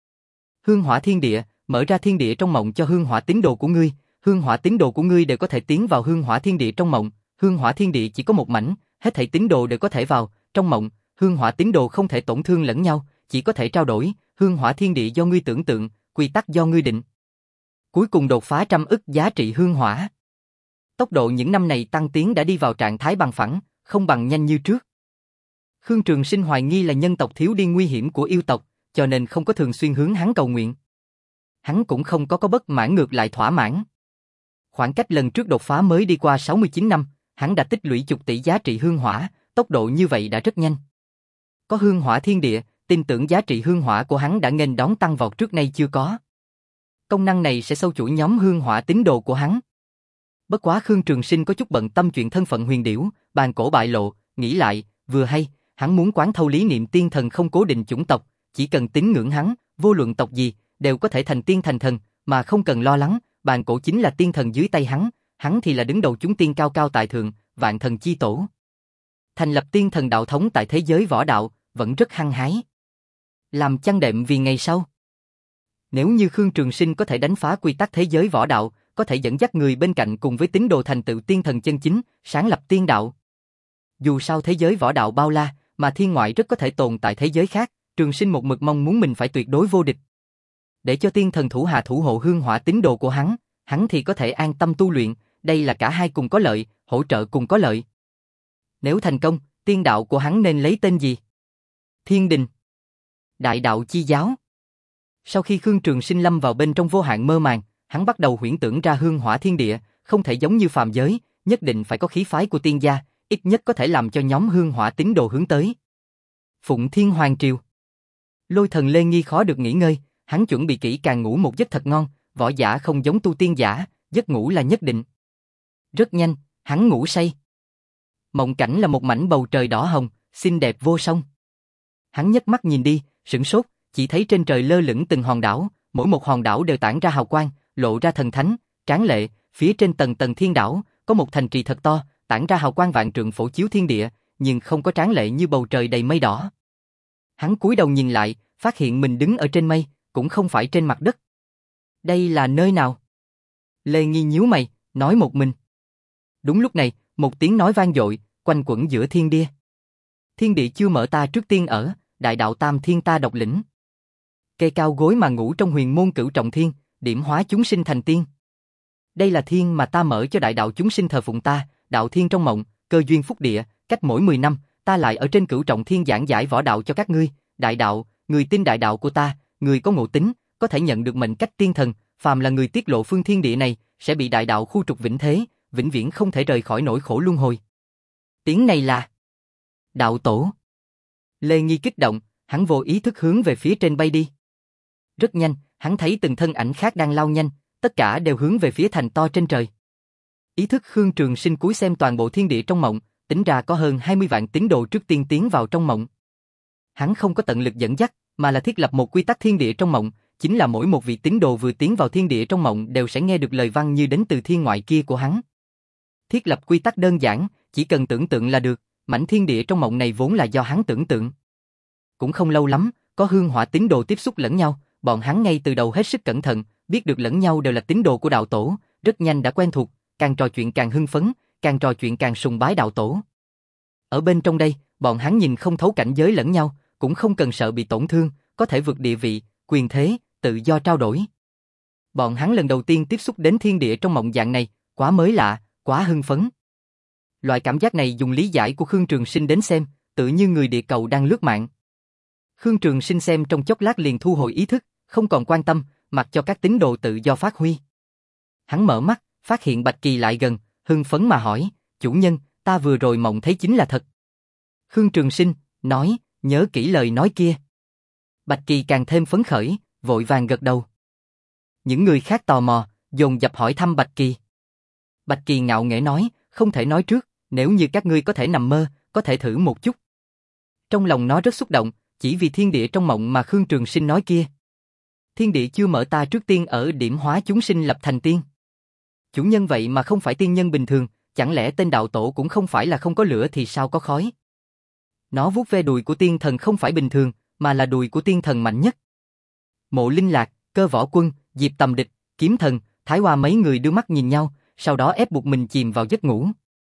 Hương hỏa thiên địa, mở ra thiên địa trong mộng cho hương hỏa tín đồ của ngươi, hương hỏa tín đồ của ngươi đều có thể tiến vào hương hỏa thiên địa trong mộng, hương hỏa thiên địa chỉ có một mảnh, hết thảy tín đồ đều có thể vào, trong mộng, hương hỏa tín đồ không thể tổn thương lẫn nhau, chỉ có thể trao đổi, hương hỏa thiên địa do ngươi tưởng tượng, quy tắc do ngươi định. Cuối cùng đột phá trăm ức giá trị hương hỏa. Tốc độ những năm này tăng tiến đã đi vào trạng thái bằng phẳng, không bằng nhanh như trước. Khương Trường Sinh hoài nghi là nhân tộc thiếu đi nguy hiểm của yêu tộc, cho nên không có thường xuyên hướng hắn cầu nguyện. Hắn cũng không có có bất mãn, ngược lại thỏa mãn. Khoảng cách lần trước đột phá mới đi qua sáu mươi chín năm, hắn đã tích lũy chục tỷ giá trị hương hỏa, tốc độ như vậy đã rất nhanh. Có hương hỏa thiên địa, tin tưởng giá trị hương hỏa của hắn đã nghênh đón tăng vọt trước nay chưa có. Công năng này sẽ sâu chuỗi nhóm hương hỏa tín đồ của hắn. Bất quá Khương Trường Sinh có chút bận tâm chuyện thân phận huyền điểu, bàn cổ bại lộ, nghĩ lại, vừa hay, hắn muốn quán thâu lý niệm tiên thần không cố định chủng tộc, chỉ cần tín ngưỡng hắn, vô luận tộc gì, đều có thể thành tiên thành thần, mà không cần lo lắng, bàn cổ chính là tiên thần dưới tay hắn, hắn thì là đứng đầu chúng tiên cao cao tại thượng, vạn thần chi tổ. Thành lập tiên thần đạo thống tại thế giới võ đạo, vẫn rất hăng hái. Làm chăn đệm vì ngày sau. Nếu như Khương Trường Sinh có thể đánh phá quy tắc thế giới võ đạo, có thể dẫn dắt người bên cạnh cùng với tín đồ thành tựu tiên thần chân chính, sáng lập tiên đạo. Dù sao thế giới võ đạo bao la, mà thiên ngoại rất có thể tồn tại thế giới khác, Trường Sinh một mực mong muốn mình phải tuyệt đối vô địch. Để cho tiên thần thủ hạ thủ hộ hương hỏa tín đồ của hắn, hắn thì có thể an tâm tu luyện, đây là cả hai cùng có lợi, hỗ trợ cùng có lợi. Nếu thành công, tiên đạo của hắn nên lấy tên gì? Thiên Đình. Đại đạo chi giáo. Sau khi Khương Trường Sinh lâm vào bên trong vô hạn mơ màng, hắn bắt đầu huyễn tưởng ra hương hỏa thiên địa, không thể giống như phàm giới, nhất định phải có khí phái của tiên gia, ít nhất có thể làm cho nhóm hương hỏa tín đồ hướng tới. Phụng Thiên Hoàng Triều. Lôi Thần Lê Nghi khó được nghỉ ngơi, hắn chuẩn bị kỹ càng ngủ một giấc thật ngon, võ giả không giống tu tiên giả, giấc ngủ là nhất định. Rất nhanh, hắn ngủ say. Mộng cảnh là một mảnh bầu trời đỏ hồng, xinh đẹp vô song. Hắn nhấc mắt nhìn đi, sửng sốt, chỉ thấy trên trời lơ lửng từng hòn đảo, mỗi một hòn đảo đều tản ra hào quang, lộ ra thần thánh, tráng lệ, phía trên tầng tầng thiên đảo, có một thành trì thật to, tản ra hào quang vạn trượng phổ chiếu thiên địa, nhưng không có tráng lệ như bầu trời đầy mây đỏ. Hắn cúi đầu nhìn lại, phát hiện mình đứng ở trên mây, cũng không phải trên mặt đất. Đây là nơi nào? Lê Nghi nhíu mày, nói một mình. Đúng lúc này, một tiếng nói vang dội, quanh quẩn giữa thiên địa. Thiên địa chưa mở ta trước tiên ở, đại đạo tam thiên ta độc lĩnh. Kê cao gối mà ngủ trong huyền môn cửu trọng thiên, điểm hóa chúng sinh thành tiên. Đây là thiên mà ta mở cho đại đạo chúng sinh thờ phụng ta, đạo thiên trong mộng, cơ duyên phúc địa, cách mỗi mười năm, ta lại ở trên cửu trọng thiên giảng giải võ đạo cho các ngươi, đại đạo, người tin đại đạo của ta, người có ngộ tính, có thể nhận được mệnh cách tiên thần, phàm là người tiết lộ phương thiên địa này, sẽ bị đại đạo khu trục vĩnh thế, vĩnh viễn không thể rời khỏi nỗi khổ luân hồi. Tiếng này là đạo tổ. Lê Nghi kích động, hắn vô ý thức hướng về phía trên bay đi. Rất nhanh, hắn thấy từng thân ảnh khác đang lao nhanh, tất cả đều hướng về phía thành to trên trời. Ý thức Khương Trường Sinh cúi xem toàn bộ thiên địa trong mộng, tính ra có hơn hai mươi vạn tín đồ trước tiên tiến vào trong mộng. Hắn không có tận lực dẫn dắt, mà là thiết lập một quy tắc thiên địa trong mộng, chính là mỗi một vị tín đồ vừa tiến vào thiên địa trong mộng đều sẽ nghe được lời văn như đến từ thiên ngoại kia của hắn. Thiết lập quy tắc đơn giản, chỉ cần tưởng tượng là được, mảnh thiên địa trong mộng này vốn là do hắn tưởng tượng. Cũng không lâu lắm, có hương hỏa tín đồ tiếp xúc lẫn nhau, bọn hắn ngay từ đầu hết sức cẩn thận, biết được lẫn nhau đều là tín đồ của đạo tổ, rất nhanh đã quen thuộc, càng trò chuyện càng hưng phấn, càng trò chuyện càng sùng bái đạo tổ. Ở bên trong đây, bọn hắn nhìn không thấu cảnh giới lẫn nhau, cũng không cần sợ bị tổn thương, có thể vượt địa vị, quyền thế, tự do trao đổi. Bọn hắn lần đầu tiên tiếp xúc đến thiên địa trong mộng dạng này, quá mới lạ, quá hưng phấn. Loại cảm giác này dùng lý giải của Khương Trường Sinh đến xem, tự như người địa cầu đang lướt mạng. Khương Trường Sinh xem trong chốc lát liền thu hồi ý thức, không còn quan tâm, mặc cho các tín đồ tự do phát huy. Hắn mở mắt, phát hiện Bạch Kỳ lại gần, hưng phấn mà hỏi, chủ nhân, ta vừa rồi mộng thấy chính là thật. Khương Trường Sinh nói, nhớ kỹ lời nói kia. Bạch Kỳ càng thêm phấn khởi, vội vàng gật đầu. Những người khác tò mò, dồn dập hỏi thăm Bạch Kỳ. Bạch Kỳ ngạo nghễ nói, không thể nói trước, nếu như các ngươi có thể nằm mơ, có thể thử một chút. Trong lòng nó rất xúc động, chỉ vì thiên địa trong mộng mà Khương Trường Sinh nói kia. Thiên địa chưa mở ta trước tiên ở điểm hóa chúng sinh lập thành tiên. Chủ nhân vậy mà không phải tiên nhân bình thường, chẳng lẽ tên đạo tổ cũng không phải là không có lửa thì sao có khói? Nó vuốt ve đùi của tiên thần không phải bình thường, mà là đùi của tiên thần mạnh nhất. Mộ Linh Lạc, Cơ Võ Quân, Diệp Tầm Địch, Kiếm Thần, Thái Hoa mấy người đưa mắt nhìn nhau, sau đó ép buộc mình chìm vào giấc ngủ.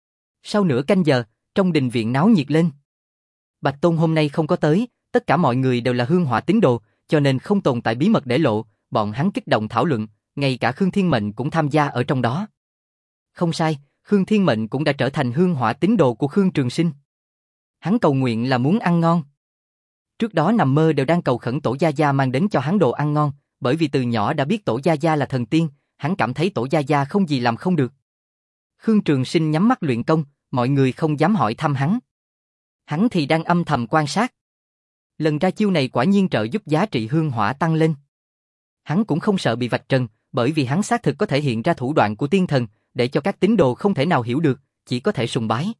Sau nửa canh giờ, trong đình viện náo nhiệt lên. Bạch Tôn hôm nay không có tới, tất cả mọi người đều là hương hỏa tín đồ, cho nên không tồn tại bí mật để lộ, bọn hắn kích động thảo luận, ngay cả Khương Thiên Mệnh cũng tham gia ở trong đó. Không sai, Khương Thiên Mệnh cũng đã trở thành hương hỏa tín đồ của Khương Trường Sinh. Hắn cầu nguyện là muốn ăn ngon. Trước đó nằm mơ đều đang cầu khẩn Tổ Gia Gia mang đến cho hắn đồ ăn ngon, bởi vì từ nhỏ đã biết Tổ Gia Gia là thần tiên, hắn cảm thấy Tổ Gia Gia không gì làm không được. Khương Trường Sinh nhắm mắt luyện công, mọi người không dám hỏi thăm hắn. Hắn thì đang âm thầm quan sát. Lần ra chiêu này quả nhiên trợ giúp giá trị hương hỏa tăng lên. Hắn cũng không sợ bị vạch trần, bởi vì hắn xác thực có thể hiện ra thủ đoạn của tiên thần, để cho các tín đồ không thể nào hiểu được, chỉ có thể sùng bái.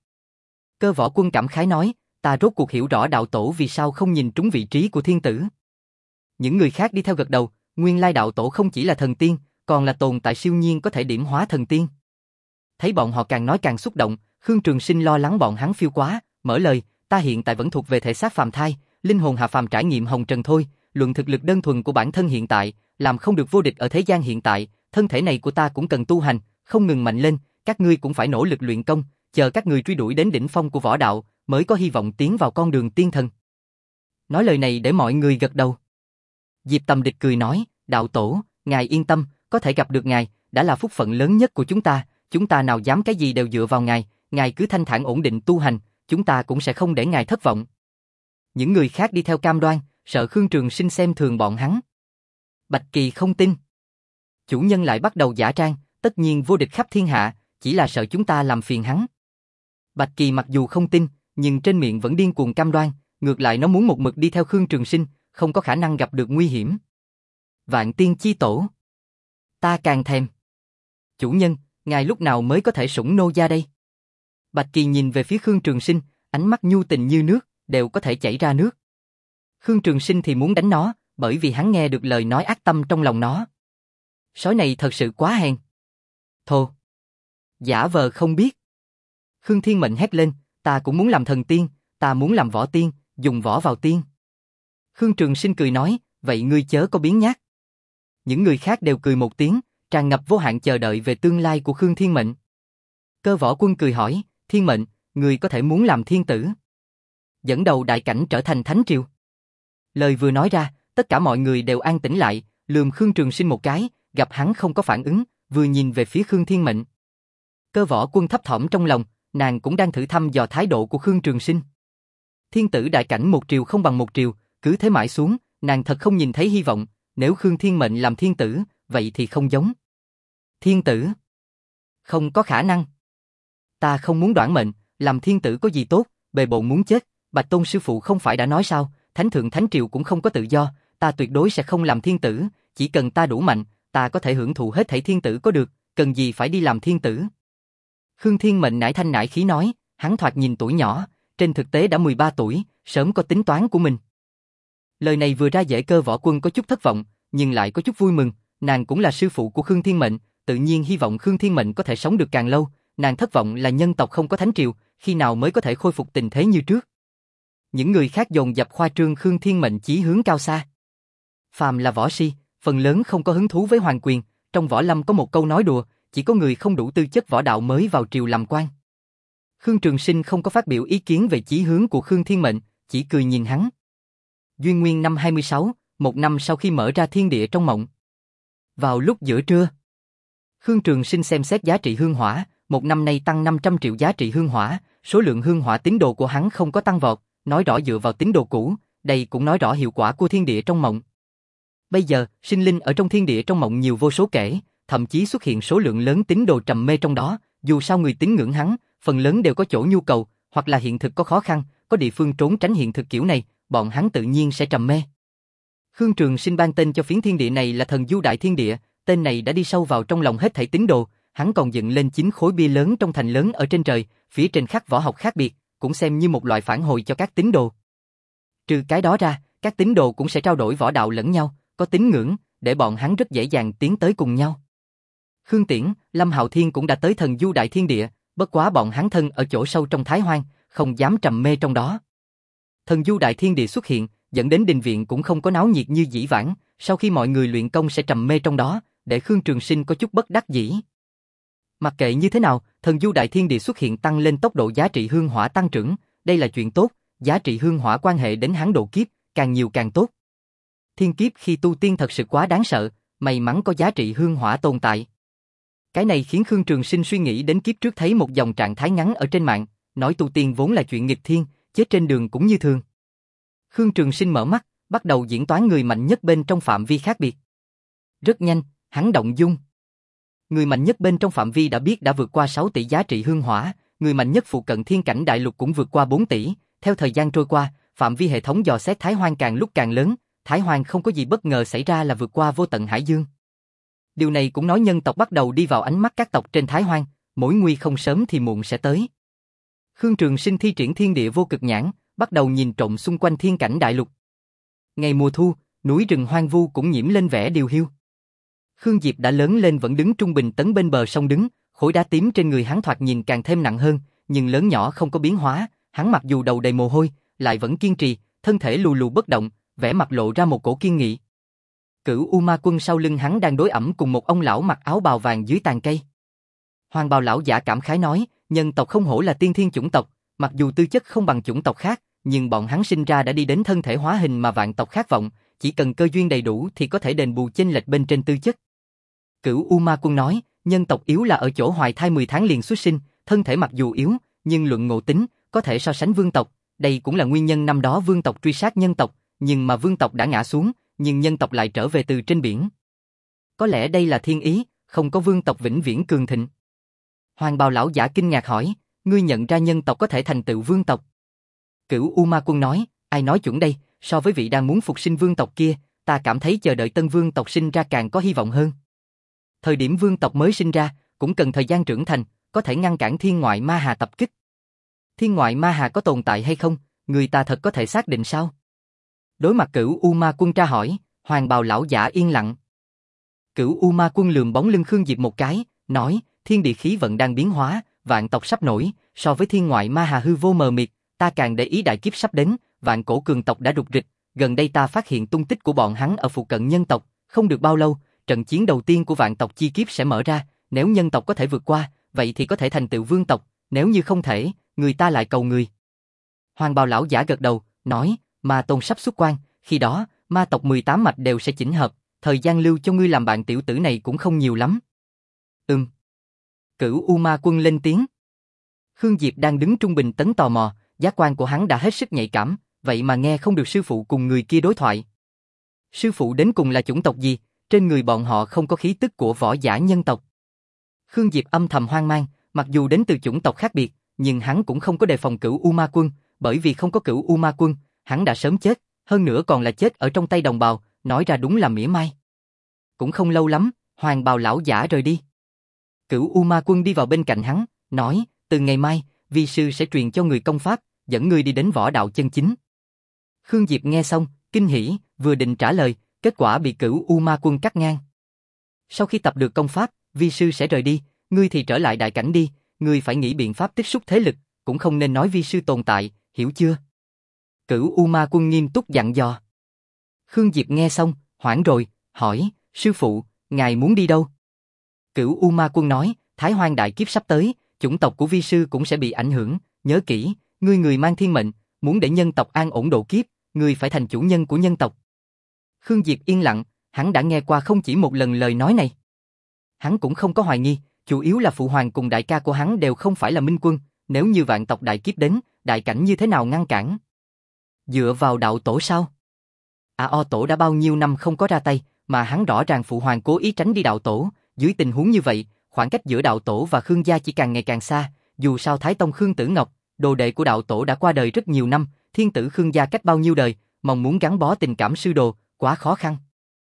Cơ Võ Quân cảm khái nói, ta rốt cuộc hiểu rõ đạo tổ vì sao không nhìn trúng vị trí của thiên tử. Những người khác đi theo gật đầu, nguyên lai đạo tổ không chỉ là thần tiên, còn là tồn tại siêu nhiên có thể điểm hóa thần tiên. Thấy bọn họ càng nói càng xúc động, Khương Trường Sinh lo lắng bọn hắn phiêu quá, mở lời, ta hiện tại vẫn thuộc về thể xác phàm thai, linh hồn hạ phàm trải nghiệm hồng trần thôi, luận thực lực đơn thuần của bản thân hiện tại, làm không được vô địch ở thế gian hiện tại, thân thể này của ta cũng cần tu hành, không ngừng mạnh lên, các ngươi cũng phải nỗ lực luyện công, chờ các ngươi truy đuổi đến đỉnh phong của võ đạo, mới có hy vọng tiến vào con đường tiên thần. Nói lời này để mọi người gật đầu. Diệp Tầm Địch cười nói, đạo tổ, ngài yên tâm, có thể gặp được ngài, đã là phúc phận lớn nhất của chúng ta, chúng ta nào dám cái gì đều dựa vào ngài, ngài cứ thanh thản ổn định tu hành, chúng ta cũng sẽ không để ngài thất vọng. Những người khác đi theo cam đoan, sợ Khương Trường Sinh xem thường bọn hắn. Bạch Kỳ không tin. Chủ nhân lại bắt đầu giả trang, tất nhiên vô địch khắp thiên hạ, chỉ là sợ chúng ta làm phiền hắn. Bạch Kỳ mặc dù không tin, nhưng trên miệng vẫn điên cuồng cam đoan, ngược lại nó muốn một mực đi theo Khương Trường Sinh, không có khả năng gặp được nguy hiểm. Vạn tiên chi tổ. Ta càng thèm. Chủ nhân, ngài lúc nào mới có thể sủng nô gia đây? Bạch Kỳ nhìn về phía Khương Trường Sinh, ánh mắt nhu tình như nước, đều có thể chảy ra nước. Khương Trường Sinh thì muốn đánh nó, bởi vì hắn nghe được lời nói ác tâm trong lòng nó. Sói này thật sự quá hèn. Thô. Giả vờ không biết. Khương Thiên Mệnh hét lên, ta cũng muốn làm thần tiên, ta muốn làm võ tiên, dùng võ vào tiên. Khương Trường Sinh cười nói, vậy ngươi chớ có biến nhát. Những người khác đều cười một tiếng, tràn ngập vô hạn chờ đợi về tương lai của Khương Thiên Mệnh. Cơ Võ Quân cười hỏi, Thiên Mệnh, ngươi có thể muốn làm thiên tử, dẫn đầu đại cảnh trở thành thánh triều. Lời vừa nói ra, tất cả mọi người đều an tĩnh lại, lườm Khương Trường Sinh một cái, gặp hắn không có phản ứng, vừa nhìn về phía Khương Thiên Mệnh. Cơ Võ Quân thấp thỏm trong lòng, nàng cũng đang thử thăm dò thái độ của Khương Trường Sinh. Thiên tử đại cảnh một triều không bằng một triều, cứ thế mãi xuống, nàng thật không nhìn thấy hy vọng, nếu Khương Thiên Mệnh làm thiên tử, vậy thì không giống. Thiên tử? Không có khả năng. Ta không muốn đoản mệnh, làm thiên tử có gì tốt, bề bộn muốn chết, Bạch Tôn sư phụ không phải đã nói sao, thánh thượng thánh triều cũng không có tự do, ta tuyệt đối sẽ không làm thiên tử, chỉ cần ta đủ mạnh, ta có thể hưởng thụ hết thảy thiên tử có được, cần gì phải đi làm thiên tử. Khương Thiên Mệnh nải thanh nải khí nói, hắn thoạt nhìn tuổi nhỏ, trên thực tế đã mười ba tuổi, sớm có tính toán của mình. Lời này vừa ra dễ Cơ Võ Quân có chút thất vọng, nhưng lại có chút vui mừng, nàng cũng là sư phụ của Khương Thiên Mệnh, tự nhiên hy vọng Khương Thiên Mệnh có thể sống được càng lâu, nàng thất vọng là nhân tộc không có thánh triều, khi nào mới có thể khôi phục tình thế như trước. Những người khác dồn dập khoa trương Khương Thiên Mệnh chí hướng cao xa. Phàm là võ si, phần lớn không có hứng thú với hoàng quyền, trong võ lâm có một câu nói đùa, chỉ có người không đủ tư chất võ đạo mới vào triều làm quan. Khương Trường Sinh không có phát biểu ý kiến về chí hướng của Khương Thiên Mệnh, chỉ cười nhìn hắn. Duyên Nguyên năm hai mươi sáu, một năm sau khi mở ra thiên địa trong mộng. Vào lúc giữa trưa, Khương Trường Sinh xem xét giá trị hương hỏa, một năm nay tăng năm trăm triệu giá trị hương hỏa, số lượng hương hỏa tín đồ của hắn không có tăng vọt, nói rõ dựa vào tín đồ cũ, đây cũng nói rõ hiệu quả của thiên địa trong mộng. Bây giờ, sinh linh ở trong thiên địa trong mộng nhiều vô số kể, thậm chí xuất hiện số lượng lớn tín đồ trầm mê trong đó, dù sao người tín ngưỡng hắn, phần lớn đều có chỗ nhu cầu, hoặc là hiện thực có khó khăn, có địa phương trốn tránh hiện thực kiểu này, bọn hắn tự nhiên sẽ trầm mê. Khương Trường Sinh ban tên cho phiến thiên địa này là Thần Du Đại Thiên Địa, tên này đã đi sâu vào trong lòng hết thảy tín đồ, hắn còn dựng lên chín khối bia lớn trong thành lớn ở trên trời, phía trên khắc võ học khác biệt, cũng xem như một loại phản hồi cho các tín đồ. Trừ cái đó ra, các tín đồ cũng sẽ trao đổi võ đạo lẫn nhau, có tín ngưỡng, để bọn hắn rất dễ dàng tiến tới cùng nhau. Khương Tiễn, Lâm Hạo Thiên cũng đã tới Thần Du Đại Thiên Địa, bất quá bọn hắn thân ở chỗ sâu trong Thái Hoang, không dám trầm mê trong đó. Thần Du Đại Thiên Địa xuất hiện, dẫn đến đình viện cũng không có náo nhiệt như dĩ vãng, sau khi mọi người luyện công sẽ trầm mê trong đó, để Khương Trường Sinh có chút bất đắc dĩ. Mặc kệ như thế nào, Thần Du Đại Thiên Địa xuất hiện tăng lên tốc độ giá trị hương hỏa tăng trưởng, đây là chuyện tốt, giá trị hương hỏa quan hệ đến hắn độ kiếp, càng nhiều càng tốt. Thiên kiếp khi tu tiên thật sự quá đáng sợ, may mắn có giá trị hương hỏa tồn tại. Cái này khiến Khương Trường Sinh suy nghĩ đến kiếp trước thấy một dòng trạng thái ngắn ở trên mạng, nói tu tiên vốn là chuyện nghịch thiên, chết trên đường cũng như thường. Khương Trường Sinh mở mắt, bắt đầu diễn toán người mạnh nhất bên trong phạm vi khác biệt. Rất nhanh, hắn động dung. Người mạnh nhất bên trong phạm vi đã biết đã vượt qua sáu tỷ giá trị hương hỏa, người mạnh nhất phụ cận thiên cảnh đại lục cũng vượt qua bốn tỷ, theo thời gian trôi qua, phạm vi hệ thống dò xét Thái Hoang càng lúc càng lớn, Thái Hoang không có gì bất ngờ xảy ra là vượt qua vô tận hải dương. Điều này cũng nói nhân tộc bắt đầu đi vào ánh mắt các tộc trên Thái Hoang, mối nguy không sớm thì muộn sẽ tới. Khương Trường Sinh thi triển thiên địa vô cực nhãn, bắt đầu nhìn trộm xung quanh thiên cảnh đại lục. Ngày mùa thu, núi rừng hoang vu cũng nhiễm lên vẻ điều hiu. Khương Diệp đã lớn lên vẫn đứng trung bình tấn bên bờ sông đứng, khối đá tím trên người hắn thoạt nhìn càng thêm nặng hơn, nhưng lớn nhỏ không có biến hóa, hắn mặc dù đầu đầy mồ hôi, lại vẫn kiên trì, thân thể lù lù bất động, vẻ mặt lộ ra một cổ kiên nghị. Cửu U Ma Quân sau lưng hắn đang đối ẩm cùng một ông lão mặc áo bào vàng dưới tàn cây. Hoàng bào lão giả cảm khái nói, nhân tộc không hổ là tiên thiên chủng tộc, mặc dù tư chất không bằng chủng tộc khác, nhưng bọn hắn sinh ra đã đi đến thân thể hóa hình mà vạn tộc khát vọng, chỉ cần cơ duyên đầy đủ thì có thể đền bù chênh lệch bên trên tư chất. Cửu U Ma Quân nói, nhân tộc yếu là ở chỗ hoài thai mười tháng liền xuất sinh, thân thể mặc dù yếu, nhưng luận ngộ tính, có thể so sánh vương tộc, đây cũng là nguyên nhân năm đó vương tộc truy sát nhân tộc, nhưng mà vương tộc đã ngã xuống, nhưng nhân tộc lại trở về từ trên biển. Có lẽ đây là thiên ý, không có vương tộc vĩnh viễn cường thịnh. Hoàng bào lão giả kinh ngạc hỏi, ngươi nhận ra nhân tộc có thể thành tựu vương tộc? Cửu U Ma Quân nói, ai nói chuẩn đây, so với vị đang muốn phục sinh vương tộc kia, ta cảm thấy chờ đợi tân vương tộc sinh ra càng có hy vọng hơn. Thời điểm vương tộc mới sinh ra, cũng cần thời gian trưởng thành, có thể ngăn cản thiên ngoại ma hà tập kích. Thiên ngoại ma hà có tồn tại hay không, người ta thật có thể xác định sao? Đối mặt Cửu U Ma Quân tra hỏi, Hoàng bào lão giả yên lặng. Cửu U Ma Quân lườm bóng lưng Khương Diệp một cái, nói, thiên địa khí vận đang biến hóa, vạn tộc sắp nổi, so với thiên ngoại ma hà hư vô mờ mịt, ta càng để ý đại kiếp sắp đến, vạn cổ cường tộc đã rục rịch, gần đây ta phát hiện tung tích của bọn hắn ở phụ cận nhân tộc, không được bao lâu, trận chiến đầu tiên của vạn tộc chi kiếp sẽ mở ra, nếu nhân tộc có thể vượt qua, vậy thì có thể thành tựu vương tộc, nếu như không thể, người ta lại cầu người. Hoàng bào lão giả gật đầu, nói, ma tôn sắp xuất quan, khi đó, ma tộc mười tám mạch đều sẽ chỉnh hợp, thời gian lưu cho ngươi làm bạn tiểu tử này cũng không nhiều lắm. Ừm. Cửu U Ma Quân lên tiếng. Khương Diệp đang đứng trung bình tấn tò mò, giác quan của hắn đã hết sức nhạy cảm, vậy mà nghe không được sư phụ cùng người kia đối thoại. Sư phụ đến cùng là chủng tộc gì, trên người bọn họ không có khí tức của võ giả nhân tộc. Khương Diệp âm thầm hoang mang, mặc dù đến từ chủng tộc khác biệt, nhưng hắn cũng không có đề phòng Cửu U Ma Quân, bởi vì không có Cửu U Ma Quân, hắn đã sớm chết, hơn nữa còn là chết ở trong tay đồng bào, nói ra đúng là mỉa mai. Cũng không lâu lắm, Hoàng bào lão giả rời đi. Cửu U Ma Quân đi vào bên cạnh hắn, nói, từ ngày mai, vi sư sẽ truyền cho người công pháp, dẫn ngươi đi đến võ đạo chân chính. Khương Diệp nghe xong, kinh hỉ, vừa định trả lời, kết quả bị Cửu U Ma Quân cắt ngang. Sau khi tập được công pháp, vi sư sẽ rời đi, ngươi thì trở lại đại cảnh đi, ngươi phải nghĩ biện pháp tích xúc thế lực, cũng không nên nói vi sư tồn tại, hiểu chưa? Cửu U Ma Quân nghiêm túc dặn dò. Khương Diệp nghe xong, hoảng rồi, hỏi, sư phụ, ngài muốn đi đâu? Cửu U Ma Quân nói, Thái Hoang đại kiếp sắp tới, chủng tộc của vi sư cũng sẽ bị ảnh hưởng, nhớ kỹ, ngươi người mang thiên mệnh, muốn để nhân tộc an ổn độ kiếp, ngươi phải thành chủ nhân của nhân tộc. Khương Diệp yên lặng, hắn đã nghe qua không chỉ một lần lời nói này. Hắn cũng không có hoài nghi, chủ yếu là phụ hoàng cùng đại ca của hắn đều không phải là minh quân, nếu như vạn tộc đại kiếp đến, đại cảnh như thế nào ngăn cản? Dựa vào đạo tổ sao? À o tổ đã bao nhiêu năm không có ra tay, mà hắn rõ ràng phụ hoàng cố ý tránh đi đạo tổ, dưới tình huống như vậy, khoảng cách giữa đạo tổ và Khương gia chỉ càng ngày càng xa, dù sao Thái Tông Khương Tử Ngọc, đồ đệ của đạo tổ đã qua đời rất nhiều năm, thiên tử Khương gia cách bao nhiêu đời, mong muốn gắn bó tình cảm sư đồ, quá khó khăn.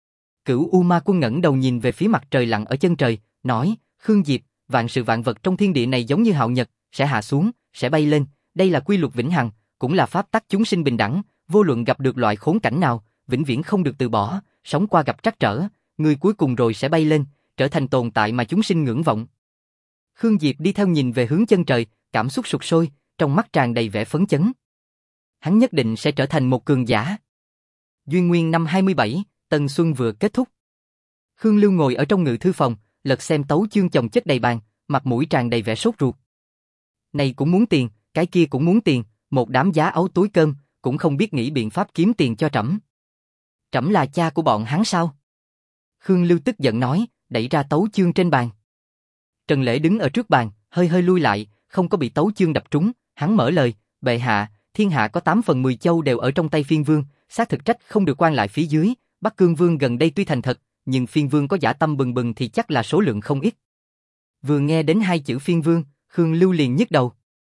Cửu U Ma Quân ngẩng đầu nhìn về phía mặt trời lặn ở chân trời, nói, Khương Diệp, vạn sự vạn vật trong thiên địa này giống như hạo nhật, sẽ hạ xuống, sẽ bay lên, đây là quy luật vĩnh hằng, cũng là pháp tắc chúng sinh bình đẳng, vô luận gặp được loại khốn cảnh nào, vĩnh viễn không được từ bỏ, sống qua gặp trắc trở, người cuối cùng rồi sẽ bay lên, trở thành tồn tại mà chúng sinh ngưỡng vọng. Khương Diệp đi theo nhìn về hướng chân trời, cảm xúc sục sôi, trong mắt tràn đầy vẻ phấn chấn. Hắn nhất định sẽ trở thành một cường giả. Duyên Nguyên năm hai mươi bảy, Tân Xuân vừa kết thúc. Khương Lưu ngồi ở trong ngự thư phòng, lật xem tấu chương chồng chất đầy bàn, mặt mũi tràn đầy vẻ sốt ruột. Này cũng muốn tiền, cái kia cũng muốn tiền, một đám giá ấu túi cơm, cũng không biết nghĩ biện pháp kiếm tiền cho trẫm. Trẫm là cha của bọn hắn sao? Khương Lưu tức giận nói, đẩy ra tấu chương trên bàn. Trần Lễ đứng ở trước bàn, hơi hơi lui lại, không có bị tấu chương đập trúng, hắn mở lời, bệ hạ, thiên hạ có tám phần mười châu đều ở trong tay phiên vương, xác thực trách không được quan lại phía dưới, Bắc Cương Vương gần đây tuy thành thật, nhưng phiên vương có dã tâm bừng bừng thì chắc là số lượng không ít. Vừa nghe đến hai chữ phiên vương, Khương Lưu liền nhức đầu.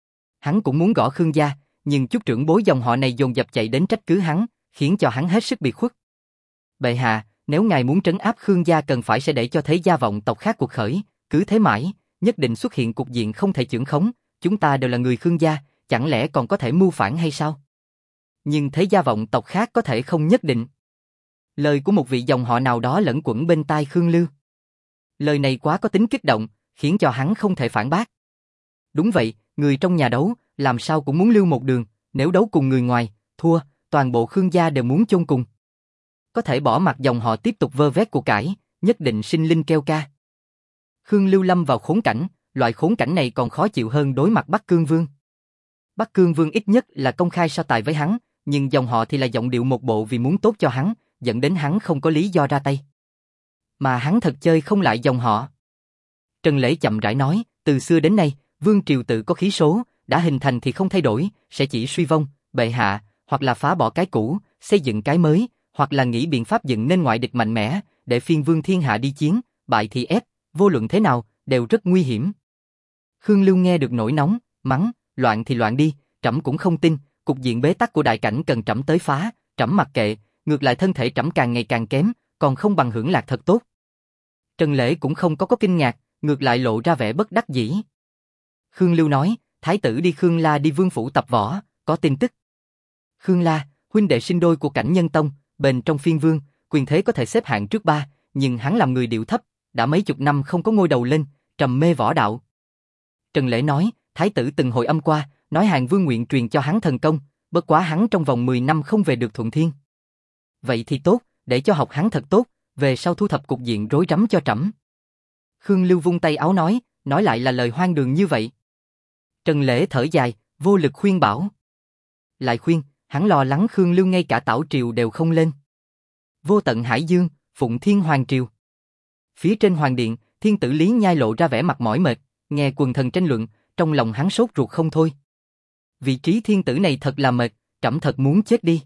Hắn cũng muốn gõ Khương gia, nhưng chút trưởng bối dòng họ này dồn dập chạy đến trách cứ hắn, khiến cho hắn hết sức biệt khuất. Bệ hạ, nếu ngài muốn trấn áp Khương gia cần phải sẽ để cho thế gia vọng tộc khác cuộc khởi, cứ thế mãi, nhất định xuất hiện cục diện không thể chưởng khống, chúng ta đều là người Khương gia, chẳng lẽ còn có thể mưu phản hay sao? Nhưng thế gia vọng tộc khác có thể không nhất định. Lời của một vị dòng họ nào đó lẫn quẩn bên tai Khương Lưu. Lời này quá có tính kích động, khiến cho hắn không thể phản bác. Đúng vậy, người trong nhà đấu, làm sao cũng muốn lưu một đường, nếu đấu cùng người ngoài, thua, toàn bộ Khương gia đều muốn chôn cùng. Có thể bỏ mặc dòng họ tiếp tục vơ vét của cải, nhất định sinh linh kêu ca. Khương Lưu lâm vào khốn cảnh, loại khốn cảnh này còn khó chịu hơn đối mặt Bắc Cương Vương. Bắc Cương Vương ít nhất là công khai so tài với hắn, nhưng dòng họ thì là giọng điệu một bộ vì muốn tốt cho hắn, dẫn đến hắn không có lý do ra tay. Mà hắn thật chơi không lại dòng họ. Trần Lễ chậm rãi nói, từ xưa đến nay, vương triều tự có khí số, đã hình thành thì không thay đổi, sẽ chỉ suy vong, bệ hạ, hoặc là phá bỏ cái cũ, xây dựng cái mới, hoặc là nghĩ biện pháp dựng nên ngoại địch mạnh mẽ, để phiên vương thiên hạ đi chiến, bại thì ép, vô luận thế nào, đều rất nguy hiểm. Khương Lưu nghe được nổi nóng, mắng, loạn thì loạn đi, trẫm cũng không tin, cục diện bế tắc của đại cảnh cần trẫm tới phá, trẫm mặc kệ, ngược lại thân thể trẫm càng ngày càng kém, còn không bằng hưởng lạc thật tốt. Trần Lễ cũng không có có kinh ngạc, ngược lại lộ ra vẻ bất đắc dĩ. Khương Lưu nói, thái tử đi Khương La đi vương phủ tập võ, có tin tức. Khương La, huynh đệ sinh đôi của Cảnh Nhân Tông, bền trong phiên vương, quyền thế có thể xếp hạng trước ba, nhưng hắn làm người điệu thấp, đã mấy chục năm không có ngôi đầu lên, trầm mê võ đạo. Trần Lễ nói, thái tử từng hồi âm qua, nói Hàn Vương nguyện truyền cho hắn thần công, bất quá hắn trong vòng mười năm không về được Thuận Thiên. Vậy thì tốt, để cho học hắn thật tốt, về sau thu thập cục diện rối rắm cho trẫm. Khương Lưu vung tay áo nói, nói lại là lời hoang đường như vậy. Trần Lễ thở dài, vô lực khuyên bảo. Lại khuyên, hắn lo lắng Khương Lưu ngay cả Tảo Triều đều không lên. Vô tận Hải Dương, Phụng Thiên Hoàng Triều. Phía trên Hoàng Điện, thiên tử Lý Nhai lộ ra vẻ mặt mỏi mệt, nghe quần thần tranh luận, trong lòng hắn sốt ruột không thôi. Vị trí thiên tử này thật là mệt, trẫm thật muốn chết đi.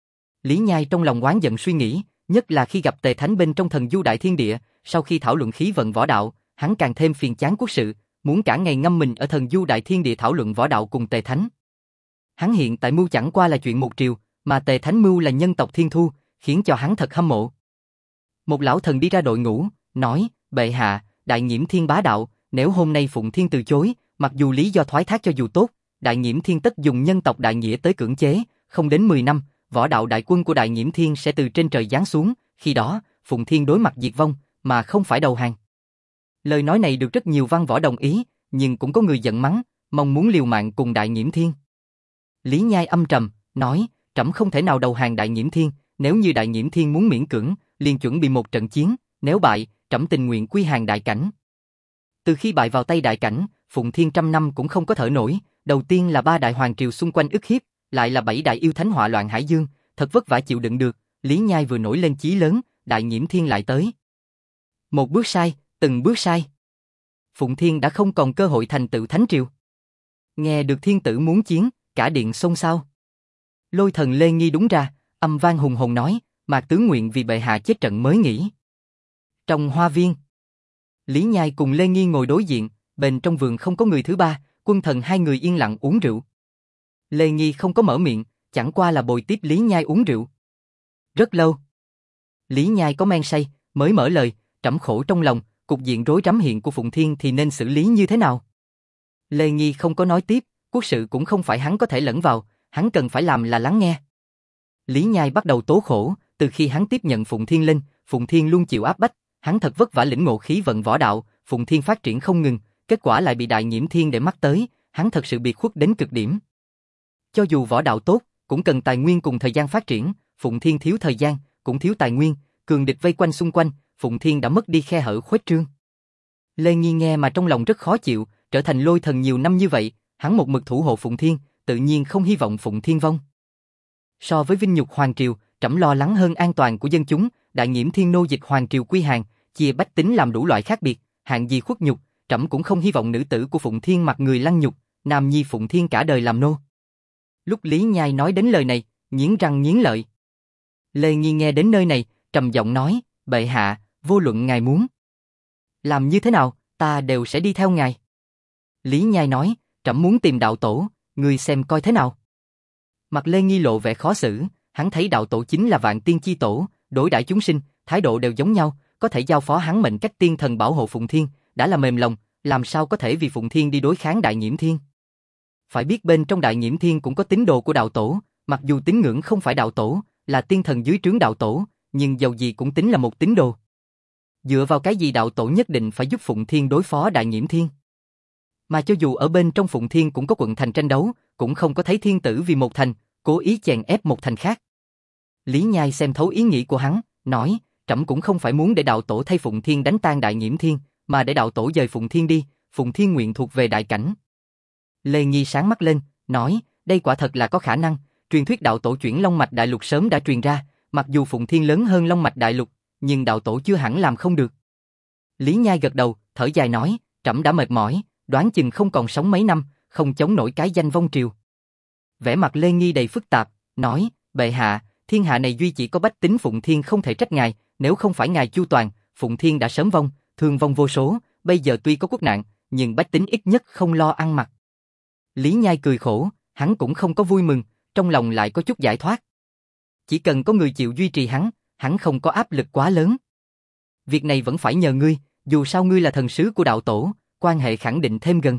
Lý Nhai trong lòng oán giận suy nghĩ, nhất là khi gặp Tề Thánh bên trong thần du đại thiên địa, sau khi thảo luận khí vận võ đạo, hắn càng thêm phiền chán quốc sự, muốn cả ngày ngâm mình ở thần du đại thiên địa thảo luận võ đạo cùng Tề Thánh. Hắn hiện tại mưu chẳng qua là chuyện một triều, mà Tề Thánh mưu là nhân tộc thiên thu, khiến cho hắn thật hâm mộ. Một lão thần đi ra đội ngũ, nói, bệ hạ, đại nhiễm thiên bá đạo, nếu hôm nay Phụng Thiên từ chối, mặc dù lý do thoái thác cho dù tốt, đại nhiễm thiên tất dùng nhân tộc đại nghĩa tới cưỡng chế, không đến mười năm, võ đạo đại quân của đại nhiễm thiên sẽ từ trên trời giáng xuống, khi đó, Phụng Thiên đối mặt diệt vong, mà không phải đầu hàng. Lời nói này được rất nhiều văn võ đồng ý, nhưng cũng có người giận mắng, mong muốn liều mạng cùng đại nhiễm thiên. Lý Nhai âm trầm, nói, trẫm không thể nào đầu hàng đại nhiễm thiên, nếu như đại nhiễm thiên muốn miễn cưỡng, liền chuẩn bị một trận chiến, nếu bại, trẫm tình nguyện quy hàng đại cảnh. Từ khi bại vào tay đại cảnh, Phụng Thiên trăm năm cũng không có thở nổi, đầu tiên là ba đại hoàng triều xung quanh ức hiếp, lại là bảy đại yêu thánh họa loạn hải dương, thật vất vả chịu đựng được, Lý Nhai vừa nổi lên chí lớn, Đại Nhiễm Thiên lại tới. Một bước sai, từng bước sai. Phụng Thiên đã không còn cơ hội thành tựu thánh triều. Nghe được thiên tử muốn chiến, cả điện xôn xao. Lôi thần Lê Nghi đúng ra, âm vang hùng hồn nói, Mạc tướng nguyện vì bệ hạ chết trận mới nghỉ. Trong hoa viên, Lý Nhai cùng Lê Nghi ngồi đối diện, bên trong vườn không có người thứ ba, quân thần hai người yên lặng uống rượu. Lê Nghi không có mở miệng, chẳng qua là bồi tiếp Lý Nhai uống rượu. Rất lâu, Lý Nhai có men say, mới mở lời, trẫm khổ trong lòng, cục diện rối rắm hiện của Phụng Thiên thì nên xử lý như thế nào? Lê Nghi không có nói tiếp, quốc sự cũng không phải hắn có thể lẫn vào, hắn cần phải làm là lắng nghe. Lý Nhai bắt đầu tố khổ, từ khi hắn tiếp nhận Phụng Thiên lên, Phụng Thiên luôn chịu áp bách, hắn thật vất vả lĩnh ngộ khí vận võ đạo, Phụng Thiên phát triển không ngừng, kết quả lại bị Đại Nhiễm Thiên để mắt tới, hắn thật sự biệt khuất đến cực điểm. Cho dù võ đạo tốt, cũng cần tài nguyên cùng thời gian phát triển, Phụng Thiên thiếu thời gian, cũng thiếu tài nguyên, cường địch vây quanh xung quanh, Phụng Thiên đã mất đi khe hở khuếch trương. Lê Nghi nghe mà trong lòng rất khó chịu, trở thành lôi thần nhiều năm như vậy, hắn một mực thủ hộ Phụng Thiên, tự nhiên không hy vọng Phụng Thiên vong. So với vinh nhục hoàng triều, trẫm lo lắng hơn an toàn của dân chúng, Đại Nhiễm Thiên nô dịch hoàng triều quy hàng, chia bách tính làm đủ loại khác biệt, hạng gì khuất nhục, trẫm cũng không hy vọng nữ tử của Phụng Thiên mặc người lăng nhục, nam nhi Phụng Thiên cả đời làm nô. Lúc Lý Nhai nói đến lời này, nghiến răng nghiến lợi. Lê Nghi nghe đến nơi này, trầm giọng nói, bệ hạ, vô luận ngài muốn làm như thế nào, ta đều sẽ đi theo ngài. Lý Nhai nói, trẫm muốn tìm đạo tổ, ngươi xem coi thế nào. Mặt Lê Nghi lộ vẻ khó xử, hắn thấy đạo tổ chính là vạn tiên chi tổ, đối đãi chúng sinh, thái độ đều giống nhau, có thể giao phó hắn mệnh cách tiên thần bảo hộ Phụng Thiên, đã là mềm lòng, làm sao có thể vì Phụng Thiên đi đối kháng Đại Nhiễm Thiên. Phải biết bên trong Đại Nhiễm Thiên cũng có tín đồ của đạo tổ, mặc dù tín ngưỡng không phải đạo tổ, là tiên thần dưới trướng đạo tổ, nhưng dầu gì cũng tính là một tín đồ. Dựa vào cái gì đạo tổ nhất định phải giúp Phụng Thiên đối phó Đại Nhiễm Thiên? Mà cho dù ở bên trong Phụng Thiên cũng có quận thành tranh đấu, cũng không có thấy thiên tử vì một thành, cố ý chèn ép một thành khác. Lý Nhai xem thấu ý nghĩ của hắn, nói, trẫm cũng không phải muốn để đạo tổ thay Phụng Thiên đánh tan Đại Nhiễm Thiên, mà để đạo tổ dời Phụng Thiên đi, Phụng Thiên nguyện thuộc về đại cảnh. Lê Nghi sáng mắt lên, nói, đây quả thật là có khả năng, truyền thuyết đạo tổ chuyển Long Mạch Đại Lục sớm đã truyền ra, mặc dù Phụng Thiên lớn hơn Long Mạch Đại Lục, nhưng đạo tổ chưa hẳn làm không được. Lý Nhai gật đầu, thở dài nói, trẫm đã mệt mỏi, đoán chừng không còn sống mấy năm, không chống nổi cái danh vong triều. Vẻ mặt Lê Nghi đầy phức tạp, nói, bệ hạ, thiên hạ này duy chỉ có bách tính Phụng Thiên không thể trách ngài, nếu không phải ngài chu toàn, Phụng Thiên đã sớm vong, thương vong vô số, bây giờ tuy có quốc nạn, nhưng bách tính ít nhất không lo ăn mặc. Lý Nhai cười khổ, hắn cũng không có vui mừng, trong lòng lại có chút giải thoát. Chỉ cần có người chịu duy trì hắn, hắn không có áp lực quá lớn. Việc này vẫn phải nhờ ngươi, dù sao ngươi là thần sứ của đạo tổ, quan hệ khẳng định thêm gần.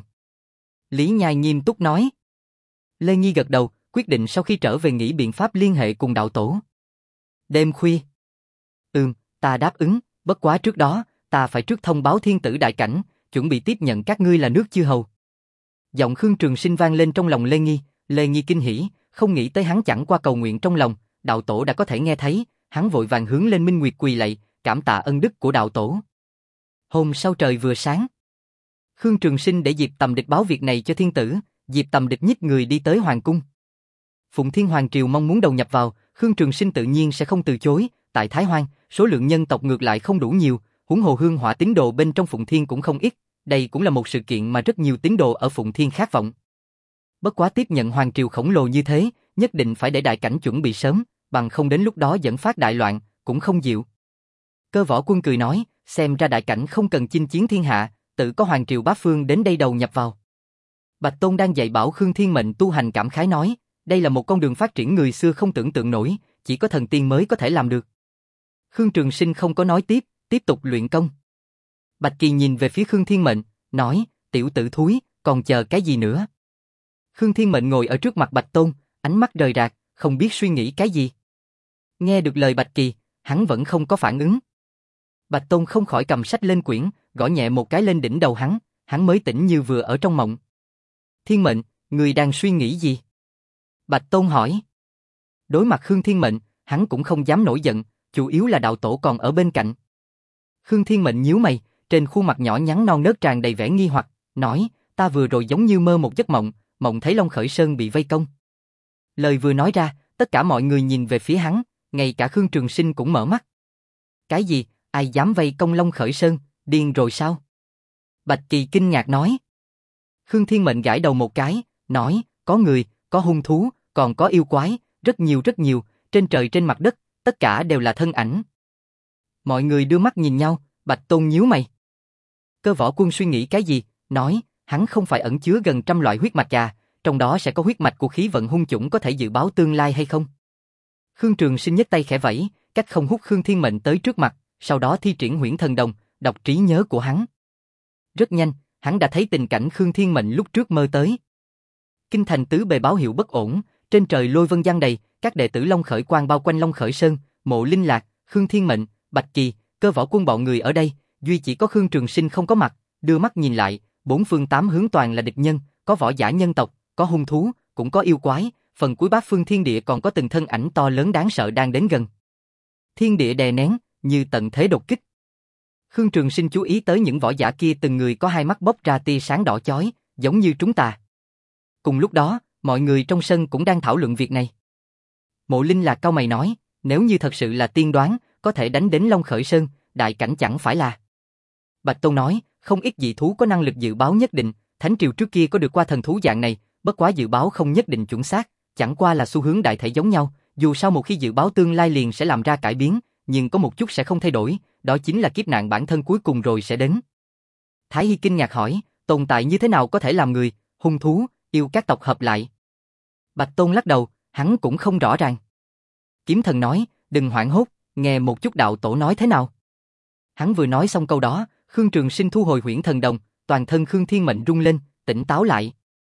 Lý Nhai nghiêm túc nói. Lê Nghi gật đầu, quyết định sau khi trở về nghĩ biện pháp liên hệ cùng đạo tổ. Đêm khuya. Ừm, ta đáp ứng, bất quá trước đó, ta phải trước thông báo thiên tử đại cảnh, chuẩn bị tiếp nhận các ngươi là nước chư hầu. Giọng Khương Trường Sinh vang lên trong lòng Lê Nghi, Lê Nghi kinh hỉ, không nghĩ tới hắn chẳng qua cầu nguyện trong lòng, đạo tổ đã có thể nghe thấy, hắn vội vàng hướng lên Minh Nguyệt quỳ lạy, cảm tạ ân đức của đạo tổ. Hôm sau trời vừa sáng, Khương Trường Sinh để Diệp Tầm Địch báo việc này cho thiên tử, Diệp Tầm Địch nhích người đi tới hoàng cung. Phụng Thiên Hoàng Triều mong muốn đầu nhập vào, Khương Trường Sinh tự nhiên sẽ không từ chối, tại Thái Hoang, số lượng nhân tộc ngược lại không đủ nhiều, huống hồ hương hỏa tín đồ bên trong Phụng Thiên cũng không ít, đây cũng là một sự kiện mà rất nhiều tín đồ ở Phụng Thiên khát vọng. Bất quá tiếp nhận hoàng triều khổng lồ như thế, nhất định phải để đại cảnh chuẩn bị sớm, bằng không đến lúc đó dẫn phát đại loạn, cũng không dịu. Cơ Võ Quân cười nói, xem ra đại cảnh không cần chinh chiến thiên hạ, tự có hoàng triều bá phương đến đây đầu nhập vào. Bạch Tôn đang dạy bảo Khương Thiên Mệnh tu hành cảm khái nói, đây là một con đường phát triển người xưa không tưởng tượng nổi, chỉ có thần tiên mới có thể làm được. Khương Trường Sinh không có nói tiếp, tiếp tục luyện công. Bạch Kỳ nhìn về phía Khương Thiên Mệnh, nói, tiểu tử thúi, còn chờ cái gì nữa? Khương Thiên Mệnh ngồi ở trước mặt Bạch Tôn, ánh mắt rời rạc, không biết suy nghĩ cái gì. Nghe được lời Bạch Kỳ, hắn vẫn không có phản ứng. Bạch Tôn không khỏi cầm sách lên quyển, gõ nhẹ một cái lên đỉnh đầu hắn, hắn mới tỉnh như vừa ở trong mộng. Thiên Mệnh, người đang suy nghĩ gì? Bạch Tôn hỏi. Đối mặt Khương Thiên Mệnh, hắn cũng không dám nổi giận, chủ yếu là đạo tổ còn ở bên cạnh. Khương Thiên Mệnh nhíu mày, trên khuôn mặt nhỏ nhắn non nớt tràn đầy vẻ nghi hoặc, nói, ta vừa rồi giống như mơ một giấc mộng, mộng thấy Long Khởi Sơn bị vây công. Lời vừa nói ra, tất cả mọi người nhìn về phía hắn, ngay cả Khương Trường Sinh cũng mở mắt. Cái gì, ai dám vây công Long Khởi Sơn, điên rồi sao? Bạch Kỳ kinh ngạc nói. Khương Thiên Mệnh gãi đầu một cái, nói, có người, có hung thú, còn có yêu quái, rất nhiều rất nhiều, trên trời trên mặt đất, tất cả đều là thân ảnh. Mọi người đưa mắt nhìn nhau, Bạch Tôn nhíu mày. Cơ Võ Quân suy nghĩ cái gì, nói, hắn không phải ẩn chứa gần trăm loại huyết mạch à, trong đó sẽ có huyết mạch của khí vận hung chủng có thể dự báo tương lai hay không? Khương Trường Sinh nhấc tay khẽ vẫy, cách không hút Khương Thiên Mệnh tới trước mặt, sau đó thi triển Huyễn Thần Đồng, đọc trí nhớ của hắn. Rất nhanh, hắn đã thấy tình cảnh Khương Thiên Mệnh lúc trước mơ tới. Kinh thành tứ bề báo hiệu bất ổn, trên trời lôi vân giăng đầy, các đệ tử Long Khởi Quang bao quanh Long Khởi Sơn, Mộ Linh Lạc, Khương Thiên Mệnh, Bạch Kỳ, Cơ Võ Quân bọn người ở đây, duy chỉ có Khương Trường Sinh không có mặt, đưa mắt nhìn lại, bốn phương tám hướng toàn là địch nhân, có võ giả nhân tộc, có hung thú, cũng có yêu quái, phần cuối bát phương thiên địa còn có từng thân ảnh to lớn đáng sợ đang đến gần. Thiên địa đè nén, như tận thế đột kích. Khương Trường Sinh chú ý tới những võ giả kia từng người có hai mắt bốc ra tia sáng đỏ chói, giống như trúng tà. Cùng lúc đó, mọi người trong sân cũng đang thảo luận việc này. Mộ Linh Lạc cau mày nói, nếu như thật sự là tiên đoán, có thể đánh đến Long Khởi Sơn, đại cảnh chẳng phải là. Bạch Tôn nói, không ít dị thú có năng lực dự báo nhất định, Thánh Triều trước kia có được qua thần thú dạng này, bất quá dự báo không nhất định chuẩn xác, chẳng qua là xu hướng đại thể giống nhau, dù sao một khi dự báo tương lai liền sẽ làm ra cải biến, nhưng có một chút sẽ không thay đổi, đó chính là kiếp nạn bản thân cuối cùng rồi sẽ đến. Thái Hy kinh ngạc hỏi, tồn tại như thế nào có thể làm người, hung thú, yêu các tộc hợp lại? Bạch Tôn lắc đầu, hắn cũng không rõ ràng. Kiếm Thần nói, đừng hoảng hốt, nghe một chút đạo tổ nói thế nào. Hắn vừa nói xong câu đó, Khương Trường Sinh thu hồi Huyễn Thần Đồng, toàn thân Khương Thiên Mệnh rung lên, tỉnh táo lại.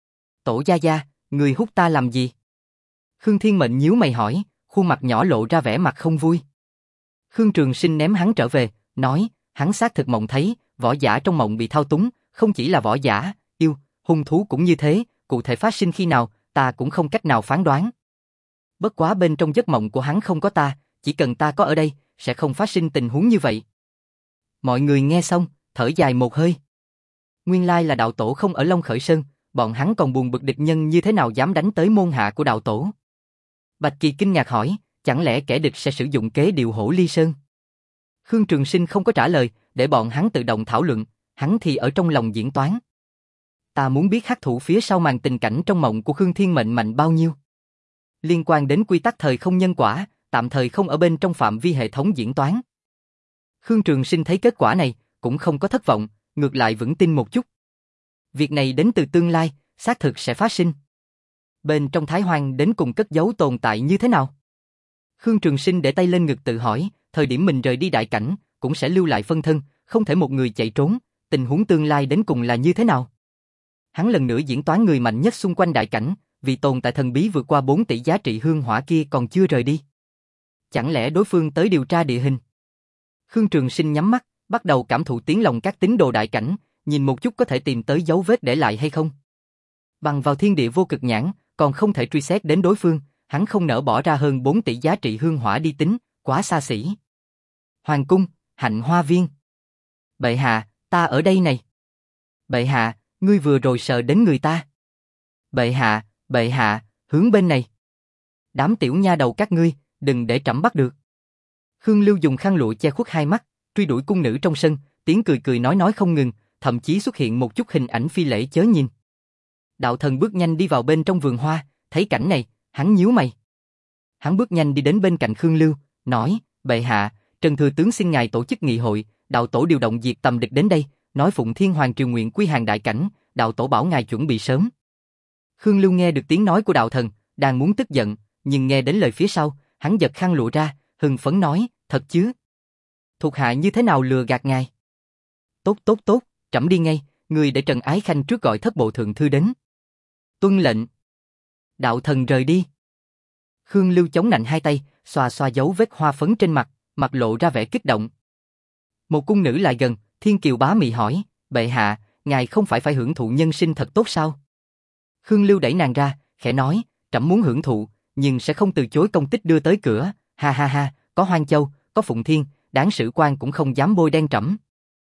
Tổ gia gia, người hút ta làm gì? Khương Thiên Mệnh nhíu mày hỏi, khuôn mặt nhỏ lộ ra vẻ mặt không vui. Khương Trường Sinh ném hắn trở về, nói, hắn xác thực mộng thấy, võ giả trong mộng bị thao túng, không chỉ là võ giả, yêu, hung thú cũng như thế, cụ thể phát sinh khi nào, ta cũng không cách nào phán đoán. Bất quá bên trong giấc mộng của hắn không có ta, chỉ cần ta có ở đây, sẽ không phát sinh tình huống như vậy. Mọi người nghe xong, thở dài một hơi. Nguyên lai là đạo tổ không ở Long Khởi Sơn, bọn hắn còn buồn bực địch nhân như thế nào dám đánh tới môn hạ của đạo tổ. Bạch Kỳ kinh ngạc hỏi, chẳng lẽ kẻ địch sẽ sử dụng kế điều Hổ Ly Sơn? Khương Trường Sinh không có trả lời, để bọn hắn tự động thảo luận, hắn thì ở trong lòng diễn toán. Ta muốn biết hắc thủ phía sau màn tình cảnh trong mộng của Khương Thiên Mệnh mạnh bao nhiêu. Liên quan đến quy tắc thời không nhân quả, tạm thời không ở bên trong phạm vi hệ thống diễn toán. Khương Trường Sinh thấy kết quả này, cũng không có thất vọng, ngược lại vững tin một chút. Việc này đến từ tương lai, xác thực sẽ phát sinh. Bên trong Thái Hoang đến cùng cất giấu tồn tại như thế nào? Khương Trường Sinh để tay lên ngực tự hỏi, thời điểm mình rời đi đại cảnh, cũng sẽ lưu lại phân thân, không thể một người chạy trốn, tình huống tương lai đến cùng là như thế nào? Hắn lần nữa diễn toán người mạnh nhất xung quanh đại cảnh, vì tồn tại thần bí vượt qua bốn tỷ giá trị hương hỏa kia còn chưa rời đi. Chẳng lẽ đối phương tới điều tra địa hình? Khương Trường Sinh nhắm mắt, bắt đầu cảm thụ tiếng lòng các tín đồ đại cảnh, nhìn một chút có thể tìm tới dấu vết để lại hay không. Bằng vào thiên địa vô cực nhãn, còn không thể truy xét đến đối phương, hắn không nỡ bỏ ra hơn bốn tỷ giá trị hương hỏa đi tính, quá xa xỉ. Hoàng cung, Hạnh Hoa Viên. Bệ hạ, ta ở đây này. Bệ hạ, ngươi vừa rồi sợ đến người ta. Bệ hạ, bệ hạ, hướng bên này. Đám tiểu nha đầu các ngươi, đừng để trẫm bắt được. Khương Lưu dùng khăn lụa che khuất hai mắt, truy đuổi cung nữ trong sân, tiếng cười cười nói nói không ngừng, thậm chí xuất hiện một chút hình ảnh phi lễ chớ nhìn. Đạo Thần bước nhanh đi vào bên trong vườn hoa, thấy cảnh này, hắn nhíu mày. Hắn bước nhanh đi đến bên cạnh Khương Lưu, nói, bệ hạ, Trần Thừa Tướng xin ngài tổ chức nghị hội, đạo tổ điều động diệt tầm địch đến đây, nói Phụng Thiên Hoàng triều nguyện quy hàng đại cảnh, đạo tổ bảo ngài chuẩn bị sớm. Khương Lưu nghe được tiếng nói của đạo thần, đang muốn tức giận, nhưng nghe đến lời phía sau, hắn giật khăn lụa ra, hưng phấn nói, thật chứ? Thuộc hạ như thế nào lừa gạt ngài? Tốt tốt tốt, trẫm đi ngay, người để Trần Ái Khanh trước gọi thất bộ thượng thư đến. Tuân lệnh. Đạo thần rời đi. Khương Lưu chống nạnh hai tay, xoa xoa dấu vết hoa phấn trên mặt, mặt lộ ra vẻ kích động. Một cung nữ lại gần, Thiên Kiều bá mị hỏi, bệ hạ, ngài không phải phải hưởng thụ nhân sinh thật tốt sao? Khương Lưu đẩy nàng ra, khẽ nói, trẫm muốn hưởng thụ, nhưng sẽ không từ chối công tích đưa tới cửa, ha ha ha, có Hoang Châu, có Phụng Thiên, đáng sử quan cũng không dám bôi đen trẫm.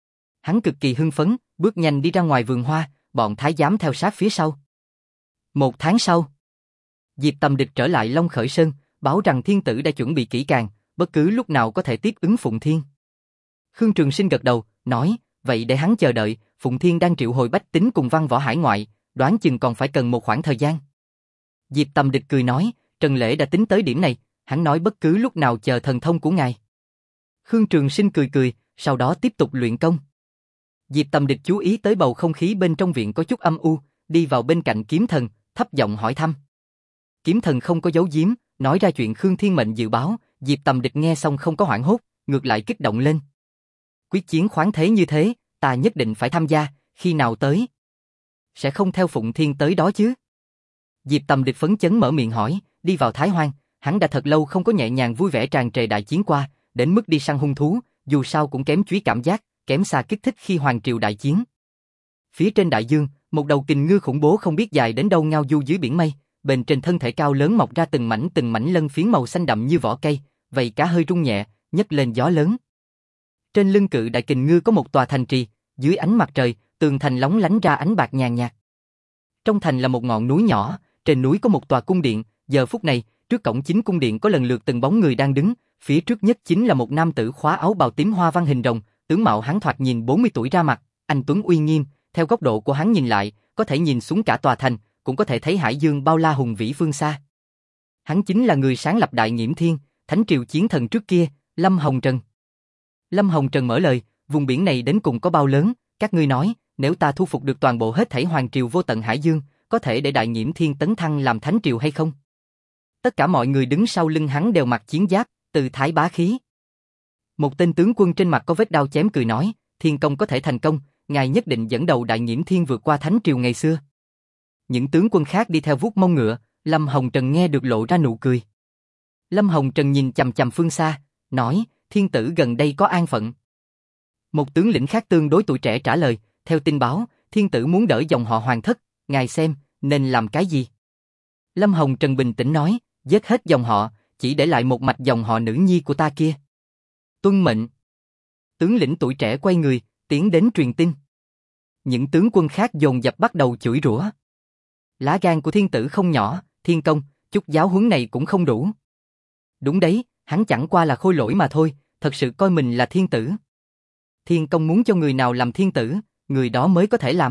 Hắn cực kỳ hưng phấn, bước nhanh đi ra ngoài vườn hoa, bọn thái giám theo sát phía sau. Một tháng sau, Diệp Tầm Địch trở lại Long Khởi Sơn, báo rằng thiên tử đã chuẩn bị kỹ càng, bất cứ lúc nào có thể tiếp ứng Phụng Thiên. Khương Trường Sinh gật đầu, nói, vậy để hắn chờ đợi, Phụng Thiên đang triệu hồi bách tính cùng văn võ hải ngoại, đoán chừng còn phải cần một khoảng thời gian. Diệp Tầm Địch cười nói, Trần Lễ đã tính tới điểm này, hắn nói bất cứ lúc nào chờ thần thông của ngài. Khương Trường Sinh cười cười, sau đó tiếp tục luyện công. Diệp Tầm Địch chú ý tới bầu không khí bên trong viện có chút âm u, đi vào bên cạnh Kiếm Thần, thấp giọng hỏi thăm. Kiếm Thần không có giấu giếm, nói ra chuyện Khương Thiên Mệnh dự báo, Diệp Tầm Địch nghe xong không có hoảng hốt, ngược lại kích động lên. Quyết chiến khoáng thế như thế, ta nhất định phải tham gia, khi nào tới? Sẽ không theo Phụng Thiên tới đó chứ? Diệp Tầm Địch phấn chấn mở miệng hỏi, đi vào Thái Hoang, hắn đã thật lâu không có nhẹ nhàng vui vẻ tràn trề đại chiến qua, đến mức đi săn hung thú, dù sao cũng kém chúy cảm giác, kém xa kích thích khi hoàng triều đại chiến. Phía trên đại dương, một đầu kình ngư khủng bố không biết dài đến đâu ngao du dưới biển mây, bên trên thân thể cao lớn mọc ra từng mảnh từng mảnh lân phiến màu xanh đậm như vỏ cây, vảy cá hơi rung nhẹ, nhấc lên gió lớn. Trên lưng cự đại kình ngư có một tòa thành trì, dưới ánh mặt trời, tường thành lóng lánh ra ánh bạc nhàn nhạt. Trong thành là một ngọn núi nhỏ, trên núi có một tòa cung điện, giờ phút này, trước cổng chính cung điện có lần lượt từng bóng người đang đứng, phía trước nhất chính là một nam tử khóa áo bào tím hoa văn hình rồng, tướng mạo hắn thoạt nhìn bốn mươi tuổi ra mặt, anh tuấn uy nghiêm, theo góc độ của hắn nhìn lại, có thể nhìn xuống cả tòa thành, cũng có thể thấy hải dương bao la hùng vĩ phương xa. Hắn chính là người sáng lập Đại Nghiễm Thiên, thánh triều chiến thần trước kia, Lâm Hồng Trần. Lâm Hồng Trần mở lời, vùng biển này đến cùng có bao lớn, các ngươi nói, nếu ta thu phục được toàn bộ hết thảy hoàng triều vô tận hải dương, có thể để Đại Nghiễm Thiên tấn thăng làm thánh triều hay không? Tất cả mọi người đứng sau lưng hắn đều mặc chiến giáp, từ thái bá khí. Một tên tướng quân trên mặt có vết đao chém cười nói, Thiên công có thể thành công, ngài nhất định dẫn đầu Đại Nghiễm Thiên vượt qua thánh triều ngày xưa. Những tướng quân khác đi theo vuốt mông ngựa, Lâm Hồng Trần nghe được lộ ra nụ cười. Lâm Hồng Trần nhìn chằm chằm phương xa, nói, thiên tử gần đây có an phận. Một tướng lĩnh khác tương đối tuổi trẻ trả lời, theo tin báo, thiên tử muốn đỡ dòng họ Hoàng thất, ngài xem, nên làm cái gì? Lâm Hồng Trần bình tĩnh nói, giết hết dòng họ, chỉ để lại một mạch dòng họ nữ nhi của ta kia. Tuân mệnh. Tướng lĩnh tuổi trẻ quay người, tiến đến truyền tin. Những tướng quân khác dồn dập bắt đầu chửi rủa. Lá gan của thiên tử không nhỏ, thiên công, chút giáo huấn này cũng không đủ. Đúng đấy, hắn chẳng qua là khôi lỗi mà thôi, thật sự coi mình là thiên tử. Thiên công muốn cho người nào làm thiên tử, người đó mới có thể làm.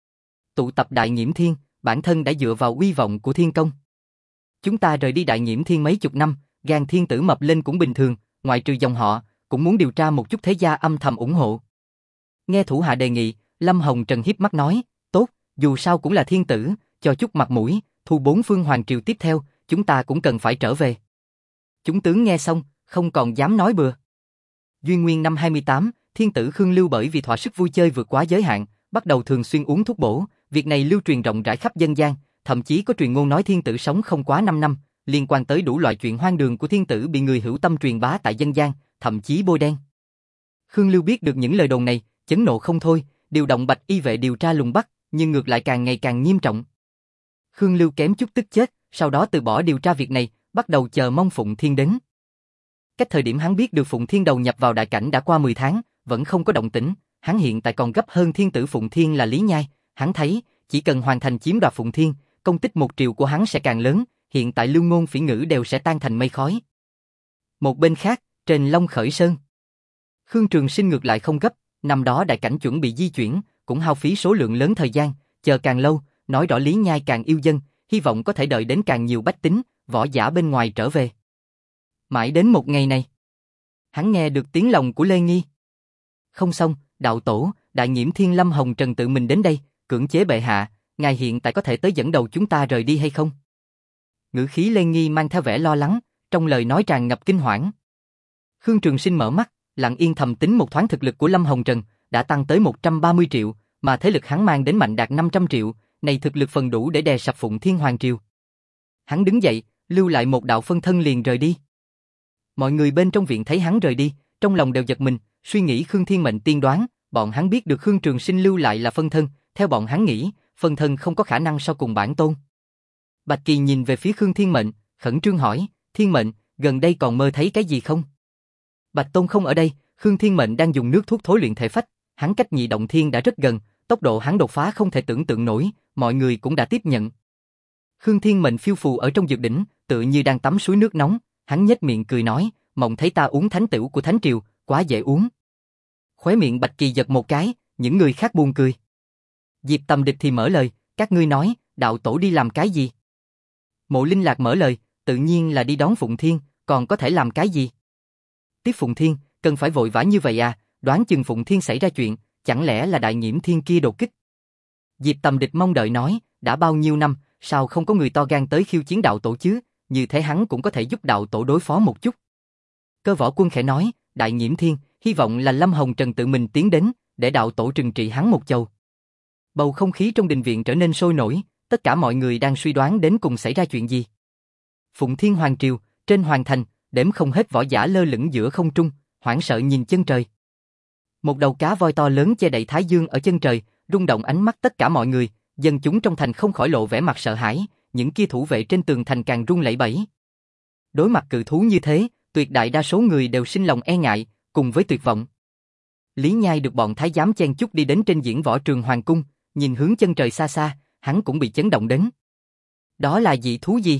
Tụ tập Đại Nghiễm Thiên, bản thân đã dựa vào uy vọng của thiên công. Chúng ta rời đi Đại Nghiễm Thiên mấy chục năm, gan thiên tử mập lên cũng bình thường, ngoại trừ dòng họ, cũng muốn điều tra một chút thế gia âm thầm ủng hộ. Nghe thủ hạ đề nghị, Lâm Hồng Trần hiếp mắt nói, tốt, dù sao cũng là thiên tử, cho chút mặt mũi, thu bốn phương hoàng triều tiếp theo, chúng ta cũng cần phải trở về. Chúng tướng nghe xong, không còn dám nói bừa. Duy Nguyên năm hai mươi tám, thiên tử Khương Lưu bởi vì thỏa sức vui chơi vượt quá giới hạn, bắt đầu thường xuyên uống thuốc bổ, việc này lưu truyền rộng rãi khắp dân gian, thậm chí có truyền ngôn nói thiên tử sống không quá năm năm, liên quan tới đủ loại chuyện hoang đường của thiên tử bị người hữu tâm truyền bá tại dân gian, thậm chí bôi đen. Khương Lưu biết được những lời đồn này, chấn nộ không thôi, điều động bạch y vệ điều tra lùng bắt, nhưng ngược lại càng ngày càng nghiêm trọng. Khương Lưu kém chút tức chết, sau đó từ bỏ điều tra việc này, bắt đầu chờ mong Phụng Thiên đến. Cách thời điểm hắn biết được Phụng Thiên đầu nhập vào đại cảnh đã qua mười tháng, vẫn không có động tĩnh, hắn hiện tại còn gấp hơn thiên tử Phụng Thiên là Lý Nhai, hắn thấy, chỉ cần hoàn thành chiếm đoạt Phụng Thiên, công tích một triều của hắn sẽ càng lớn, hiện tại lưu ngôn phỉ ngữ đều sẽ tan thành mây khói. Một bên khác, trên Long Khởi Sơn, Khương Trường Sinh ngược lại không gấp, năm đó đại cảnh chuẩn bị di chuyển, cũng hao phí số lượng lớn thời gian, chờ càng lâu, nói rõ Lý Nhai càng yêu dân, hy vọng có thể đợi đến càng nhiều bách tính, võ giả bên ngoài trở về. Mãi đến một ngày này, hắn nghe được tiếng lòng của Lê Nghi. Không xong, đạo tổ, Đại Nghiễm Thiên Lâm Hồng Trần tự mình đến đây, cưỡng chế bệ hạ, ngài hiện tại có thể tới dẫn đầu chúng ta rời đi hay không? Ngữ khí Lê Nghi mang theo vẻ lo lắng, trong lời nói tràn ngập kinh hoảng. Khương Trường Sinh mở mắt, lặng yên thầm tính một thoáng thực lực của Lâm Hồng Trần, đã tăng tới một trăm ba mươi triệu, mà thế lực hắn mang đến mạnh đạt năm trăm triệu, này thực lực phần đủ để đè sập Phụng Thiên Hoàng Triều. Hắn đứng dậy, lưu lại một đạo phân thân liền rời đi. Mọi người bên trong viện thấy hắn rời đi, trong lòng đều giật mình, suy nghĩ Khương Thiên Mệnh tiên đoán, bọn hắn biết được Khương Trường Sinh lưu lại là phân thân, theo bọn hắn nghĩ, phân thân không có khả năng so cùng bản tôn. Bạch Kỳ nhìn về phía Khương Thiên Mệnh, khẩn trương hỏi, Thiên Mệnh, gần đây còn mơ thấy cái gì không? Bạch Tôn không ở đây, Khương Thiên Mệnh đang dùng nước thuốc thối luyện thể phách, hắn cách nhị động thiên đã rất gần, tốc độ hắn đột phá không thể tưởng tượng nổi, mọi người cũng đã tiếp nhận. Khương Thiên Mệnh phiêu phù ở trong dược đỉnh, tựa như đang tắm suối nước nóng, hắn nhếch miệng cười nói, mộng thấy ta uống thánh tửu của Thánh Triều, quá dễ uống. Khóe miệng Bạch Kỳ giật một cái, những người khác buồn cười. Diệp Tầm Địch thì mở lời, các ngươi nói, đạo tổ đi làm cái gì? Mộ Linh Lạc mở lời, tự nhiên là đi đón Phụng Thiên, còn có thể làm cái gì? Tiếp Phụng Thiên, cần phải vội vã như vậy à, đoán chừng Phụng Thiên xảy ra chuyện, chẳng lẽ là Đại Nhiễm Thiên kia đột kích? Diệp Tầm Địch mong đợi nói, đã bao nhiêu năm, sao không có người to gan tới khiêu chiến đạo tổ chứ, như thế hắn cũng có thể giúp đạo tổ đối phó một chút. Cơ Võ Quân khẽ nói, Đại Nhiễm Thiên, hy vọng là Lâm Hồng Trần tự mình tiến đến, để đạo tổ trừng trị hắn một chầu. Bầu không khí trong đình viện trở nên sôi nổi, tất cả mọi người đang suy đoán đến cùng xảy ra chuyện gì. Phụng Thiên Hoàng Triều, trên Hoàng Thành, đếm không hết võ giả lơ lửng giữa không trung, hoảng sợ nhìn chân trời. Một đầu cá voi to lớn che đậy thái dương ở chân trời, rung động ánh mắt tất cả mọi người, dân chúng trong thành không khỏi lộ vẻ mặt sợ hãi, những kia thủ vệ trên tường thành càng run lẩy bẩy. Đối mặt cự thú như thế, tuyệt đại đa số người đều sinh lòng e ngại, cùng với tuyệt vọng. Lý Nhai được bọn thái giám chen chúc đi đến trên diễn võ trường hoàng cung, nhìn hướng chân trời xa xa, hắn cũng bị chấn động đến. Đó là dị thú gì?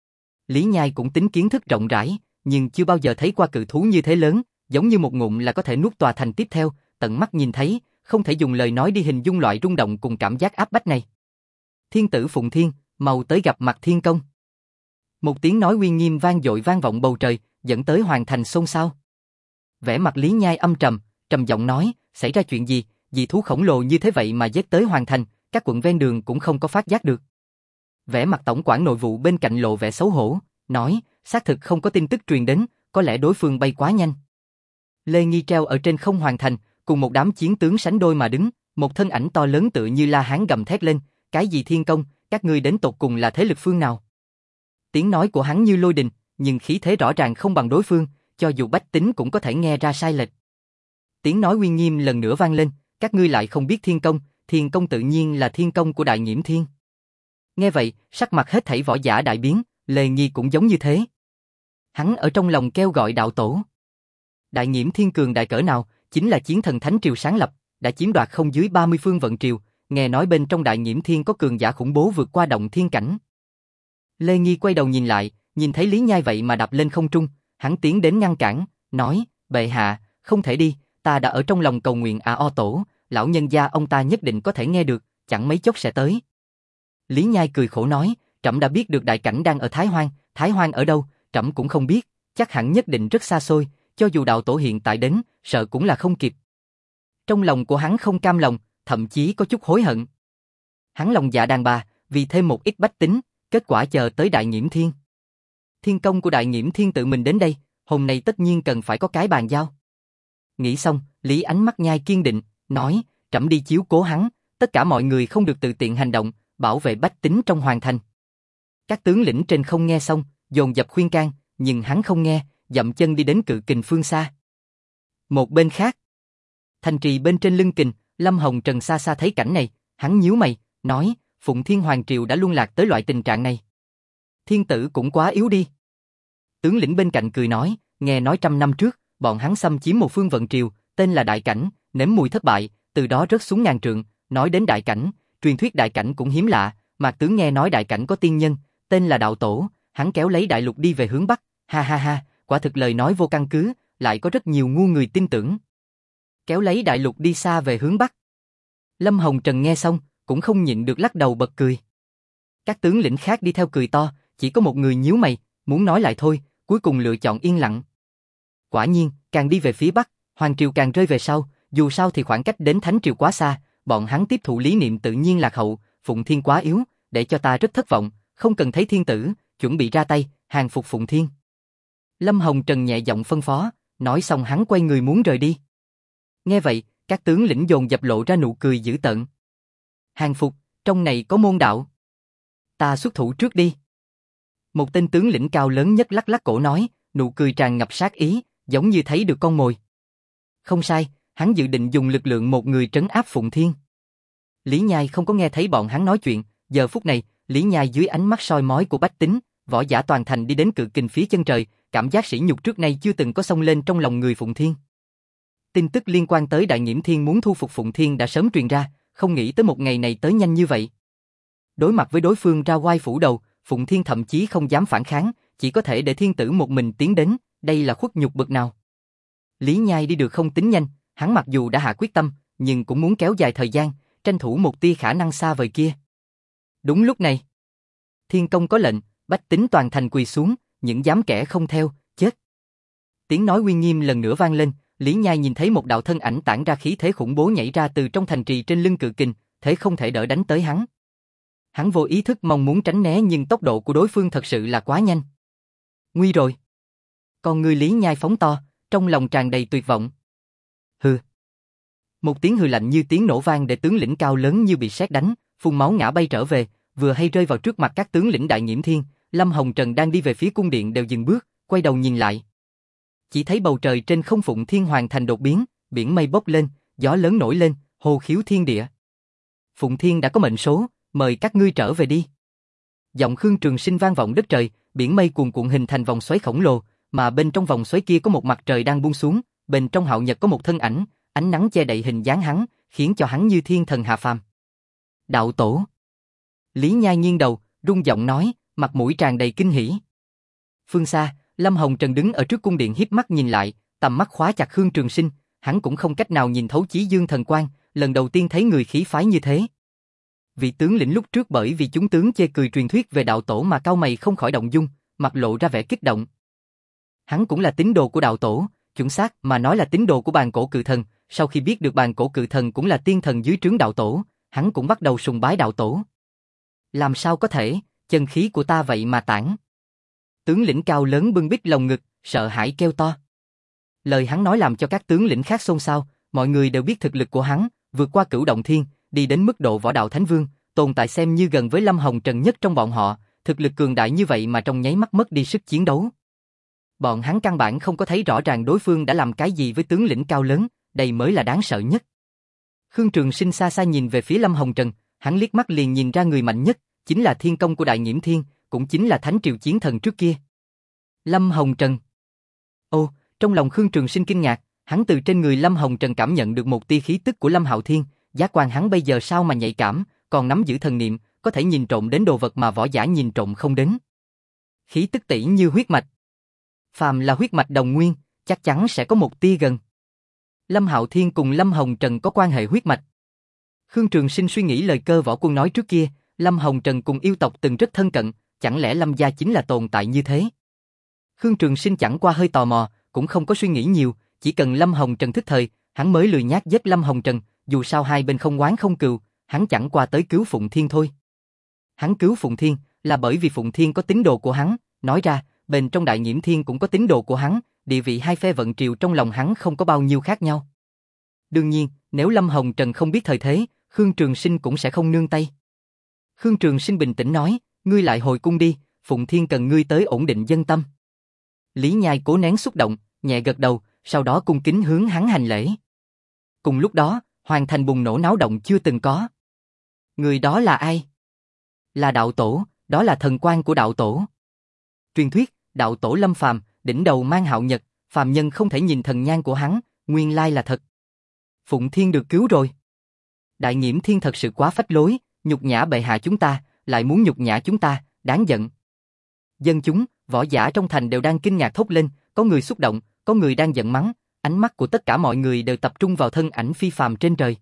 Lý Nhai cũng tính kiến thức rộng rãi, nhưng chưa bao giờ thấy qua cự thú như thế lớn, giống như một ngụm là có thể nuốt tòa thành tiếp theo, tận mắt nhìn thấy, không thể dùng lời nói đi hình dung loại rung động cùng cảm giác áp bách này. Thiên tử Phụng Thiên, mau tới gặp mặt Thiên Công. Một tiếng nói uy nghiêm vang dội vang vọng bầu trời, dẫn tới Hoàng Thành xôn xao. Vẻ mặt Lý Nhai âm trầm, trầm giọng nói, xảy ra chuyện gì, dị thú khổng lồ như thế vậy mà giết tới Hoàng Thành, các quận ven đường cũng không có phát giác được. Vẻ mặt tổng quản nội vụ bên cạnh lộ vẻ xấu hổ, nói, xác thực không có tin tức truyền đến, có lẽ đối phương bay quá nhanh. Lê Nghi treo ở trên không Hoàng Thành, cùng một đám chiến tướng sánh đôi mà đứng, một thân ảnh to lớn tựa như La Hán gầm thét lên, cái gì Thiên Công, các ngươi đến tột cùng là thế lực phương nào? Tiếng nói của hắn như lôi đình, nhưng khí thế rõ ràng không bằng đối phương, cho dù bách tính cũng có thể nghe ra sai lệch. Tiếng nói uy nghiêm lần nữa vang lên, các ngươi lại không biết Thiên Công, Thiên Công tự nhiên là Thiên Công của Đại Nhiễm Thiên. Nghe vậy, sắc mặt hết thảy võ giả đại biến, Lê Nghi cũng giống như thế. Hắn ở trong lòng kêu gọi đạo tổ. Đại Nhiễm Thiên cường đại cỡ nào, chính là chiến thần Thánh Triều sáng lập, đã chiếm đoạt không dưới ba mươi phương vận triều, nghe nói bên trong Đại Nhiễm Thiên có cường giả khủng bố vượt qua động thiên cảnh. Lê Nghi quay đầu nhìn lại, nhìn thấy Lý Nhai vậy mà đạp lên không trung, hắn tiến đến ngăn cản, nói, bệ hạ, không thể đi, ta đã ở trong lòng cầu nguyện A O Tổ, lão nhân gia ông ta nhất định có thể nghe được, chẳng mấy chốc sẽ tới. Lý Nhai cười khổ nói, trẫm đã biết được đại cảnh đang ở Thái Hoang, Thái Hoang ở đâu, trẫm cũng không biết, chắc hẳn nhất định rất xa xôi, cho dù đạo tổ hiện tại đến, sợ cũng là không kịp. Trong lòng của hắn không cam lòng, thậm chí có chút hối hận. Hắn lòng dạ đàn bà, vì thêm một ít bách tính, kết quả chờ tới Đại Nhiễm Thiên. Thiên Công của Đại Nhiễm Thiên tự mình đến đây, hôm nay tất nhiên cần phải có cái bàn giao. Nghĩ xong, Lý ánh mắt Nhai kiên định, nói, trẫm đi chiếu cố hắn, tất cả mọi người không được tự tiện hành động, bảo vệ bách tính trong Hoàng Thành. Các tướng lĩnh trên không nghe xong, dồn dập khuyên can, nhưng hắn không nghe, dậm chân đi đến Cự Kình phương xa. Một bên khác, thành trì bên trên lưng kình, Lâm Hồng Trần xa xa thấy cảnh này, hắn nhíu mày, nói, Phụng Thiên Hoàng Triều đã luân lạc tới loại tình trạng này. Thiên tử cũng quá yếu đi. Tướng lĩnh bên cạnh cười nói, nghe nói trăm năm trước, bọn hắn xâm chiếm một phương vận triều, tên là Đại Cảnh, nếm mùi thất bại, từ đó rớt xuống ngàn trượng, nói đến Đại Cảnh, truyền thuyết Đại Cảnh cũng hiếm lạ, Mạc tướng nghe nói Đại Cảnh có tiên nhân, tên là Đạo Tổ, hắn kéo lấy đại lục đi về hướng Bắc, ha ha ha, quả thực lời nói vô căn cứ, lại có rất nhiều ngu người tin tưởng. Kéo lấy đại lục đi xa về hướng Bắc. Lâm Hồng Trần nghe xong, cũng không nhịn được lắc đầu bật cười. Các tướng lĩnh khác đi theo cười to, chỉ có một người nhíu mày, muốn nói lại thôi, cuối cùng lựa chọn yên lặng. Quả nhiên, càng đi về phía Bắc, Hoàng Triều càng rơi về sau, dù sao thì khoảng cách đến Thánh Triều quá xa, bọn hắn tiếp thụ lý niệm tự nhiên lạc hậu, Phụng Thiên quá yếu, để cho ta rất thất vọng, không cần thấy thiên tử, chuẩn bị ra tay, hàng phục Phụng Thiên. Lâm Hồng Trần nhẹ giọng phân phó, nói xong hắn quay người muốn rời đi. Nghe vậy, các tướng lĩnh dồn dập lộ ra nụ cười dữ tợn. Hàng phục, trong này có môn đạo. Ta xuất thủ trước đi. Một tên tướng lĩnh cao lớn nhất lắc lắc cổ nói, nụ cười tràn ngập sát ý, giống như thấy được con mồi. Không sai, hắn dự định dùng lực lượng một người trấn áp Phụng Thiên. Lý Nhai không có nghe thấy bọn hắn nói chuyện, giờ phút này, Lý Nhai dưới ánh mắt soi mói của bách tính, võ giả toàn thành đi đến Cự Kình phía chân trời, cảm giác sỉ nhục trước nay chưa từng có xông lên trong lòng người Phụng Thiên. Tin tức liên quan tới Đại Nhiễm Thiên muốn thu phục Phụng Thiên đã sớm truyền ra, không nghĩ tới một ngày này tới nhanh như vậy. Đối mặt với đối phương ra oai phủ đầu, Phụng Thiên thậm chí không dám phản kháng, chỉ có thể để thiên tử một mình tiến đến, đây là khuất nhục bậc nào. Lý Nhai đi được không tính nhanh, hắn mặc dù đã hạ quyết tâm, nhưng cũng muốn kéo dài thời gian, tranh thủ một tia khả năng xa vời kia. Đúng lúc này, Thiên Công có lệnh, bách tính toàn thành quỳ xuống, những dám kẻ không theo, chết. Tiếng nói uy nghiêm lần nữa vang lên, Lý Nhai nhìn thấy một đạo thân ảnh tản ra khí thế khủng bố nhảy ra từ trong thành trì trên lưng cự kình, thế không thể đỡ đánh tới hắn. Hắn vô ý thức mong muốn tránh né nhưng tốc độ của đối phương thật sự là quá nhanh. Nguy rồi. Con người Lý Nhai phóng to, trong lòng tràn đầy tuyệt vọng. Hừ. Một tiếng hừ lạnh như tiếng nổ vang để tướng lĩnh cao lớn như bị sét đánh, phun máu ngã bay trở về, vừa hay rơi vào trước mặt các tướng lĩnh Đại Nghiễm Thiên. Lâm Hồng Trần đang đi về phía cung điện đều dừng bước, quay đầu nhìn lại. Chỉ thấy bầu trời trên không Phụng Thiên Hoàng thành đột biến, biển mây bốc lên, gió lớn nổi lên, hô khiếu thiên địa. Phụng Thiên đã có mệnh số, mời các ngươi trở về đi. Giọng Khương Trường Sinh vang vọng đất trời, biển mây cuồn cuộn hình thành vòng xoáy khổng lồ, mà bên trong vòng xoáy kia có một mặt trời đang buông xuống, bên trong hạo nhật có một thân ảnh, ánh nắng che đậy hình dáng hắn, khiến cho hắn như thiên thần hạ phàm. Đạo tổ. Lý Nhai nghiêng đầu, rung giọng nói, mặt mũi tràn đầy kinh hỉ. Phương xa, Lâm Hồng Trần đứng ở trước cung điện híp mắt nhìn lại, tầm mắt khóa chặt Khương Trường Sinh, hắn cũng không cách nào nhìn thấu Chí Dương thần quang, lần đầu tiên thấy người khí phái như thế. Vị tướng lĩnh lúc trước bởi vì chúng tướng chê cười truyền thuyết về đạo tổ mà cau mày không khỏi động dung, mặt lộ ra vẻ kích động. Hắn cũng là tín đồ của đạo tổ, chuẩn xác mà nói là tín đồ của bàn cổ cự thần, sau khi biết được bàn cổ cự thần cũng là tiên thần dưới trướng đạo tổ, hắn cũng bắt đầu sùng bái đạo tổ. Làm sao có thể, chân khí của ta vậy mà tản. Tướng lĩnh cao lớn bưng bít lồng ngực, sợ hãi kêu to. Lời hắn nói làm cho các tướng lĩnh khác xôn xao, mọi người đều biết thực lực của hắn, vượt qua cửu động thiên, đi đến mức độ võ đạo thánh vương, tồn tại xem như gần với Lâm Hồng Trần nhất trong bọn họ, thực lực cường đại như vậy mà trong nháy mắt mất đi sức chiến đấu. Bọn hắn căn bản không có thấy rõ ràng đối phương đã làm cái gì với tướng lĩnh cao lớn, đây mới là đáng sợ nhất. Khương Trường Sinh xa xa nhìn về phía Lâm Hồng Trần, hắn liếc mắt liền nhìn ra người mạnh nhất, chính là thiên công của Đại Nghiễm Thiên, cũng chính là Thánh Triều Chiến Thần trước kia. Lâm Hồng Trần. Ô, trong lòng Khương Trường Sinh kinh ngạc, hắn từ trên người Lâm Hồng Trần cảm nhận được một tia khí tức của Lâm Hạo Thiên, giác quan hắn bây giờ sao mà nhạy cảm, còn nắm giữ thần niệm, có thể nhìn trộm đến đồ vật mà võ giả nhìn trộm không đến. Khí tức tỷ như huyết mạch. Phàm là huyết mạch đồng nguyên, chắc chắn sẽ có một tia gần. Lâm Hạo Thiên cùng Lâm Hồng Trần có quan hệ huyết mạch. Khương Trường Sinh suy nghĩ lời Cơ Võ Quân nói trước kia, Lâm Hồng Trần cùng yêu tộc từng rất thân cận, chẳng lẽ Lâm gia chính là tồn tại như thế? Khương Trường Sinh chẳng qua hơi tò mò, cũng không có suy nghĩ nhiều, chỉ cần Lâm Hồng Trần thức thời, hắn mới lười nhác giết Lâm Hồng Trần, dù sao hai bên không oán không cừu, hắn chẳng qua tới cứu Phụng Thiên thôi. Hắn cứu Phụng Thiên là bởi vì Phụng Thiên có tín đồ của hắn, nói ra, bên trong Đại Nghiễm Thiên cũng có tín đồ của hắn, địa vị hai phe vận triều trong lòng hắn không có bao nhiêu khác nhau. Đương nhiên, nếu Lâm Hồng Trần không biết thời thế, Khương Trường Sinh cũng sẽ không nương tay. Khương Trường Sinh bình tĩnh nói, ngươi lại hồi cung đi, Phụng Thiên cần ngươi tới ổn định dân tâm. Lý Nhai cố nén xúc động, nhẹ gật đầu, sau đó cung kính hướng hắn hành lễ. Cùng lúc đó, hoàng thành bùng nổ náo động chưa từng có. Người đó là ai? Là đạo tổ, đó là thần quan của đạo tổ. Truyền thuyết, đạo tổ lâm phàm, đỉnh đầu mang hạo nhật, phàm nhân không thể nhìn thần nhang của hắn, nguyên lai là thật. Phụng Thiên được cứu rồi. Đại Nghiễm Thiên thật sự quá phách lối, nhục nhã bệ hạ chúng ta, lại muốn nhục nhã chúng ta, đáng giận. Dân chúng, võ giả trong thành đều đang kinh ngạc thốt lên, có người xúc động, có người đang giận mắng, ánh mắt của tất cả mọi người đều tập trung vào thân ảnh phi phàm trên trời.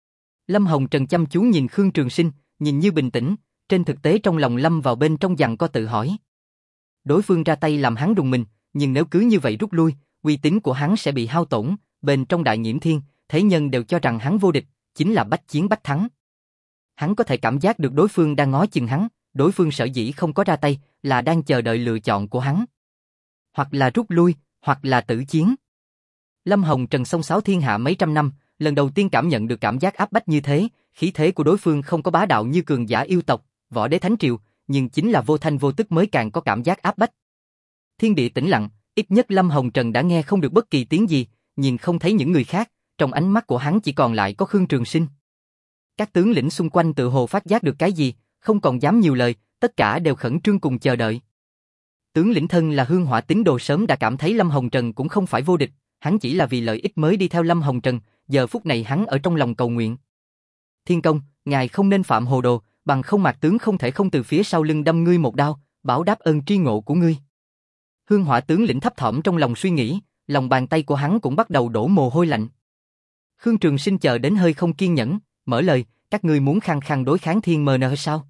Lâm Hồng Trần chăm chú nhìn Khương Trường Sinh, nhìn như bình tĩnh, trên thực tế trong lòng lâm vào bên trong giằng co tự hỏi. Đối phương ra tay làm hắn rùng mình, nhưng nếu cứ như vậy rút lui, uy tín của hắn sẽ bị hao tổn, bên trong Đại Nghiễm Thiên, thế nhân đều cho rằng hắn vô địch, chính là bách chiến bách thắng. Hắn có thể cảm giác được đối phương đang ngó chừng hắn, đối phương sở dĩ không có ra tay, là đang chờ đợi lựa chọn của hắn. Hoặc là rút lui, hoặc là tử chiến. Lâm Hồng Trần xông xáo thiên hạ mấy trăm năm, lần đầu tiên cảm nhận được cảm giác áp bách như thế, khí thế của đối phương không có bá đạo như cường giả yêu tộc, võ đế thánh triều, nhưng chính là vô thanh vô tức mới càng có cảm giác áp bách. Thiên địa tĩnh lặng, ít nhất Lâm Hồng Trần đã nghe không được bất kỳ tiếng gì, nhìn không thấy những người khác, trong ánh mắt của hắn chỉ còn lại có Khương Trường Sinh. Các tướng lĩnh xung quanh tự hồ phát giác được cái gì, không còn dám nhiều lời, tất cả đều khẩn trương cùng chờ đợi. Tướng lĩnh thân là Hương Hỏa tín đồ sớm đã cảm thấy Lâm Hồng Trần cũng không phải vô địch, hắn chỉ là vì lợi ích mới đi theo Lâm Hồng Trần, giờ phút này hắn ở trong lòng cầu nguyện. Thiên công, ngài không nên phạm hồ đồ, bằng không Mạc tướng không thể không từ phía sau lưng đâm ngươi một đao, báo đáp ơn tri ngộ của ngươi. Hương Hỏa tướng lĩnh thấp thỏm trong lòng suy nghĩ, lòng bàn tay của hắn cũng bắt đầu đổ mồ hôi lạnh. Khương Trường Sinh chờ đến hơi không kiên nhẫn, mở lời, các ngươi muốn khăng khăng đối kháng Thiên Mờ Nờ sao?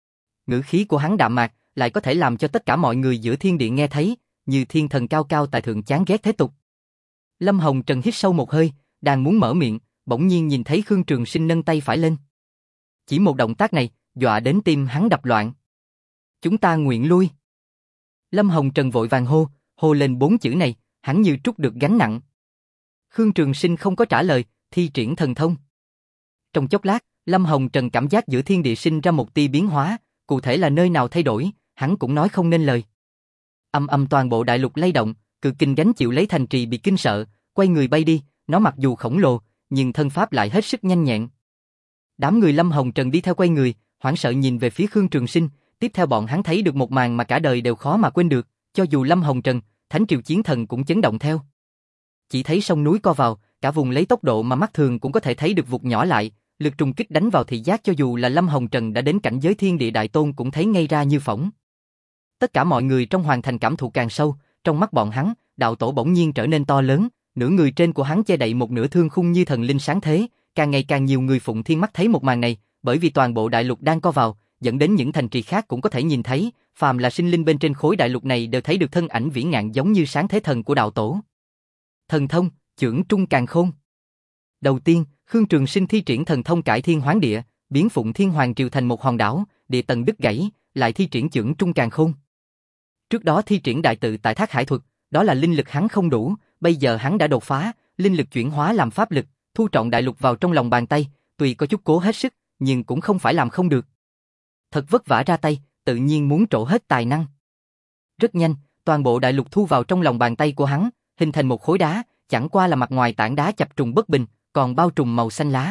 Ngữ khí của hắn đạm mạc, lại có thể làm cho tất cả mọi người giữa thiên địa nghe thấy, như thiên thần cao cao tại thượng chán ghét thế tục. Lâm Hồng Trần hít sâu một hơi, đang muốn mở miệng, bỗng nhiên nhìn thấy Khương Trường Sinh nâng tay phải lên. Chỉ một động tác này, dọa đến tim hắn đập loạn. Chúng ta nguyện lui. Lâm Hồng Trần vội vàng hô, hô lên bốn chữ này, hắn như trút được gánh nặng. Khương Trường Sinh không có trả lời, thi triển thần thông. Trong chốc lát, Lâm Hồng Trần cảm giác giữa thiên địa sinh ra một tia biến hóa, cụ thể là nơi nào thay đổi, hắn cũng nói không nên lời. Âm âm toàn bộ đại lục lay động, cực kinh gánh chịu lấy thành trì bị kinh sợ, quay người bay đi, nó mặc dù khổng lồ, nhưng thân pháp lại hết sức nhanh nhẹn. Đám người Lâm Hồng Trần đi theo quay người, hoảng sợ nhìn về phía Khương Trường Sinh, tiếp theo bọn hắn thấy được một màn mà cả đời đều khó mà quên được, cho dù Lâm Hồng Trần, Thánh Triều Chiến Thần cũng chấn động theo. Chỉ thấy sông núi co vào, cả vùng lấy tốc độ mà mắt thường cũng có thể thấy được vụt nhỏ lại, lực trùng kích đánh vào thị giác cho dù là Lâm Hồng Trần đã đến cảnh giới thiên địa đại tôn cũng thấy ngay ra như phỏng. Tất cả mọi người trong hoàng thành cảm thụ càng sâu, trong mắt bọn hắn, đạo tổ bỗng nhiên trở nên to lớn, nửa người trên của hắn che đậy một nửa thương khung như thần linh sáng thế, càng ngày càng nhiều người phụng thiên mắt thấy một màn này, bởi vì toàn bộ đại lục đang co vào, dẫn đến những thành trì khác cũng có thể nhìn thấy, phàm là sinh linh bên trên khối đại lục này đều thấy được thân ảnh vĩ ngạn giống như sáng thế thần của đạo tổ. Thần thông, chưởng trung càn khôn. Đầu tiên, Khương Trường Sinh thi triển thần thông cải thiên hoán địa, biến Phụng Thiên Hoàng Triều thành một hòn đảo, địa tầng đứt gãy, lại thi triển chưởng trung càn khôn. Trước đó thi triển đại tự tại Thác Hải thuật, đó là linh lực hắn không đủ, bây giờ hắn đã đột phá, linh lực chuyển hóa làm pháp lực, thu trọn đại lục vào trong lòng bàn tay, tuy có chút cố hết sức, nhưng cũng không phải làm không được. Thật vất vả ra tay, tự nhiên muốn trổ hết tài năng. Rất nhanh, toàn bộ đại lục thu vào trong lòng bàn tay của hắn, hình thành một khối đá, chẳng qua là mặt ngoài tảng đá chập trùng bất bình, còn bao trùm màu xanh lá.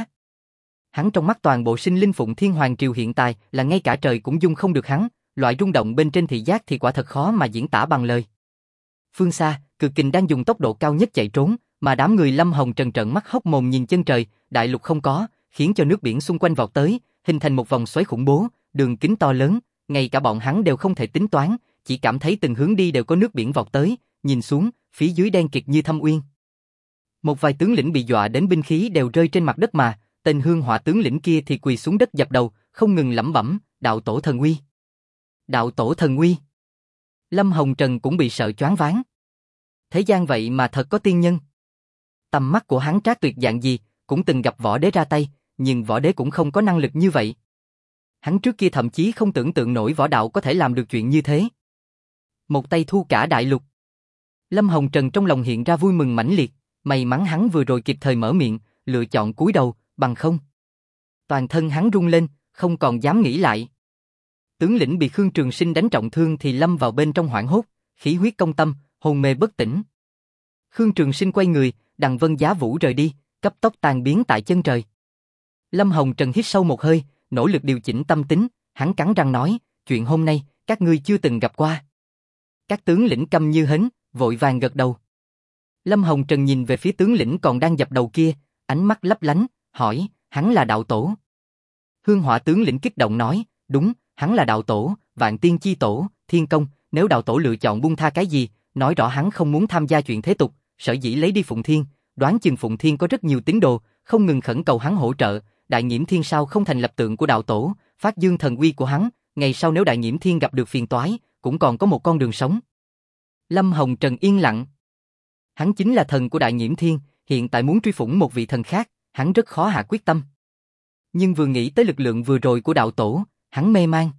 Hắn trong mắt toàn bộ sinh linh Phụng Thiên Hoàng Triều hiện tại là ngay cả trời cũng dung không được hắn, loại rung động bên trên thị giác thì quả thật khó mà diễn tả bằng lời. Phương xa, Cực Kình đang dùng tốc độ cao nhất chạy trốn, mà đám người Lâm Hồng Trần trợn mắt hốc mồm nhìn chân trời, đại lục không có, khiến cho nước biển xung quanh vọt tới, hình thành một vòng xoáy khủng bố, đường kính to lớn, ngay cả bọn hắn đều không thể tính toán, chỉ cảm thấy từng hướng đi đều có nước biển vọt tới, nhìn xuống, phía dưới đen kịt như thâm uyên. Một vài tướng lĩnh bị dọa đến binh khí đều rơi trên mặt đất mà, tên Hương Hỏa tướng lĩnh kia thì quỳ xuống đất dập đầu, không ngừng lẩm bẩm, đạo tổ thần uy. Đạo tổ thần uy. Lâm Hồng Trần cũng bị sợ choáng váng. Thế gian vậy mà thật có tiên nhân. Tầm mắt của hắn trác tuyệt dạng gì, cũng từng gặp võ đế ra tay, nhưng võ đế cũng không có năng lực như vậy. Hắn trước kia thậm chí không tưởng tượng nổi võ đạo có thể làm được chuyện như thế. Một tay thu cả đại lục. Lâm Hồng Trần trong lòng hiện ra vui mừng mãnh liệt, may mắn hắn vừa rồi kịp thời mở miệng, lựa chọn cúi đầu, bằng không. Toàn thân hắn rung lên, không còn dám nghĩ lại. Tướng lĩnh bị Khương Trường Sinh đánh trọng thương thì lâm vào bên trong hoảng hốt, khí huyết công tâm, hôn mê bất tỉnh. Khương Trường Sinh quay người, đằng vân giá vũ rời đi, cấp tốc tan biến tại chân trời. Lâm Hồng Trần hít sâu một hơi, nỗ lực điều chỉnh tâm tính, hắn cắn răng nói, chuyện hôm nay, các ngươi chưa từng gặp qua. Các tướng lĩnh câm như hến, vội vàng gật đầu. Lâm Hồng Trần nhìn về phía tướng lĩnh còn đang dập đầu kia, ánh mắt lấp lánh, hỏi, hắn là đạo tổ. Hương Hỏa tướng lĩnh kích động nói, đúng, hắn là đạo tổ, vạn tiên chi tổ, thiên công, nếu đạo tổ lựa chọn buông tha cái gì, nói rõ hắn không muốn tham gia chuyện thế tục, sở dĩ lấy đi Phụng Thiên, đoán chừng Phụng Thiên có rất nhiều tín đồ, không ngừng khẩn cầu hắn hỗ trợ, Đại Nhiễm Thiên sao không thành lập tượng của đạo tổ, phát dương thần uy của hắn, ngày sau nếu Đại Nhiễm Thiên gặp được phiền toái, cũng còn có một con đường sống. Lâm Hồng Trần yên lặng. Hắn chính là thần của Đại Nhiễm Thiên, hiện tại muốn truy phủng một vị thần khác, hắn rất khó hạ quyết tâm. Nhưng vừa nghĩ tới lực lượng vừa rồi của đạo tổ, hắn mê man.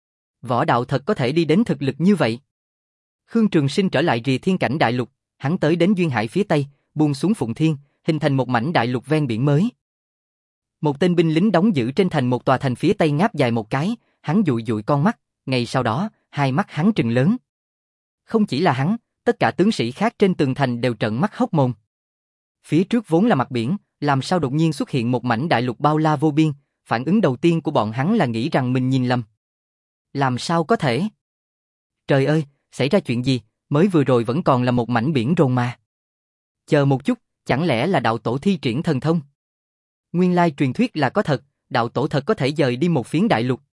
Võ đạo thật có thể đi đến thực lực như vậy. Khương Trường Sinh trở lại Rìa Thiên Cảnh đại lục, hắn tới đến Duyên Hải phía tây, buông xuống Phụng Thiên, hình thành một mảnh đại lục ven biển mới. Một tên binh lính đóng giữ trên thành một tòa thành phía tây ngáp dài một cái, hắn dụi dụi con mắt, ngay sau đó, hai mắt hắn trừng lớn. Không chỉ là hắn, tất cả tướng sĩ khác trên tường thành đều trợn mắt hốc mồm. Phía trước vốn là mặt biển, làm sao đột nhiên xuất hiện một mảnh đại lục bao la vô biên, phản ứng đầu tiên của bọn hắn là nghĩ rằng mình nhìn lầm. Làm sao có thể? Trời ơi, xảy ra chuyện gì, mới vừa rồi vẫn còn là một mảnh biển rồng mà. Chờ một chút, chẳng lẽ là đạo tổ thi triển thần thông? Nguyên lai truyền thuyết là có thật, đạo tổ thật có thể dời đi một phiến đại lục,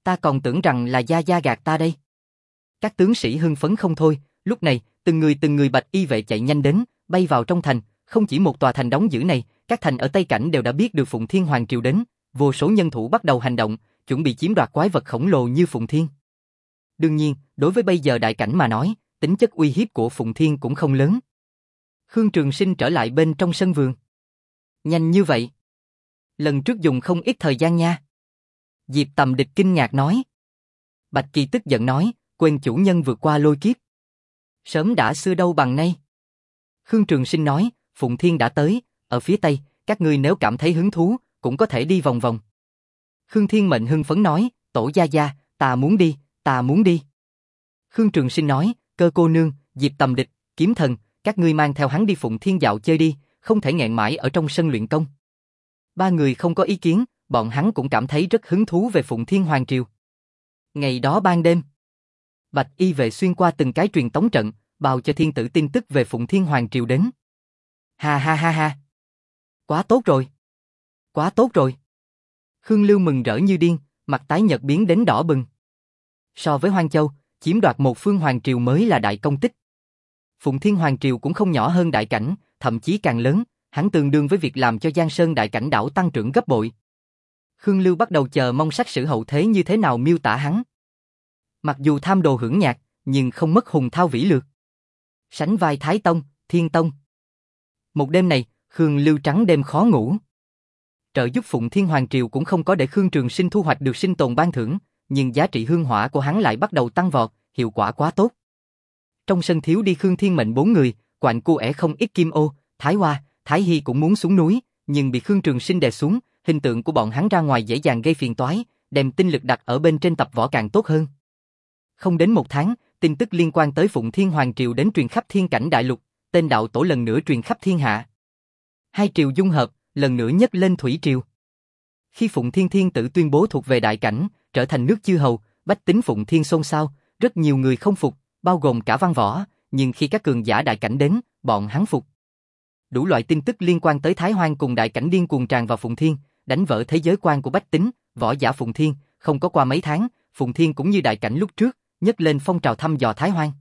Ta còn tưởng rằng là gia gia gạt ta đây. Các tướng sĩ hưng phấn không thôi, lúc này, từng người từng người bạch y vệ chạy nhanh đến, bay vào trong thành, không chỉ một tòa thành đóng giữ này, các thành ở Tây Cảnh đều đã biết được Phụng Thiên Hoàng Triều đến, vô số nhân thủ bắt đầu hành động, chuẩn bị chiếm đoạt quái vật khổng lồ như Phụng Thiên. Đương nhiên, đối với bây giờ Đại Cảnh mà nói, tính chất uy hiếp của Phụng Thiên cũng không lớn. Khương Trường Sinh trở lại bên trong sân vườn. Nhanh như vậy? Lần trước dùng không ít thời gian nha. Diệp Tầm Địch kinh ngạc nói. Bạch Kỳ tức giận nói, quên chủ nhân vượt qua lôi kiếp. Sớm đã xưa đâu bằng nay. Khương Trường Sinh nói, Phụng Thiên đã tới, ở phía Tây, các ngươi nếu cảm thấy hứng thú, cũng có thể đi vòng vòng. Khương Thiên Mệnh hưng phấn nói, Tổ gia gia, ta muốn đi, ta muốn đi. Khương Trường Sinh nói, Cơ cô nương, Diệp Tầm Địch, Kiếm Thần, các ngươi mang theo hắn đi Phụng Thiên dạo chơi đi, không thể nghẹn mãi ở trong sân luyện công. Ba người không có ý kiến, bọn hắn cũng cảm thấy rất hứng thú về Phụng Thiên Hoàng Triều. Ngày đó ban đêm, Bạch y vệ xuyên qua từng cái truyền tống trận, bào cho thiên tử tin tức về Phụng Thiên Hoàng Triều đến. Ha ha ha ha. Quá tốt rồi. Quá tốt rồi. Khương Lưu mừng rỡ như điên, mặt tái nhợt biến đến đỏ bừng. So với Hoang Châu, chiếm đoạt một phương Hoàng Triều mới là đại công tích. Phụng Thiên Hoàng Triều cũng không nhỏ hơn Đại Cảnh, thậm chí càng lớn, hắn tương đương với việc làm cho Giang Sơn Đại Cảnh đảo tăng trưởng gấp bội. Khương Lưu bắt đầu chờ mong sách sử hậu thế như thế nào miêu tả hắn. Mặc dù tham đồ hưởng nhạc, nhưng không mất hùng thao vĩ lược. Sánh vai Thái Tông, Thiên Tông. Một đêm này, Khương Lưu trắng đêm khó ngủ. Trợ giúp Phụng Thiên Hoàng Triều cũng không có để Khương Trường Sinh thu hoạch được sinh tồn ban thưởng, nhưng giá trị hương hỏa của hắn lại bắt đầu tăng vọt, hiệu quả quá tốt. Trong sân thiếu đi Khương Thiên Mệnh bốn người, quạnh cu ẻ không ít Kim Ô, Thái Hoa, Thái Hy cũng muốn xuống núi, nhưng bị Khương Trường Sinh đè xuống, hình tượng của bọn hắn ra ngoài dễ dàng gây phiền toái, đem tinh lực đặt ở bên trên tập võ càng tốt hơn. Không đến một tháng, tin tức liên quan tới Phụng Thiên Hoàng Triều đến truyền khắp Thiên Cảnh Đại Lục, tên đạo tổ lần nữa truyền khắp thiên hạ. Hai triều dung hợp, lần nữa nhấc lên thủy triều. Khi Phụng Thiên Thiên Tử tuyên bố thuộc về Đại Cảnh, trở thành nước chư hầu, bách tính Phụng Thiên xôn xao, rất nhiều người không phục, bao gồm cả văn võ, nhưng khi các cường giả Đại Cảnh đến, bọn hắn phục. Đủ loại tin tức liên quan tới Thái Hoang cùng Đại Cảnh điên cuồng tràn vào Phụng Thiên, đánh vỡ thế giới quan của bách tính, võ giả Phụng Thiên, không có qua mấy tháng, Phụng Thiên cũng như Đại Cảnh lúc trước, nhấc lên phong trào thăm dò Thái Hoang.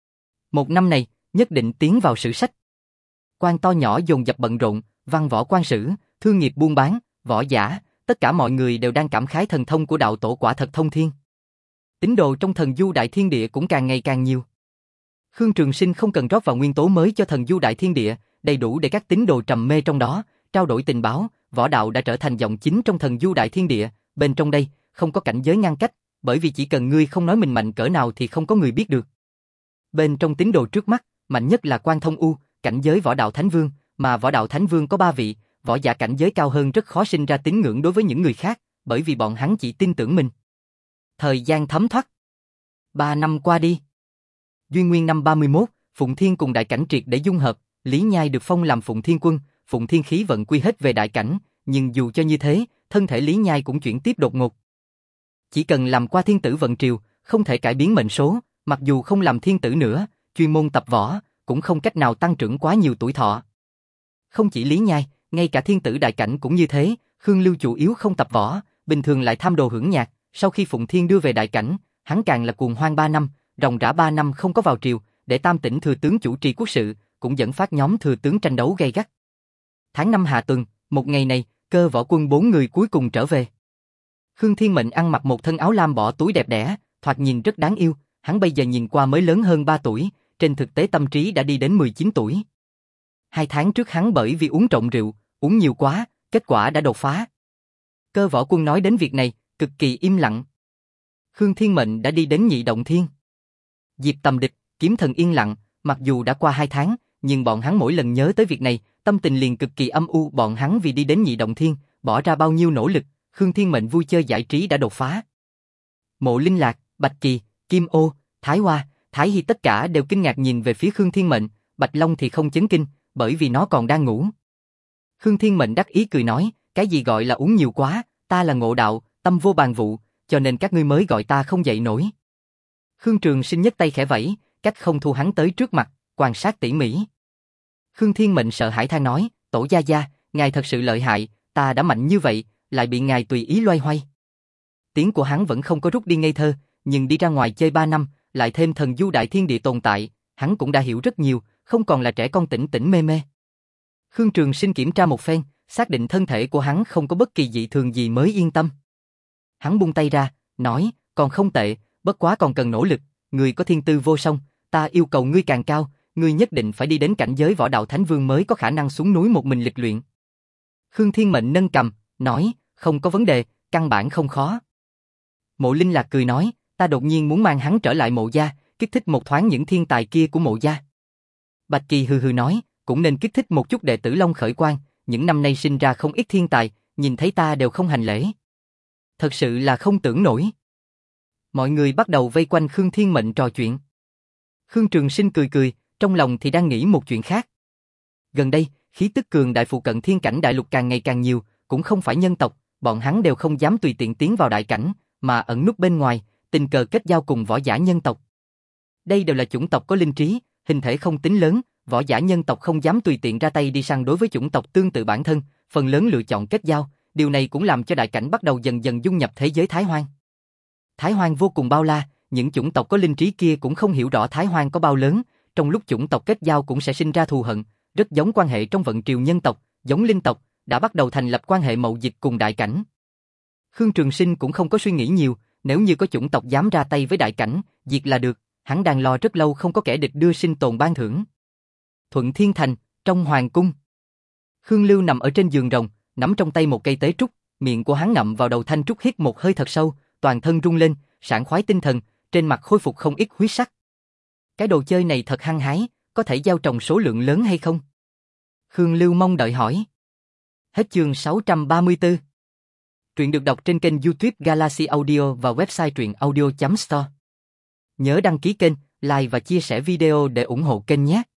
Một năm này, nhất định tiến vào sử sách. Quan to nhỏ dồn dập bận rộn, văn võ quan sử, thương nghiệp buôn bán, võ giả, tất cả mọi người đều đang cảm khái thần thông của đạo tổ quả thật thông thiên. Tín đồ trong thần du đại thiên địa cũng càng ngày càng nhiều. Khương Trường Sinh không cần rót vào nguyên tố mới cho thần du đại thiên địa, đầy đủ để các tín đồ trầm mê trong đó, trao đổi tình báo, võ đạo đã trở thành giọng chính trong thần du đại thiên địa, bên trong đây, không có cảnh giới ngăn cách, bởi vì chỉ cần ngươi không nói mình mạnh cỡ nào thì không có người biết được. Bên trong tín đồ trước mắt, mạnh nhất là Quan Thông U, cảnh giới võ đạo Thánh Vương, mà võ đạo Thánh Vương có ba vị, võ giả cảnh giới cao hơn rất khó sinh ra tín ngưỡng đối với những người khác, bởi vì bọn hắn chỉ tin tưởng mình. Thời gian thấm thoát. Ba năm qua đi. Duy Nguyên năm ba mươi mốt, Phụng Thiên cùng Đại Cảnh triệt để dung hợp, Lý Nhai được phong làm Phụng Thiên Quân, Phụng Thiên khí vận quy hết về Đại Cảnh, nhưng dù cho như thế, thân thể Lý Nhai cũng chuyển tiếp đột ngột. Chỉ cần làm qua thiên tử vận triều, không thể cải biến mệnh số, mặc dù không làm thiên tử nữa, chuyên môn tập võ, cũng không cách nào tăng trưởng quá nhiều tuổi thọ. Không chỉ Lý Nhai, ngay cả thiên tử Đại Cảnh cũng như thế, Khương Lưu chủ yếu không tập võ, bình thường lại tham đồ hưởng nhạc, sau khi Phụng Thiên đưa về Đại Cảnh, hắn càng là cuồng hoang ba năm, ròng rã ba năm không có vào triều, để Tam Tỉnh thừa tướng chủ trì quốc sự, cũng dẫn phát nhóm thừa tướng tranh đấu gay gắt. Tháng năm hạ tuần, một ngày này, Cơ Võ Quân bốn người cuối cùng trở về. Khương Thiên Mệnh ăn mặc một thân áo lam bỏ túi đẹp đẽ, thoạt nhìn rất đáng yêu, hắn bây giờ nhìn qua mới lớn hơn ba tuổi, trên thực tế tâm trí đã đi đến mười chín tuổi. Hai tháng trước hắn bởi vì uống trộm rượu, uống nhiều quá, kết quả đã đột phá. Cơ Võ Quân nói đến việc này, cực kỳ im lặng. Khương Thiên Mệnh đã đi đến Nhị Động Thiên. Diệp Tầm Địch, Kiếm Thần yên lặng, mặc dù đã qua hai tháng, nhưng bọn hắn mỗi lần nhớ tới việc này, tâm tình liền cực kỳ âm u. Bọn hắn vì đi đến Nhị Động Thiên, bỏ ra bao nhiêu nỗ lực, Khương Thiên Mệnh vui chơi giải trí đã đột phá. Mộ Linh Lạc, Bạch Kỳ, Kim Ô, Thái Hoa, Thái Hy tất cả đều kinh ngạc nhìn về phía Khương Thiên Mệnh, Bạch Long thì không chấn kinh, bởi vì nó còn đang ngủ. Khương Thiên Mệnh đắc ý cười nói, cái gì gọi là uống nhiều quá, ta là ngộ đạo, tâm vô bàn vụ, cho nên các ngươi mới gọi ta không dậy nổi. Khương Trường Sinh nhấc tay khẽ vẫy, cách không thu hắn tới trước mặt, quan sát tỉ mỉ. Khương Thiên Mệnh sợ hãi than nói, Tổ gia gia, ngài thật sự lợi hại, ta đã mạnh như vậy, lại bị ngài tùy ý loay hoay. Tiếng của hắn vẫn không có rút đi ngây thơ, nhưng đi ra ngoài chơi ba năm, lại thêm thần du đại thiên địa tồn tại, hắn cũng đã hiểu rất nhiều, không còn là trẻ con tỉnh tỉnh mê mê. Khương Trường Sinh kiểm tra một phen, xác định thân thể của hắn không có bất kỳ dị thường gì mới yên tâm. Hắn buông tay ra, nói, còn không tệ, bất quá còn cần nỗ lực, người có thiên tư vô song, ta yêu cầu ngươi càng cao, ngươi nhất định phải đi đến cảnh giới võ đạo thánh vương mới có khả năng xuống núi một mình lịch luyện. Khương Thiên Mệnh nâng cằm, nói, không có vấn đề, căn bản không khó. Mộ Linh Lạc cười nói, ta đột nhiên muốn mang hắn trở lại mộ gia, kích thích một thoáng những thiên tài kia của mộ gia. Bạch Kỳ hừ hừ nói, cũng nên kích thích một chút đệ tử Long Khởi Quang, những năm nay sinh ra không ít thiên tài, nhìn thấy ta đều không hành lễ. Thật sự là không tưởng nổi. Mọi người bắt đầu vây quanh Khương Thiên Mệnh trò chuyện. Khương Trường Sinh cười cười, trong lòng thì đang nghĩ một chuyện khác. Gần đây, khí tức cường đại phụ cận thiên cảnh đại lục càng ngày càng nhiều, cũng không phải nhân tộc, bọn hắn đều không dám tùy tiện tiến vào đại cảnh, mà ẩn núp bên ngoài, tình cờ kết giao cùng võ giả nhân tộc. Đây đều là chủng tộc có linh trí, hình thể không tính lớn, võ giả nhân tộc không dám tùy tiện ra tay đi săn đối với chủng tộc tương tự bản thân, phần lớn lựa chọn kết giao, điều này cũng làm cho đại cảnh bắt đầu dần dần dung nhập thế giới Thái Hoang. Thái Hoang vô cùng bao la, những chủng tộc có linh trí kia cũng không hiểu rõ Thái Hoang có bao lớn, trong lúc chủng tộc kết giao cũng sẽ sinh ra thù hận, rất giống quan hệ trong vận triều nhân tộc, giống linh tộc, đã bắt đầu thành lập quan hệ mậu dịch cùng đại cảnh. Khương Trường Sinh cũng không có suy nghĩ nhiều, nếu như có chủng tộc dám ra tay với đại cảnh, diệt là được, hắn đang lo rất lâu không có kẻ địch đưa sinh tồn ban thưởng. Thuận Thiên Thành, trong hoàng cung. Khương Lưu nằm ở trên giường rồng, nắm trong tay một cây tế trúc, miệng của hắn ngậm vào đầu thanh trúc hít một hơi thật sâu, toàn thân rung lên, sảng khoái tinh thần, trên mặt khôi phục không ít huyết sắc. Cái đồ chơi này thật hăng hái, có thể gieo trồng số lượng lớn hay không? Khương Lưu mong đợi hỏi. Hết chương sáu trăm ba mươi tư. Truyện được đọc trên kênh YouTube Galaxy Audio và website truyện audio chấm store. Nhớ đăng ký kênh, like và chia sẻ video để ủng hộ kênh nhé.